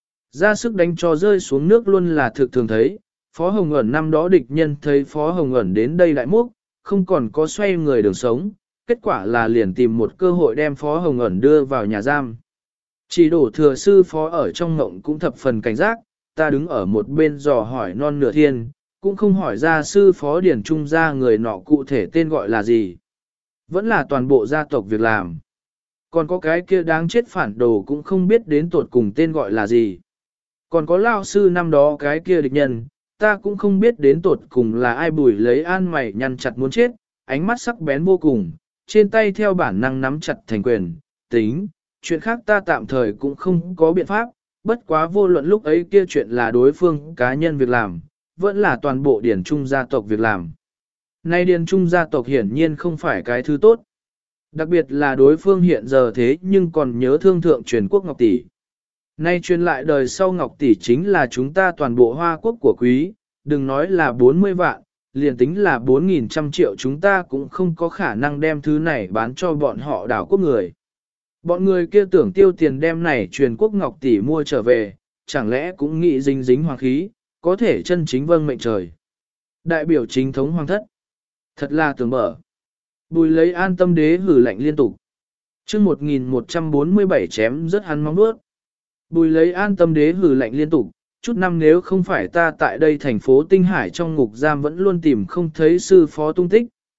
Ra sức đánh cho rơi xuống nước luôn là thực thường thấy, Phó Hồng Ẩn năm đó địch nhân thấy Phó Hồng Ẩn đến đây đại múc, không còn có xoay người đường sống, kết quả là liền tìm một cơ hội đem Phó Hồng Ẩn đưa vào nhà giam. Chỉ đổ thừa sư Phó ở trong ngộng cũng thập phần cảnh giác, ta đứng ở một bên dò hỏi non nửa thiên, cũng không hỏi ra sư Phó Điền Trung gia người nọ cụ thể tên gọi là gì. Vẫn là toàn bộ gia tộc việc làm. Còn có cái kia đáng chết phản đồ cũng không biết đến tột cùng tên gọi là gì. Còn có lao sư năm đó cái kia địch nhân, ta cũng không biết đến tột cùng là ai. Bùi Lấy An mày nhăn chặt muốn chết, ánh mắt sắc bén vô cùng, trên tay theo bản năng nắm chặt thành quyền, tính, chuyện khác ta tạm thời cũng không có biện pháp, bất quá vô luận lúc ấy kia chuyện là đối phương cá nhân việc làm, vẫn là toàn bộ Điền Trung gia tộc việc làm. Nay Điền Trung gia tộc hiển nhiên không phải cái thứ tốt. Đặc biệt là đối phương hiện giờ thế nhưng còn nhớ thương thượng truyền quốc Ngọc Tỷ. Nay truyền lại đời sau Ngọc Tỷ chính là chúng ta toàn bộ Hoa Quốc của quý, đừng nói là 40 vạn, liền tính là 4.100 triệu chúng ta cũng không có khả năng đem thứ này bán cho bọn họ đảo quốc người. Bọn người kia tưởng tiêu tiền đem này truyền quốc Ngọc Tỷ mua trở về, chẳng lẽ cũng nghĩ dính dính hoàng khí, có thể chân chính vâng mệnh trời. Đại biểu chính thống hoàng thất. Thật là tưởng mở. Bùi Lấy An tâm đế hử lạnh liên tục. chương 1147 chém rất hắn mong đuốt. Bùi Lấy An tâm đế hử lạnh liên tục. Chút năm nếu không phải ta tại đây thành phố Tinh Hải trong ngục giam vẫn luôn tìm không thấy sư phó tung tích,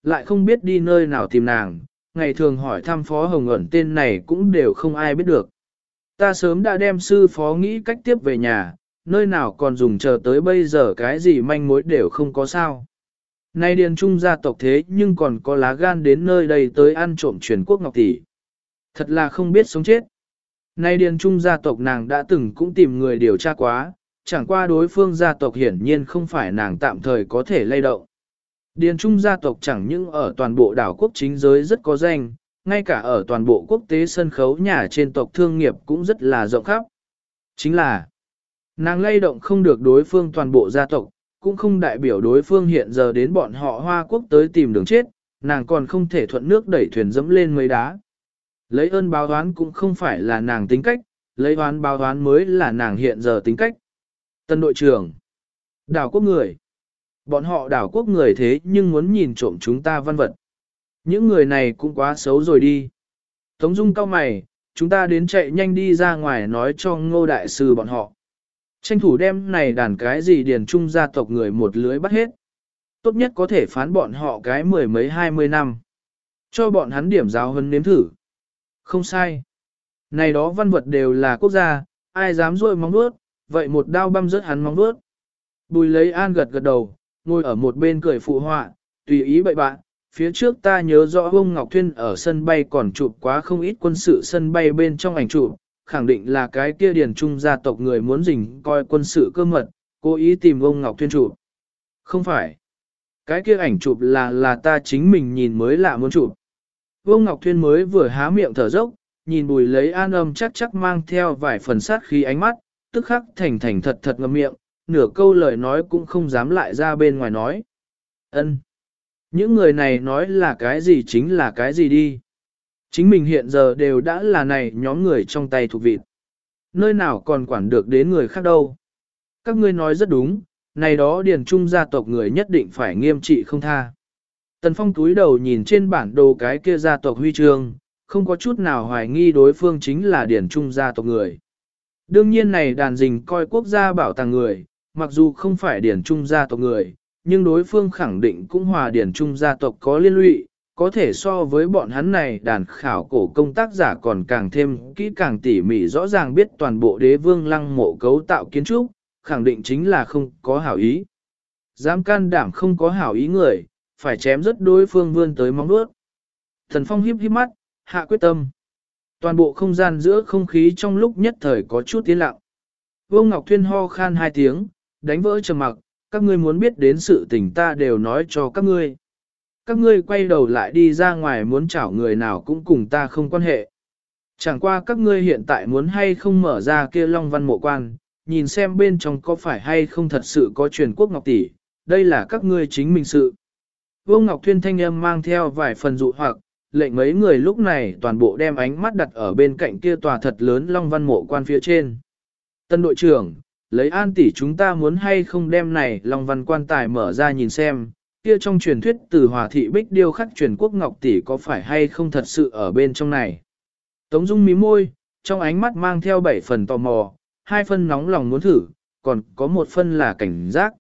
lại không biết đi nơi nào tìm nàng, ngày thường hỏi thăm Phó Hồng ẩn tên này cũng đều không ai biết được. Ta sớm đã đem sư phó nghĩ cách tiếp về nhà, nơi nào còn dùng chờ tới bây giờ cái gì manh mối đều không có sao. Nay điền trung gia tộc thế nhưng còn có lá gan đến nơi đây tới ăn trộm truyền quốc ngọc tỷ. Thật là không biết sống chết. Nay điền trung gia tộc nàng đã từng cũng tìm người điều tra quá, chẳng qua đối phương gia tộc hiển nhiên không phải nàng tạm thời có thể lay động. Điền trung gia tộc chẳng những ở toàn bộ đảo quốc chính giới rất có danh, ngay cả ở toàn bộ quốc tế sân khấu nhà trên tộc thương nghiệp cũng rất là rộng khắp. Chính là, nàng lay động không được đối phương toàn bộ gia tộc, cũng không đại biểu đối phương hiện giờ đến bọn họ Hoa Quốc tới tìm đường chết, nàng còn không thể thuận nước đẩy thuyền dẫm lên mấy đá. Lấy ơn báo oán cũng không phải là nàng tính cách, lấy oán báo oán mới là nàng hiện giờ tính cách. Tân đội trưởng, đảo quốc người. Bọn họ đảo quốc người thế nhưng muốn nhìn trộm chúng ta văn vật. Những người này cũng quá xấu rồi đi. Tống Dung cau mày, chúng ta đến chạy nhanh đi ra ngoài nói cho Ngô Đại Sư bọn họ. Tranh thủ đem này đàn cái gì điền trung gia tộc người một lưới bắt hết. Tốt nhất có thể phán bọn họ cái 10 mấy 20 năm. Cho bọn hắn điểm giáo huấn nếm thử. Không sai. Này đó văn vật đều là quốc gia, ai dám rôi móng vuốt, vậy một đao băm rớt hắn móng vuốt. Bùi lấy an gật gật đầu, ngồi ở một bên cười phụ họa, tùy ý bậy bạn. Phía trước ta nhớ rõ ông Ngọc Thuyên ở sân bay còn chụp quá không ít quân sự sân bay bên trong ảnh chụp, khẳng định là cái kia điền trung gia tộc người muốn rình coi quân sự cơ mật, cố ý tìm ông Ngọc Thuyên chụp. Không phải. Cái kia ảnh chụp là ta chính mình nhìn mới lạ muốn chụp. Ông Ngọc Thuyên mới vừa há miệng thở dốc, nhìn Bùi lấy an âm chắc mang theo vài phần sát khí ánh mắt, tức khắc thành thật ngậm miệng, nửa câu lời nói cũng không dám lại ra bên ngoài nói. Ân. Những người này nói là cái gì chính là cái gì đi. Chính mình hiện giờ đều đã là này nhóm người trong tay thuộc vịt. Nơi nào còn quản được đến người khác đâu. Các ngươi nói rất đúng, này đó điền trung gia tộc người nhất định phải nghiêm trị không tha. Tần Phong túi đầu nhìn trên bản đồ cái kia gia tộc huy chương, không có chút nào hoài nghi đối phương chính là điền trung gia tộc người. Đương nhiên này đàn dình coi quốc gia bảo tàng người, mặc dù không phải điền trung gia tộc người, nhưng đối phương khẳng định cũng hòa điển trung gia tộc có liên lụy, có thể so với bọn hắn này đàn khảo cổ công tác giả còn càng thêm kỹ càng tỉ mỉ rõ ràng biết toàn bộ đế vương lăng mộ cấu tạo kiến trúc, khẳng định chính là không có hảo ý. Dám can đảm không có hảo ý người, phải chém rất đối phương vươn tới móng vuốt. Thần Phong híp híp mắt, hạ quyết tâm. Toàn bộ không gian giữa không khí trong lúc nhất thời có chút tiến lặng. Vương Ngọc Thuyên ho khan hai tiếng, đánh vỡ trầm mặc. Các ngươi muốn biết đến sự tình ta đều nói cho các ngươi. Các ngươi quay đầu lại đi ra ngoài muốn chảo người nào cũng cùng ta không quan hệ. Chẳng qua các ngươi hiện tại muốn hay không mở ra kia Long Văn mộ quan, nhìn xem bên trong có phải hay không thật sự có truyền quốc ngọc tỷ, đây là các ngươi chính mình sự. Vương Ngọc Thuyên thanh âm mang theo vài phần dụ hoặc, lệnh mấy người lúc này toàn bộ đem ánh mắt đặt ở bên cạnh kia tòa thật lớn Long Văn mộ quan phía trên. Tân đội trưởng, lấy an tỷ chúng ta muốn hay không đem này Long Văn quan tài mở ra nhìn xem, kia trong truyền thuyết từ Hòa thị bích điêu khắc truyền quốc ngọc tỷ có phải hay không thật sự ở bên trong này. Tống Dung mí môi, trong ánh mắt mang theo 7 phần tò mò, 2 phần nóng lòng muốn thử, còn có 1 phần là cảnh giác.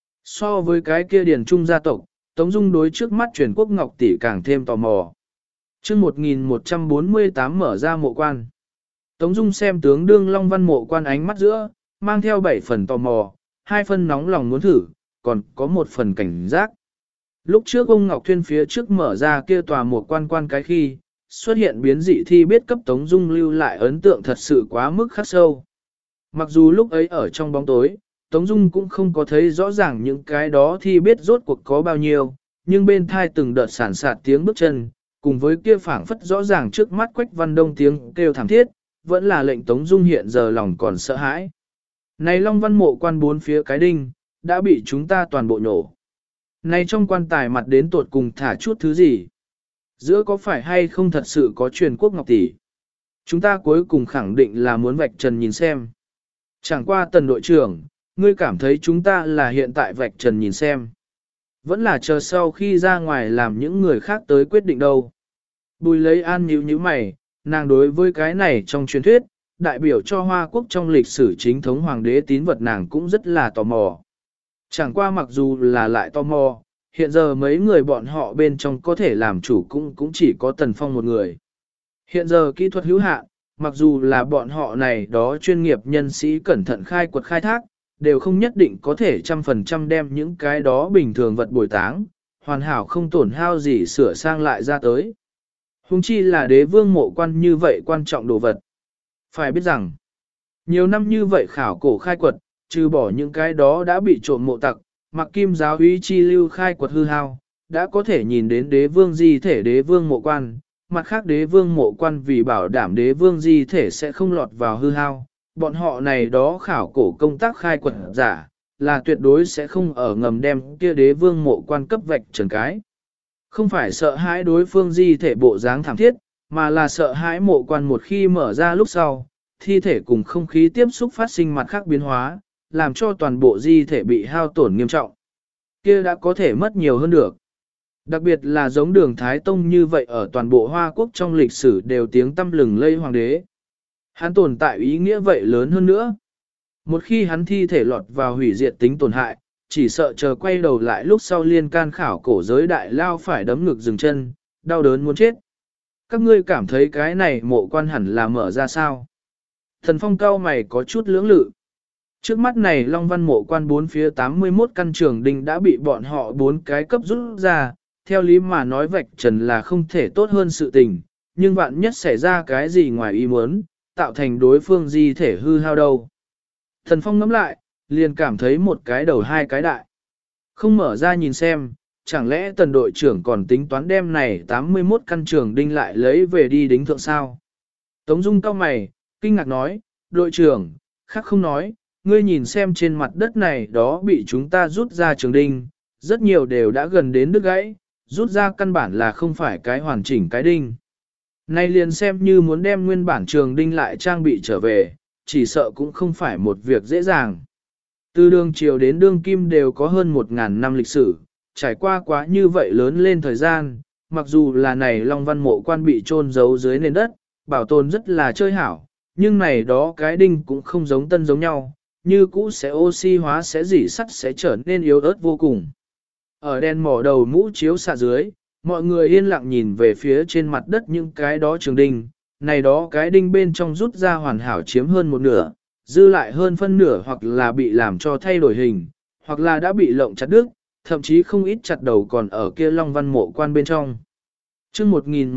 So với cái kia điền trung gia tộc, Tống Dung đối trước mắt truyền quốc ngọc tỷ càng thêm tò mò. Chương 1148 mở ra mộ quan. Tống Dung xem tướng đương Long Văn mộ quan ánh mắt giữa, mang theo 7 phần tò mò, 2 phần nóng lòng muốn thử, còn có 1 phần cảnh giác. Lúc trước ông Ngọc Thuyên phía trước mở ra kia tòa mộ quan cái khi, xuất hiện biến dị thi biết cấp Tống Dung lưu lại ấn tượng thật sự quá mức khắc sâu. Mặc dù lúc ấy ở trong bóng tối, Tống Dung cũng không có thấy rõ ràng những cái đó thi biết rốt cuộc có bao nhiêu, nhưng bên thai từng đợt sản sạt tiếng bước chân, cùng với kia phảng phất rõ ràng trước mắt Quách Văn Đông tiếng kêu thảm thiết, vẫn là lệnh Tống Dung hiện giờ lòng còn sợ hãi. Này Long Văn mộ quan 4 phía cái đinh, đã bị chúng ta toàn bộ nhổ. Này trong quan tài mặt đến tột cùng thả chút thứ gì? Giữa có phải hay không thật sự có truyền quốc ngọc tỷ? Chúng ta cuối cùng khẳng định là muốn vạch trần nhìn xem. Chẳng qua Tần đội trưởng, ngươi cảm thấy chúng ta là hiện tại vạch trần nhìn xem. Vẫn là chờ sau khi ra ngoài làm những người khác tới quyết định đâu. Bùi lấy an nhíu mày, nàng đối với cái này trong truyền thuyết, đại biểu cho Hoa Quốc trong lịch sử chính thống hoàng đế tín vật nàng cũng rất là tò mò. Chẳng qua mặc dù là lại tò mò, hiện giờ mấy người bọn họ bên trong có thể làm chủ cũng chỉ có Tần Phong một người. Hiện giờ kỹ thuật hữu hạn, mặc dù là bọn họ này đó chuyên nghiệp nhân sĩ cẩn thận khai quật khai thác, đều không nhất định có thể 100% đem những cái đó bình thường vật bồi táng, hoàn hảo không tổn hao gì sửa sang lại ra tới. Hùng chi là đế vương mộ quan như vậy quan trọng đồ vật. Phải biết rằng, nhiều năm như vậy khảo cổ khai quật, trừ bỏ những cái đó đã bị trộm mộ tặc, mặc kim giáo úy chi lưu khai quật hư hao, đã có thể nhìn đến đế vương di thể đế vương mộ quan, mặt khác đế vương mộ quan vì bảo đảm đế vương di thể sẽ không lọt vào hư hao, bọn họ này đó khảo cổ công tác khai quật giả, là tuyệt đối sẽ không ở ngầm đem kia đế vương mộ quan cấp vạch trần cái. Không phải sợ hãi đối phương di thể bộ dáng thảm thiết, mà là sợ hãi mộ quan một khi mở ra lúc sau, thi thể cùng không khí tiếp xúc phát sinh mặt khác biến hóa, làm cho toàn bộ di thể bị hao tổn nghiêm trọng. Kia đã có thể mất nhiều hơn được. Đặc biệt là giống đường Thái Tông như vậy ở toàn bộ Hoa Quốc trong lịch sử đều tiếng tăm lừng lây hoàng đế. Hắn tồn tại ý nghĩa vậy lớn hơn nữa. Một khi hắn thi thể lọt vào hủy diệt tính tổn hại, chỉ sợ chờ quay đầu lại lúc sau liên can khảo cổ giới đại lao phải đấm ngực dừng chân, đau đớn muốn chết. Các ngươi cảm thấy cái này mộ quan hẳn là mở ra sao? Thần Phong cao mày có chút lưỡng lự. Trước mắt này Long Văn mộ quan bốn phía 81 căn trường đinh đã bị bọn họ bốn cái cấp rút ra, theo lý mà nói vạch trần là không thể tốt hơn sự tình, nhưng vạn nhất xảy ra cái gì ngoài ý muốn, tạo thành đối phương di thể hư hao đâu. Thần Phong ngắm lại, liền cảm thấy một cái đầu hai cái đại. Không mở ra nhìn xem, chẳng lẽ tần đội trưởng còn tính toán đem này 81 căn trường đinh lại lấy về đi đính thượng sao? Tống Dung cau mày, kinh ngạc nói, đội trưởng, khác không nói, ngươi nhìn xem trên mặt đất này đó bị chúng ta rút ra trường đinh, rất nhiều đều đã gần đến đứt gãy, rút ra căn bản là không phải cái hoàn chỉnh cái đinh. Này liền xem như muốn đem nguyên bản trường đinh lại trang bị trở về, chỉ sợ cũng không phải một việc dễ dàng. Từ đường triều đến đương kim đều có hơn 1.000 năm lịch sử, trải qua quá như vậy lớn lên thời gian, mặc dù là này Long Văn mộ quan bị chôn giấu dưới nền đất, bảo tồn rất là chơi hảo, nhưng này đó cái đinh cũng không giống tân giống nhau, như cũ sẽ oxy hóa sẽ dỉ sắt sẽ trở nên yếu ớt vô cùng. Ở đèn mỏ đầu mũ chiếu xạ dưới, mọi người yên lặng nhìn về phía trên mặt đất những cái đó trường đinh, này đó cái đinh bên trong rút ra hoàn hảo chiếm hơn một nửa, dư lại hơn phân nửa hoặc là bị làm cho thay đổi hình, hoặc là đã bị lộng chặt đứt, thậm chí không ít chặt đầu còn ở kia Long Văn mộ quan bên trong. Chương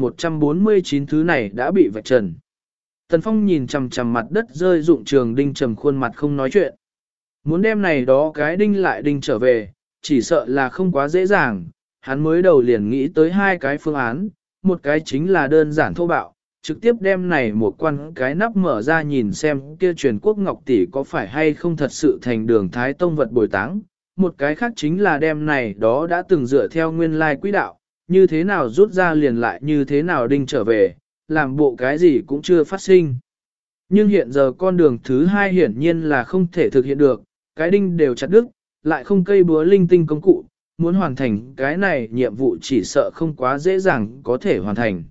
1149 thứ này đã bị vạch trần. Tần Phong nhìn chằm chằm mặt đất rơi dụng trường đinh trầm khuôn mặt không nói chuyện. Muốn đem này đó cái đinh lại đinh trở về, chỉ sợ là không quá dễ dàng, hắn mới đầu liền nghĩ tới hai cái phương án, một cái chính là đơn giản thô bạo, trực tiếp đem này một quan cái nắp mở ra nhìn xem kia truyền quốc ngọc tỷ có phải hay không thật sự thành đường Thái Tông vật bồi táng, một cái khác chính là đem này đó đã từng dựa theo nguyên lai quỹ đạo, như thế nào rút ra liền lại như thế nào đinh trở về, làm bộ cái gì cũng chưa phát sinh. Nhưng hiện giờ con đường thứ hai hiển nhiên là không thể thực hiện được, cái đinh đều chặt đứt, lại không cây búa linh tinh công cụ, muốn hoàn thành cái này nhiệm vụ chỉ sợ không quá dễ dàng có thể hoàn thành.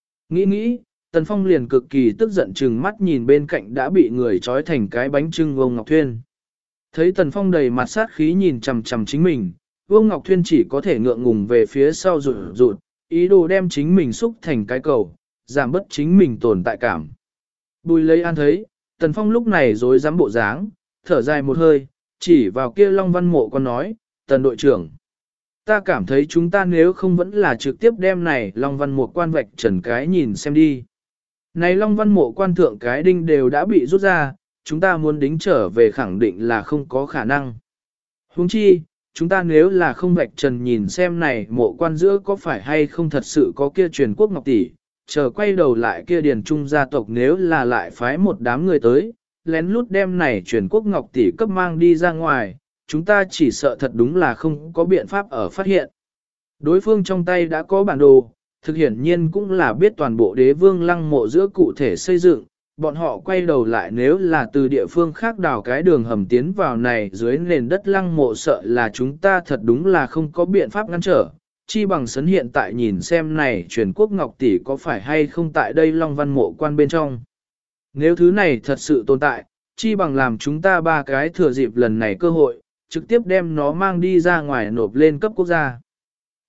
Nghĩ, Tần Phong liền cực kỳ tức giận chừng mắt nhìn bên cạnh đã bị người trói thành cái bánh trưng Vương Ngọc Thuyên. Thấy Tần Phong đầy mặt sát khí nhìn chằm chằm chính mình, Vương Ngọc Thuyên chỉ có thể ngượng ngùng về phía sau rụt rụt, ý đồ đem chính mình xúc thành cái cầu, giảm bớt chính mình tồn tại cảm. Bùi lấy an thấy, Tần Phong lúc này rối rắm bộ dáng, thở dài một hơi, chỉ vào kia Long Văn mộ con nói, Tần đội trưởng. Ta cảm thấy chúng ta nếu không vẫn là trực tiếp đem này Long Văn mộ quan vạch trần cái nhìn xem đi. Này Long Văn mộ quan thượng cái đinh đều đã bị rút ra, chúng ta muốn đính trở về khẳng định là không có khả năng. Huống chi, chúng ta nếu là không vạch trần nhìn xem này mộ quan giữa có phải hay không thật sự có kia truyền quốc ngọc tỷ, chờ quay đầu lại kia điền trung gia tộc nếu là lại phái một đám người tới, lén lút đem này truyền quốc ngọc tỷ cấp mang đi ra ngoài, chúng ta chỉ sợ thật đúng là không có biện pháp ở phát hiện. Đối phương trong tay đã có bản đồ, thực hiển nhiên cũng là biết toàn bộ đế vương lăng mộ giữa cụ thể xây dựng, bọn họ quay đầu lại nếu là từ địa phương khác đào cái đường hầm tiến vào này dưới nền đất lăng mộ sợ là chúng ta thật đúng là không có biện pháp ngăn trở. Chi bằng sấn hiện tại nhìn xem này truyền quốc ngọc tỷ có phải hay không tại đây Long Văn mộ quan bên trong. Nếu thứ này thật sự tồn tại, chi bằng làm chúng ta ba cái thừa dịp lần này cơ hội, trực tiếp đem nó mang đi ra ngoài nộp lên cấp quốc gia.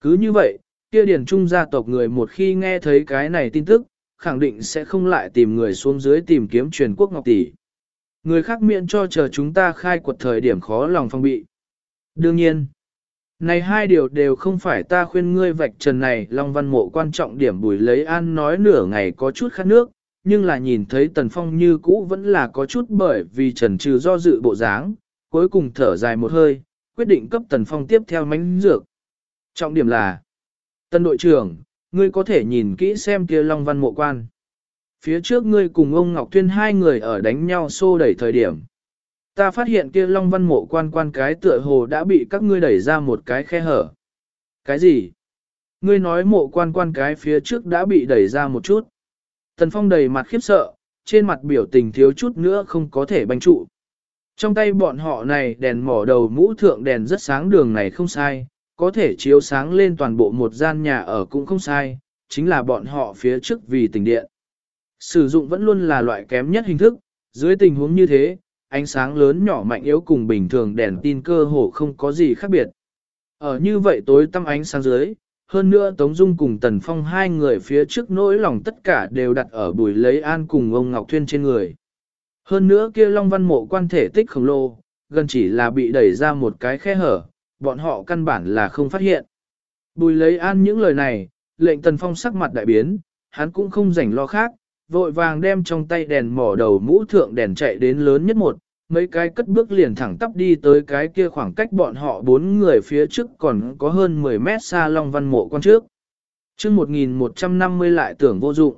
Cứ như vậy, kia điền trung gia tộc người một khi nghe thấy cái này tin tức, khẳng định sẽ không lại tìm người xuống dưới tìm kiếm truyền quốc ngọc tỷ. Người khác miễn cho chờ chúng ta khai quật thời điểm khó lòng phong bị. Đương nhiên, này hai điều đều không phải ta khuyên ngươi vạch trần này Long Văn Mộ quan trọng điểm. Bùi lấy an nói nửa ngày có chút khát nước, nhưng là nhìn thấy Tần Phong như cũ vẫn là có chút bởi vì trần trừ do dự bộ dáng, cuối cùng thở dài một hơi, quyết định cấp Tần Phong tiếp theo mánh dược. Trọng điểm là, Tần đội trưởng, ngươi có thể nhìn kỹ xem kia Long Văn Mộ quan. Phía trước ngươi cùng ông Ngọc Thuyên hai người ở đánh nhau xô đẩy thời điểm. Ta phát hiện kia Long Văn Mộ quan cái tựa hồ đã bị các ngươi đẩy ra một cái khe hở. Cái gì? Ngươi nói mộ quan cái phía trước đã bị đẩy ra một chút. Tần Phong đầy mặt khiếp sợ, trên mặt biểu tình thiếu chút nữa không có thể banh trụ. Trong tay bọn họ này đèn mỏ đầu mũ thượng đèn rất sáng, đường này không sai, có thể chiếu sáng lên toàn bộ một gian nhà ở cũng không sai, chính là bọn họ phía trước vì tình điện. Sử dụng vẫn luôn là loại kém nhất hình thức, dưới tình huống như thế, ánh sáng lớn nhỏ mạnh yếu cùng bình thường đèn tin cơ hồ không có gì khác biệt. Ở như vậy tối tăm ánh sáng dưới, hơn nữa Tống Dung cùng Tần Phong hai người phía trước nỗi lòng tất cả đều đặt ở Bùi Lấy An cùng ông Ngọc Thuyên trên người. Hơn nữa kia Long Văn Mộ quan thể tích khổng lồ, gần chỉ là bị đẩy ra một cái khe hở, bọn họ căn bản là không phát hiện. Bùi Lấy An những lời này, lệnh Tần Phong sắc mặt đại biến, hắn cũng không rảnh lo khác, vội vàng đem trong tay đèn mỏ đầu mũ thượng đèn chạy đến lớn nhất một, mấy cái cất bước liền thẳng tắp đi tới cái kia khoảng cách bọn họ bốn người phía trước còn có hơn 10 mét xa Long Văn Mộ quan trước. Chương 1150 lại tưởng vô dụng.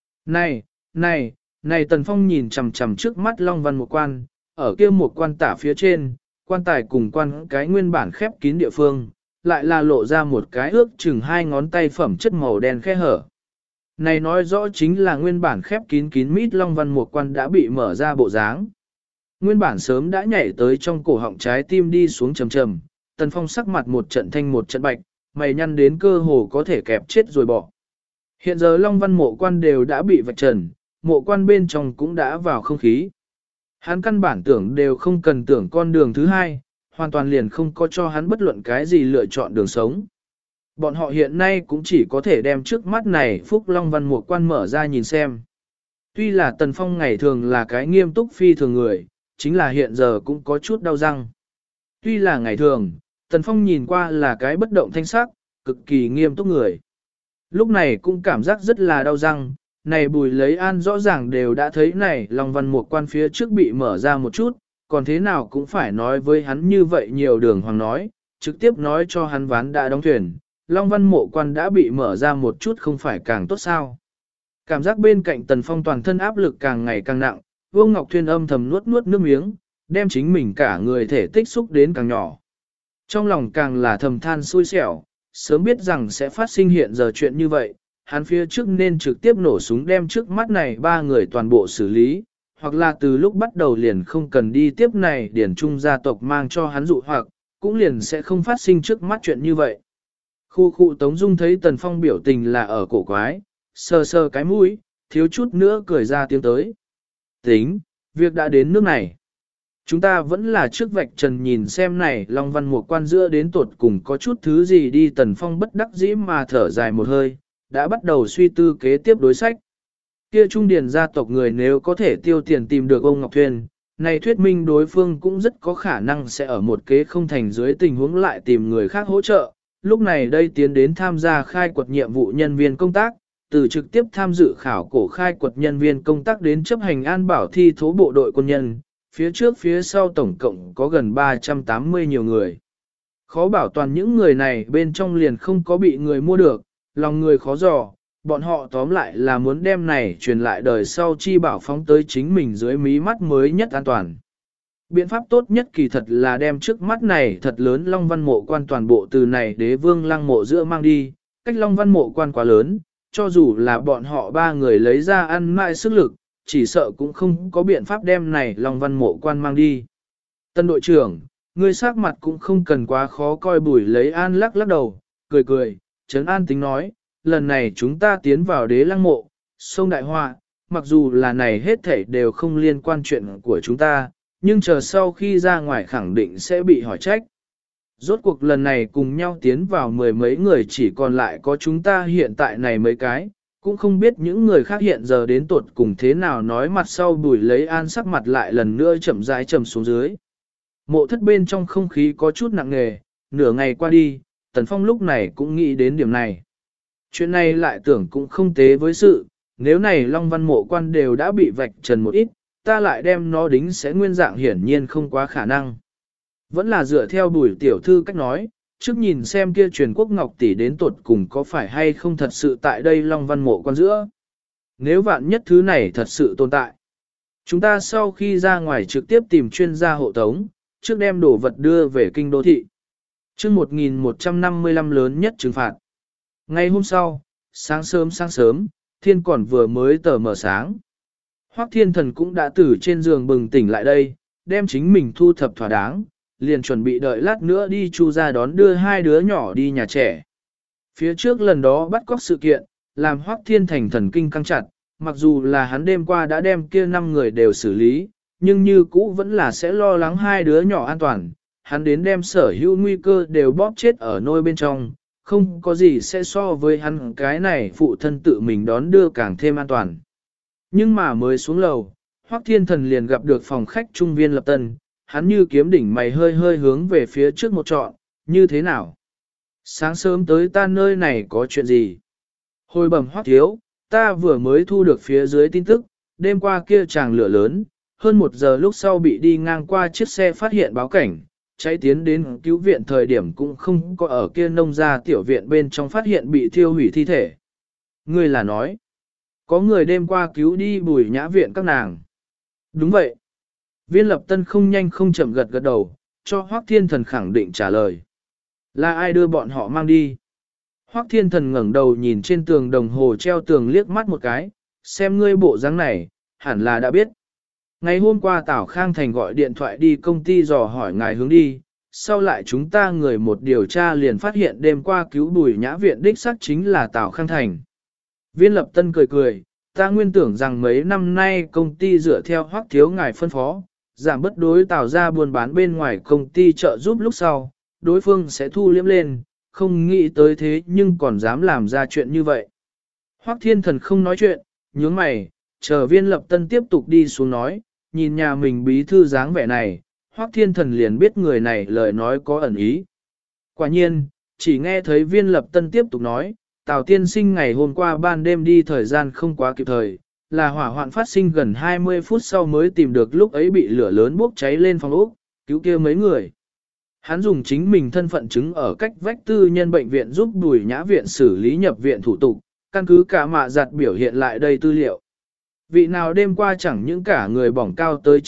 Này, Tần Phong nhìn chằm chằm trước mắt Long Văn Mộ quan, ở kia một quan tả phía trên, quan tài cùng quan cái nguyên bản khép kín địa phương, lại là lộ ra một cái ước chừng 2 ngón tay phẩm chất màu đen khe hở. Này nói rõ chính là nguyên bản khép kín mít Long Văn Mộ quan đã bị mở ra bộ dáng. Nguyên bản sớm đã nhảy tới trong cổ họng trái tim đi xuống trầm trầm, Tần Phong sắc mặt một trận thanh một trận bạch, mày nhăn đến cơ hồ có thể kẹp chết rồi bỏ. Hiện giờ Long Văn Mộ quan đều đã bị vạch trần, mộ quan bên trong cũng đã vào không khí. Hắn căn bản tưởng đều không cần tưởng con đường thứ hai, hoàn toàn liền không có cho hắn bất luận cái gì lựa chọn đường sống. Bọn họ hiện nay cũng chỉ có thể đem trước mắt này Phúc Long Văn Mộ quan mở ra nhìn xem. Tuy là Tần Phong ngày thường là cái nghiêm túc phi thường người, chính là hiện giờ cũng có chút đau răng. Tuy là ngày thường, Tần Phong nhìn qua là cái bất động thanh sắc, cực kỳ nghiêm túc người. Lúc này cũng cảm giác rất là đau răng, này Bùi Lấy An rõ ràng đều đã thấy này Long Văn Mộ quan phía trước bị mở ra một chút, còn thế nào cũng phải nói với hắn như vậy nhiều đường hoàng nói, trực tiếp nói cho hắn ván đã đóng thuyền, Long Văn Mộ quan đã bị mở ra một chút không phải càng tốt sao. Cảm giác bên cạnh Tần Phong toàn thân áp lực càng ngày càng nặng, Vô Ngọc Thuyên âm thầm nuốt nước miếng, đem chính mình cả người thể tích xúc đến càng nhỏ. Trong lòng càng là thầm than xui xẻo, sớm biết rằng sẽ phát sinh hiện giờ chuyện như vậy, hắn phía trước nên trực tiếp nổ súng đem trước mắt này ba người toàn bộ xử lý, hoặc là từ lúc bắt đầu liền không cần đi tiếp này điển trung gia tộc mang cho hắn dụ hoặc, cũng liền sẽ không phát sinh trước mắt chuyện như vậy. Khu Tống Dung thấy Tần Phong biểu tình là ở cổ quái, sờ sờ cái mũi, thiếu chút nữa cười ra tiếng tới. Tính, việc đã đến nước này. Chúng ta vẫn là trước vạch trần nhìn xem này Long Văn Mộ quan giữa đến tột cùng có chút thứ gì đi. Tần Phong bất đắc dĩ mà thở dài một hơi, đã bắt đầu suy tư kế tiếp đối sách. Kia trung điền gia tộc người nếu có thể tiêu tiền tìm được ông Ngọc Thuyền, này thuyết minh đối phương cũng rất có khả năng sẽ ở một kế không thành dưới tình huống lại tìm người khác hỗ trợ. Lúc này đây tiến đến tham gia khai quật nhiệm vụ nhân viên công tác, từ trực tiếp tham dự khảo cổ khai quật nhân viên công tác đến chấp hành an bảo thi thố bộ đội quân nhân, phía trước phía sau tổng cộng có gần 380 nhiều người. Khó bảo toàn những người này bên trong liền không có bị người mua được, lòng người khó dò, bọn họ tóm lại là muốn đem này truyền lại đời sau chi bảo phóng tới chính mình dưới mí mắt mới nhất an toàn. Biện pháp tốt nhất kỳ thật là đem trước mắt này thật lớn Long Văn Mộ quan toàn bộ từ này Đế Vương Lăng mộ giữa mang đi, cách Long Văn Mộ quan quá lớn, cho dù là bọn họ ba người lấy ra ăn mãi sức lực, chỉ sợ cũng không có biện pháp đem này Long Văn Mộ quan mang đi. Tân đội trưởng, ngươi sắc mặt cũng không cần quá khó coi. Bùi Lấy An lắc đầu, cười, trấn an tính nói, lần này chúng ta tiến vào Đế Lăng mộ, sông đại họa, mặc dù là này hết thảy đều không liên quan chuyện của chúng ta, nhưng chờ sau khi ra ngoài khẳng định sẽ bị hỏi trách. Rốt cuộc lần này cùng nhau tiến vào mười mấy người chỉ còn lại có chúng ta hiện tại này mấy cái, cũng không biết những người khác hiện giờ đến tuột cùng thế nào nói mặt sau Bùi lấy an sắc mặt lại lần nữa chậm rãi trầm xuống dưới. Mộ thất bên trong không khí có chút nặng nề, nửa ngày qua đi, Tần Phong lúc này cũng nghĩ đến điểm này. Chuyện này lại tưởng cũng không tế với sự, nếu này Long Văn mộ quan đều đã bị vạch trần một ít, ta lại đem nó đính sẽ nguyên dạng hiển nhiên không quá khả năng. Vẫn là dựa theo Bùi tiểu thư cách nói, trước nhìn xem kia truyền quốc ngọc tỷ đến tuột cùng có phải hay không thật sự tại đây Long Văn mộ quan giữa. Nếu vạn nhất thứ này thật sự tồn tại, chúng ta sau khi ra ngoài trực tiếp tìm chuyên gia hộ tống, trước đem đồ vật đưa về kinh đô thị. Chương 1155 lớn nhất trừng phạt. Ngày hôm sau, sáng sớm, thiên còn vừa mới tờ mờ sáng. Hoắc Thiên Thần cũng đã từ trên giường bừng tỉnh lại đây, đem chính mình thu thập thỏa đáng, liền chuẩn bị đợi lát nữa đi Chu ra đón đưa hai đứa nhỏ đi nhà trẻ. Phía trước lần đó bắt cóc sự kiện, làm Hoắc Thiên Thành thần kinh căng chặt, mặc dù là hắn đêm qua đã đem kia 5 người đều xử lý, nhưng như cũ vẫn là sẽ lo lắng hai đứa nhỏ an toàn, hắn đến đem sở hữu nguy cơ đều bóp chết ở nôi bên trong, không có gì sẽ so với hắn cái này phụ thân tự mình đón đưa càng thêm an toàn. Nhưng mà mới xuống lầu, Hoắc Thiên Thần liền gặp được phòng khách trung Viên Lập Tân, hắn như kiếm đỉnh mày hơi hơi hướng về phía trước một trọn, như thế nào? Sáng sớm tới ta nơi này có chuyện gì? Hồi bẩm Hoắc thiếu, ta vừa mới thu được phía dưới tin tức, đêm qua kia tràng lửa lớn, hơn 1 giờ lúc sau bị đi ngang qua chiếc xe phát hiện báo cảnh, cháy tiến đến cứu viện thời điểm cũng không có ở kia nông gia tiểu viện bên trong phát hiện bị thiêu hủy thi thể. Ngươi là nói, có người đêm qua cứu đi Bùi Nhã viện các nàng. Đúng vậy. Viên Lập Tân không nhanh không chậm gật gật đầu, cho Hoắc Thiên Thần khẳng định trả lời. Là ai đưa bọn họ mang đi? Hoắc Thiên Thần ngẩng đầu nhìn trên tường đồng hồ treo tường liếc mắt một cái, xem ngươi bộ dáng này, hẳn là đã biết. Ngày hôm qua Tào Khang Thành gọi điện thoại đi công ty dò hỏi ngài hướng đi, sau lại chúng ta người một điều tra liền phát hiện đêm qua cứu Bùi Nhã viện đích xác chính là Tào Khang Thành. Viên Lập Tân cười cười, ta nguyên tưởng rằng mấy năm nay công ty dựa theo Hoắc thiếu ngài phân phó, giảm bất đối Tào ra buôn bán bên ngoài công ty trợ giúp lúc sau, đối phương sẽ thu liếm lên, không nghĩ tới thế nhưng còn dám làm ra chuyện như vậy. Hoắc Thiên Thần không nói chuyện, nhướng mày, chờ Viên Lập Tân tiếp tục đi xuống nói, nhìn nhà mình bí thư dáng vẻ này, Hoắc Thiên Thần liền biết người này lời nói có ẩn ý. Quả nhiên, chỉ nghe thấy Viên Lập Tân tiếp tục nói, Tào tiên sinh ngày hôm qua ban đêm đi thời gian không quá kịp thời, là hỏa hoạn phát sinh gần 20 phút sau mới tìm được lúc ấy bị lửa lớn bốc cháy lên phòng ốc, cứu kia mấy người. Hắn dùng chính mình thân phận chứng ở cách vách tư nhân bệnh viện giúp Bùi Nhã viện xử lý nhập viện thủ tục, căn cứ cả mạ giặt biểu hiện lại đây tư liệu. Vị nào đêm qua chẳng những cả người bỏng cao tới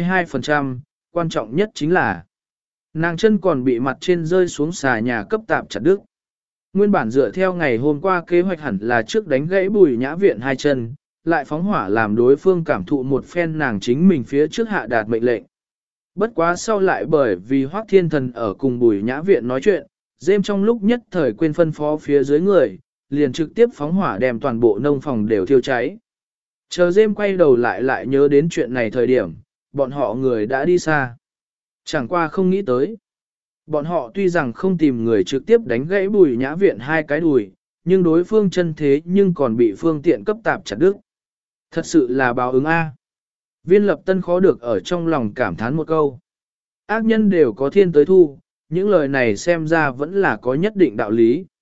92%, quan trọng nhất chính là nàng chân còn bị mặt trên rơi xuống xà nhà cấp tạm chặt đứt. Nguyên bản dựa theo ngày hôm qua kế hoạch hẳn là trước đánh gãy Bùi Nhã viện 2 chân, lại phóng hỏa làm đối phương cảm thụ một phen nàng chính mình phía trước hạ đạt mệnh lệnh. Bất quá sau lại bởi vì Hoắc Thiên Thần ở cùng Bùi Nhã viện nói chuyện, dêm trong lúc nhất thời quên phân phó phía dưới người, liền trực tiếp phóng hỏa đem toàn bộ nông phòng đều thiêu cháy. Chờ dêm quay đầu lại nhớ đến chuyện này thời điểm, bọn họ người đã đi xa. Chẳng qua không nghĩ tới. Bọn họ tuy rằng không tìm người trực tiếp đánh gãy Bùi Nhã viện 2 cái đùi, nhưng đối phương chân thế nhưng còn bị phương tiện cấp tạp chặt đứt. Thật sự là báo ứng A. Viên Lập Tân khó được ở trong lòng cảm thán một câu. Ác nhân đều có thiên tới thu, những lời này xem ra vẫn là có nhất định đạo lý.